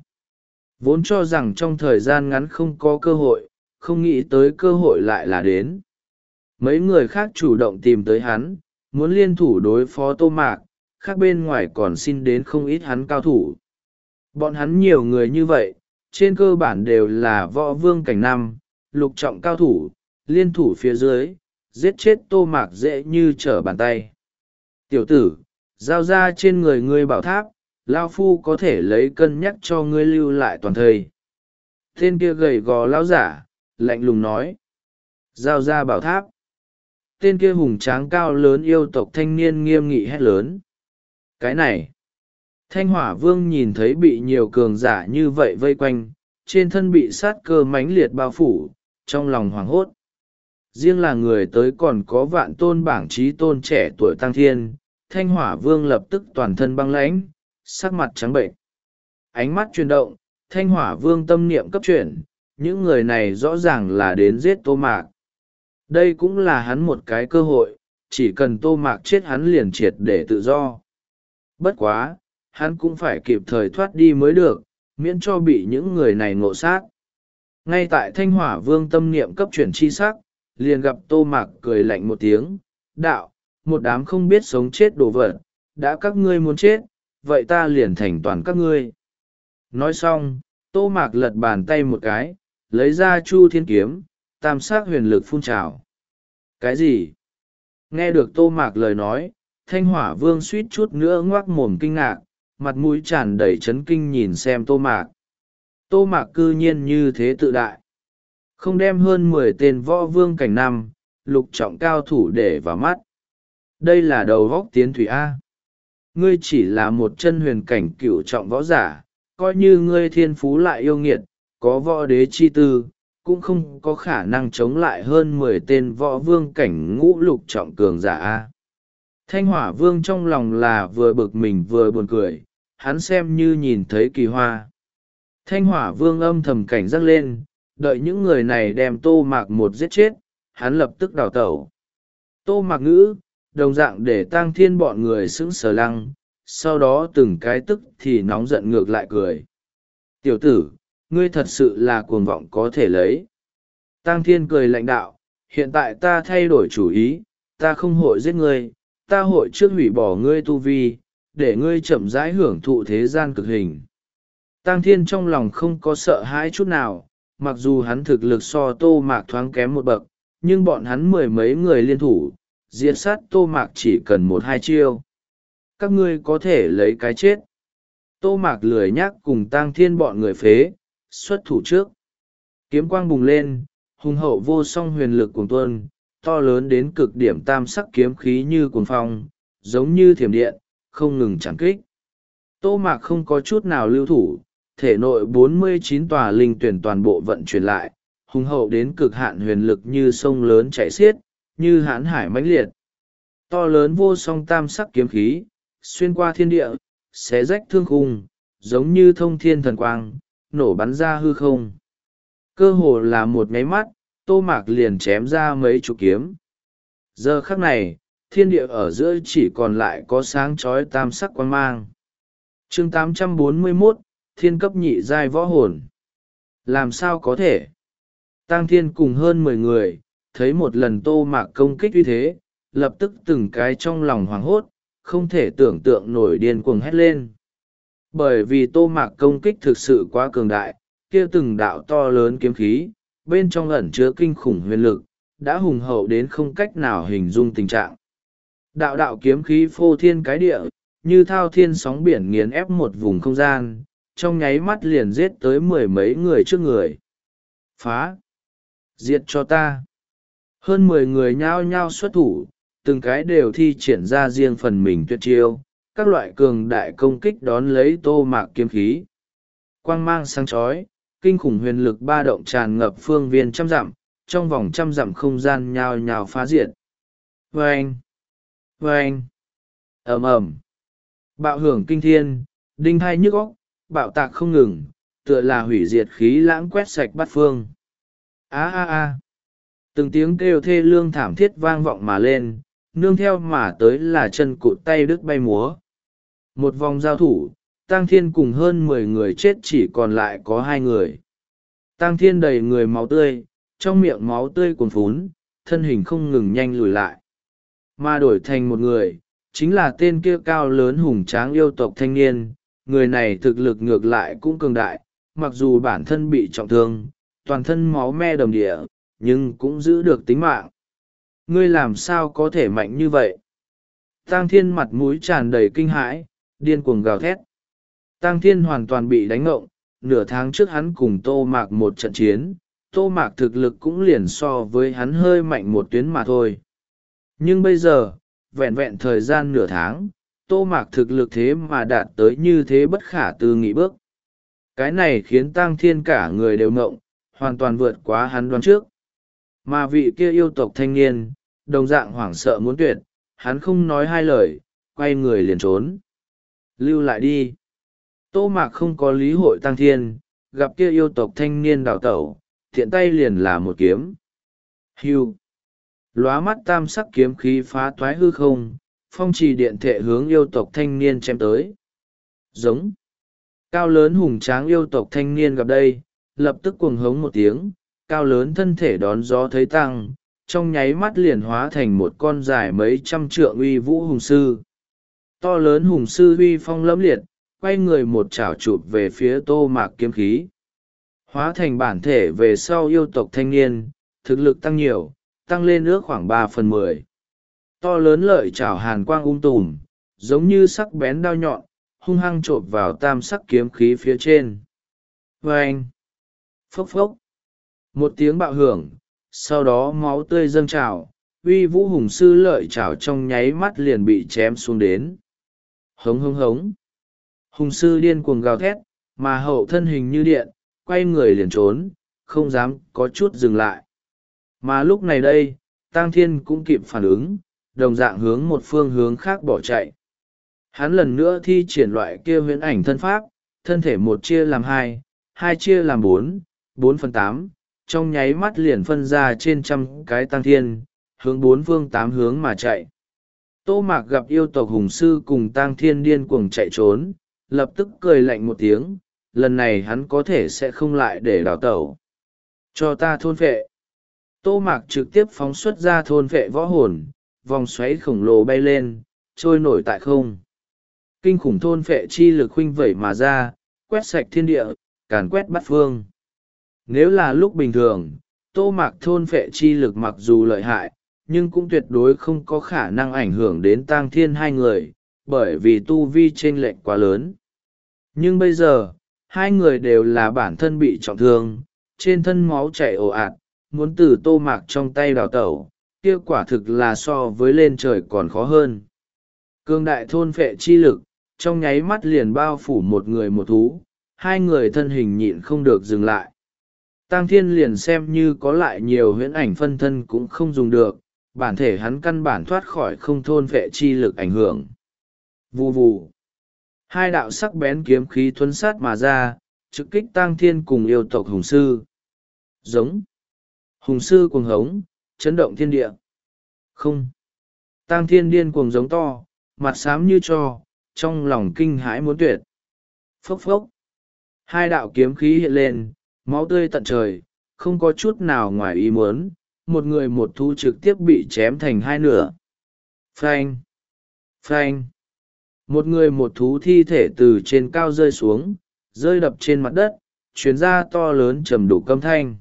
Vốn cho rằng trong thời gian ngắn không có cơ hội, không nghĩ tới cơ hội lại là đến. Mấy người khác chủ động tìm tới hắn, muốn liên thủ đối phó Tô Mạc, khác bên ngoài còn xin đến không ít hắn cao thủ. Bọn hắn nhiều người như vậy, trên cơ bản đều là võ vương cảnh năm, lục trọng cao thủ, liên thủ phía dưới, giết chết Tô Mạc dễ như trở bàn tay. Tiểu tử, giao ra trên người ngươi bảo tháp, Lao Phu có thể lấy cân nhắc cho ngươi lưu lại toàn thời. Tên kia gầy gò lão giả, lạnh lùng nói. Giao ra bảo tháp. Tên kia hùng tráng cao lớn yêu tộc thanh niên nghiêm nghị hét lớn. Cái này. Thanh Hỏa Vương nhìn thấy bị nhiều cường giả như vậy vây quanh, trên thân bị sát cơ mãnh liệt bao phủ, trong lòng hoảng hốt. Riêng là người tới còn có vạn tôn bảng trí tôn trẻ tuổi tăng thiên, Thanh Hỏa Vương lập tức toàn thân băng lãnh, sắc mặt trắng bệnh. Ánh mắt chuyển động, Thanh Hỏa Vương tâm niệm cấp chuyển, những người này rõ ràng là đến giết Tô Mạc. Đây cũng là hắn một cái cơ hội, chỉ cần Tô Mạc chết hắn liền triệt để tự do. Bất quá, hắn cũng phải kịp thời thoát đi mới được, miễn cho bị những người này ngộ sát. Ngay tại Thanh Hỏa Vương tâm niệm cấp chuyển chi sắc, liền gặp Tô Mạc cười lạnh một tiếng, đạo, một đám không biết sống chết đồ vật, đã các ngươi muốn chết, vậy ta liền thành toàn các ngươi. Nói xong, Tô Mạc lật bàn tay một cái, lấy ra Chu Thiên Kiếm, tam sắc huyền lực phun trào. Cái gì? Nghe được Tô Mạc lời nói, Thanh Hỏa Vương suýt chút nữa ngoác mồm kinh ngạc, mặt mũi tràn đầy chấn kinh nhìn xem Tô Mạc. Tô Mạc cư nhiên như thế tự đại. Không đem hơn mười tên võ vương cảnh năm, lục trọng cao thủ để vào mắt. Đây là đầu góc tiến thủy A. Ngươi chỉ là một chân huyền cảnh cửu trọng võ giả, coi như ngươi thiên phú lại yêu nghiệt, có võ đế chi tư, cũng không có khả năng chống lại hơn mười tên võ vương cảnh ngũ lục trọng cường giả a. Thanh Hỏa Vương trong lòng là vừa bực mình vừa buồn cười, hắn xem như nhìn thấy kỳ hoa. Thanh Hỏa Vương âm thầm cảnh giác lên, đợi những người này đem Tô Mạc một giết chết, hắn lập tức đào tẩu. Tô Mạc ngữ, đồng dạng để Tang Thiên bọn người sững sờ lăng, sau đó từng cái tức thì nóng giận ngược lại cười. Tiểu tử, ngươi thật sự là cuồng vọng có thể lấy. Tang Thiên cười lạnh đạo, hiện tại ta thay đổi chủ ý, ta không hội giết ngươi, ta hội trước hủy bỏ ngươi tu vi, để ngươi chậm rãi hưởng thụ thế gian cực hình. Tang Thiên trong lòng không có sợ hãi chút nào, mặc dù hắn thực lực so Tô Mạc thoáng kém một bậc, nhưng bọn hắn mười mấy người liên thủ, diệt sát Tô Mạc chỉ cần một hai chiêu. Các ngươi có thể lấy cái chết. Tô Mạc lười nhác cùng Tang Thiên bọn người phế, xuất thủ trước. Kiếm quang bùng lên, hùng hậu vô song huyền lực cuồng tuôn, to lớn đến cực điểm tam sắc kiếm khí như cuồng phong, giống như thiểm điện, không ngừng chẳng kích. Tô Mạc không có chút nào lưu thủ, thể nội bốn mươi chín tòa linh tuyển toàn bộ vận chuyển lại, hùng hậu đến cực hạn huyền lực như sông lớn chảy xiết, như hãn hải mãnh liệt. To lớn vô song tam sắc kiếm khí, xuyên qua thiên địa, xé rách thương khung, giống như thông thiên thần quang, nổ bắn ra hư không. Cơ hồ là một nháy mắt, Tô Mạc liền chém ra mấy chục kiếm. Giờ khắc này, thiên địa ở giữa chỉ còn lại có sáng chói tam sắc quang mang. Chương tám trăm bốn mươi mốt, Thiên cấp nhị giai võ hồn. Làm sao có thể? Tang Thiên cùng hơn mười người, thấy một lần Tô Mạc công kích uy thế, lập tức từng cái trong lòng hoảng hốt, không thể tưởng tượng nổi điên cuồng hét lên. Bởi vì Tô Mạc công kích thực sự quá cường đại, kia từng đạo to lớn kiếm khí, bên trong ẩn chứa kinh khủng huyền lực, đã hùng hậu đến không cách nào hình dung tình trạng. Đạo đạo kiếm khí phô thiên cái địa, như thao thiên sóng biển nghiền ép một vùng không gian, trong nháy mắt liền giết tới mười mấy người trước người. Phá! Diệt cho ta! Hơn mười người nhao nhao xuất thủ, từng cái đều thi triển ra riêng phần mình tuyệt chiêu, các loại cường đại công kích đón lấy Tô Mạc kiếm khí. Quang mang sáng chói, kinh khủng huyền lực ba động tràn ngập phương viên trăm dặm, trong vòng trăm dặm không gian nhao nhao phá diệt. Vâng! Vâng! Ầm ầm! Bạo hưởng kinh thiên, đinh hai nhức óc, bạo tạc không ngừng, tựa là hủy diệt khí lãng quét sạch bát phương. Á á á! Từng tiếng kêu thê lương thảm thiết vang vọng mà lên, nương theo mà tới là chân cụt tay đứt bay múa. Một vòng giao thủ, Tang Thiên cùng hơn mười người chết chỉ còn lại có hai người. Tang Thiên đầy người máu tươi, trong miệng máu tươi cuồn phún, thân hình không ngừng nhanh lùi lại. Mà đổi thành một người, chính là tên kia cao lớn hùng tráng yêu tộc thanh niên, người này thực lực ngược lại cũng cường đại, mặc dù bản thân bị trọng thương, toàn thân máu me đầm địa, nhưng cũng giữ được tính mạng. Ngươi làm sao có thể mạnh như vậy? Tang Thiên mặt mũi tràn đầy kinh hãi, điên cuồng gào thét. Tang Thiên hoàn toàn bị đánh ngộng, nửa tháng trước hắn cùng Tô Mạc một trận chiến, Tô Mạc thực lực cũng liền so với hắn hơi mạnh một tuyến mà thôi. Nhưng bây giờ, vẹn vẹn thời gian nửa tháng, Tô Mạc thực lực thế mà đạt tới như thế bất khả tư nghị bước. Cái này khiến Tang Thiên cả người đều ngộng, hoàn toàn vượt quá hắn đoán trước. Mà vị kia yêu tộc thanh niên, đồng dạng hoảng sợ muốn tuyệt, hắn không nói hai lời, quay người liền trốn. Lưu lại đi. Tô Mạc không có lý hội Tang Thiên, gặp kia yêu tộc thanh niên đào tẩu, thiện tay liền là một kiếm. Hưu. Lóa mắt tam sắc kiếm khí phá toái hư không, phong trì điện thệ hướng yêu tộc thanh niên chém tới. Giống. Cao lớn hùng tráng yêu tộc thanh niên gặp đây, lập tức cuồng hống một tiếng, cao lớn thân thể đón gió thấy tăng, trong nháy mắt liền hóa thành một con dài mấy trăm trượng uy vũ hùng sư. To lớn hùng sư uy phong lẫm liệt, quay người một chảo chụp về phía Tô Mạc kiếm khí. Hóa thành bản thể về sau yêu tộc thanh niên, thực lực tăng nhiều, tăng lên ước khoảng ba phần mười. To lớn lợi chảo hàn quang ung tùm, giống như sắc bén đao nhọn, hung hăng chộp vào tam sắc kiếm khí phía trên. Vâng! Phốc phốc! Một tiếng bạo hưởng, sau đó máu tươi dâng trào, uy vũ hùng sư lợi chảo trong nháy mắt liền bị chém xuống đến. Hống hống hống! Hùng sư điên cuồng gào thét, mà hậu thân hình như điện, quay người liền trốn, không dám có chút dừng lại. Mà lúc này đây, Tang Thiên cũng kịp phản ứng, đồng dạng hướng một phương hướng khác bỏ chạy. Hắn lần nữa thi triển loại kia huyễn ảnh thân pháp, thân thể một chia làm hai, hai chia làm bốn, bốn phần tám, trong nháy mắt liền phân ra trên trăm cái Tang Thiên, hướng bốn phương tám hướng mà chạy. Tô Mạc gặp yêu tộc hùng sư cùng Tang Thiên điên cuồng chạy trốn, lập tức cười lạnh một tiếng, lần này hắn có thể sẽ không lại để đào tẩu. Cho ta thôn phệ. Tô Mạc trực tiếp phóng xuất ra thôn phệ võ hồn, vòng xoáy khổng lồ bay lên, trôi nổi tại không. Kinh khủng thôn phệ chi lực huynh vẩy mà ra, quét sạch thiên địa, càn quét bát phương. Nếu là lúc bình thường, Tô Mạc thôn phệ chi lực mặc dù lợi hại, nhưng cũng tuyệt đối không có khả năng ảnh hưởng đến Tang Thiên hai người, bởi vì tu vi chênh lệch quá lớn. Nhưng bây giờ, hai người đều là bản thân bị trọng thương, trên thân máu chảy ồ ạt, muốn từ Tô Mạc trong tay đào tẩu, kia quả thực là so với lên trời còn khó hơn. Cương đại thôn phệ chi lực, trong nháy mắt liền bao phủ một người một thú, hai người thân hình nhịn không được dừng lại. Tang Thiên liền xem như có lại nhiều huyễn ảnh phân thân cũng không dùng được, bản thể hắn căn bản thoát khỏi không thôn phệ chi lực ảnh hưởng. Vù vù. Hai đạo sắc bén kiếm khí thuấn sát mà ra, trực kích Tang Thiên cùng yêu tộc hùng sư. Giống. Hùng sư cuồng hống, chấn động thiên địa. Không. Tang Thiên điên cuồng giống to, mặt xám như tro, trong lòng kinh hãi muốn tuyệt. Phốc phốc. Hai đạo kiếm khí hiện lên, máu tươi tận trời, không có chút nào ngoài ý muốn, một người một thú trực tiếp bị chém thành hai nửa. Phanh. Phanh. Một người một thú thi thể từ trên cao rơi xuống, rơi đập trên mặt đất, chuyến ra to lớn trầm đủ âm thanh.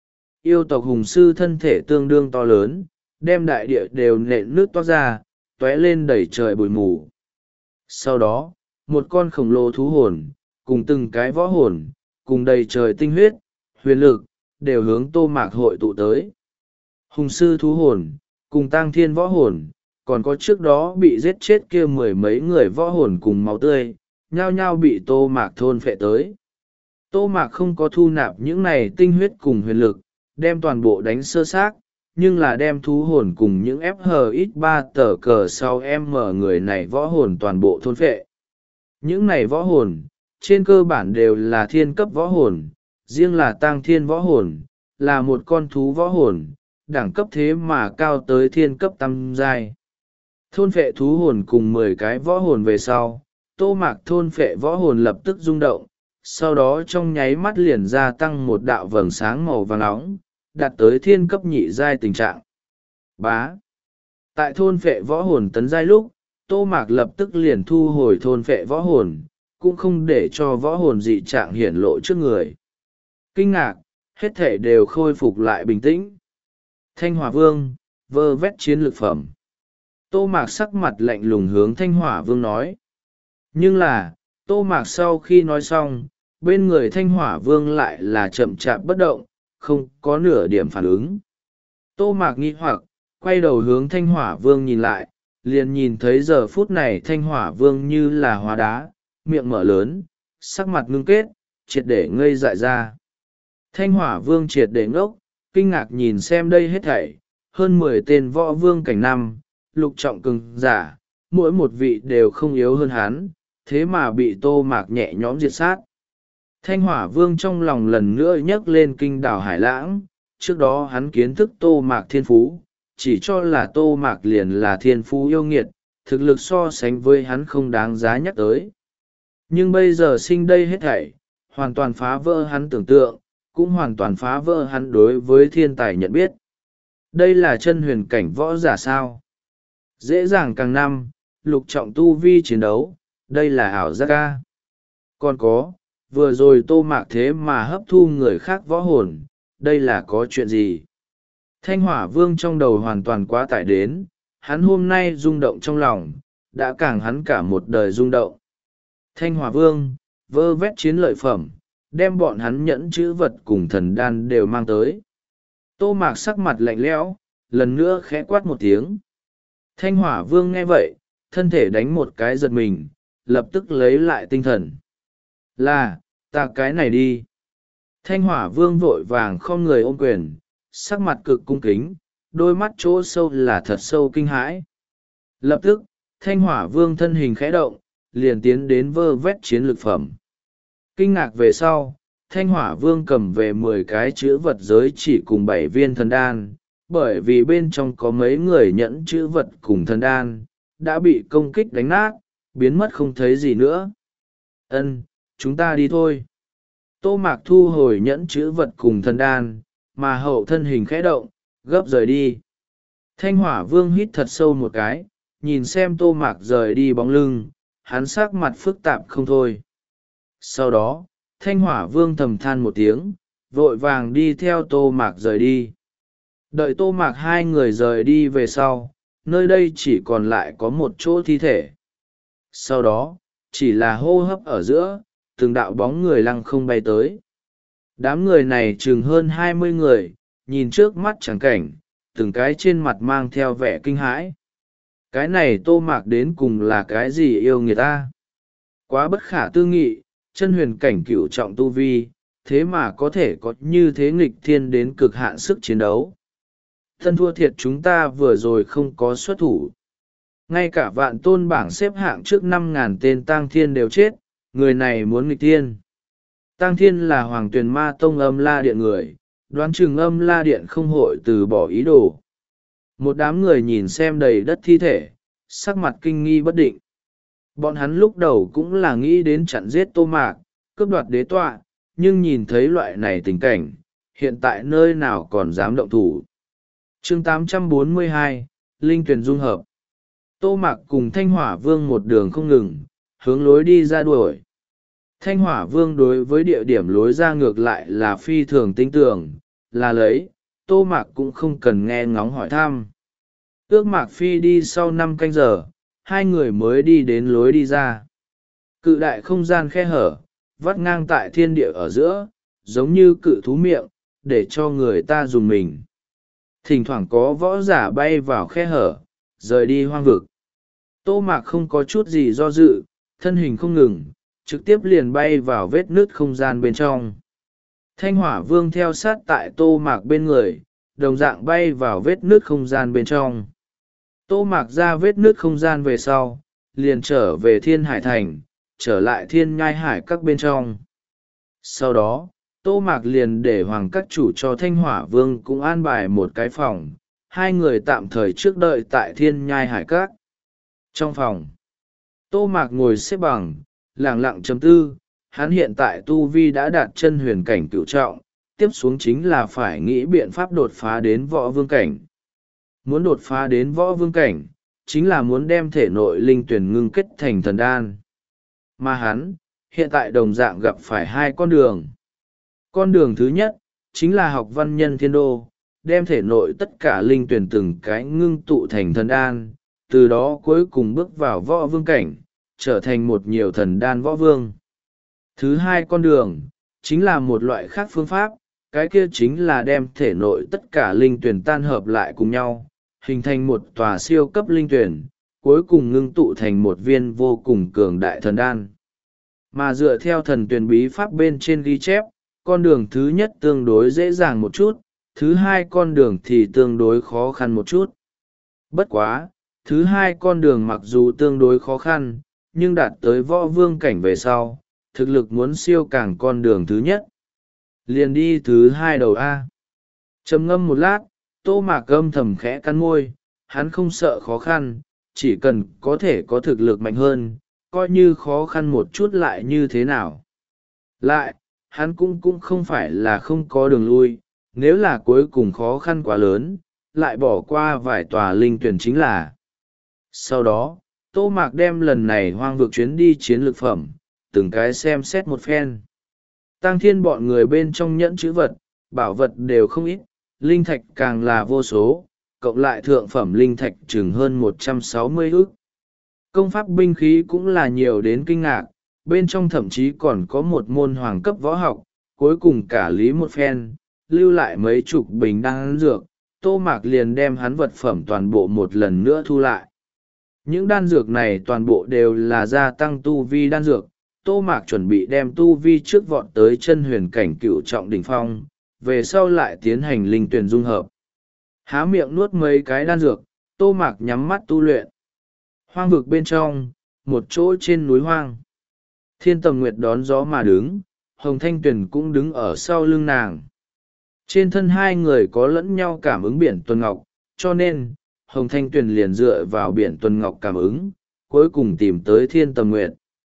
Yêu tộc hùng sư thân thể tương đương to lớn, đem đại địa đều nện nước toát ra, tóe lên đẩy trời bụi mù. Sau đó, một con khổng lồ thú hồn, cùng từng cái võ hồn, cùng đầy trời tinh huyết, huyền lực, đều hướng Tô Mạc hội tụ tới. Hùng sư thú hồn, cùng Tang Thiên võ hồn, còn có trước đó bị giết chết kia mười mấy người võ hồn cùng máu tươi, nhao nhao bị Tô Mạc thôn phệ tới. Tô Mạc không có thu nạp những này tinh huyết cùng huyền lực, đem toàn bộ đánh sơ xác, nhưng là đem thú hồn cùng những ép hờ ít ba tờ cờ sau em mở người này võ hồn toàn bộ thôn phệ. Những này võ hồn, trên cơ bản đều là thiên cấp võ hồn, riêng là Tang Thiên võ hồn, là một con thú võ hồn, đẳng cấp thế mà cao tới thiên cấp tam giai. Thôn phệ thú hồn cùng mười cái võ hồn về sau, Tô Mạc thôn phệ võ hồn lập tức rung động, sau đó trong nháy mắt liền gia tăng một đạo vầng sáng màu vàng nóng, đạt tới thiên cấp nhị giai tình trạng. Bá. Tại thôn phệ võ hồn tấn giai lúc, Tô Mạc lập tức liền thu hồi thôn phệ võ hồn, cũng không để cho võ hồn dị trạng hiển lộ trước người. Kinh ngạc, hết thể đều khôi phục lại bình tĩnh. Thanh Hỏa Vương, vơ vét chiến lực phẩm. Tô Mạc sắc mặt lạnh lùng hướng Thanh Hỏa Vương nói. Nhưng là, Tô Mạc sau khi nói xong, bên người Thanh Hỏa Vương lại là chậm chạp bất động, không có nửa điểm phản ứng. Tô Mạc nghi hoặc, quay đầu hướng Thanh Hỏa Vương nhìn lại, liền nhìn thấy giờ phút này Thanh Hỏa Vương như là hóa đá, miệng mở lớn, sắc mặt ngưng kết, triệt để ngây dại ra. Thanh Hỏa Vương triệt để ngốc, kinh ngạc nhìn xem đây hết thảy, hơn mười tên võ vương cảnh năm, lục trọng cường giả, mỗi một vị đều không yếu hơn hắn, thế mà bị Tô Mạc nhẹ nhõm diệt sát. Thanh Hỏa Vương trong lòng lần nữa nhấc lên kinh đảo Hải Lãng, trước đó hắn kiến thức Tô Mạc thiên phú, chỉ cho là Tô Mạc liền là thiên phú yêu nghiệt, thực lực so sánh với hắn không đáng giá nhắc tới. Nhưng bây giờ sinh đây hết thảy, hoàn toàn phá vỡ hắn tưởng tượng, cũng hoàn toàn phá vỡ hắn đối với thiên tài nhận biết. Đây là chân huyền cảnh võ giả sao? Dễ dàng càng năm, lục trọng tu vi chiến đấu, đây là ảo giác ca. Còn có, vừa rồi Tô Mạc thế mà hấp thu người khác võ hồn, đây là có chuyện gì? Thanh Hỏa Vương trong đầu hoàn toàn quá tải đến, hắn hôm nay rung động trong lòng, đã càng hắn cả một đời rung động. Thanh Hỏa Vương, vơ vét chiến lợi phẩm, đem bọn hắn nhẫn chữ vật cùng thần đan đều mang tới. Tô Mạc sắc mặt lạnh lẽo, lần nữa khẽ quát một tiếng. Thanh Hỏa Vương nghe vậy, thân thể đánh một cái giật mình, lập tức lấy lại tinh thần. Là, ta cái này đi. Thanh Hỏa Vương vội vàng khom người ôm quyền, sắc mặt cực cung kính, đôi mắt chỗ sâu là thật sâu kinh hãi. Lập tức, Thanh Hỏa Vương thân hình khẽ động, liền tiến đến vơ vét chiến lực phẩm. Kinh ngạc về sau, Thanh Hỏa Vương cầm về mười cái chữ vật giới chỉ cùng bảy viên thần đan, bởi vì bên trong có mấy người nhẫn chữ vật cùng thần đan, đã bị công kích đánh nát, biến mất không thấy gì nữa. Ân, chúng ta đi thôi. Tô Mạc thu hồi nhẫn chữ vật cùng thần đan, mà hậu thân hình khẽ động, gấp rời đi. Thanh Hỏa Vương hít thật sâu một cái, nhìn xem Tô Mạc rời đi bóng lưng, hắn sắc mặt phức tạp không thôi. Sau đó, Thanh Hỏa Vương thầm than một tiếng, vội vàng đi theo Tô Mạc rời đi. Đợi Tô Mạc hai người rời đi về sau, nơi đây chỉ còn lại có một chỗ thi thể. Sau đó, chỉ là hô hấp ở giữa, từng đạo bóng người lăng không bay tới. Đám người này chừng hơn hai mươi người, nhìn trước mắt chẳng cảnh, từng cái trên mặt mang theo vẻ kinh hãi. Cái này Tô Mạc đến cùng là cái gì yêu người ta? Quá bất khả tư nghị, chân huyền cảnh cửu trọng tu vi, thế mà có thể có như thế nghịch thiên đến cực hạn sức chiến đấu. Thân thua thiệt chúng ta vừa rồi không có xuất thủ. Ngay cả vạn tôn bảng xếp hạng trước năm ngàn tên tang thiên đều chết, người này muốn nghịch thiên. Tang thiên là hoàng tuyền ma tông âm la điện người, đoán chừng âm la điện không hội từ bỏ ý đồ. Một đám người nhìn xem đầy đất thi thể, sắc mặt kinh nghi bất định. Bọn hắn lúc đầu cũng là nghĩ đến chặn giết Tô Mạc, cướp đoạt đế tọa, nhưng nhìn thấy loại này tình cảnh, hiện tại nơi nào còn dám động thủ. Chương tám trăm bốn mươi hai, Linh Tuyền dung hợp. Tô Mạc cùng Thanh Hỏa Vương một đường không ngừng, hướng lối đi ra đuổi. Thanh Hỏa Vương đối với địa điểm lối ra ngược lại là phi thường tinh tường, là lấy, Tô Mạc cũng không cần nghe ngóng hỏi thăm. Ước Mạc Phi đi sau năm canh giờ, hai người mới đi đến lối đi ra. Cự đại không gian khe hở, vắt ngang tại thiên địa ở giữa, giống như cự thú miệng, để cho người ta dùng mình. Thỉnh thoảng có võ giả bay vào khe hở, rời đi hoang vực. Tô Mạc không có chút gì do dự, thân hình không ngừng, trực tiếp liền bay vào vết nứt không gian bên trong. Thanh Hỏa Vương theo sát tại Tô Mạc bên người, đồng dạng bay vào vết nứt không gian bên trong. Tô Mạc ra vết nứt không gian về sau, liền trở về Thiên Hải Thành, trở lại Thiên Nhai Hải các bên trong. Sau đó, Tô Mạc liền để Hoàng các chủ cho Thanh Hỏa Vương cũng an bài một cái phòng, hai người tạm thời trước đợi tại Thiên Nhai Hải các. Trong phòng, Tô Mạc ngồi xếp bằng, lặng lặng chấm tư, hắn hiện tại tu vi đã đạt chân huyền cảnh cửu trọng, tiếp xuống chính là phải nghĩ biện pháp đột phá đến võ vương cảnh. Muốn đột phá đến võ vương cảnh, chính là muốn đem thể nội linh tuyển ngưng kết thành thần đan. Mà hắn, hiện tại đồng dạng gặp phải hai con đường. Con đường thứ nhất, chính là học văn nhân thiên đô, đem thể nội tất cả linh tuyển từng cái ngưng tụ thành thần đan, từ đó cuối cùng bước vào võ vương cảnh, trở thành một nhiều thần đan võ vương. Thứ hai con đường, chính là một loại khác phương pháp, cái kia chính là đem thể nội tất cả linh tuyển tan hợp lại cùng nhau, hình thành một tòa siêu cấp linh tuyển, cuối cùng ngưng tụ thành một viên vô cùng cường đại thần đan. Mà dựa theo thần tuyển bí pháp bên trên ghi chép, con đường thứ nhất tương đối dễ dàng một chút, thứ hai con đường thì tương đối khó khăn một chút. Bất quá, thứ hai con đường mặc dù tương đối khó khăn, nhưng đạt tới võ vương cảnh về sau, thực lực muốn siêu càng con đường thứ nhất. Liền đi thứ hai đầu A. Trầm ngâm một lát, Tô Mạc âm thầm khẽ cắn môi, hắn không sợ khó khăn, chỉ cần có thể có thực lực mạnh hơn, coi như khó khăn một chút lại như thế nào. Lại, hắn cũng cũng không phải là không có đường lui, nếu là cuối cùng khó khăn quá lớn, lại bỏ qua vài tòa linh tuyển chính là. Sau đó, Tô Mạc đem lần này hoang vực chuyến đi chiến lược phẩm, từng cái xem xét một phen. Tang thiên bọn người bên trong nhẫn chữ vật, bảo vật đều không ít, linh thạch càng là vô số, cộng lại thượng phẩm linh thạch chừng hơn một trăm sáu mươi ức. Công pháp binh khí cũng là nhiều đến kinh ngạc, bên trong thậm chí còn có một môn hoàng cấp võ học, cuối cùng cả lý một phen, lưu lại mấy chục bình đan dược, Tô Mạc liền đem hắn vật phẩm toàn bộ một lần nữa thu lại. Những đan dược này toàn bộ đều là gia tăng tu vi đan dược, Tô Mạc chuẩn bị đem tu vi trước vọt tới chân huyền cảnh cựu trọng đỉnh phong, về sau lại tiến hành linh tuyển dung hợp. Há miệng nuốt mấy cái đan dược, Tô Mạc nhắm mắt tu luyện. Hoang vực bên trong, một chỗ trên núi hoang. Thiên Tầm Nguyệt đón gió mà đứng, Hồng Thanh Tuyền cũng đứng ở sau lưng nàng. Trên thân hai người có lẫn nhau cảm ứng biển tuần ngọc, cho nên, Hồng Thanh Tuyền liền dựa vào biển tuần ngọc cảm ứng, cuối cùng tìm tới Thiên Tầm Nguyệt.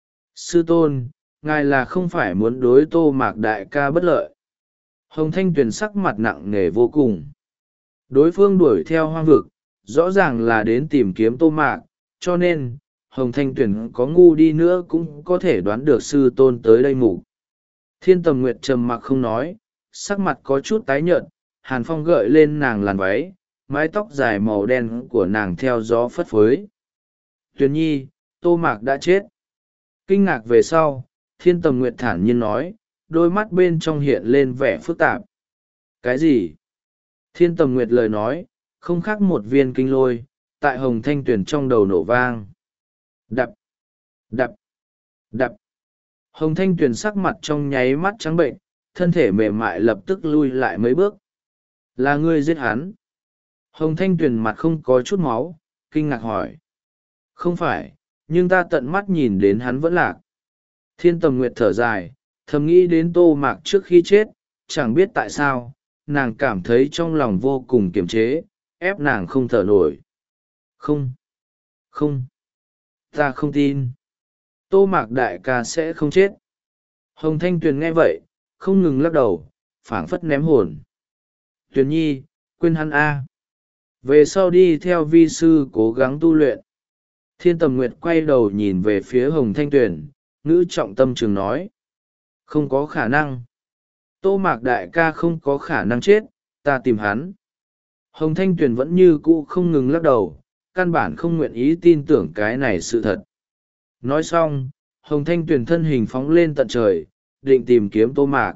Sư tôn, ngài là không phải muốn đối Tô Mạc đại ca bất lợi. Hồng Thanh Tuyền sắc mặt nặng nề vô cùng. Đối phương đuổi theo hoang vực, rõ ràng là đến tìm kiếm Tô Mạc, cho nên, Hồng Thanh Tuyền có ngu đi nữa cũng có thể đoán được sư tôn tới đây mục. Thiên Tầm Nguyệt trầm mặc không nói, sắc mặt có chút tái nhợt, hàn phong gợi lên nàng làn váy, mái tóc dài màu đen của nàng theo gió phất phới. Tuyền nhi, Tô Mạc đã chết. Kinh ngạc về sau, Thiên Tầm Nguyệt thản nhiên nói, đôi mắt bên trong hiện lên vẻ phức tạp. Cái gì? Thiên Tầm Nguyệt lời nói, không khác một viên kinh lôi, tại Hồng Thanh Tuyền trong đầu nổ vang. Đập, đập, đập. Hồng Thanh Tuyền sắc mặt trong nháy mắt trắng bệnh, thân thể mềm mại lập tức lui lại mấy bước. Là ngươi giết hắn. Hồng Thanh Tuyền mặt không có chút máu, kinh ngạc hỏi. Không phải, nhưng ta tận mắt nhìn đến hắn vẫn lạc. Thiên Tầm Nguyệt thở dài, thầm nghĩ đến Tô Mạc trước khi chết, chẳng biết tại sao, nàng cảm thấy trong lòng vô cùng kiềm chế, ép nàng không thở nổi. Không, không, ta không tin. Tô Mạc đại ca sẽ không chết. Hồng Thanh Tuyền nghe vậy, không ngừng lắc đầu, phảng phất ném hồn. Tuyền nhi, quên hắn a. Về sau đi theo vi sư cố gắng tu luyện. Thiên Tầm Nguyệt quay đầu nhìn về phía Hồng Thanh Tuyền, ngữ trọng tâm trường nói. Không có khả năng. Tô Mạc đại ca không có khả năng chết, ta tìm hắn. Hồng Thanh Tuyền vẫn như cũ không ngừng lắc đầu, căn bản không nguyện ý tin tưởng cái này sự thật. Nói xong, Hồng Thanh Tuyền thân hình phóng lên tận trời, định tìm kiếm Tô Mạc.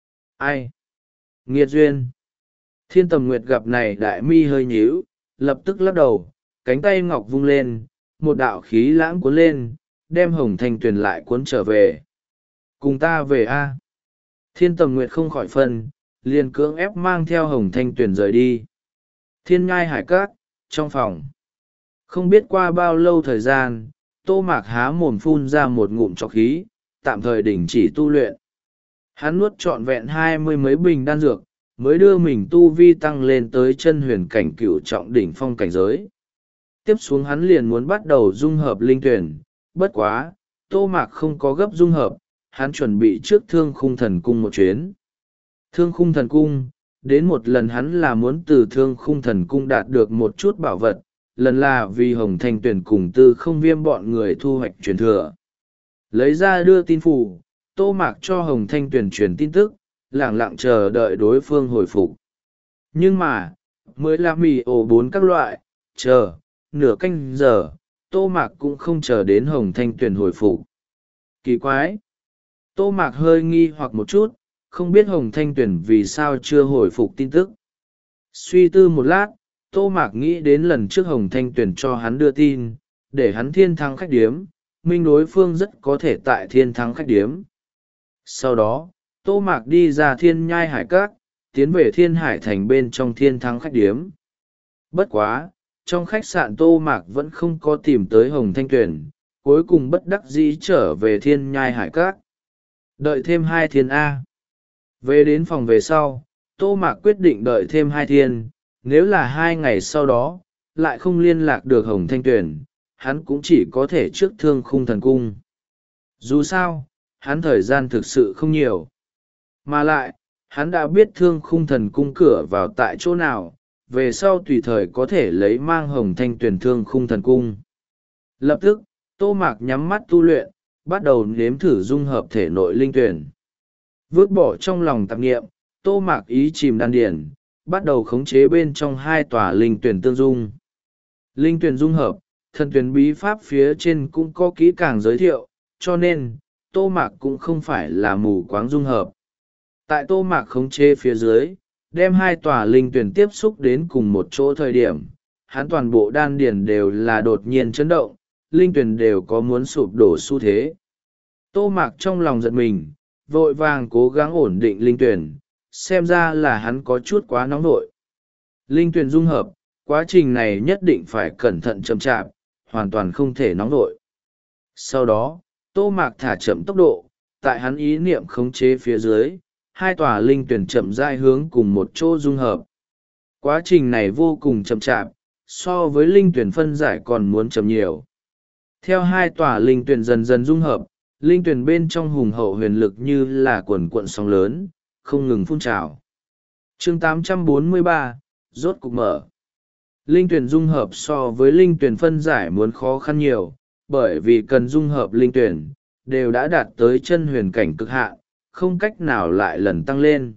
Ai? Nghiệt duyên. Thiên Tầm Nguyệt gặp này đại mi hơi nhíu, lập tức lắc đầu, cánh tay ngọc vung lên, một đạo khí lãng cuốn lên, đem Hồng Thanh Tuyền lại cuốn trở về. Cùng ta về a. Thiên Tầm Nguyệt không khỏi phân, liền cưỡng ép mang theo Hồng Thanh Tuyền rời đi. Thiên Ngai Hải Cát, trong phòng. Không biết qua bao lâu thời gian, Tô Mạc há mồm phun ra một ngụm trọc khí, tạm thời đình chỉ tu luyện. Hắn nuốt trọn vẹn hai mươi mấy bình đan dược, mới đưa mình tu vi tăng lên tới chân huyền cảnh cửu trọng đỉnh phong cảnh giới. Tiếp xuống hắn liền muốn bắt đầu dung hợp linh tuyển, bất quá, Tô Mạc không có gấp dung hợp, hắn chuẩn bị trước Thương Khung Thần Cung một chuyến. Thương Khung Thần Cung, đến một lần hắn là muốn từ Thương Khung Thần Cung đạt được một chút bảo vật, lần là vì Hồng Thanh Tuyền cùng Tư Không Viêm bọn người thu hoạch truyền thừa. Lấy ra đưa tin phủ, Tô Mạc cho Hồng Thanh Tuyền truyền tin tức, lẳng lặng chờ đợi đối phương hồi phục. Nhưng mà, mới là mì ổ bốn các loại, chờ, nửa canh giờ, Tô Mạc cũng không chờ đến Hồng Thanh Tuyền hồi phục. Kỳ quái! Tô Mạc hơi nghi hoặc một chút, không biết Hồng Thanh Tuyền vì sao chưa hồi phục tin tức. Suy tư một lát, Tô Mạc nghĩ đến lần trước Hồng Thanh Tuyền cho hắn đưa tin, để hắn thiên thắng khách điếm, minh đối phương rất có thể tại thiên thắng khách điếm. Sau đó, Tô Mạc đi ra Thiên Nhai Hải Các, tiến về Thiên Hải Thành bên trong thiên thắng khách điếm. Bất quá, trong khách sạn Tô Mạc vẫn không có tìm tới Hồng Thanh Tuyền, cuối cùng bất đắc dĩ trở về Thiên Nhai Hải Các. Đợi thêm hai thiên A. Về đến phòng về sau, Tô Mạc quyết định đợi thêm hai thiên, nếu là hai ngày sau đó, lại không liên lạc được Hồng Thanh Tuyền, hắn cũng chỉ có thể trước Thương Khung Thần Cung. Dù sao, hắn thời gian thực sự không nhiều. Mà lại, hắn đã biết Thương Khung Thần Cung cửa vào tại chỗ nào, về sau tùy thời có thể lấy mang Hồng Thanh Tuyền Thương Khung Thần Cung. Lập tức, Tô Mạc nhắm mắt tu luyện, bắt đầu nếm thử dung hợp thể nội linh tuyển. Vứt bỏ trong lòng tạp nghiệm, Tô Mạc ý chìm đan điển, bắt đầu khống chế bên trong hai tòa linh tuyển tương dung. Linh tuyển dung hợp, thần tuyển bí pháp phía trên cũng có kỹ càng giới thiệu, cho nên, Tô Mạc cũng không phải là mù quáng dung hợp. Tại Tô Mạc khống chế phía dưới, đem hai tòa linh tuyển tiếp xúc đến cùng một chỗ thời điểm, hắn toàn bộ đan điển đều là đột nhiên chấn động, linh tuyển đều có muốn sụp đổ xu thế. Tô Mạc trong lòng giật mình, vội vàng cố gắng ổn định linh tuyển, xem ra là hắn có chút quá nóng vội. Linh tuyển dung hợp, quá trình này nhất định phải cẩn thận chậm chạp, hoàn toàn không thể nóng vội. Sau đó, Tô Mạc thả chậm tốc độ, tại hắn ý niệm khống chế phía dưới, hai tòa linh tuyển chậm rãi hướng cùng một chỗ dung hợp. Quá trình này vô cùng chậm chạp, so với linh tuyển phân giải còn muốn chậm nhiều. Theo hai tòa linh tuyển dần dần dung hợp, linh tuyển bên trong hùng hậu huyền lực như là quần cuộn sóng lớn, không ngừng phun trào. Chương tám trăm bốn mươi ba, rốt cục mở. Linh tuyển dung hợp so với linh tuyển phân giải muốn khó khăn nhiều, bởi vì cần dung hợp linh tuyển, đều đã đạt tới chân huyền cảnh cực hạn, không cách nào lại lần tăng lên.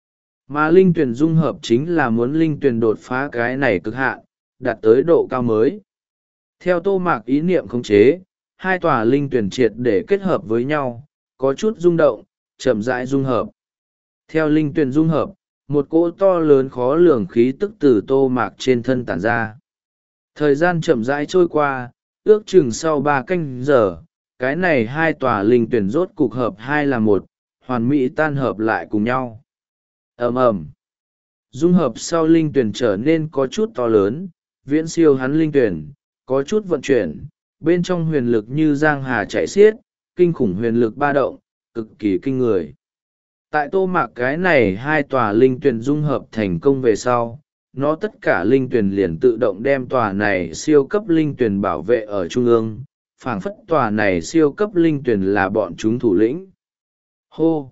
Mà linh tuyển dung hợp chính là muốn linh tuyển đột phá cái này cực hạn, đạt tới độ cao mới. Theo Tô Mạc ý niệm khống chế, hai tòa linh tuyển triệt để kết hợp với nhau, có chút rung động, chậm rãi dung hợp. Theo linh tuyển dung hợp, một cỗ to lớn khó lường khí tức từ Tô Mạc trên thân tản ra. Thời gian chậm rãi trôi qua, ước chừng sau ba canh giờ, cái này hai tòa linh tuyển rốt cục hợp hai là một, hoàn mỹ tan hợp lại cùng nhau. Ầm ầm. Dung hợp sau linh tuyển trở nên có chút to lớn, viễn siêu hắn linh tuyển, có chút vận chuyển, bên trong huyền lực như giang hà chảy xiết, kinh khủng huyền lực ba động, cực kỳ kinh người. Tại Tô Mạc cái này hai tòa linh tuyển dung hợp thành công về sau, nó tất cả linh tuyển liền tự động đem tòa này siêu cấp linh tuyển bảo vệ ở trung ương, phảng phất tòa này siêu cấp linh tuyển là bọn chúng thủ lĩnh. Hô!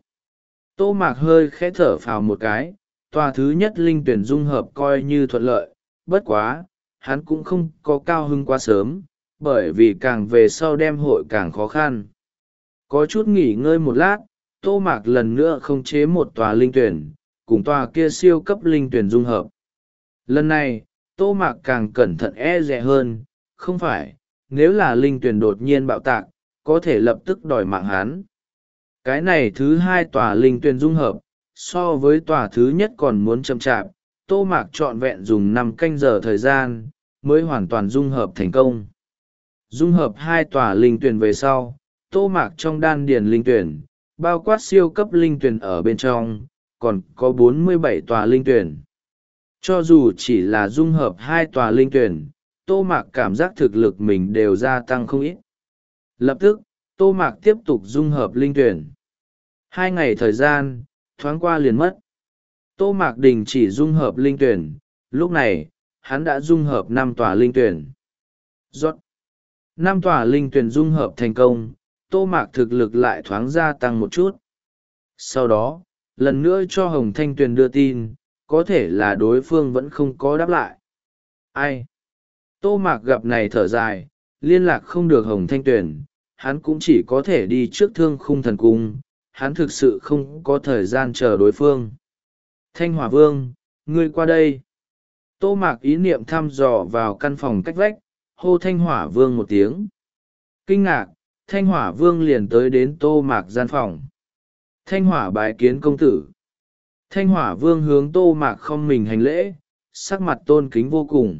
Tô Mạc hơi khẽ thở phào một cái, tòa thứ nhất linh tuyển dung hợp coi như thuận lợi, bất quá, hắn cũng không có cao hưng quá sớm, bởi vì càng về sau đem hội càng khó khăn. Có chút nghỉ ngơi một lát, Tô Mạc lần nữa khống chế một tòa linh tuyển, cùng tòa kia siêu cấp linh tuyển dung hợp. Lần này, Tô Mạc càng cẩn thận e dè hơn, không phải, nếu là linh tuyển đột nhiên bạo tạc, có thể lập tức đòi mạng hắn. Cái này thứ hai tòa linh tuyển dung hợp, so với tòa thứ nhất còn muốn chậm chạp, Tô Mạc trọn vẹn dùng năm canh giờ thời gian, mới hoàn toàn dung hợp thành công. Dung hợp hai tòa linh tuyển về sau, Tô Mạc trong đan điền linh tuyển, bao quát siêu cấp linh tuyển ở bên trong, còn có bốn mươi bảy tòa linh tuyển. Cho dù chỉ là dung hợp hai tòa linh tuyển, Tô Mạc cảm giác thực lực mình đều gia tăng không ít. Lập tức, Tô Mạc tiếp tục dung hợp linh tuyển. Hai ngày thời gian, thoáng qua liền mất. Tô Mạc đình chỉ dung hợp linh tuyển, lúc này, hắn đã dung hợp năm tòa linh tuyển. Rốt. Năm tòa linh tuyển dung hợp thành công, Tô Mạc thực lực lại thoáng gia tăng một chút. Sau đó, lần nữa cho Hồng Thanh Tuyền đưa tin, có thể là đối phương vẫn không có đáp lại. Ai? Tô Mạc gặp này thở dài, liên lạc không được Hồng Thanh Tuyền, hắn cũng chỉ có thể đi trước Thương Khung Thần Cung, hắn thực sự không có thời gian chờ đối phương. Thanh Hỏa Vương, ngươi qua đây. Tô Mạc ý niệm thăm dò vào căn phòng cách vách, hô Thanh Hỏa Vương một tiếng. Kinh ngạc, Thanh Hỏa Vương liền tới đến Tô Mạc gian phòng. Thanh Hỏa bái kiến công tử. Thanh Hỏa Vương hướng Tô Mạc không mình hành lễ, sắc mặt tôn kính vô cùng.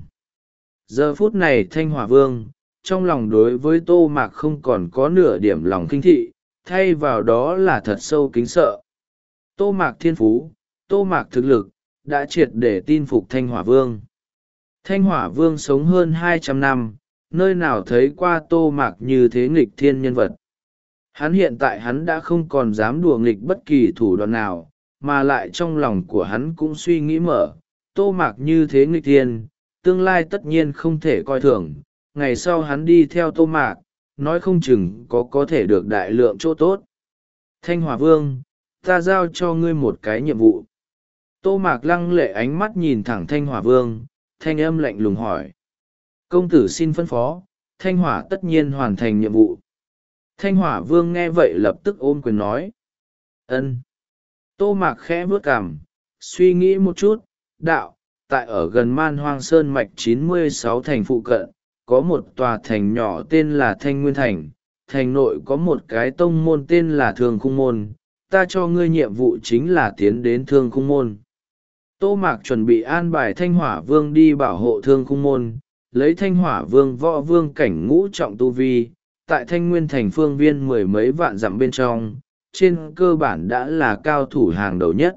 Giờ phút này Thanh Hỏa Vương, trong lòng đối với Tô Mạc không còn có nửa điểm lòng khinh thị, thay vào đó là thật sâu kính sợ. Tô Mạc thiên phú, Tô Mạc thực lực, đã triệt để tin phục Thanh Hỏa Vương. Thanh Hỏa Vương sống hơn hai trăm năm, nơi nào thấy qua Tô Mạc như thế nghịch thiên nhân vật. Hắn hiện tại hắn đã không còn dám đùa nghịch bất kỳ thủ đoạn nào, mà lại trong lòng của hắn cũng suy nghĩ mở, Tô Mạc như thế nghịch thiên, tương lai tất nhiên không thể coi thường, ngày sau hắn đi theo Tô Mạc, nói không chừng có có thể được đại lượng chỗ tốt. Thanh Hỏa Vương, ta giao cho ngươi một cái nhiệm vụ. Tô Mạc lăng lệ ánh mắt nhìn thẳng Thanh Hỏa Vương, thanh âm lạnh lùng hỏi. Công tử xin phân phó, Thanh Hỏa tất nhiên hoàn thành nhiệm vụ. Thanh Hỏa Vương nghe vậy lập tức ôm quyền nói. Ân. Tô Mạc khẽ bước cằm, suy nghĩ một chút, đạo, tại ở gần Man Hoang Sơn mạch chín mươi sáu thành phụ cận, có một tòa thành nhỏ tên là Thanh Nguyên Thành, thành nội có một cái tông môn tên là Thương Khung Môn, ta cho ngươi nhiệm vụ chính là tiến đến Thương Khung Môn. Tô Mạc chuẩn bị an bài Thanh Hỏa Vương đi bảo hộ Thương Khung Môn, lấy Thanh Hỏa Vương võ vương cảnh ngũ trọng tu vi, tại Thanh Nguyên thành phương viên mười mấy vạn dặm bên trong, trên cơ bản đã là cao thủ hàng đầu nhất.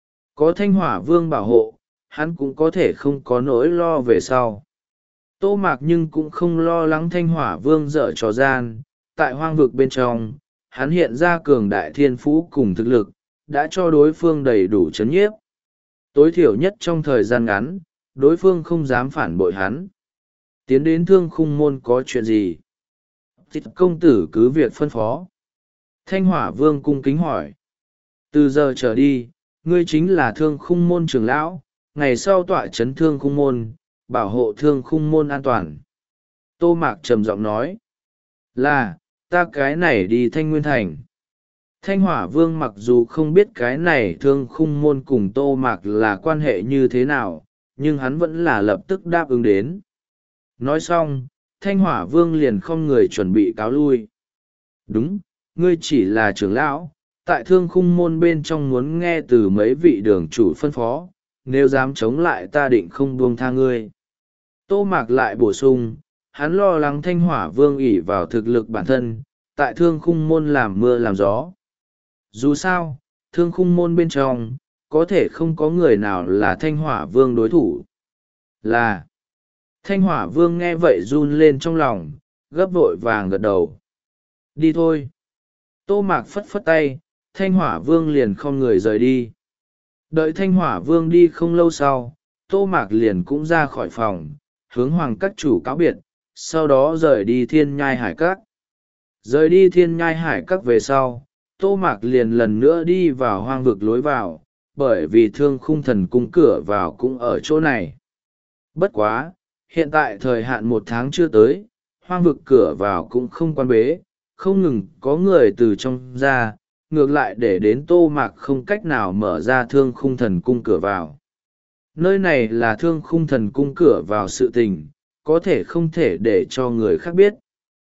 Có Thanh Hỏa Vương bảo hộ, hắn cũng có thể không có nỗi lo về sau. Tô Mạc nhưng cũng không lo lắng Thanh Hỏa Vương dở trò gian, tại hoang vực bên trong, hắn hiện ra cường đại thiên phú cùng thực lực, đã cho đối phương đầy đủ chấn nhiếp. Tối thiểu nhất trong thời gian ngắn, đối phương không dám phản bội hắn. Tiến đến Thương Khung môn có chuyện gì? Thích công tử cứ việc phân phó. Thanh Hỏa Vương cung kính hỏi. Từ giờ trở đi, ngươi chính là Thương Khung môn trưởng lão, ngày sau tọa chấn Thương Khung môn, bảo hộ Thương Khung môn an toàn. Tô Mạc trầm giọng nói. Là, ta cái này đi Thanh Nguyên thành. Thanh Hỏa Vương mặc dù không biết cái này Thương Khung môn cùng Tô Mạc là quan hệ như thế nào, nhưng hắn vẫn là lập tức đáp ứng đến. Nói xong, Thanh Hỏa Vương liền không người chuẩn bị cáo lui. Đúng, ngươi chỉ là trưởng lão, tại Thương Khung môn bên trong muốn nghe từ mấy vị đường chủ phân phó, nếu dám chống lại ta định không buông tha ngươi. Tô Mạc lại bổ sung, hắn lo lắng Thanh Hỏa Vương ỷ vào thực lực bản thân, tại Thương Khung môn làm mưa làm gió. Dù sao, Thương Khung môn bên trong, có thể không có người nào là Thanh Hỏa Vương đối thủ. Là, Thanh Hỏa Vương nghe vậy run lên trong lòng, gấp vội vàng gật đầu. Đi thôi. Tô Mạc phất phất tay, Thanh Hỏa Vương liền không người rời đi. Đợi Thanh Hỏa Vương đi không lâu sau, Tô Mạc liền cũng ra khỏi phòng, hướng Hoàng các chủ cáo biệt, sau đó rời đi Thiên Nhai Hải Các. Rời đi Thiên Nhai Hải Các về sau, Tô Mạc liền lần nữa đi vào hoang vực lối vào, bởi vì Thương Khung thần cung cửa vào cũng ở chỗ này. Bất quá, hiện tại thời hạn một tháng chưa tới, hoang vực cửa vào cũng không quan bế, không ngừng có người từ trong ra, ngược lại để đến Tô Mạc không cách nào mở ra Thương Khung thần cung cửa vào. Nơi này là Thương Khung thần cung cửa vào sự tình, có thể không thể để cho người khác biết.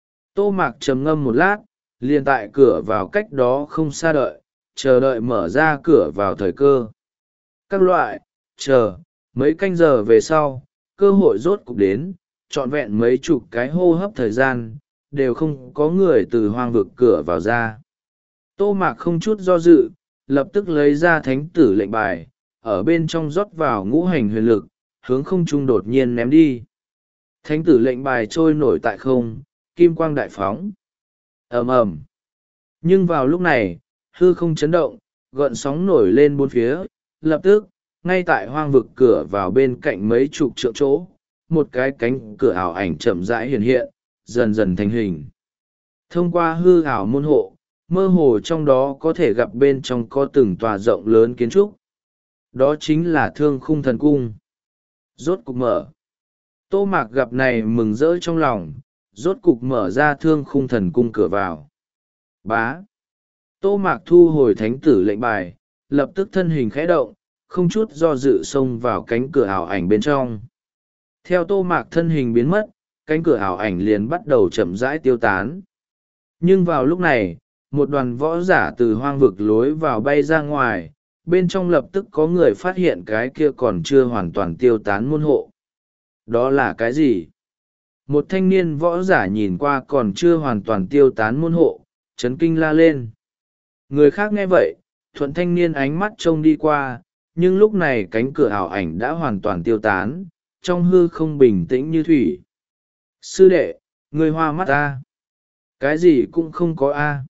Tô Mạc trầm ngâm một lát, liền tại cửa vào cách đó không xa đợi, chờ đợi mở ra cửa vào thời cơ. Các loại, chờ, mấy canh giờ về sau, cơ hội rốt cục đến, trọn vẹn mấy chục cái hô hấp thời gian, đều không có người từ hoang vực cửa vào ra. Tô Mạc không chút do dự, lập tức lấy ra thánh tử lệnh bài, ở bên trong rót vào ngũ hành huyền lực, hướng không trung đột nhiên ném đi. Thánh tử lệnh bài trôi nổi tại không, kim quang đại phóng. Ầm ầm. Nhưng vào lúc này, hư không chấn động, gợn sóng nổi lên bốn phía, lập tức, ngay tại hoang vực cửa vào bên cạnh mấy chục trượng chỗ, một cái cánh cửa ảo ảnh chậm rãi hiện hiện, dần dần thành hình. Thông qua hư ảo môn hộ, mơ hồ trong đó có thể gặp bên trong có từng tòa rộng lớn kiến trúc. Đó chính là Thương Khung thần cung. Rốt cục mở. Tô Mạc gặp này mừng rỡ trong lòng, rốt cục mở ra Thương Khung thần cung cửa vào. Bá. Tô Mạc thu hồi thánh tử lệnh bài, lập tức thân hình khẽ động, không chút do dự xông vào cánh cửa ảo ảnh bên trong. Theo Tô Mạc thân hình biến mất, cánh cửa ảo ảnh liền bắt đầu chậm rãi tiêu tán. Nhưng vào lúc này, một đoàn võ giả từ hoang vực lối vào bay ra ngoài, bên trong lập tức có người phát hiện cái kia còn chưa hoàn toàn tiêu tán môn hộ. Đó là cái gì? Một thanh niên võ giả nhìn qua còn chưa hoàn toàn tiêu tán môn hộ, chấn kinh la lên. Người khác nghe vậy, thuận thanh niên ánh mắt trông đi qua, nhưng lúc này cánh cửa ảo ảnh đã hoàn toàn tiêu tán, trong hư không bình tĩnh như thủy. Sư đệ, người hoa mắt ta. Cái gì cũng không có a.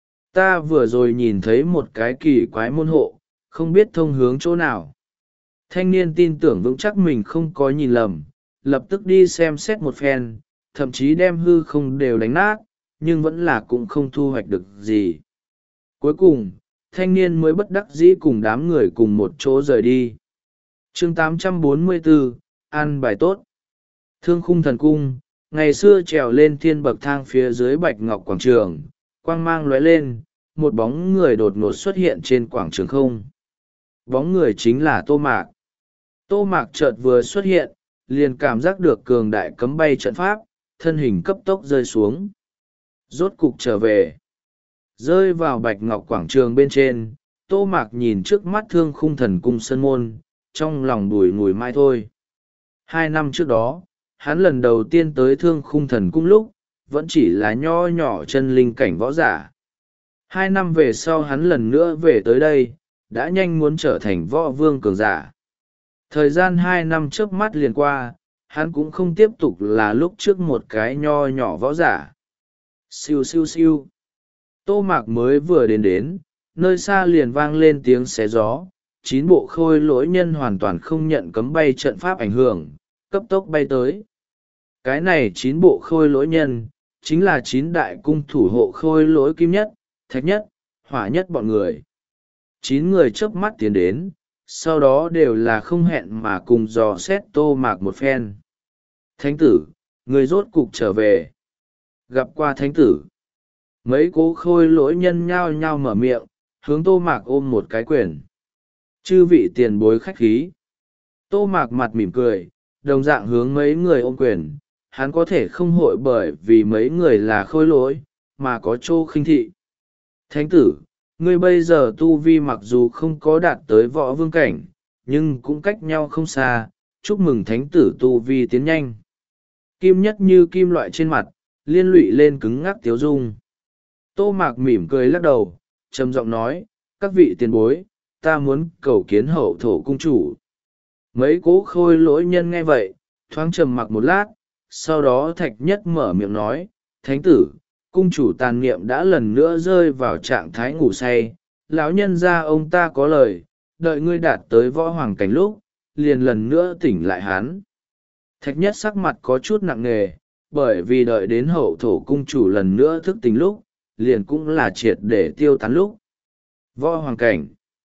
Ta vừa rồi nhìn thấy một cái kỳ quái môn hộ, không biết thông hướng chỗ nào. Thanh niên tin tưởng vững chắc mình không có nhìn lầm, lập tức đi xem xét một phen, thậm chí đem hư không đều đánh nát, nhưng vẫn là cũng không thu hoạch được gì. Cuối cùng, thanh niên mới bất đắc dĩ cùng đám người cùng một chỗ rời đi. chương tám trăm bốn mươi bốn, an bài tốt. Thương Khung thần cung, ngày xưa trèo lên thiên bậc thang phía dưới bạch ngọc quảng trường, quang mang lóe lên, một bóng người đột ngột xuất hiện trên quảng trường không. Bóng người chính là Tô Mạc. Tô Mạc chợt vừa xuất hiện, liền cảm giác được cường đại cấm bay trận pháp, thân hình cấp tốc rơi xuống. Rốt cục trở về. Rơi vào bạch ngọc quảng trường bên trên, Tô Mạc nhìn trước mắt Thương Khung thần cung sân môn, trong lòng đùi ngùi mai thôi. Hai năm trước đó, hắn lần đầu tiên tới Thương Khung thần cung lúc, vẫn chỉ là nho nhỏ chân linh cảnh võ giả. Hai năm về sau hắn lần nữa về tới đây, đã nhanh muốn trở thành võ vương cường giả. Thời gian hai năm trước mắt liền qua, hắn cũng không tiếp tục là lúc trước một cái nho nhỏ võ giả. Siêu siêu siêu. Tô Mạc mới vừa đến đến, nơi xa liền vang lên tiếng xé gió, chín bộ khôi lỗi nhân hoàn toàn không nhận cấm bay trận pháp ảnh hưởng, cấp tốc bay tới. Cái này chín bộ khôi lỗi nhân, chính là chín đại cung thủ hộ khôi lỗi kim nhất, thạch nhất, hỏa nhất bọn người. Chín người chớp mắt tiến đến, sau đó đều là không hẹn mà cùng dò xét Tô Mạc một phen. Thánh tử, người rốt cục trở về. Gặp qua thánh tử. Mấy cố khôi lỗi nhân nhao nhao mở miệng, hướng Tô Mạc ôm một cái quyền. Chư vị tiền bối khách khí. Tô Mạc mặt mỉm cười, đồng dạng hướng mấy người ôm quyền. Hắn có thể không hội bởi vì mấy người là khôi lỗi, mà có chỗ khinh thị. Thánh tử, ngươi bây giờ tu vi mặc dù không có đạt tới võ vương cảnh, nhưng cũng cách nhau không xa. Chúc mừng thánh tử tu vi tiến nhanh. Kim nhất như kim loại trên mặt, liên lụy lên cứng ngắc tiếu dung. Tô Mạc mỉm cười lắc đầu, trầm giọng nói, các vị tiền bối, ta muốn cầu kiến hậu thổ cung chủ. Mấy cố khôi lỗi nhân nghe vậy, thoáng trầm mặc một lát, sau đó thạch nhất mở miệng nói, thánh tử, cung chủ tàn niệm đã lần nữa rơi vào trạng thái ngủ say. Lão nhân gia ông ta có lời, đợi ngươi đạt tới võ hoàng cảnh lúc, liền lần nữa tỉnh lại hắn. Thạch nhất sắc mặt có chút nặng nề, bởi vì đợi đến hậu thổ cung chủ lần nữa thức tỉnh lúc, liền cũng là triệt để tiêu tán lúc. Võ hoàng cảnh.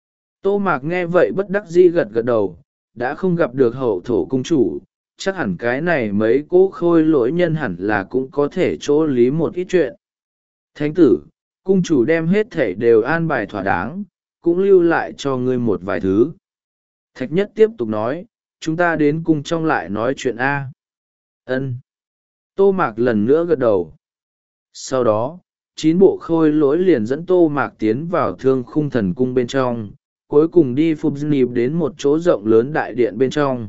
Tô Mạc nghe vậy bất đắc dĩ gật gật đầu, đã không gặp được hậu thổ cung chủ, chắc hẳn cái này mấy cố khôi lỗi nhân hẳn là cũng có thể chỗ lý một ít chuyện. Thánh tử, cung chủ đem hết thể đều an bài thỏa đáng, cũng lưu lại cho ngươi một vài thứ. Thạch nhất tiếp tục nói, chúng ta đến cung trong lại nói chuyện A. Ân. Tô Mạc lần nữa gật đầu. Sau đó, chín bộ khôi lỗi liền dẫn Tô Mạc tiến vào thương khung thần cung bên trong, cuối cùng đi phục nịp đến một chỗ rộng lớn đại điện bên trong.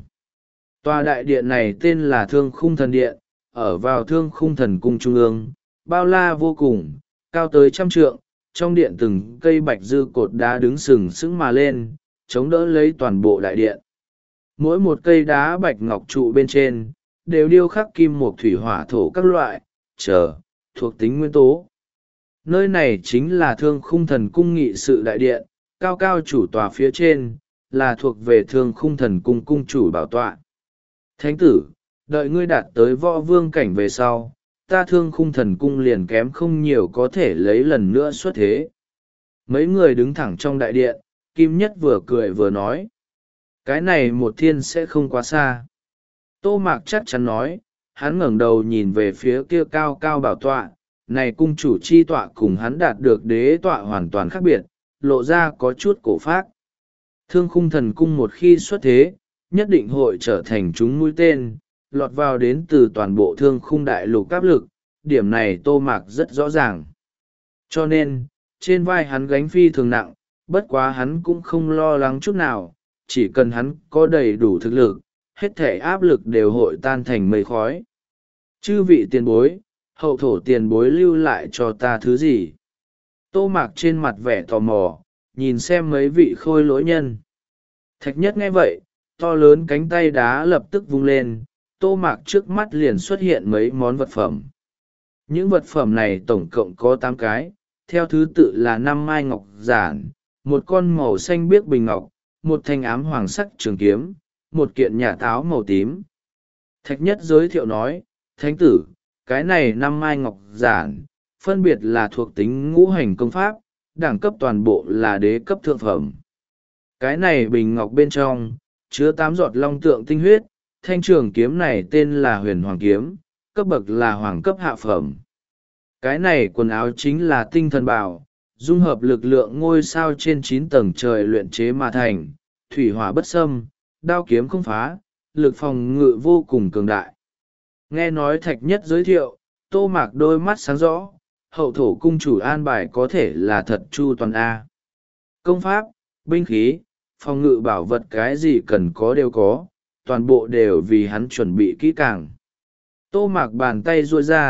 Tòa đại điện này tên là Thương Khung Thần Điện, ở vào Thương Khung Thần Cung Trung ương, bao la vô cùng, cao tới trăm trượng, trong điện từng cây bạch dư cột đá đứng sừng sững mà lên, chống đỡ lấy toàn bộ đại điện. Mỗi một cây đá bạch ngọc trụ bên trên, đều điêu khắc kim mộc thủy hỏa thổ các loại, trở, thuộc tính nguyên tố. Nơi này chính là Thương Khung Thần Cung nghị sự đại điện, cao cao chủ tòa phía trên, là thuộc về Thương Khung Thần Cung cung chủ bảo tọa. Thánh tử, đợi ngươi đạt tới võ vương cảnh về sau, ta Thương Khung Thần Cung liền kém không nhiều có thể lấy lần nữa xuất thế. Mấy người đứng thẳng trong đại điện, Kim Nhất vừa cười vừa nói. Cái này một thiên sẽ không quá xa. Tô Mạc chắc chắn nói, hắn ngẩng đầu nhìn về phía kia cao cao bảo tọa, này cung chủ chi tọa cùng hắn đạt được đế tọa hoàn toàn khác biệt, lộ ra có chút cổ phác. Thương Khung Thần Cung một khi xuất thế, nhất định hội trở thành chúng mũi tên, lọt vào đến từ toàn bộ thương khung đại lục áp lực, điểm này Tô Mạc rất rõ ràng. Cho nên, trên vai hắn gánh phi thường nặng, bất quá hắn cũng không lo lắng chút nào, chỉ cần hắn có đầy đủ thực lực, hết thể áp lực đều hội tan thành mây khói. Chư vị tiền bối, hậu thổ tiền bối lưu lại cho ta thứ gì? Tô Mạc trên mặt vẻ tò mò, nhìn xem mấy vị khôi lỗi nhân. Thạch nhất nghe vậy, to lớn cánh tay đá lập tức vung lên, Tô Mạc trước mắt liền xuất hiện mấy món vật phẩm. Những vật phẩm này tổng cộng có tám cái, theo thứ tự là năm mai ngọc giản, một con màu xanh biếc bình ngọc, một thanh ám hoàng sắc trường kiếm, một kiện nhà táo màu tím. Thạch nhất giới thiệu nói, thánh tử, cái này năm mai ngọc giản, phân biệt là thuộc tính ngũ hành công pháp, đẳng cấp toàn bộ là đế cấp thượng phẩm. Cái này bình ngọc bên trong, chứa tám giọt long tượng tinh huyết, thanh trường kiếm này tên là huyền hoàng kiếm, cấp bậc là hoàng cấp hạ phẩm. Cái này quần áo chính là tinh thần bào, dung hợp lực lượng ngôi sao trên chín tầng trời luyện chế mà thành, thủy hỏa bất xâm, đao kiếm không phá, lực phòng ngự vô cùng cường đại. Nghe nói Thạch nhất giới thiệu, Tô Mạc đôi mắt sáng rõ, hậu thổ cung chủ an bài có thể là thật chu toàn A. Công pháp, binh khí, phòng ngự bảo vật cái gì cần có đều có, toàn bộ đều vì hắn chuẩn bị kỹ càng. Tô Mạc bàn tay ruôi ra,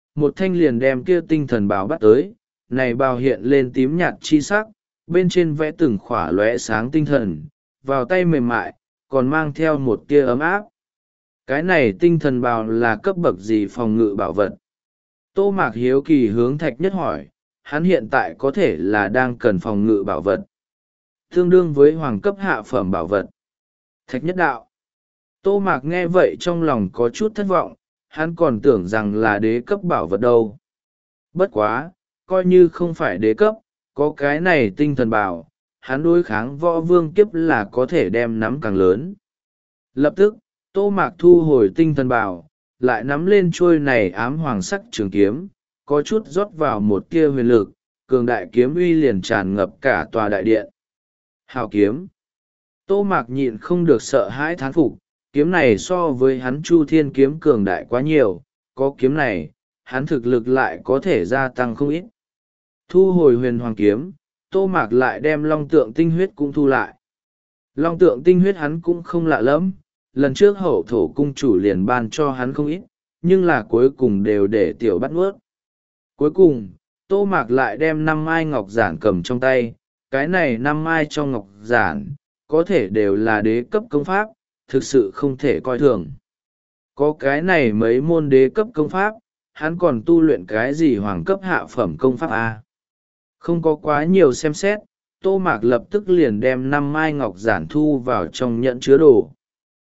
một thanh liền đem kia tinh thần bào bắt tới. Này bào hiện lên tím nhạt chi sắc, bên trên vẽ từng khỏa lóe sáng tinh thần, vào tay mềm mại, còn mang theo một tia ấm áp. Cái này tinh thần bào là cấp bậc gì phòng ngự bảo vật? Tô Mạc hiếu kỳ hướng Thạch Nhất hỏi, hắn hiện tại có thể là đang cần phòng ngự bảo vật, tương đương với hoàng cấp hạ phẩm bảo vật. Thạch Nhất đạo. Tô Mạc nghe vậy trong lòng có chút thất vọng, hắn còn tưởng rằng là đế cấp bảo vật đâu. Bất quá, coi như không phải đế cấp, có cái này tinh thần bào, hắn đối kháng võ vương kiếp là có thể đem nắm càng lớn. Lập tức, Tô Mạc thu hồi tinh thần bào, lại nắm lên trôi này ám hoàng sắc trường kiếm, có chút rót vào một tia huyền lực, cường đại kiếm uy liền tràn ngập cả tòa đại điện. Hào kiếm. Tô Mạc nhịn không được sợ hãi thán phục, kiếm này so với hắn Chu Thiên kiếm cường đại quá nhiều, có kiếm này, hắn thực lực lại có thể gia tăng không ít. Thu hồi huyền hoàng kiếm, Tô Mạc lại đem long tượng tinh huyết cũng thu lại. Long tượng tinh huyết hắn cũng không lạ lắm, lần trước hậu thổ cung chủ liền ban cho hắn không ít, nhưng là cuối cùng đều để tiểu bắt nuốt. Cuối cùng, Tô Mạc lại đem năm mai ngọc giản cầm trong tay, cái này năm mai trong ngọc giản, có thể đều là đế cấp công pháp, thực sự không thể coi thường. Có cái này mấy môn đế cấp công pháp, hắn còn tu luyện cái gì hoàng cấp hạ phẩm công pháp a? Không có quá nhiều xem xét, Tô Mạc lập tức liền đem năm mai ngọc giản thu vào trong nhẫn chứa đồ.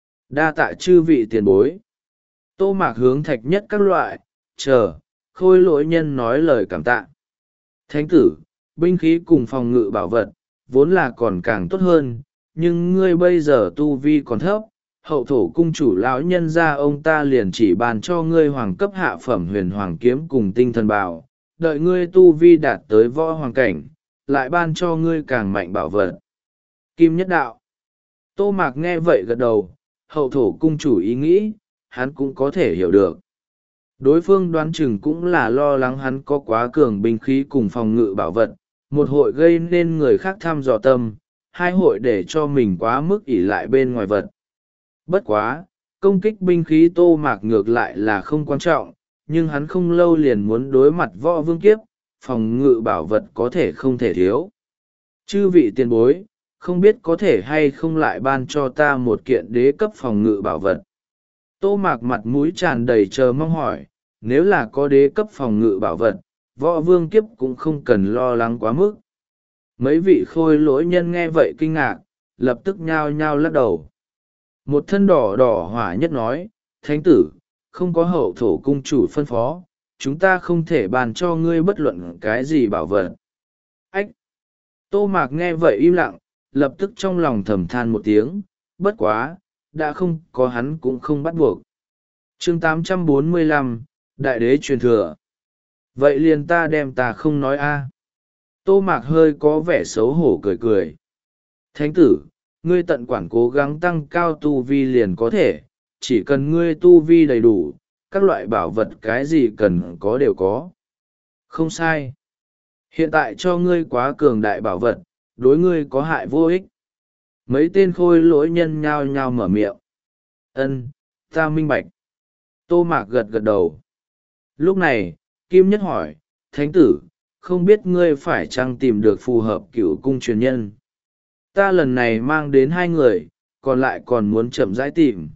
Đa tạ chư vị tiền bối. Tô Mạc hướng Thạch Nhất các loại, chờ, Khôi Lỗi Nhân nói lời cảm tạ. Thánh tử, binh khí cùng phòng ngự bảo vật, vốn là còn càng tốt hơn, nhưng ngươi bây giờ tu vi còn thấp, hậu thổ cung chủ lão nhân ra ông ta liền chỉ bàn cho ngươi hoàng cấp hạ phẩm huyền hoàng kiếm cùng tinh thần bào, đợi ngươi tu vi đạt tới võ hoàng cảnh, lại ban cho ngươi càng mạnh bảo vật. Kim Nhất đạo. Tô Mạc nghe vậy gật đầu, hậu thổ cung chủ ý nghĩ, hắn cũng có thể hiểu được. Đối phương đoán chừng cũng là lo lắng hắn có quá cường binh khí cùng phòng ngự bảo vật, một hội gây nên người khác thăm dò tâm, hai hội để cho mình quá mức ỷ lại bên ngoài vật. Bất quá, công kích binh khí Tô Mạc ngược lại là không quan trọng, nhưng hắn không lâu liền muốn đối mặt võ vương kiếp, phòng ngự bảo vật có thể không thể thiếu. Chư vị tiền bối, không biết có thể hay không lại ban cho ta một kiện đế cấp phòng ngự bảo vật. Tô Mạc mặt mũi tràn đầy chờ mong hỏi, nếu là có đế cấp phòng ngự bảo vật, võ vương kiếp cũng không cần lo lắng quá mức. Mấy vị khôi lỗi nhân nghe vậy kinh ngạc, lập tức nhao nhao lắc đầu. Một thân đỏ đỏ hỏa nhất nói, thánh tử, không có hậu thổ cung chủ phân phó, chúng ta không thể bàn cho ngươi bất luận cái gì bảo vật. Ách! Tô Mạc nghe vậy im lặng, lập tức trong lòng thầm than một tiếng, bất quá, đã không có hắn cũng không bắt buộc. Chương tám trăm bốn mươi lăm, Đại đế truyền thừa. Vậy liền ta đem ta không nói a. Tô Mạc hơi có vẻ xấu hổ cười cười. Thánh tử, ngươi tận quản cố gắng tăng cao tu vi liền có thể, chỉ cần ngươi tu vi đầy đủ, các loại bảo vật cái gì cần có đều có. Không sai. Hiện tại cho ngươi quá cường đại bảo vật, đối ngươi có hại vô ích. Mấy tên khôi lỗi nhân nhao nhao mở miệng. Ân, ta minh bạch. Tô Mạc gật gật đầu. Lúc này, Kim Nhất hỏi, thánh tử, không biết ngươi phải chăng tìm được phù hợp cửu cung truyền nhân. Ta lần này mang đến hai người, còn lại còn muốn chậm rãi tìm.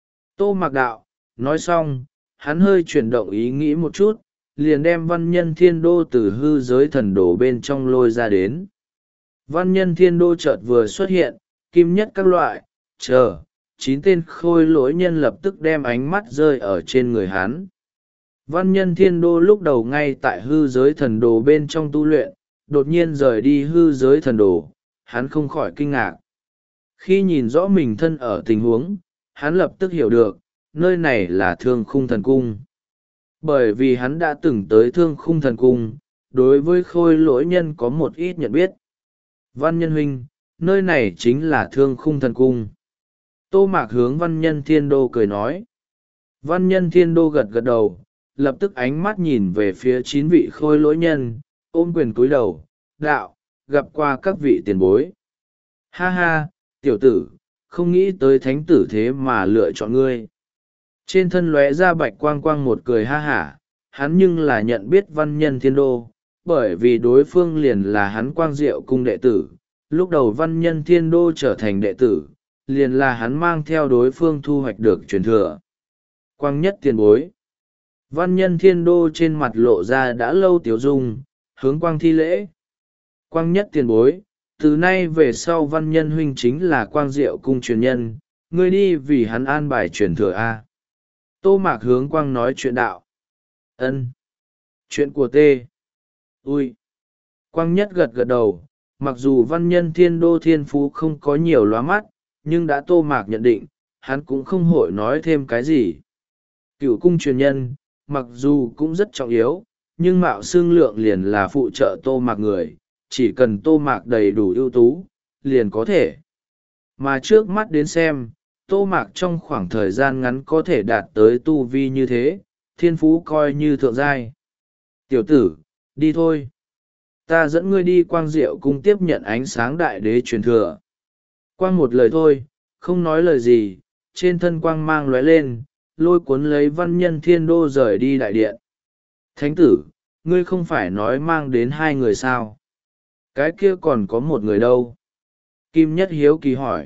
Tô Mạc đạo, nói xong, hắn hơi chuyển động ý nghĩ một chút, liền đem văn nhân thiên đô từ hư giới thần đồ bên trong lôi ra đến. Văn nhân thiên đô chợt vừa xuất hiện, Kim Nhất các loại, chờ, chín tên khôi lỗi nhân lập tức đem ánh mắt rơi ở trên người hắn. Văn nhân thiên đô lúc đầu ngay tại hư giới thần đồ bên trong tu luyện, đột nhiên rời đi hư giới thần đồ, hắn không khỏi kinh ngạc. Khi nhìn rõ mình thân ở tình huống, hắn lập tức hiểu được, nơi này là Thương Khung Thần Cung. Bởi vì hắn đã từng tới Thương Khung Thần Cung, đối với khôi lỗi nhân có một ít nhận biết. Văn nhân huynh, nơi này chính là Thương Khung Thần Cung. Tô Mạc hướng văn nhân thiên đô cười nói. Văn nhân thiên đô gật gật đầu, lập tức ánh mắt nhìn về phía chín vị khôi lỗi nhân, ôm quyền cúi đầu, đạo, gặp qua các vị tiền bối. Ha ha, tiểu tử, không nghĩ tới thánh tử thế mà lựa chọn ngươi. Trên thân lóe ra bạch quang quang một cười ha hả, hắn nhưng là nhận biết văn nhân thiên đô, bởi vì đối phương liền là hắn quang diệu cung đệ tử. Lúc đầu văn nhân thiên đô trở thành đệ tử, liền là hắn mang theo đối phương thu hoạch được truyền thừa. Quang nhất tiền bối. Văn nhân thiên đô trên mặt lộ ra đã lâu tiếu dung, hướng quang thi lễ. Quang nhất tiền bối, từ nay về sau văn nhân huynh chính là quang diệu cung truyền nhân, ngươi đi vì hắn an bài truyền thừa A. Tô Mạc hướng quang nói chuyện đạo. Ân. Chuyện của tê. Ui. Quang nhất gật gật đầu, mặc dù văn nhân thiên đô thiên phú không có nhiều lóa mắt, nhưng đã Tô Mạc nhận định, hắn cũng không hội nói thêm cái gì. Cửu cung truyền nhân, mặc dù cũng rất trọng yếu, nhưng mạo xương lượng liền là phụ trợ Tô Mạc người, chỉ cần Tô Mạc đầy đủ ưu tú, liền có thể. Mà trước mắt đến xem, Tô Mạc trong khoảng thời gian ngắn có thể đạt tới tu vi như thế, thiên phú coi như thượng giai. Tiểu tử, đi thôi. Ta dẫn ngươi đi quang diệu cung tiếp nhận ánh sáng đại đế truyền thừa. Quang một lời thôi, không nói lời gì, trên thân quang mang lóe lên, lôi cuốn lấy văn nhân thiên đô rời đi đại điện. Thánh tử, ngươi không phải nói mang đến hai người sao? Cái kia còn có một người đâu? Kim Nhất hiếu kỳ hỏi.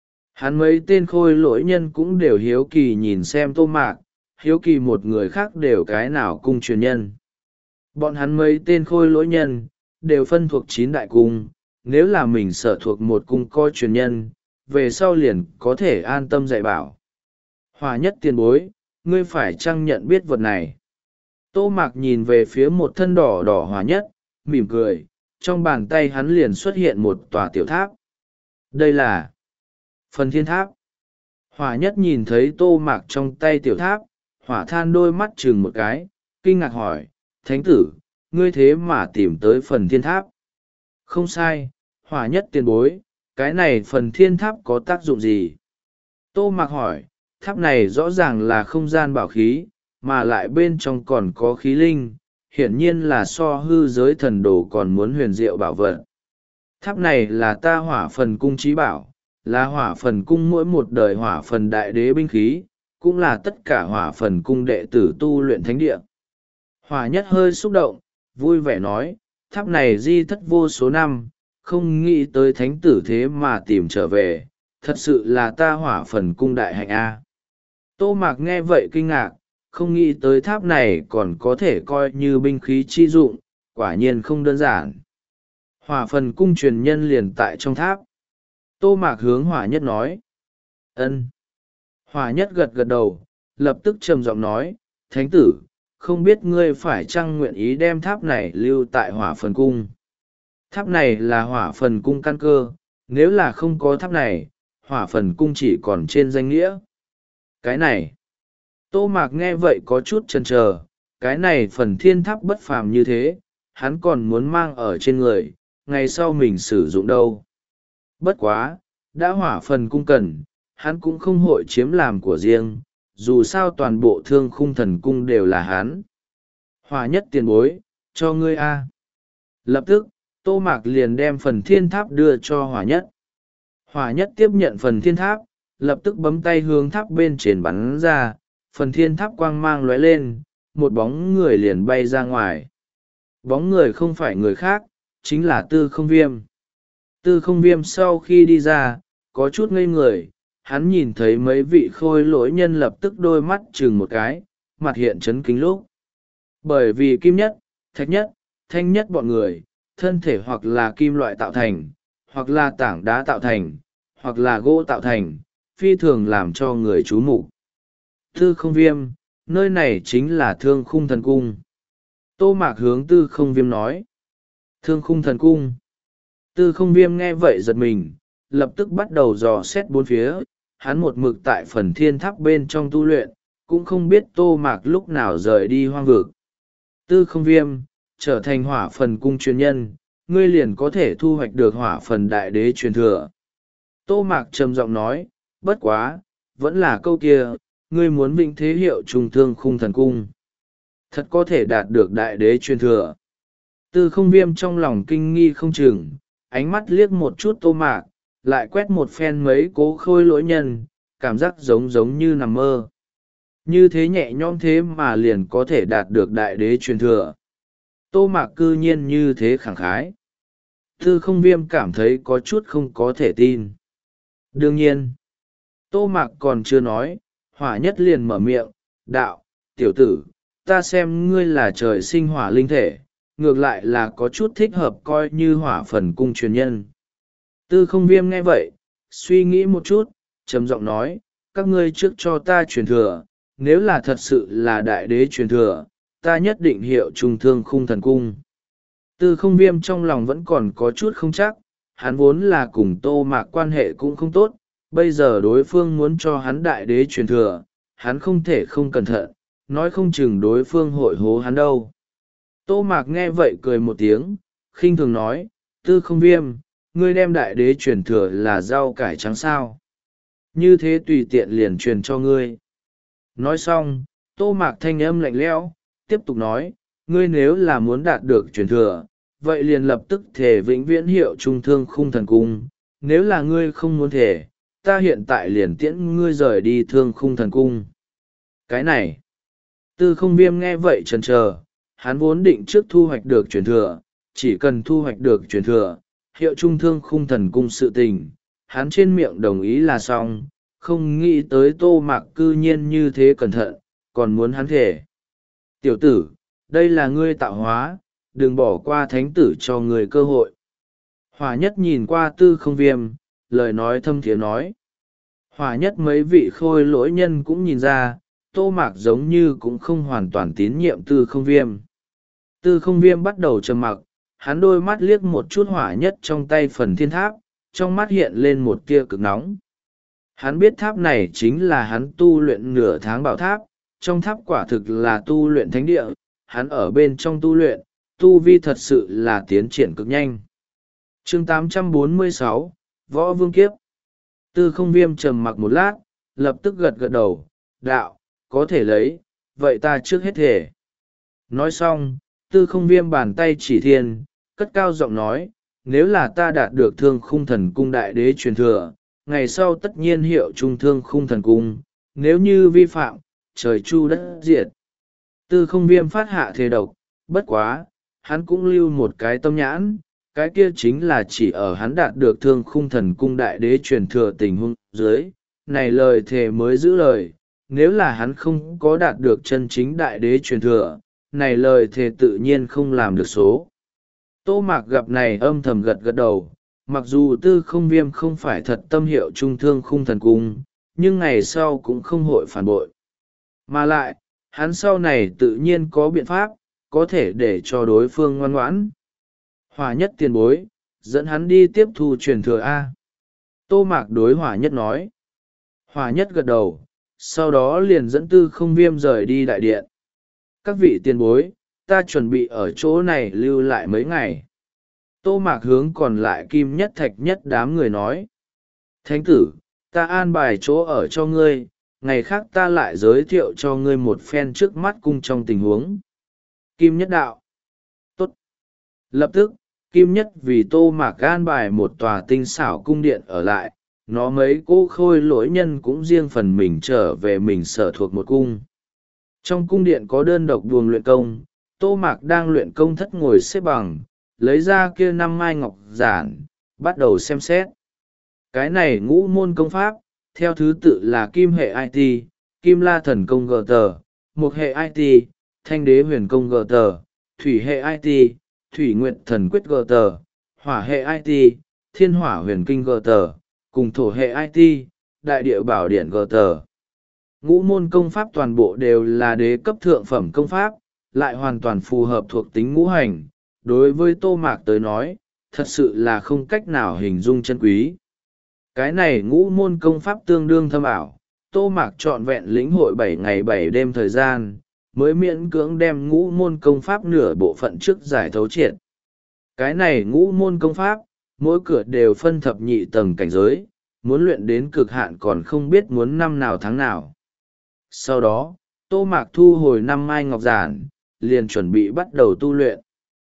Hắn mấy tên khôi lỗi nhân cũng đều hiếu kỳ nhìn xem Tô Mạc, hiếu kỳ một người khác đều cái nào cung truyền nhân. Bọn hắn mấy tên khôi lỗi nhân, đều phân thuộc chín đại cung, nếu là mình sở thuộc một cung coi truyền nhân, về sau liền có thể an tâm dạy bảo. Hỏa nhất tiền bối, ngươi phải chăng nhận biết vật này? Tô Mạc nhìn về phía một thân đỏ đỏ hỏa nhất, mỉm cười, trong bàn tay hắn liền xuất hiện một tòa tiểu tháp. Đây là phần thiên tháp. Hỏa nhất nhìn thấy Tô Mạc trong tay tiểu tháp, hỏa than đôi mắt chừng một cái, kinh ngạc hỏi, thánh tử, ngươi thế mà tìm tới phần thiên tháp? Không sai, hỏa nhất tiền bối, cái này phần thiên tháp có tác dụng gì? Tô Mạc hỏi, tháp này rõ ràng là không gian bảo khí, mà lại bên trong còn có khí linh, hiển nhiên là so hư giới thần đồ còn muốn huyền diệu bảo vật. Tháp này là ta hỏa phần cung trí bảo, là hỏa phần cung mỗi một đời hỏa phần đại đế binh khí, cũng là tất cả hỏa phần cung đệ tử tu luyện thánh địa. Hỏa nhất hơi xúc động, vui vẻ nói, tháp này di thất vô số năm, không nghĩ tới thánh tử thế mà tìm trở về, thật sự là ta hỏa phần cung đại hạnh A. Tô Mạc nghe vậy kinh ngạc, không nghĩ tới tháp này còn có thể coi như binh khí chi dụng, quả nhiên không đơn giản. Hỏa phần cung truyền nhân liền tại trong tháp. Tô Mạc hướng hỏa nhất nói. Ân. Hỏa nhất gật gật đầu, lập tức trầm giọng nói, thánh tử, không biết ngươi phải chăng nguyện ý đem tháp này lưu tại hỏa phần cung. Tháp này là hỏa phần cung căn cơ, nếu là không có tháp này, hỏa phần cung chỉ còn trên danh nghĩa. Cái này, Tô Mạc nghe vậy có chút chần chờ, cái này phần thiên tháp bất phàm như thế, hắn còn muốn mang ở trên người, ngày sau mình sử dụng đâu. Bất quá, đã hỏa phần cung cần, hắn cũng không hội chiếm làm của riêng, dù sao toàn bộ thương khung thần cung đều là hắn. Hỏa nhất tiền bối, cho ngươi A. Lập tức, Tô Mạc liền đem phần thiên tháp đưa cho hỏa nhất. Hỏa nhất tiếp nhận phần thiên tháp, lập tức bấm tay hướng tháp bên trên bắn ra, phần thiên tháp quang mang lóe lên, một bóng người liền bay ra ngoài. Bóng người không phải người khác, chính là Tư Không Viêm. Tư Không Viêm sau khi đi ra, có chút ngây người, hắn nhìn thấy mấy vị khôi lỗi nhân lập tức đôi mắt chừng một cái, mặt hiện chấn kính lúc. Bởi vì kim nhất, thạch nhất, thanh nhất bọn người, thân thể hoặc là kim loại tạo thành, hoặc là tảng đá tạo thành, hoặc là gỗ tạo thành, phi thường làm cho người chú mục. Tư Không Viêm, nơi này chính là Thương Khung Thần Cung. Tô Mạc hướng Tư Không Viêm nói. Thương Khung Thần Cung. Tư Không Viêm nghe vậy giật mình, lập tức bắt đầu dò xét bốn phía, hắn một mực tại phần thiên tháp bên trong tu luyện, cũng không biết Tô Mạc lúc nào rời đi hoang vực. Tư Không Viêm, trở thành hỏa phần cung truyền nhân, ngươi liền có thể thu hoạch được hỏa phần đại đế truyền thừa. Tô Mạc trầm giọng nói, bất quá, vẫn là câu kia, ngươi muốn vinh thế hiệu trùng Thương Khung Thần Cung. Thật có thể đạt được đại đế truyền thừa. Tư Không Viêm trong lòng kinh nghi không chừng, ánh mắt liếc một chút Tô Mạc, lại quét một phen mấy cố khôi lỗi nhân, cảm giác giống giống như nằm mơ. như thế nhẹ nhõm thế mà liền có thể đạt được đại đế truyền thừa. Tô Mạc cư nhiên như thế khẳng khái. Tư không viêm cảm thấy có chút không có thể tin. Đương nhiên, Tô Mạc còn chưa nói, hỏa nhất liền mở miệng, đạo, tiểu tử, ta xem ngươi là trời sinh hỏa linh thể, ngược lại là có chút thích hợp coi như hỏa phần cung truyền nhân. Tư không viêm nghe vậy, suy nghĩ một chút, trầm giọng nói, các ngươi trước cho ta truyền thừa, nếu là thật sự là đại đế truyền thừa, ta nhất định hiệu trung thương khung thần cung. Tư không viêm trong lòng vẫn còn có chút không chắc, hắn vốn là cùng Tô Mạc quan hệ cũng không tốt, bây giờ đối phương muốn cho hắn đại đế truyền thừa, hắn không thể không cẩn thận, nói không chừng đối phương hội hố hắn đâu. Tô Mạc nghe vậy cười một tiếng, khinh thường nói, Tư không viêm, ngươi đem đại đế truyền thừa là rau cải trắng sao. Như thế tùy tiện liền truyền cho ngươi. Nói xong, Tô Mạc thanh âm lạnh lẽo, tiếp tục nói, ngươi nếu là muốn đạt được truyền thừa, vậy liền lập tức thể vĩnh viễn hiệu trung thương khung thần cung. Nếu là ngươi không muốn thể, ta hiện tại liền tiễn ngươi rời đi thương khung thần cung. Cái này, Tư không viêm nghe vậy chần chờ, hắn vốn định trước thu hoạch được truyền thừa, chỉ cần thu hoạch được truyền thừa, hiệu trung thương khung thần cung sự tình, hắn trên miệng đồng ý là xong, không nghĩ tới Tô Mạc cư nhiên như thế cẩn thận, còn muốn hắn thể. Tiểu tử, đây là ngươi tạo hóa, đừng bỏ qua thánh tử cho người cơ hội. Hỏa nhất nhìn qua tư không viêm, lời nói thâm thiế nói. Hỏa nhất mấy vị khôi lỗi nhân cũng nhìn ra, Tô Mạc giống như cũng không hoàn toàn tín nhiệm tư không viêm. Tư không viêm bắt đầu trầm mặc, hắn đôi mắt liếc một chút hỏa nhất trong tay phần thiên tháp, trong mắt hiện lên một tia cực nóng. Hắn biết tháp này chính là hắn tu luyện nửa tháng bảo tháp, trong tháp quả thực là tu luyện thánh địa, hắn ở bên trong tu luyện, tu vi thật sự là tiến triển cực nhanh. Chương tám trăm bốn mươi sáu, Võ Vương Kiếp. Tư không viêm trầm mặc một lát, lập tức gật gật đầu, đạo, có thể lấy, vậy ta trước hết thể. Nói xong, tư không viêm bàn tay chỉ thiên, cất cao giọng nói, nếu là ta đạt được thương khung thần cung đại đế truyền thừa, ngày sau tất nhiên hiệu trung thương khung thần cung, nếu như vi phạm, trời chu đất diệt. Tư không viêm phát hạ thề độc, bất quá, hắn cũng lưu một cái tâm nhãn, cái kia chính là chỉ ở hắn đạt được thương khung thần cung đại đế truyền thừa tình huống dưới, này lời thề mới giữ lời, nếu là hắn không có đạt được chân chính đại đế truyền thừa, này lời thề tự nhiên không làm được số. Tô Mạc gặp này âm thầm gật gật đầu, mặc dù tư không viêm không phải thật tâm hiệu trung thương khung thần cung, nhưng ngày sau cũng không hội phản bội. Mà lại, hắn sau này tự nhiên có biện pháp, có thể để cho đối phương ngoan ngoãn. Hỏa nhất tiền bối, dẫn hắn đi tiếp thu truyền thừa A. Tô Mạc đối hỏa nhất nói. Hỏa nhất gật đầu, sau đó liền dẫn tư không viêm rời đi đại điện. Các vị tiền bối, ta chuẩn bị ở chỗ này lưu lại mấy ngày. Tô Mạc hướng còn lại kim nhất thạch nhất đám người nói. Thánh tử, ta an bài chỗ ở cho ngươi, ngày khác ta lại giới thiệu cho ngươi một phen trước mắt cung trong tình huống. Kim nhất đạo. Tốt. Lập tức, Kim nhất vì Tô Mạc an bài một tòa tinh xảo cung điện ở lại, nó mấy cô khôi lỗi nhân cũng riêng phần mình trở về mình sở thuộc một cung. Trong cung điện có đơn độc buồng luyện công, Tô Mạc đang luyện công thất ngồi xếp bằng, lấy ra kia năm mai ngọc giản, bắt đầu xem xét. Cái này ngũ môn công pháp, theo thứ tự là kim hệ i tê, kim la thần công gờ tờ, mục hệ i tê, thanh đế huyền công gờ tờ, thủy hệ i tê, thủy nguyệt thần quyết gờ tờ, hỏa hệ i tê, thiên hỏa huyền kinh gờ tờ, cùng thổ hệ i tê, đại địa bảo điển gờ tờ. Ngũ môn công pháp toàn bộ đều là đế cấp thượng phẩm công pháp, lại hoàn toàn phù hợp thuộc tính ngũ hành. Đối với Tô Mạc tới nói, thật sự là không cách nào hình dung chân quý. Cái này ngũ môn công pháp tương đương thâm ảo, Tô Mạc trọn vẹn lĩnh hội bảy ngày bảy đêm thời gian, mới miễn cưỡng đem ngũ môn công pháp nửa bộ phận trước giải thấu triệt. Cái này ngũ môn công pháp, mỗi cửa đều phân thập nhị tầng cảnh giới, muốn luyện đến cực hạn còn không biết muốn năm nào tháng nào. Sau đó, Tô Mạc thu hồi năm mai ngọc giản, liền chuẩn bị bắt đầu tu luyện.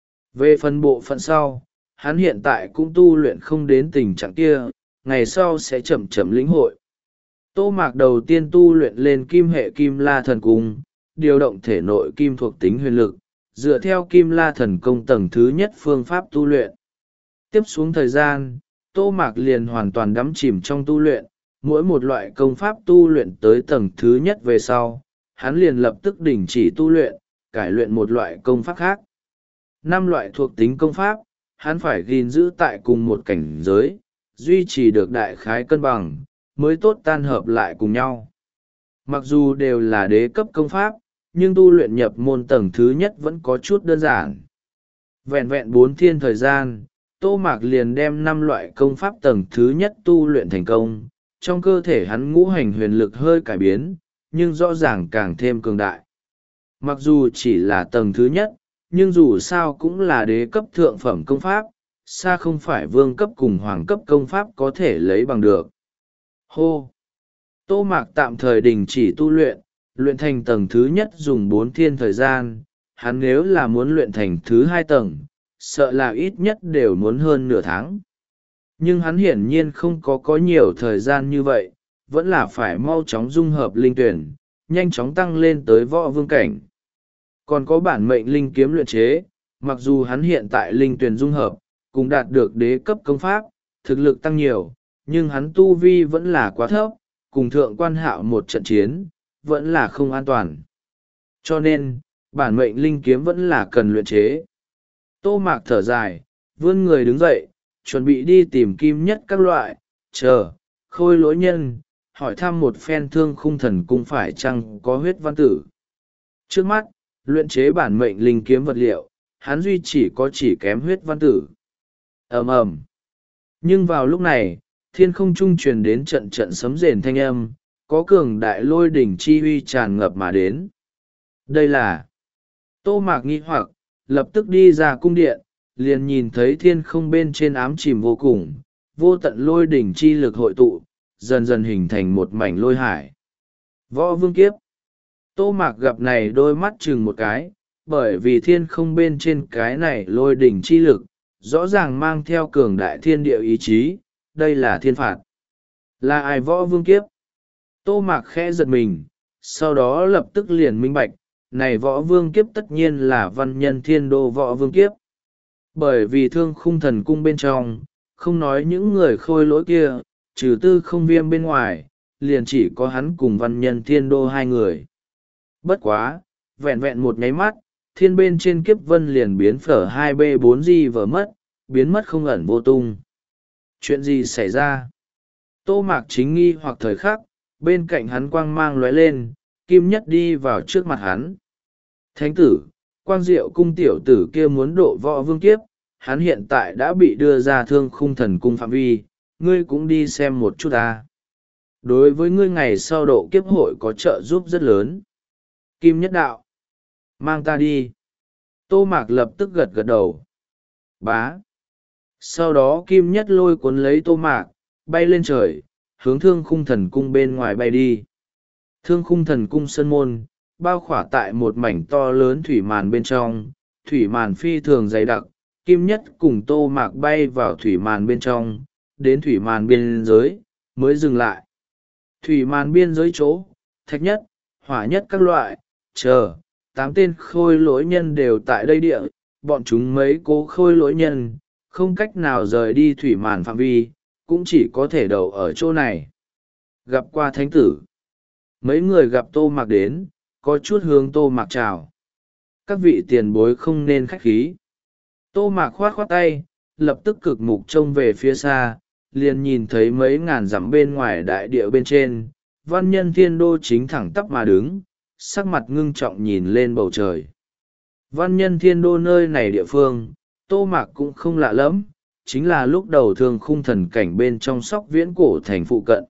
Về phần bộ phận sau, hắn hiện tại cũng tu luyện không đến tình trạng kia, ngày sau sẽ chậm chậm lĩnh hội. Tô Mạc đầu tiên tu luyện lên kim hệ Kim La Thần Cung, điều động thể nội kim thuộc tính huyền lực, dựa theo Kim La Thần Công tầng thứ nhất phương pháp tu luyện. Tiếp xuống thời gian, Tô Mạc liền hoàn toàn đắm chìm trong tu luyện, mỗi một loại công pháp tu luyện tới tầng thứ nhất về sau, hắn liền lập tức đình chỉ tu luyện, cải luyện một loại công pháp khác. Năm loại thuộc tính công pháp, hắn phải gìn giữ tại cùng một cảnh giới, duy trì được đại khái cân bằng, mới tốt tan hợp lại cùng nhau. Mặc dù đều là đế cấp công pháp, nhưng tu luyện nhập môn tầng thứ nhất vẫn có chút đơn giản. Vẹn vẹn bốn thiên thời gian, Tô Mạc liền đem năm loại công pháp tầng thứ nhất tu luyện thành công, trong cơ thể hắn ngũ hành huyền lực hơi cải biến, nhưng rõ ràng càng thêm cường đại. Mặc dù chỉ là tầng thứ nhất, nhưng dù sao cũng là đế cấp thượng phẩm công pháp, xa không phải vương cấp cùng hoàng cấp công pháp có thể lấy bằng được. Hô! Tô Mạc tạm thời đình chỉ tu luyện, luyện thành tầng thứ nhất dùng bốn thiên thời gian, hắn nếu là muốn luyện thành thứ hai tầng, sợ là ít nhất đều muốn hơn nửa tháng. Nhưng hắn hiển nhiên không có có nhiều thời gian như vậy, vẫn là phải mau chóng dung hợp linh tuyển, nhanh chóng tăng lên tới võ vương cảnh. Còn có bản mệnh linh kiếm luyện chế, mặc dù hắn hiện tại linh tuyển dung hợp, cũng đạt được đế cấp công pháp, thực lực tăng nhiều, nhưng hắn tu vi vẫn là quá thấp, cùng thượng quan hạo một trận chiến, vẫn là không an toàn. Cho nên, bản mệnh linh kiếm vẫn là cần luyện chế. Tô Mạc thở dài, vươn người đứng dậy, chuẩn bị đi tìm kim nhất các loại, chờ, khôi lỗi nhân, hỏi thăm một phen Thương Khung Thần Cung phải chăng có huyết văn tử. Trước mắt, luyện chế bản mệnh linh kiếm vật liệu, hắn duy chỉ có chỉ kém huyết văn tử. ầm ầm. Nhưng vào lúc này, thiên không trung truyền đến trận trận sấm rền thanh âm, có cường đại lôi đỉnh chi huy tràn ngập mà đến. Đây là... Tô Mạc nghi hoặc, lập tức đi ra cung điện, liền nhìn thấy thiên không bên trên ám chìm vô cùng, vô tận lôi đỉnh chi lực hội tụ, dần dần hình thành một mảnh lôi hải. Võ vương kiếp. Tô Mạc gặp này đôi mắt chừng một cái, bởi vì thiên không bên trên cái này lôi đỉnh chi lực, rõ ràng mang theo cường đại thiên địa ý chí, đây là thiên phạt. Là ai võ vương kiếp? Tô Mạc khẽ giật mình, sau đó lập tức liền minh bạch, này võ vương kiếp tất nhiên là văn nhân thiên đô võ vương kiếp. Bởi vì Thương Khung Thần Cung bên trong, không nói những người khôi lỗi kia, trừ Tư Không Viêm bên ngoài, liền chỉ có hắn cùng văn nhân thiên đô hai người. Bất quá, vẹn vẹn một nháy mắt, thiên bên trên kiếp vân liền biến phở hai b bốn g vỡ mất, biến mất không ẩn vô tung. Chuyện gì xảy ra? Tô Mạc chính nghi hoặc thời khắc, bên cạnh hắn quang mang lóe lên, Kim Nhất đi vào trước mặt hắn. Thánh tử, Quang Diệu cung tiểu tử kia muốn độ võ vương kiếp, hắn hiện tại đã bị đưa ra Thương Khung Thần Cung phạm vi, ngươi cũng đi xem một chút à. Đối với ngươi ngày sau độ kiếp hội có trợ giúp rất lớn. Kim Nhất đạo. Mang ta đi. Tô Mạc lập tức gật gật đầu. Bá. Sau đó Kim Nhất lôi cuốn lấy Tô Mạc, bay lên trời, hướng Thương Khung Thần Cung bên ngoài bay đi. Thương Khung Thần Cung sân môn, bao khỏa tại một mảnh to lớn thủy màn bên trong, thủy màn phi thường dày đặc, Kim Nhất cùng Tô Mạc bay vào thủy màn bên trong, đến thủy màn biên giới, mới dừng lại. Thủy màn biên giới chỗ, thạch nhất, hỏa nhất các loại, chờ, tám tên khôi lỗi nhân đều tại đây địa, bọn chúng mấy cố khôi lỗi nhân, không cách nào rời đi thủy màn phạm vi, cũng chỉ có thể đậu ở chỗ này. Gặp qua thánh tử. Mấy người gặp Tô Mạc đến, có chút hướng Tô Mạc chào. Các vị tiền bối không nên khách khí. Tô Mạc khoát khoát tay, lập tức cực mục trông về phía xa, liền nhìn thấy mấy ngàn dặm bên ngoài đại địa bên trên, văn nhân thiên đô chính thẳng tắp mà đứng, sắc mặt ngưng trọng nhìn lên bầu trời. Văn nhân thiên đô nơi này địa phương, Tô Mạc cũng không lạ lắm, chính là lúc đầu Thương Khung thần cảnh bên trong Sóc Viễn cổ thành phụ cận.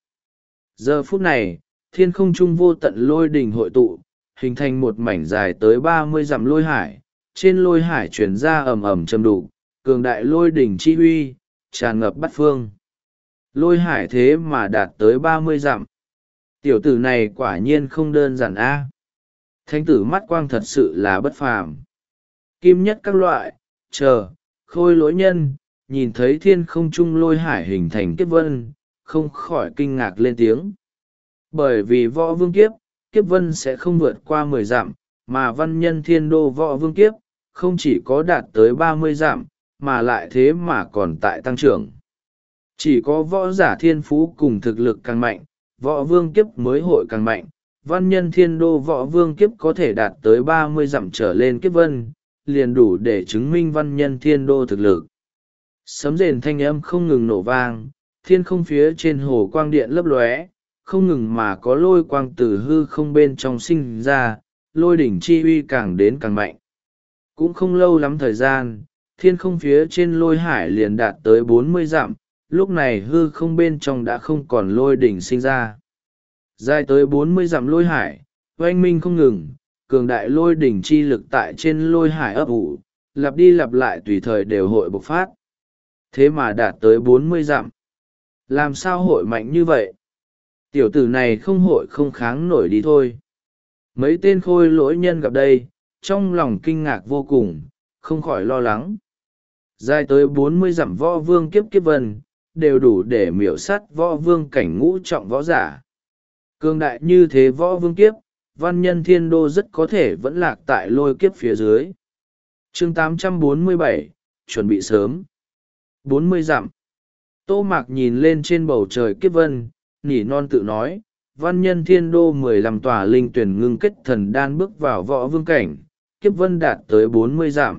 Giờ phút này, thiên không trung vô tận lôi đình hội tụ, hình thành một mảnh dài tới ba mươi dặm lôi hải, trên lôi hải chuyển ra ầm ầm châm đủ, cường đại lôi đỉnh chi huy, tràn ngập bát phương. Lôi hải thế mà đạt tới ba mươi dặm. Tiểu tử này quả nhiên không đơn giản a. Thánh tử mắt quang thật sự là bất phàm. Kim Nhất các loại, chờ, khôi lỗi nhân, nhìn thấy thiên không trung lôi hải hình thành kiếp vân, không khỏi kinh ngạc lên tiếng. Bởi vì võ vương kiếp, kiếp vân sẽ không vượt qua mười dặm, mà văn nhân thiên đô võ vương kiếp, không chỉ có đạt tới ba mươi dặm, mà lại thế mà còn tại tăng trưởng. Chỉ có võ giả thiên phú cùng thực lực càng mạnh, võ vương kiếp mới hội càng mạnh, văn nhân thiên đô võ vương kiếp có thể đạt tới ba mươi dặm trở lên kiếp vân, liền đủ để chứng minh văn nhân thiên đô thực lực. Sấm rền thanh âm không ngừng nổ vang, thiên không phía trên hồ quang điện lấp lóe, không ngừng mà có lôi quang từ hư không bên trong sinh ra, lôi đỉnh chi uy càng đến càng mạnh. Cũng không lâu lắm thời gian, thiên không phía trên lôi hải liền đạt tới bốn mươi dặm, lúc này hư không bên trong đã không còn lôi đỉnh sinh ra. Dài tới bốn mươi dặm lôi hải, oanh minh không ngừng, cường đại lôi đỉnh chi lực tại trên lôi hải ấp ủ, lặp đi lặp lại tùy thời đều hội bộc phát. Thế mà đạt tới bốn mươi dặm. Làm sao hội mạnh như vậy? Tiểu tử này không hội không kháng nổi đi thôi. Mấy tên khôi lỗi nhân gặp đây, trong lòng kinh ngạc vô cùng, không khỏi lo lắng. Dài tới bốn mươi dặm võ vương kiếp kiếp vân, đều đủ để miểu sát võ vương cảnh ngũ trọng võ giả. Cương đại như thế võ vương kiếp, văn nhân thiên đô rất có thể vẫn lạc tại lôi kiếp phía dưới. chương tám trăm bốn mươi bảy, chuẩn bị sớm. bốn mươi dặm. Tô Mạc nhìn lên trên bầu trời kiếp vân, nỉ non tự nói, văn nhân thiên đô mười lăm tòa linh tuyển ngưng kết thần đan bước vào võ vương cảnh, kiếp vân đạt tới bốn mươi dặm.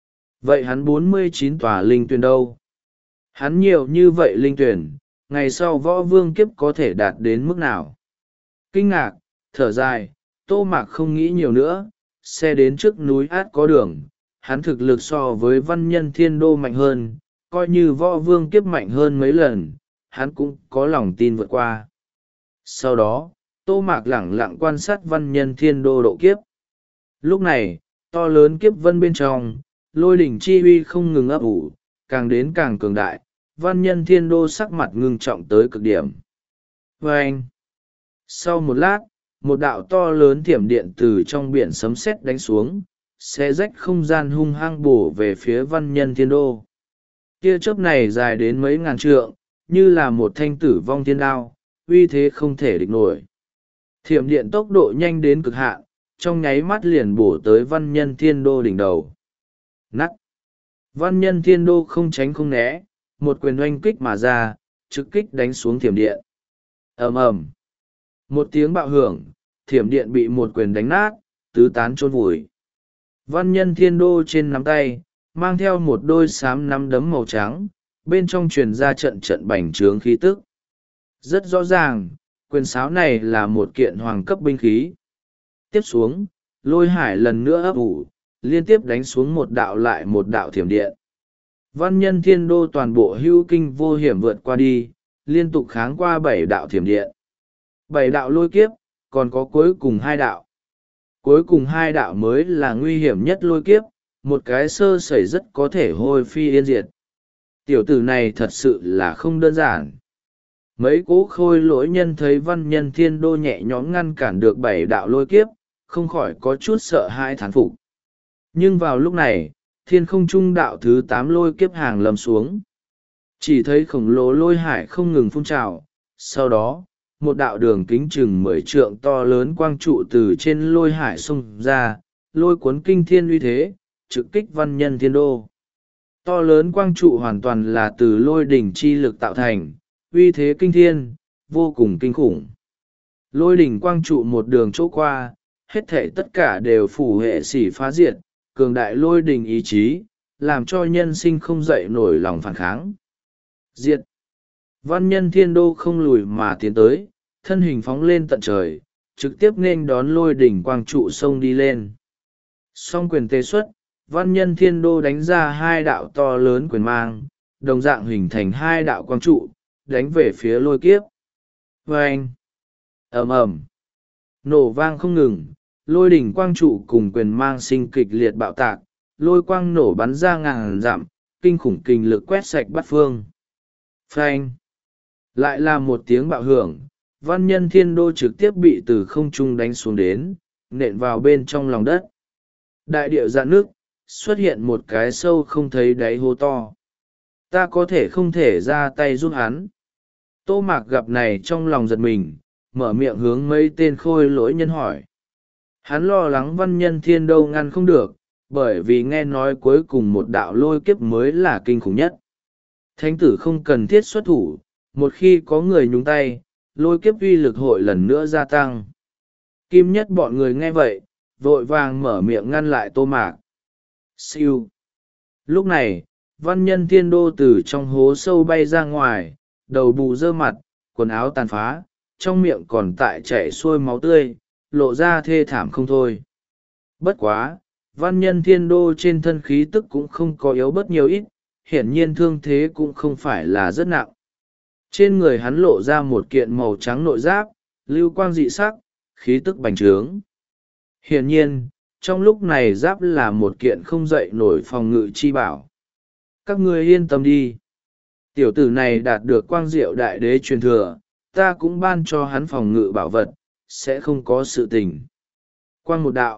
Vậy hắn bốn mươi chín tòa linh tuyển đâu? Hắn nhiều như vậy linh tuyển, ngày sau võ vương kiếp có thể đạt đến mức nào? Kinh ngạc, thở dài, Tô Mạc không nghĩ nhiều nữa, xe đến trước núi át có đường, hắn thực lực so với văn nhân thiên đô mạnh hơn, coi như võ vương kiếp mạnh hơn mấy lần, hắn cũng có lòng tin vượt qua. Sau đó, Tô Mạc lẳng lặng quan sát văn nhân thiên đô độ kiếp. Lúc này, to lớn kiếp vân bên trong, lôi đỉnh chi uy không ngừng ấp ủ, càng đến càng cường đại, văn nhân thiên đô sắc mặt ngưng trọng tới cực điểm. Và anh, sau một lát, một đạo to lớn thiểm điện từ trong biển sấm sét đánh xuống, xé rách không gian hung hăng bổ về phía văn nhân thiên đô. Tia chớp này dài đến mấy ngàn trượng, như là một thanh tử vong thiên đao, uy thế không thể địch nổi. Thiểm điện tốc độ nhanh đến cực hạn, trong nháy mắt liền bổ tới văn nhân thiên đô đỉnh đầu. Nắt! Văn nhân thiên đô không tránh không né, một quyền oanh kích mà ra, trực kích đánh xuống thiểm điện. Ầm ầm! Một tiếng bạo hưởng, thiểm điện bị một quyền đánh nát, tứ tán chôn vùi. Văn nhân thiên đô trên nắm tay, mang theo một đôi xám nắm đấm màu trắng, bên trong truyền ra trận trận bành trướng khí tức. Rất rõ ràng, quyền sáo này là một kiện hoàng cấp binh khí. Tiếp xuống, lôi hải lần nữa ấp ủ, liên tiếp đánh xuống một đạo lại một đạo thiểm điện. Văn nhân thiên đô toàn bộ hưu kinh vô hiểm vượt qua đi, liên tục kháng qua bảy đạo thiểm điện. Bảy đạo lôi kiếp, còn có cuối cùng hai đạo. Cuối cùng hai đạo mới là nguy hiểm nhất lôi kiếp, một cái sơ sẩy rất có thể hôi phi yên diệt. Tiểu tử này thật sự là không đơn giản. Mấy cố khôi lỗi nhân thấy văn nhân thiên đô nhẹ nhõm ngăn cản được bảy đạo lôi kiếp, không khỏi có chút sợ hãi thán phục. Nhưng vào lúc này, thiên không trung đạo thứ tám lôi kiếp hàng lầm xuống. Chỉ thấy khổng lồ lôi hải không ngừng phun trào, sau đó, một đạo đường kính chừng mười trượng to lớn quang trụ từ trên lôi hải xông ra, lôi cuốn kinh thiên uy thế, trực kích văn nhân thiên đô. To lớn quang trụ hoàn toàn là từ lôi đỉnh chi lực tạo thành, uy thế kinh thiên, vô cùng kinh khủng. Lôi đỉnh quang trụ một đường chỗ qua, hết thể tất cả đều phủ hệ xỉ phá diệt, cường đại lôi đỉnh ý chí, làm cho nhân sinh không dậy nổi lòng phản kháng. Diệt! Văn nhân thiên đô không lùi mà tiến tới, thân hình phóng lên tận trời, trực tiếp nên đón lôi đỉnh quang trụ sông đi lên. Song quyền tê xuất, văn nhân thiên đô đánh ra hai đạo to lớn quyền mang, đồng dạng hình thành hai đạo quang trụ, đánh về phía lôi kiếp. Vâng! ầm ầm, nổ vang không ngừng, lôi đỉnh quang trụ cùng quyền mang sinh kịch liệt bạo tạc, lôi quang nổ bắn ra ngàn dặm, kinh khủng kình lực quét sạch bát phương. Phanh! Lại là một tiếng bạo hưởng, văn nhân thiên đô trực tiếp bị từ không trung đánh xuống đến, nện vào bên trong lòng đất. Đại địa dạn nước, xuất hiện một cái sâu không thấy đáy hố to. Ta có thể không thể ra tay giúp hắn. Tô Mạc gặp này trong lòng giật mình, mở miệng hướng mấy tên khôi lỗi nhân hỏi. Hắn lo lắng văn nhân thiên đô ngăn không được, bởi vì nghe nói cuối cùng một đạo lôi kiếp mới là kinh khủng nhất. Thánh tử không cần thiết xuất thủ, một khi có người nhúng tay, lôi kiếp uy lực hội lần nữa gia tăng. Kim nhất bọn người nghe vậy, vội vàng mở miệng ngăn lại Tô Mạc. Siêu. Lúc này, văn nhân thiên đô từ trong hố sâu bay ra ngoài, đầu bù dơ mặt, quần áo tàn phá, trong miệng còn tại chảy xuôi máu tươi, lộ ra thê thảm không thôi. Bất quá, văn nhân thiên đô trên thân khí tức cũng không có yếu bớt nhiều ít, hiển nhiên thương thế cũng không phải là rất nặng. Trên người hắn lộ ra một kiện màu trắng nội giáp, lưu quang dị sắc, khí tức bành trướng. Hiển nhiên, trong lúc này giáp là một kiện không dậy nổi phòng ngự chi bảo. Các ngươi yên tâm đi. Tiểu tử này đạt được quang diệu đại đế truyền thừa, ta cũng ban cho hắn phòng ngự bảo vật, sẽ không có sự tình. Quang một đạo.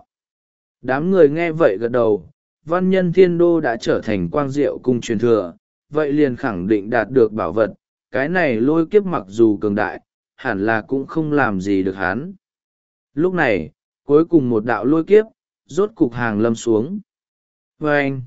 Đám người nghe vậy gật đầu, văn nhân thiên đô đã trở thành quang diệu cung truyền thừa, vậy liền khẳng định đạt được bảo vật, cái này lôi kiếp mặc dù cường đại, hẳn là cũng không làm gì được hắn. Lúc này, cuối cùng một đạo lôi kiếp, rốt cục hàng lâm xuống. Và anh,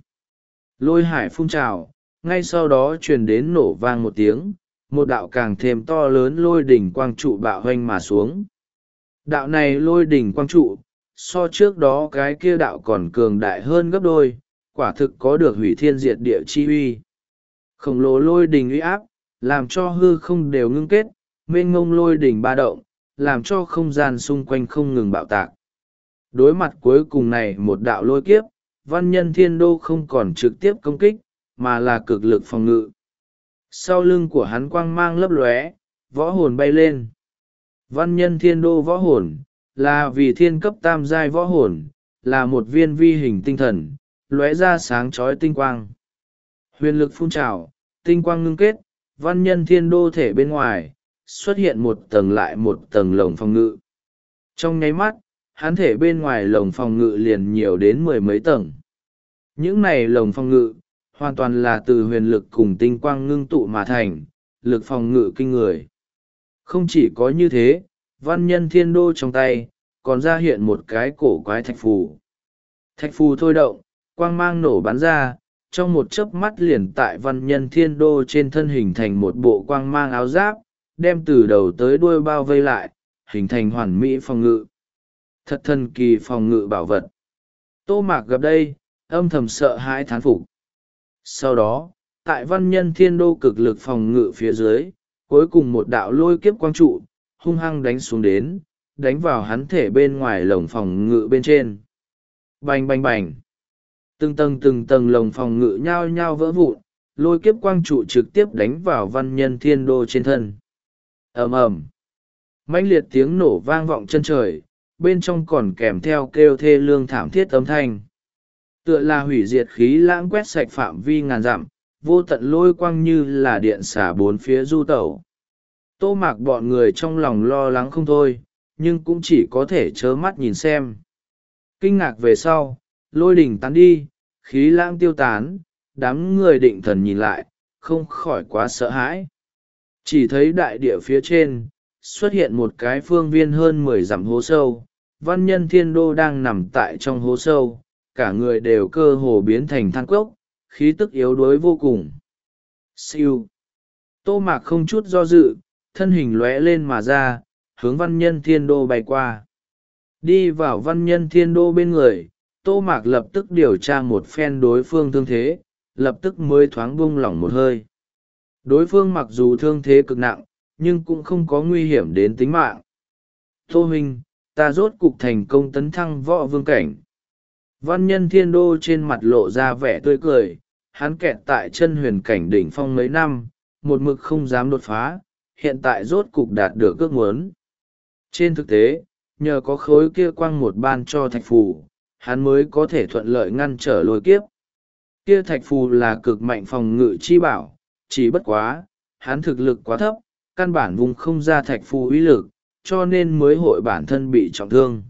lôi hải phun trào, ngay sau đó truyền đến nổ vang một tiếng, một đạo càng thêm to lớn lôi đỉnh quang trụ bạo hoanh mà xuống. Đạo này lôi đỉnh quang trụ, so trước đó cái kia đạo còn cường đại hơn gấp đôi, quả thực có được hủy thiên diệt địa chi uy. Khổng lồ lôi đỉnh uy áp, làm cho hư không đều ngưng kết, mênh ngông lôi đỉnh ba động, làm cho không gian xung quanh không ngừng bạo tạc. Đối mặt cuối cùng này một đạo lôi kiếp, văn nhân thiên đô không còn trực tiếp công kích, mà là cực lực phòng ngự. Sau lưng của hắn quang mang lấp lóe, võ hồn bay lên. Văn nhân thiên đô võ hồn, là vì thiên cấp tam giai võ hồn, là một viên vi hình tinh thần, lóe ra sáng chói tinh quang. Huyền lực phun trào, tinh quang ngưng kết, văn nhân thiên đô thể bên ngoài, xuất hiện một tầng lại một tầng lồng phòng ngự. Trong nháy mắt, hắn thể bên ngoài lồng phòng ngự liền nhiều đến mười mấy tầng. Những này lồng phòng ngự, hoàn toàn là từ huyền lực cùng tinh quang ngưng tụ mà thành, lực phòng ngự kinh người. Không chỉ có như thế, văn nhân thiên đô trong tay, còn ra hiện một cái cổ quái thạch phù. Thạch phù thôi động, quang mang nổ bắn ra, trong một chớp mắt liền tại văn nhân thiên đô trên thân hình thành một bộ quang mang áo giáp, đem từ đầu tới đuôi bao vây lại, hình thành hoàn mỹ phòng ngự. Thật thần kỳ phòng ngự bảo vật. Tô Mạc gặp đây, âm thầm sợ hãi thán phục. Sau đó, tại văn nhân thiên đô cực lực phòng ngự phía dưới, cuối cùng một đạo lôi kiếp quang trụ, hung hăng đánh xuống đến, đánh vào hắn thể bên ngoài lồng phòng ngự bên trên. Bành bành bành. Từng tầng từng tầng lồng phòng ngự nhao nhao vỡ vụn, lôi kiếp quang trụ trực tiếp đánh vào văn nhân thiên đô trên thân. Ầm ầm. Mãnh liệt tiếng nổ vang vọng chân trời, bên trong còn kèm theo kêu thê lương thảm thiết âm thanh. Tựa là hủy diệt khí lãng quét sạch phạm vi ngàn dặm, vô tận lôi quang như là điện xả bốn phía du tẩu. Tô Mạc bọn người trong lòng lo lắng không thôi, nhưng cũng chỉ có thể trớ mắt nhìn xem. Kinh ngạc về sau, lôi đỉnh tán đi, khí lãng tiêu tán, đám người định thần nhìn lại, không khỏi quá sợ hãi. Chỉ thấy đại địa phía trên, xuất hiện một cái phương viên hơn mười dặm hố sâu, văn nhân thiên đô đang nằm tại trong hố sâu, cả người đều cơ hồ biến thành than cốc, khí tức yếu đuối vô cùng. Siêu. Tô Mạc không chút do dự, thân hình lóe lên mà ra, hướng văn nhân thiên đô bay qua. Đi vào văn nhân thiên đô bên người, Tô Mạc lập tức điều tra một phen đối phương thương thế, lập tức mới thoáng buông lỏng một hơi. Đối phương mặc dù thương thế cực nặng, nhưng cũng không có nguy hiểm đến tính mạng. Tô huynh, ta rốt cục thành công tấn thăng võ vương cảnh. Văn nhân thiên đô trên mặt lộ ra vẻ tươi cười, hắn kẹt tại chân huyền cảnh đỉnh phong mấy năm, một mực không dám đột phá, hiện tại rốt cục đạt được ước muốn. Trên thực tế, nhờ có khối kia quăng một ban cho thạch phù, hắn mới có thể thuận lợi ngăn trở lôi kiếp. Kia thạch phù là cực mạnh phòng ngự chi bảo, chỉ bất quá, hắn thực lực quá thấp, căn bản vùng không ra thạch phù uy lực, cho nên mới hội bản thân bị trọng thương.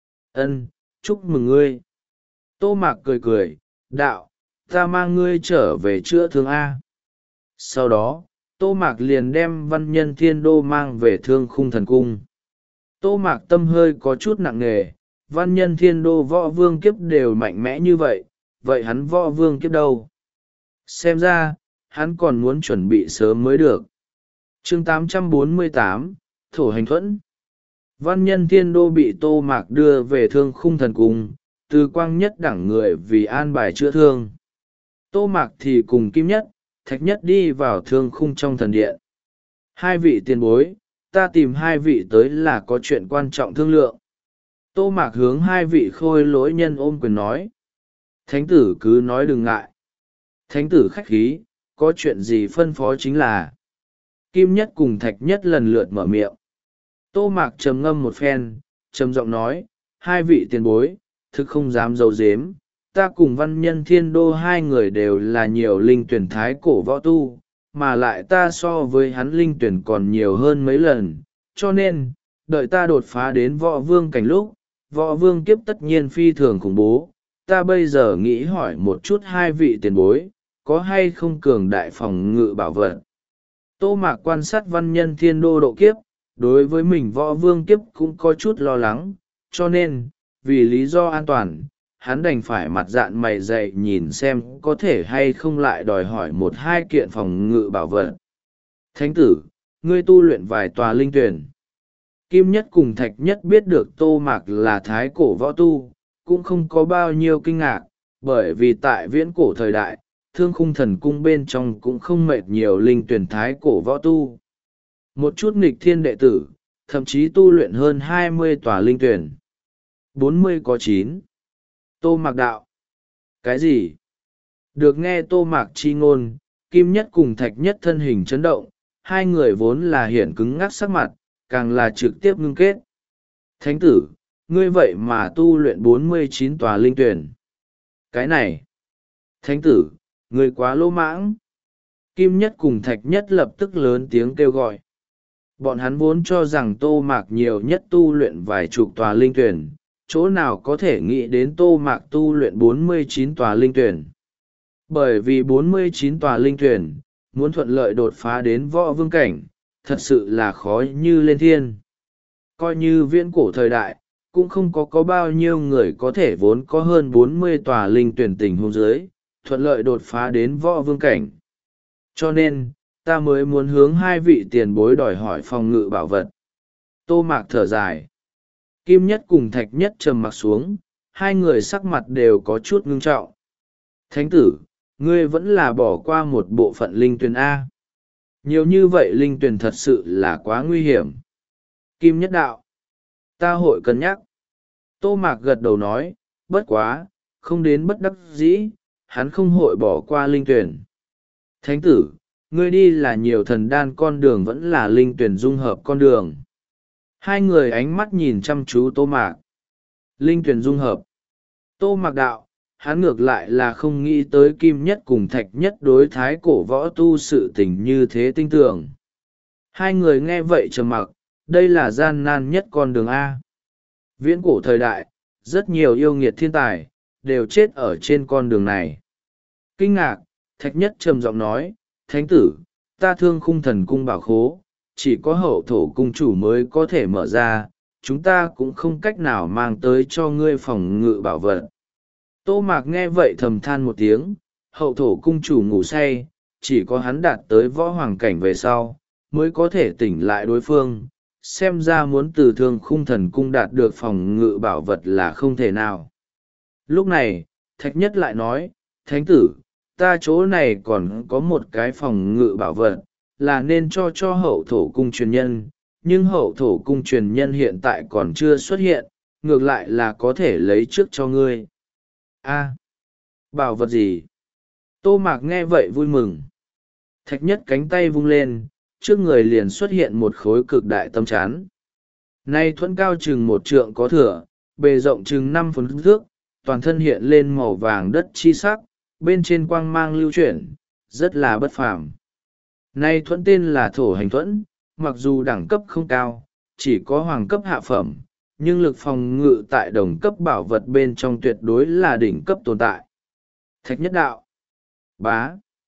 Ân, chúc mừng ngươi. Tô Mạc cười cười, đạo, ta mang ngươi trở về chữa thương A. Sau đó, Tô Mạc liền đem văn nhân thiên đô mang về thương khung thần cung. Tô Mạc tâm hơi có chút nặng nề, văn nhân thiên đô võ vương kiếp đều mạnh mẽ như vậy, vậy hắn võ vương kiếp đâu? Xem ra, hắn còn muốn chuẩn bị sớm mới được. chương tám trăm bốn mươi tám, Thổ Hành Thuẫn. Văn nhân thiên đô bị Tô Mạc đưa về Thương Khung Thần Cung, từ quang nhất đẳng người vì an bài chữa thương. Tô Mạc thì cùng Kim Nhất, Thạch Nhất đi vào Thương Khung trong thần điện. Hai vị tiền bối, ta tìm hai vị tới là có chuyện quan trọng thương lượng. Tô Mạc hướng hai vị khôi lỗi nhân ôm quyền nói. Thánh tử cứ nói đừng ngại. Thánh tử khách khí, có chuyện gì phân phó chính là. Kim Nhất cùng Thạch Nhất lần lượt mở miệng. Tô Mạc trầm ngâm một phen, trầm giọng nói, hai vị tiền bối, thực không dám giấu giếm, ta cùng văn nhân thiên đô hai người đều là nhiều linh tuyển thái cổ võ tu, mà lại ta so với hắn linh tuyển còn nhiều hơn mấy lần, cho nên, đợi ta đột phá đến võ vương cảnh lúc, võ vương kiếp tất nhiên phi thường khủng bố, ta bây giờ nghĩ hỏi một chút hai vị tiền bối, có hay không cường đại phòng ngự bảo vật. Tô Mạc quan sát văn nhân thiên đô độ kiếp, đối với mình võ vương kiếp cũng có chút lo lắng, cho nên, vì lý do an toàn, hắn đành phải mặt dạn mày dày nhìn xem có thể hay không lại đòi hỏi một hai kiện phòng ngự bảo vật. Thánh tử, ngươi tu luyện vài tòa linh tuyển. Kim Nhất cùng Thạch Nhất biết được Tô Mạc là thái cổ võ tu, cũng không có bao nhiêu kinh ngạc, bởi vì tại viễn cổ thời đại, Thương Khung Thần Cung bên trong cũng không mệt nhiều linh tuyển thái cổ võ tu. Một chút nghịch thiên đệ tử, thậm chí tu luyện hơn hai mươi tòa linh tuyển. bốn mươi có chín. Tô Mạc đạo. Cái gì? Được nghe Tô Mạc chi ngôn, Kim Nhất cùng Thạch Nhất thân hình chấn động, hai người vốn là hiển cứng ngắc sắc mặt, càng là trực tiếp ngưng kết. Thánh tử, ngươi vậy mà tu luyện bốn mươi chín tòa linh tuyển. Cái này. Thánh tử, ngươi quá lỗ mãng. Kim Nhất cùng Thạch Nhất lập tức lớn tiếng kêu gọi. Bọn hắn vốn cho rằng Tô Mạc nhiều nhất tu luyện vài chục tòa linh tuyển, chỗ nào có thể nghĩ đến Tô Mạc tu luyện bốn mươi chín tòa linh tuyển. Bởi vì bốn mươi chín tòa linh tuyển, muốn thuận lợi đột phá đến võ vương cảnh, thật sự là khó như lên thiên. Coi như viễn cổ thời đại, cũng không có có bao nhiêu người có thể vốn có hơn bốn mươi tòa linh tuyển tình huống dưới, thuận lợi đột phá đến võ vương cảnh. Cho nên, ta mới muốn hướng hai vị tiền bối đòi hỏi phòng ngự bảo vật. Tô Mạc thở dài. Kim Nhất cùng Thạch Nhất trầm mặc xuống, hai người sắc mặt đều có chút ngưng trọng. Thánh tử, ngươi vẫn là bỏ qua một bộ phận linh tuyển A. Nhiều như vậy linh tuyển thật sự là quá nguy hiểm. Kim Nhất đạo. Ta hội cân nhắc. Tô Mạc gật đầu nói, bất quá, không đến bất đắc dĩ, hắn không hội bỏ qua linh tuyển. Thánh tử, ngươi đi là nhiều thần đan con đường vẫn là linh tuyển dung hợp con đường. Hai người ánh mắt nhìn chăm chú Tô Mạc. Linh tuyển dung hợp. Tô Mạc đạo, hắn ngược lại là không nghĩ tới Kim Nhất cùng Thạch Nhất đối thái cổ võ tu sự tình như thế tinh tưởng. Hai người nghe vậy trầm mặc, đây là gian nan nhất con đường A. Viễn cổ thời đại, rất nhiều yêu nghiệt thiên tài, đều chết ở trên con đường này. Kinh ngạc, Thạch Nhất trầm giọng nói, Thánh tử, ta Thương Khung Thần Cung bảo khố, chỉ có hậu thổ cung chủ mới có thể mở ra, chúng ta cũng không cách nào mang tới cho ngươi phòng ngự bảo vật. Tô Mạc nghe vậy thầm than một tiếng, hậu thổ cung chủ ngủ say, chỉ có hắn đạt tới võ hoàng cảnh về sau, mới có thể tỉnh lại đối phương, xem ra muốn từ Thương Khung Thần Cung đạt được phòng ngự bảo vật là không thể nào. Lúc này, Thạch Nhất lại nói, Thánh tử, ta chỗ này còn có một cái phòng ngự bảo vật, là nên cho cho hậu thổ cung truyền nhân, nhưng hậu thổ cung truyền nhân hiện tại còn chưa xuất hiện, ngược lại là có thể lấy trước cho ngươi. A, bảo vật gì? Tô Mạc nghe vậy vui mừng. Thạch Nhất cánh tay vung lên, trước người liền xuất hiện một khối cực đại tâm chắn. Nay thuẫn cao chừng một trượng có thửa, bề rộng chừng năm phân thước, toàn thân hiện lên màu vàng đất chi sắc, bên trên quang mang lưu chuyển, rất là bất phàm. Nay thuẫn tên là Thổ Hành Thuẫn, mặc dù đẳng cấp không cao, chỉ có hoàng cấp hạ phẩm, nhưng lực phòng ngự tại đồng cấp bảo vật bên trong tuyệt đối là đỉnh cấp tồn tại. Thạch Nhất đạo. Bá.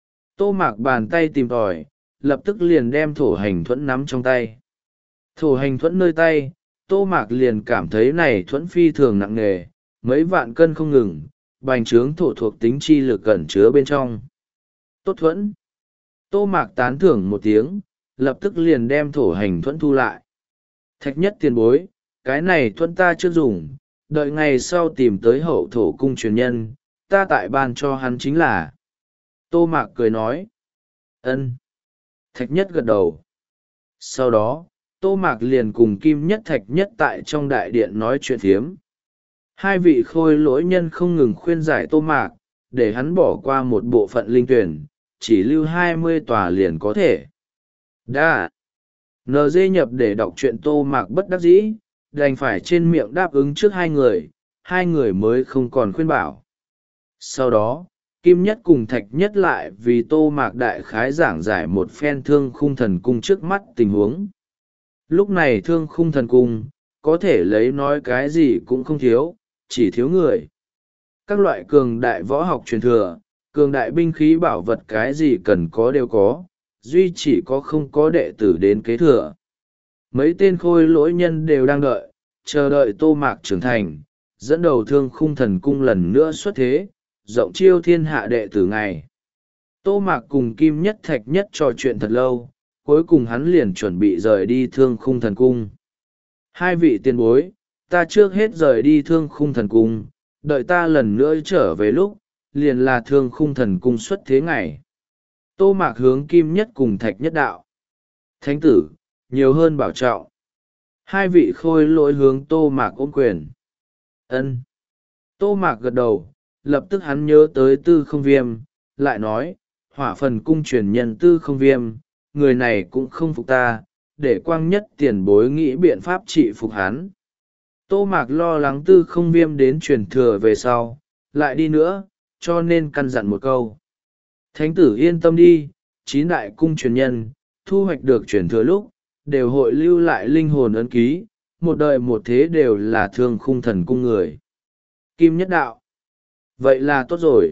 Tô Mạc bàn tay tìm tòi, lập tức liền đem Thổ Hành Thuẫn nắm trong tay. Thổ Hành Thuẫn nơi tay, Tô Mạc liền cảm thấy này thuẫn phi thường nặng nề, mấy vạn cân không ngừng, bành trướng thổ thuộc tính chi lực ẩn chứa bên trong. Tốt thuẫn. Tô Mạc tán thưởng một tiếng, lập tức liền đem thổ hành thuẫn thu lại. Thạch nhất tiền bối, cái này thuẫn ta chưa dùng, đợi ngày sau tìm tới hậu thổ cung truyền nhân, ta tại ban cho hắn chính là. Tô Mạc cười nói. Ân. Thạch nhất gật đầu. Sau đó, Tô Mạc liền cùng Kim Nhất Thạch Nhất tại trong đại điện nói chuyện phiếm. Hai vị khôi lỗi nhân không ngừng khuyên giải Tô Mạc, để hắn bỏ qua một bộ phận linh tuyển, chỉ lưu hai mươi tòa liền có thể. Đã. en giê nhập để đọc truyện Tô Mạc bất đắc dĩ, đành phải trên miệng đáp ứng trước hai người, hai người mới không còn khuyên bảo. Sau đó, Kim Nhất cùng Thạch Nhất lại vì Tô Mạc đại khái giảng giải một phen thương khung thần cung trước mắt tình huống. Lúc này thương khung thần cung, có thể lấy nói cái gì cũng không thiếu, chỉ thiếu người. Các loại cường đại võ học truyền thừa, cường đại binh khí bảo vật cái gì cần có đều có, duy chỉ có không có đệ tử đến kế thừa. Mấy tên khôi lỗi nhân đều đang đợi, chờ đợi Tô Mạc trưởng thành, dẫn đầu thương khung thần cung lần nữa xuất thế, rộng chiêu thiên hạ đệ tử ngày. Tô Mạc cùng Kim Nhất Thạch Nhất trò chuyện thật lâu, cuối cùng hắn liền chuẩn bị rời đi thương khung thần cung. Hai vị tiền bối, ta trước hết rời đi thương khung thần cung, đợi ta lần nữa trở về lúc, liền là thương khung thần cung xuất thế ngày. Tô Mạc hướng Kim Nhất cùng Thạch Nhất đạo. Thánh tử, nhiều hơn bảo trọng. Hai vị khôi lỗi hướng Tô Mạc ôm quyền. Ân. Tô Mạc gật đầu, lập tức hắn nhớ tới Tư Không Viêm, lại nói, hỏa phần cung truyền nhân Tư Không Viêm, người này cũng không phục ta, để Quang Nhất tiền bối nghĩ biện pháp trị phục hắn. Tô Mạc lo lắng Tư Không Viêm đến truyền thừa về sau, lại đi nữa, cho nên căn dặn một câu. Thánh tử yên tâm đi, chín đại cung truyền nhân, thu hoạch được truyền thừa lúc, đều hội lưu lại linh hồn ấn ký, một đời một thế đều là thương khung thần cung người. Kim Nhất đạo. Vậy là tốt rồi.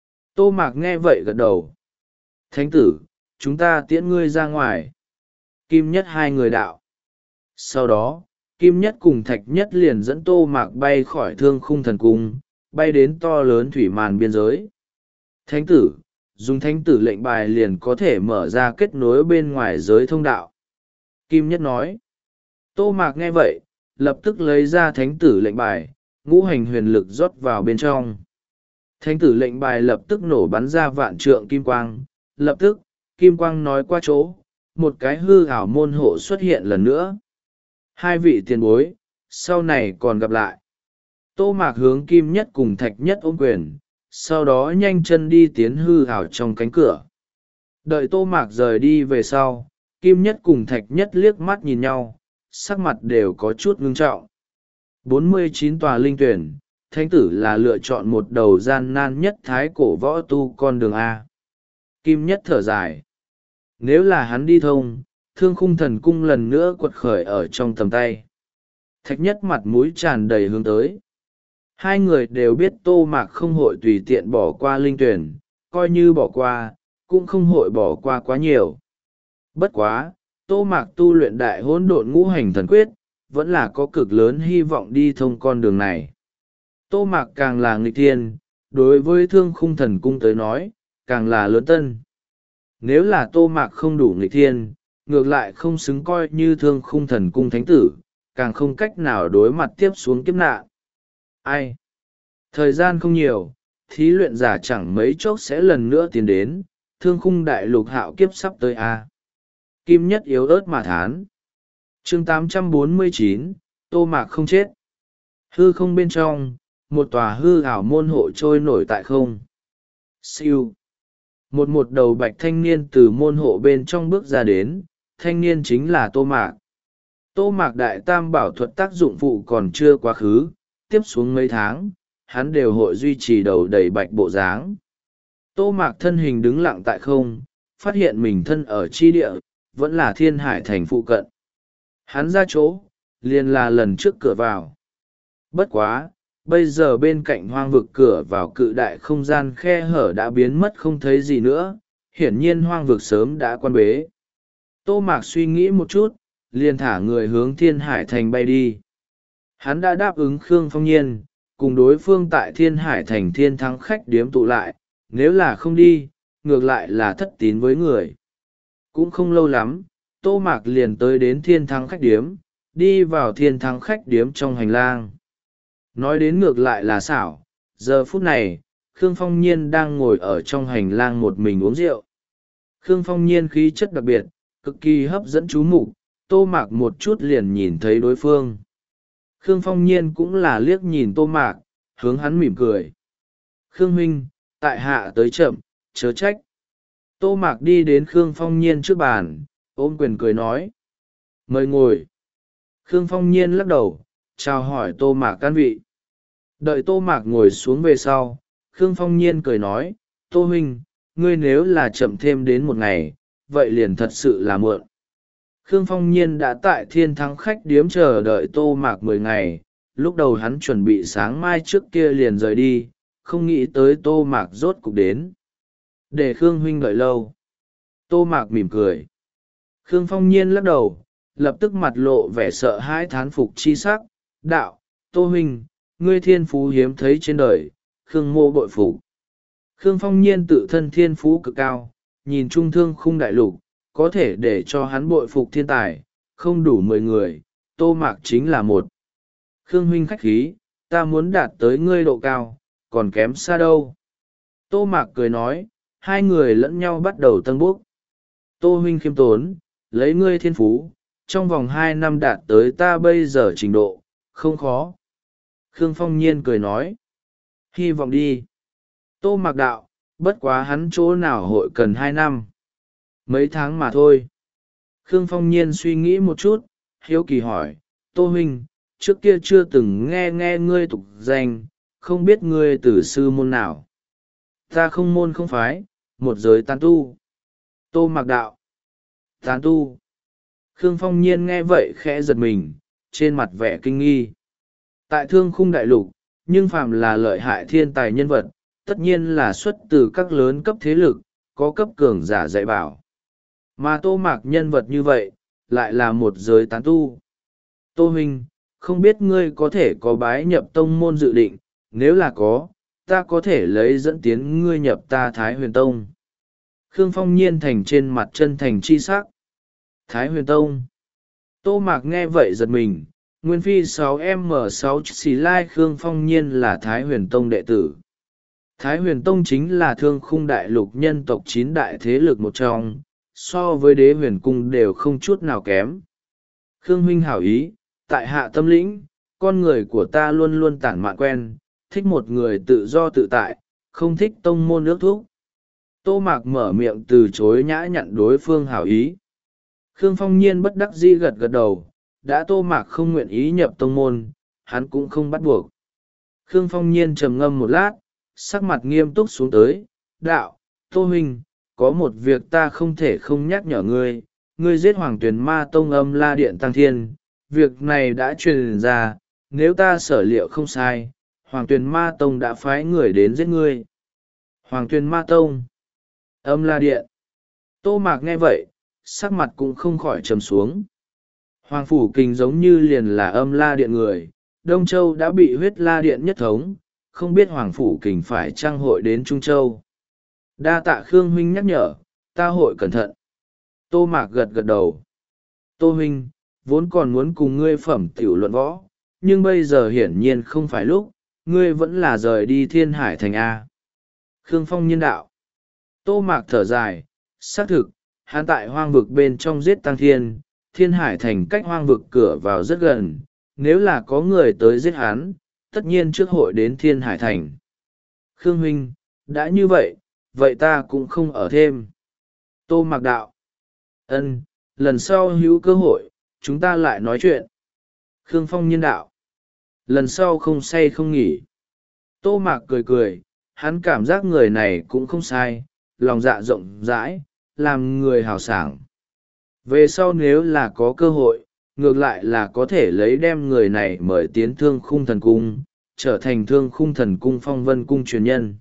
Tô Mạc nghe vậy gật đầu. Thánh tử, chúng ta tiễn ngươi ra ngoài. Kim Nhất hai người đạo. Sau đó, Kim Nhất cùng Thạch Nhất liền dẫn Tô Mạc bay khỏi thương khung thần cung, bay đến to lớn thủy màn biên giới. Thánh tử, dùng thánh tử lệnh bài liền có thể mở ra kết nối bên ngoài giới thông đạo. Kim Nhất nói. Tô Mạc nghe vậy, lập tức lấy ra thánh tử lệnh bài, ngũ hành huyền lực rót vào bên trong. Thánh tử lệnh bài lập tức nổ bắn ra vạn trượng kim quang, lập tức, kim quang nói qua chỗ, một cái hư ảo môn hộ xuất hiện lần nữa. Hai vị tiền bối, sau này còn gặp lại. Tô Mạc hướng Kim Nhất cùng Thạch Nhất ôm quyền, sau đó nhanh chân đi tiến hư ảo trong cánh cửa. Đợi Tô Mạc rời đi về sau, Kim Nhất cùng Thạch Nhất liếc mắt nhìn nhau, sắc mặt đều có chút ngưng trọng. bốn mươi chín tòa linh tuyển, thánh tử là lựa chọn một đầu gian nan nhất thái cổ võ tu con đường A. Kim Nhất thở dài. Nếu là hắn đi thông, thương khung thần cung lần nữa quật khởi ở trong tầm tay. Thạch Nhất mặt mũi tràn đầy hướng tới. Hai người đều biết Tô Mạc không hội tùy tiện bỏ qua linh tuyển, coi như bỏ qua, cũng không hội bỏ qua quá nhiều. Bất quá, Tô Mạc tu luyện đại hỗn độn ngũ hành thần quyết, vẫn là có cực lớn hy vọng đi thông con đường này. Tô Mạc càng là nghịch thiên, đối với thương khung thần cung tới nói, càng là lớn tân. Nếu là Tô Mạc không đủ nghịch thiên, ngược lại không xứng coi như thương khung thần cung thánh tử, càng không cách nào đối mặt tiếp xuống kiếp nạn. Ai? Thời gian không nhiều, thí luyện giả chẳng mấy chốc sẽ lần nữa tiến đến, thương khung đại lục hạo kiếp sắp tới a. Kim Nhất yếu ớt mà thán. Chương tám trăm bốn mươi chín, Tô Mạc không chết. Hư không bên trong, một tòa hư ảo môn hộ trôi nổi tại không. Siêu. Một một đầu bạch thanh niên từ môn hộ bên trong bước ra đến, thanh niên chính là Tô Mạc. Tô Mạc đại tam bảo thuật tác dụng phụ còn chưa quá khứ, tiếp xuống mấy tháng, hắn đều hội duy trì đầu đầy bạch bộ dáng. Tô Mạc thân hình đứng lặng tại không, phát hiện mình thân ở chi địa, vẫn là thiên hải thành phụ cận. Hắn ra chỗ, liền là lần trước cửa vào. Bất quá, bây giờ bên cạnh hoang vực cửa vào cự đại không gian khe hở đã biến mất không thấy gì nữa, hiển nhiên hoang vực sớm đã quan bế. Tô Mạc suy nghĩ một chút, liền thả người hướng Thiên Hải Thành bay đi. Hắn đã đáp ứng Khương Phong Nhiên, cùng đối phương tại Thiên Hải Thành Thiên Thắng khách điếm tụ lại, nếu là không đi, ngược lại là thất tín với người. Cũng không lâu lắm, Tô Mạc liền tới đến Thiên Thắng khách điếm, đi vào Thiên Thắng khách điếm trong hành lang. Nói đến ngược lại là xảo, giờ phút này, Khương Phong Nhiên đang ngồi ở trong hành lang một mình uống rượu. Khương Phong Nhiên khí chất đặc biệt, cực kỳ hấp dẫn chú mục, Tô Mạc một chút liền nhìn thấy đối phương. Khương Phong Nhiên cũng là liếc nhìn Tô Mạc, hướng hắn mỉm cười. Khương huynh, tại hạ tới chậm, chớ trách. Tô Mạc đi đến Khương Phong Nhiên trước bàn, ôm quyền cười nói. Mời ngồi. Khương Phong Nhiên lắc đầu, chào hỏi Tô Mạc can vị. Đợi Tô Mạc ngồi xuống về sau, Khương Phong Nhiên cười nói, Tô huynh, ngươi nếu là chậm thêm đến một ngày, vậy liền thật sự là muộn. Khương Phong Nhiên đã tại Thiên Thắng khách điếm chờ đợi Tô Mạc mười ngày, lúc đầu hắn chuẩn bị sáng mai trước kia liền rời đi, không nghĩ tới Tô Mạc rốt cục đến. Để Khương huynh đợi lâu. Tô Mạc mỉm cười. Khương Phong Nhiên lắc đầu, lập tức mặt lộ vẻ sợ hãi thán phục chi sắc, đạo, Tô huynh, ngươi thiên phú hiếm thấy trên đời, Khương mô bội phục. Khương Phong Nhiên tự thân thiên phú cực cao, nhìn trung thương khung đại lục, có thể để cho hắn bội phục thiên tài, không đủ mười người, Tô Mạc chính là một. Khương huynh khách khí, ta muốn đạt tới ngươi độ cao, còn kém xa đâu. Tô Mạc cười nói, hai người lẫn nhau bắt đầu tân bốc. Tô huynh khiêm tốn, lấy ngươi thiên phú, trong vòng hai năm đạt tới ta bây giờ trình độ, không khó. Khương Phong Nhiên cười nói, hy vọng đi. Tô Mạc đạo, bất quá hắn chỗ nào hội cần hai năm. Mấy tháng mà thôi. Khương Phong Nhiên suy nghĩ một chút, hiếu kỳ hỏi, Tô huynh, trước kia chưa từng nghe nghe ngươi tục danh, không biết ngươi từ sư môn nào. Ta không môn không phái, một giới tán tu. Tô Mạc đạo, tán tu. Khương Phong Nhiên nghe vậy khẽ giật mình, trên mặt vẻ kinh nghi. Tại Thương Khung đại lục, nhưng phàm là lợi hại thiên tài nhân vật, tất nhiên là xuất từ các lớn cấp thế lực, có cấp cường giả dạy bảo. Mà Tô Mạc nhân vật như vậy, lại là một giới tán tu. Tô huynh, không biết ngươi có thể có bái nhập tông môn dự định, nếu là có, ta có thể lấy dẫn tiến ngươi nhập ta Thái Huyền Tông. Khương Phong Nhiên thành trên mặt chân thành chi sắc. Thái Huyền Tông. Tô Mạc nghe vậy giật mình, Nguyên Phi sáu M sáu xì lai Khương Phong Nhiên là Thái Huyền Tông đệ tử. Thái Huyền Tông chính là Thương Khung đại lục nhân tộc chín đại thế lực một trong, so với Đế Huyền Cung đều không chút nào kém. Khương huynh hảo ý, tại hạ tâm lĩnh, con người của ta luôn luôn tản mạn quen, thích một người tự do tự tại, không thích tông môn ước thúc. Tô Mạc mở miệng từ chối nhã nhặn đối phương hảo ý. Khương Phong Nhiên bất đắc dĩ gật gật đầu, đã Tô Mạc không nguyện ý nhập tông môn, hắn cũng không bắt buộc. Khương Phong Nhiên trầm ngâm một lát, sắc mặt nghiêm túc xuống tới, đạo, Tô huynh, có một việc ta không thể không nhắc nhở ngươi, ngươi giết Hoàng Tuyền Ma Tông Âm La Điện Tăng Thiên, việc này đã truyền ra, nếu ta sở liệu không sai, Hoàng Tuyền Ma Tông đã phái người đến giết ngươi. Hoàng Tuyền Ma Tông, Âm La Điện. Tô Mạc nghe vậy, sắc mặt cũng không khỏi trầm xuống. Hoàng Phủ Kình giống như liền là Âm La Điện người, Đông Châu đã bị huyết La Điện nhất thống, không biết Hoàng Phủ Kình phải trang hội đến Trung Châu. Đa tạ Khương huynh nhắc nhở, ta hội cẩn thận. Tô Mạc gật gật đầu. Tô huynh, vốn còn muốn cùng ngươi phẩm tiểu luận võ, nhưng bây giờ hiển nhiên không phải lúc, ngươi vẫn là rời đi Thiên Hải Thành A. Khương Phong Nhiên đạo. Tô Mạc thở dài, xác thực, hắn tại hoang vực bên trong giết Tăng Thiên, Thiên Hải Thành cách hoang vực cửa vào rất gần, nếu là có người tới giết hắn, tất nhiên trước hội đến Thiên Hải Thành. Khương huynh, đã như vậy, vậy ta cũng không ở thêm. Tô Mạc đạo. Ân, lần sau hữu cơ hội, chúng ta lại nói chuyện. Khương Phong Nhiên đạo. Lần sau không say không nghỉ. Tô Mạc cười cười, hắn cảm giác người này cũng không sai, lòng dạ rộng rãi, làm người hào sảng. Về sau nếu là có cơ hội, ngược lại là có thể lấy đem người này mời tiến Thương Khung Thần Cung, trở thành Thương Khung Thần Cung Phong Vân Cung truyền nhân.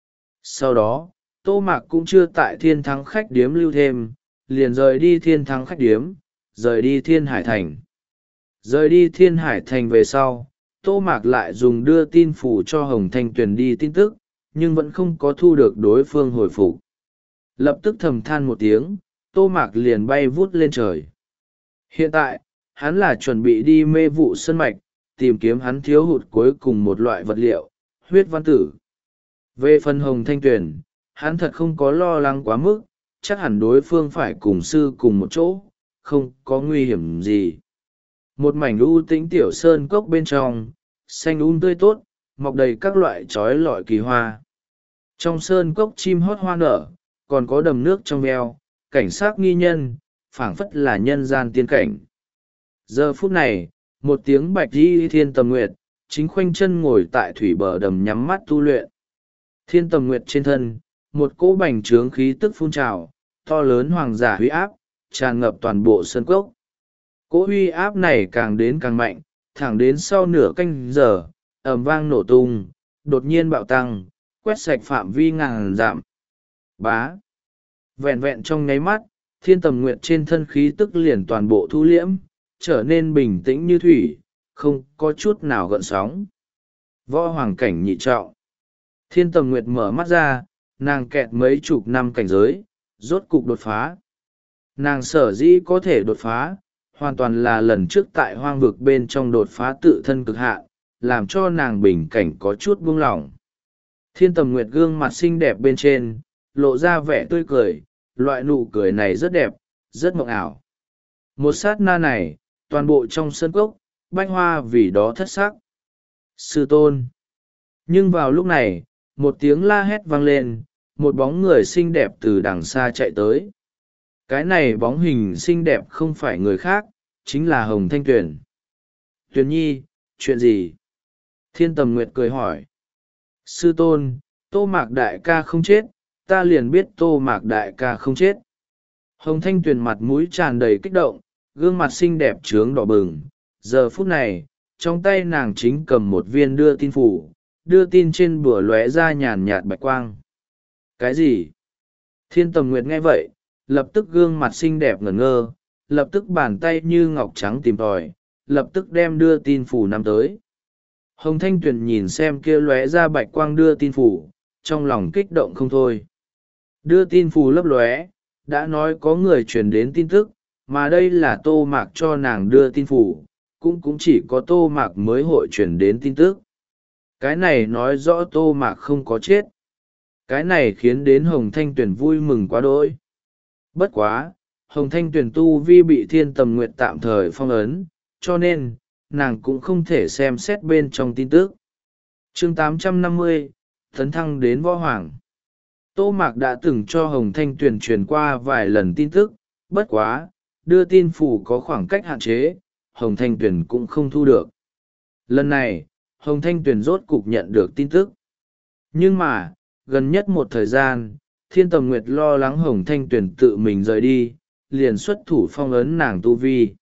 Sau đó, Tô Mạc cũng chưa tại Thiên Thắng khách điếm lưu thêm, liền rời đi Thiên Thắng khách điếm, rời đi Thiên Hải Thành. Rời đi Thiên Hải Thành về sau, Tô Mạc lại dùng đưa tin phủ cho Hồng Thanh Tuyền đi tin tức, nhưng vẫn không có thu được đối phương hồi phục. Lập tức thầm than một tiếng, Tô Mạc liền bay vút lên trời. Hiện tại, hắn là chuẩn bị đi mê vụ sơn mạch, tìm kiếm hắn thiếu hụt cuối cùng một loại vật liệu, huyết văn tử. Về phần Hồng Thanh Tuyền, hắn thật không có lo lắng quá mức, chắc hẳn đối phương phải cùng sư cùng một chỗ, không có nguy hiểm gì. Một mảnh u tĩnh tiểu sơn cốc bên trong, xanh um tươi tốt, mọc đầy các loại trói lọi kỳ hoa. Trong sơn cốc chim hót hoa nở, còn có đầm nước trong veo, cảnh sát nghi nhân, phảng phất là nhân gian tiên cảnh. Giờ phút này, một tiếng bạch di thiên tầm nguyệt, chính khoanh chân ngồi tại thủy bờ đầm nhắm mắt tu luyện. Thiên tầm nguyệt trên thân, một cỗ bành trướng khí tức phun trào, to lớn hoàng giả huy áp, tràn ngập toàn bộ sơn cốc. Cỗ huy áp này càng đến càng mạnh, thẳng đến sau nửa canh giờ, ầm vang nổ tung, đột nhiên bạo tăng, quét sạch phạm vi ngàn dặm. Bá. Vẹn vẹn trong nháy mắt, thiên tầm nguyệt trên thân khí tức liền toàn bộ thu liễm, trở nên bình tĩnh như thủy, không có chút nào gợn sóng. Võ hoàng cảnh nhị trọng. Thiên tầm nguyệt mở mắt ra, nàng kẹt mấy chục năm cảnh giới, rốt cục đột phá. Nàng sở dĩ có thể đột phá, hoàn toàn là lần trước tại hoang vực bên trong đột phá tự thân cực hạn, làm cho nàng bình cảnh có chút buông lỏng. Thiên tầm nguyệt gương mặt xinh đẹp bên trên, lộ ra vẻ tươi cười, loại nụ cười này rất đẹp, rất mộng ảo. Một sát na này, toàn bộ trong sân cốc, bách hoa vì đó thất sắc. Sư tôn. Nhưng vào lúc này, một tiếng la hét vang lên, một bóng người xinh đẹp từ đằng xa chạy tới. Cái này bóng hình xinh đẹp không phải người khác, chính là Hồng Thanh Tuyền. Tuyền nhi, chuyện gì? Thiên tầm nguyệt cười hỏi. Sư tôn, Tô Mạc đại ca không chết, ta liền biết Tô Mạc đại ca không chết. Hồng Thanh Tuyền mặt mũi tràn đầy kích động, gương mặt xinh đẹp trướng đỏ bừng. Giờ phút này, trong tay nàng chính cầm một viên đưa tin phủ, đưa tin trên bửa lóe ra nhàn nhạt bạch quang. Cái gì? Thiên tầm nguyệt nghe vậy, lập tức gương mặt xinh đẹp ngẩn ngơ, lập tức bàn tay như ngọc trắng tìm tòi, lập tức đem đưa tin phủ nắm tới. Hồng Thanh Tuyền nhìn xem kia lóe ra bạch quang đưa tin phủ, trong lòng kích động không thôi. Đưa tin phủ lấp lóe, đã nói có người truyền đến tin tức, mà đây là Tô Mạc cho nàng đưa tin phủ, cũng cũng chỉ có Tô Mạc mới hội truyền đến tin tức. Cái này nói rõ Tô Mạc không có chết. Cái này khiến đến Hồng Thanh Tuyền vui mừng quá đỗi. Bất quá, Hồng Thanh Tuyền tu vi bị thiên tầm nguyệt tạm thời phong ấn, cho nên, nàng cũng không thể xem xét bên trong tin tức. chương tám trăm năm mươi, tấn thăng đến võ hoàng. Tô Mạc đã từng cho Hồng Thanh Tuyền truyền qua vài lần tin tức, bất quá, đưa tin phủ có khoảng cách hạn chế, Hồng Thanh Tuyền cũng không thu được. Lần này, Hồng Thanh Tuyền rốt cục nhận được tin tức. Nhưng mà, gần nhất một thời gian, Thiên Tầm Nguyệt lo lắng Hồng Thanh Tuyền tự mình rời đi, liền xuất thủ phong ấn nàng tu vi.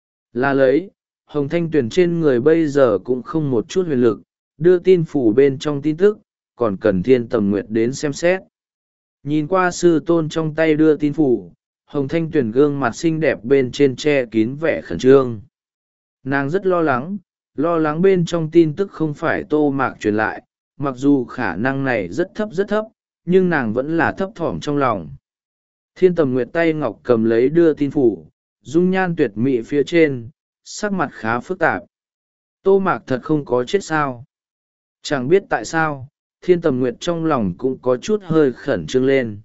Là lấy, Hồng Thanh Tuyền trên người bây giờ cũng không một chút huyền lực, đưa tin phủ bên trong tin tức, còn cần Thiên Tầm Nguyệt đến xem xét. Nhìn qua sư tôn trong tay đưa tin phủ, Hồng Thanh Tuyền gương mặt xinh đẹp bên trên che kín vẻ khẩn trương. Nàng rất lo lắng, lo lắng bên trong tin tức không phải Tô Mạc truyền lại, mặc dù khả năng này rất thấp rất thấp, nhưng nàng vẫn là thấp thỏm trong lòng. Thiên Tầm Nguyệt tay ngọc cầm lấy đưa tin phủ, dung nhan tuyệt mỹ phía trên, sắc mặt khá phức tạp. Tô Mạc thật không có chết sao? Chẳng biết tại sao, Thiên Tầm Nguyệt trong lòng cũng có chút hơi khẩn trương lên.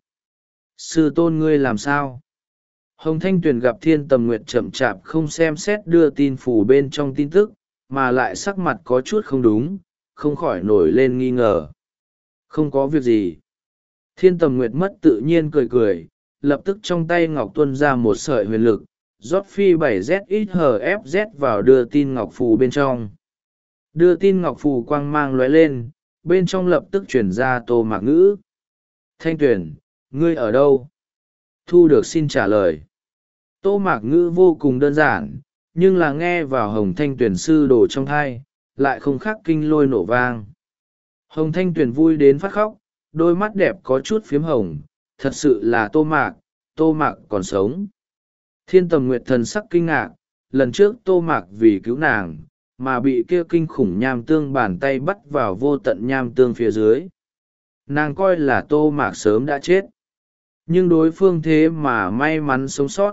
Sư tôn ngươi làm sao? Hồng Thanh Tuyền gặp Thiên Tầm Nguyệt chậm chạp không xem xét đưa tin phủ bên trong tin tức, mà lại sắc mặt có chút không đúng, không khỏi nổi lên nghi ngờ. Không có việc gì. Thiên Tầm Nguyệt mất tự nhiên cười cười, lập tức trong tay ngọc tuôn ra một sợi huyền lực, rót phi bảy Z X H F Z vào đưa tin ngọc phù bên trong. Đưa tin ngọc phù quang mang lóe lên, bên trong lập tức chuyển ra Tô Mạc ngữ. Thanh Tuyền, ngươi ở đâu? Thu được xin trả lời. Tô Mạc ngữ vô cùng đơn giản, nhưng là nghe vào Hồng Thanh Tuyền sư đồ trong thai, lại không khác kinh lôi nổ vang. Hồng Thanh Tuyền vui đến phát khóc, đôi mắt đẹp có chút phiếm hồng, thật sự là Tô Mạc, Tô Mạc còn sống. Thiên Tầm Nguyệt thần sắc kinh ngạc, lần trước Tô Mạc vì cứu nàng, mà bị kia kinh khủng nham tương bàn tay bắt vào vô tận nham tương phía dưới. Nàng coi là Tô Mạc sớm đã chết. Nhưng đối phương thế mà may mắn sống sót.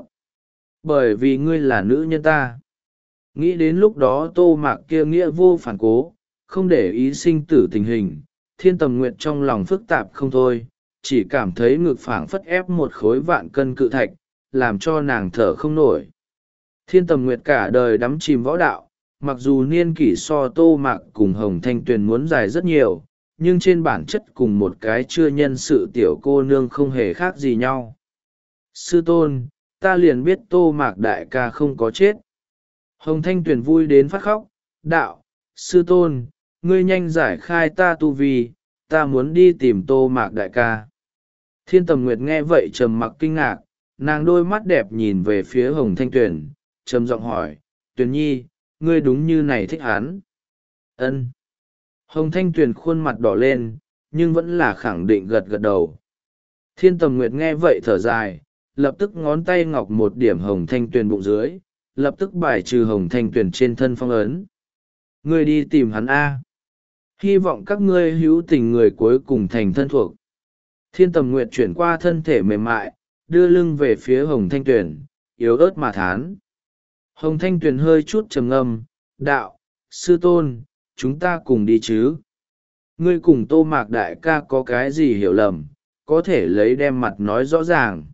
Bởi vì ngươi là nữ nhân ta. Nghĩ đến lúc đó Tô Mạc kia nghĩa vô phản cố, không để ý sinh tử tình hình, Thiên Tầm Nguyệt trong lòng phức tạp không thôi, chỉ cảm thấy ngực phảng phất ép một khối vạn cân cự thạch, làm cho nàng thở không nổi. Thiên Tầm Nguyệt cả đời đắm chìm võ đạo, mặc dù niên kỷ so Tô Mạc cùng Hồng Thanh Tuyền muốn dài rất nhiều, nhưng trên bản chất cùng một cái chưa nhân sự tiểu cô nương không hề khác gì nhau. Sư tôn, ta liền biết Tô Mạc đại ca không có chết. Hồng Thanh Tuyền vui đến phát khóc, đạo, sư tôn, ngươi nhanh giải khai ta tu vi, ta muốn đi tìm Tô Mạc đại ca. Thiên Tầm Nguyệt nghe vậy trầm mặc kinh ngạc, nàng đôi mắt đẹp nhìn về phía Hồng Thanh Tuyền, trầm giọng hỏi, Tuyền nhi, ngươi đúng như này thích hắn. Ân. Hồng Thanh Tuyền khuôn mặt đỏ lên, nhưng vẫn là khẳng định gật gật đầu. Thiên Tầm Nguyệt nghe vậy thở dài, lập tức ngón tay ngọc một điểm Hồng Thanh Tuyền bụng dưới, lập tức bài trừ Hồng Thanh Tuyền trên thân phong ấn. Ngươi đi tìm hắn A. Hy vọng các ngươi hữu tình người cuối cùng thành thân thuộc. Thiên Tầm Nguyệt chuyển qua thân thể mềm mại, đưa lưng về phía Hồng Thanh Tuyền, yếu ớt mà thán. Hồng Thanh Tuyền hơi chút trầm ngâm, đạo, sư tôn, chúng ta cùng đi chứ. Ngươi cùng Tô Mạc đại ca có cái gì hiểu lầm, có thể lấy đem mặt nói rõ ràng.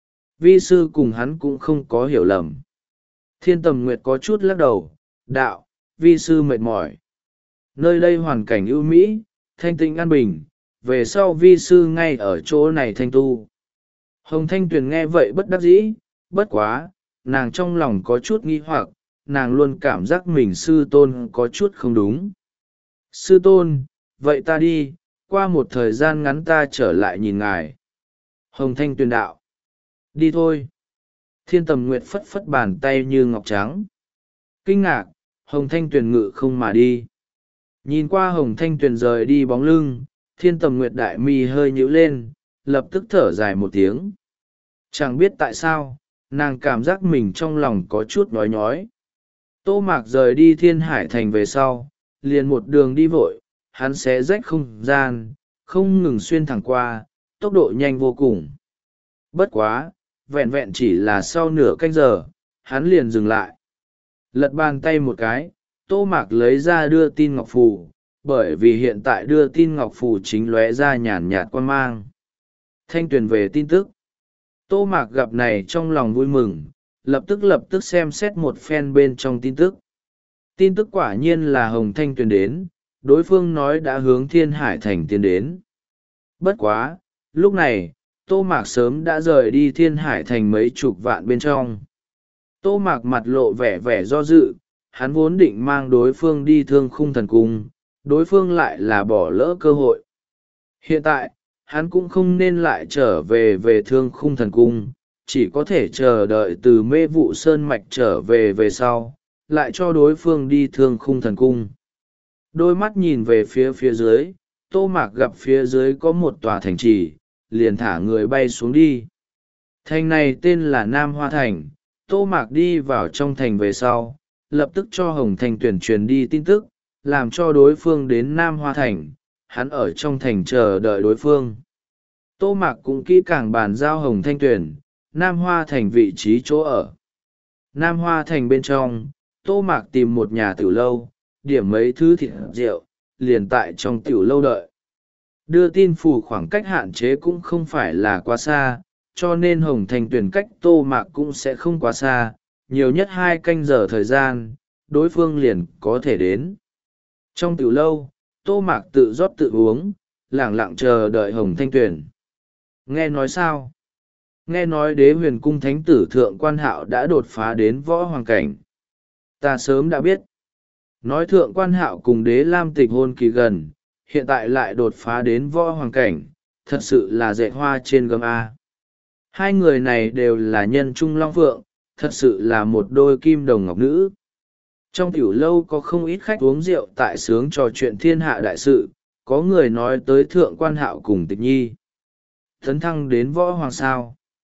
Vi sư cùng hắn cũng không có hiểu lầm. Thiên Tầm Nguyệt có chút lắc đầu, đạo, vi sư mệt mỏi. Nơi đây hoàn cảnh ưu mỹ, thanh tịnh an bình, về sau vi sư ngay ở chỗ này thanh tu. Hồng Thanh Tuyền nghe vậy bất đắc dĩ, bất quá, nàng trong lòng có chút nghi hoặc, nàng luôn cảm giác mình sư tôn có chút không đúng. Sư tôn, vậy ta đi, qua một thời gian ngắn ta trở lại nhìn ngài. Hồng Thanh Tuyền đạo. Đi thôi. Thiên Tầm Nguyệt phất phất bàn tay như ngọc trắng. Kinh ngạc, Hồng Thanh Tuyền ngự không mà đi. Nhìn qua Hồng Thanh Tuyền rời đi bóng lưng, Thiên Tầm Nguyệt đại mi hơi nhíu lên, lập tức thở dài một tiếng. Chẳng biết tại sao, nàng cảm giác mình trong lòng có chút nhói nhói. Tô Mạc rời đi Thiên Hải Thành về sau, liền một đường đi vội, hắn xé rách không gian, không ngừng xuyên thẳng qua, tốc độ nhanh vô cùng. Bất quá, vẹn vẹn chỉ là sau nửa canh giờ, hắn liền dừng lại. Lật bàn tay một cái, Tô Mạc lấy ra đưa tin ngọc phù, bởi vì hiện tại đưa tin ngọc phù chính lóe ra nhàn nhạt quan mang. Thanh Tuyền về tin tức. Tô Mạc gặp này trong lòng vui mừng, lập tức lập tức xem xét một phen bên trong tin tức. Tin tức quả nhiên là Hồng Thanh Tuyền đến, đối phương nói đã hướng Thiên Hải Thành tiến đến. Bất quá, lúc này, Tô Mạc sớm đã rời đi Thiên Hải Thành mấy chục vạn bên trong. Tô Mạc mặt lộ vẻ vẻ do dự, hắn vốn định mang đối phương đi Thương Khung Thần Cung, đối phương lại là bỏ lỡ cơ hội. Hiện tại, hắn cũng không nên lại trở về về Thương Khung Thần Cung, chỉ có thể chờ đợi từ Mê Vụ Sơn Mạch trở về về sau, lại cho đối phương đi Thương Khung Thần Cung. Đôi mắt nhìn về phía phía dưới, Tô Mạc gặp phía dưới có một tòa thành trì, liền thả người bay xuống đi. Thành này tên là Nam Hoa Thành. Tô Mạc đi vào trong thành về sau, lập tức cho Hồng Thanh Tuyền truyền đi tin tức, làm cho đối phương đến Nam Hoa Thành, hắn ở trong thành chờ đợi đối phương. Tô Mạc cũng kỹ càng bàn giao Hồng Thanh Tuyền, Nam Hoa Thành vị trí chỗ ở. Nam Hoa Thành bên trong, Tô Mạc tìm một nhà tiểu lâu, điểm mấy thứ thịt rượu, liền tại trong tiểu lâu đợi. Đưa tin phủ khoảng cách hạn chế cũng không phải là quá xa, cho nên Hồng Thanh Tuyền cách Tô Mạc cũng sẽ không quá xa, nhiều nhất hai canh giờ thời gian, đối phương liền có thể đến. Trong tiểu lâu, Tô Mạc tự rót tự uống, lẳng lặng chờ đợi Hồng Thanh Tuyền. Nghe nói sao? Nghe nói đế huyền cung thánh tử thượng quan hạo đã đột phá đến võ hoàng cảnh. Ta sớm đã biết. Nói thượng quan hạo cùng đế lam tịch hôn kỳ gần, hiện tại lại đột phá đến võ hoàng cảnh, thật sự là dạy hoa trên gấm A. Hai người này đều là nhân trung long phượng, thật sự là một đôi kim đồng ngọc nữ. Trong tiểu lâu có không ít khách uống rượu tại sướng trò chuyện thiên hạ đại sự, có người nói tới thượng quan hạo cùng tịch nhi. Tấn thăng đến võ hoàng sao.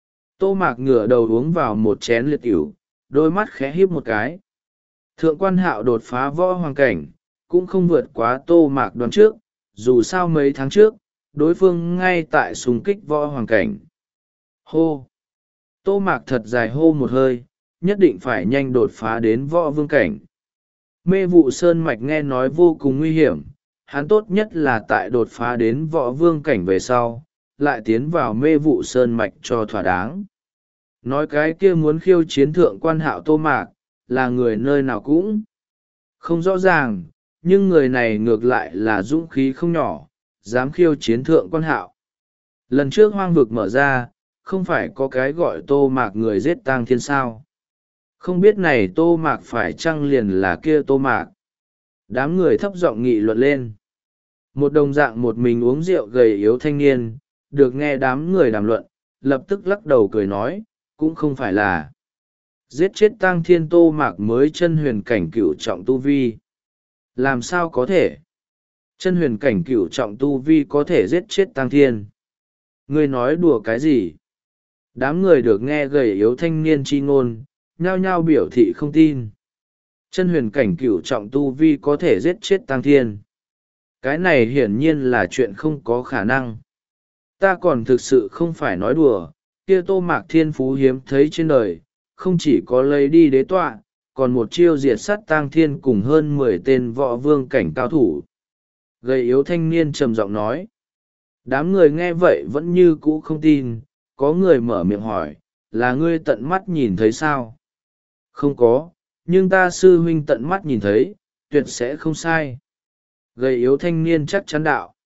Tô Mạc ngửa đầu uống vào một chén liệt ỉu, đôi mắt khẽ híp một cái. Thượng quan hạo đột phá võ hoàng cảnh, cũng không vượt quá Tô Mạc đoán trước, dù sao mấy tháng trước, đối phương ngay tại xung kích võ hoàng cảnh. Hô! Tô Mạc thật dài hô một hơi, nhất định phải nhanh đột phá đến võ vương cảnh. Mê vụ sơn mạch nghe nói vô cùng nguy hiểm, hắn tốt nhất là tại đột phá đến võ vương cảnh về sau, lại tiến vào mê vụ sơn mạch cho thỏa đáng. Nói cái kia muốn khiêu chiến thượng quan hạo Tô Mạc, là người nơi nào cũng không rõ ràng, nhưng người này ngược lại là dũng khí không nhỏ, dám khiêu chiến thượng quan hạo. Lần trước hoang vực mở ra, không phải có cái gọi Tô Mạc người giết tang thiên sao. Không biết này Tô Mạc phải chăng liền là kia Tô Mạc. Đám người thấp giọng nghị luận lên. Một đồng dạng một mình uống rượu gầy yếu thanh niên, được nghe đám người đàm luận, lập tức lắc đầu cười nói, cũng không phải là giết chết tang thiên Tô Mạc mới chân huyền cảnh cửu trọng tu vi. Làm sao có thể? Chân huyền cảnh cửu trọng tu vi có thể giết chết tang thiên? Ngươi nói đùa cái gì? Đám người được nghe gầy yếu thanh niên chi ngôn, nhao nhao biểu thị không tin. Chân huyền cảnh cửu trọng tu vi có thể giết chết tang thiên? Cái này hiển nhiên là chuyện không có khả năng. Ta còn thực sự không phải nói đùa, kia Tô Mạc thiên phú hiếm thấy trên đời, không chỉ có lấy đi đế tọa, còn một chiêu diệt sát tang thiên cùng hơn mười tên võ vương cảnh cao thủ. Gầy yếu thanh niên trầm giọng nói. Đám người nghe vậy vẫn như cũ không tin, có người mở miệng hỏi, là ngươi tận mắt nhìn thấy sao? Không có, nhưng ta sư huynh tận mắt nhìn thấy, tuyệt sẽ không sai. Gầy yếu thanh niên chắc chắn đạo.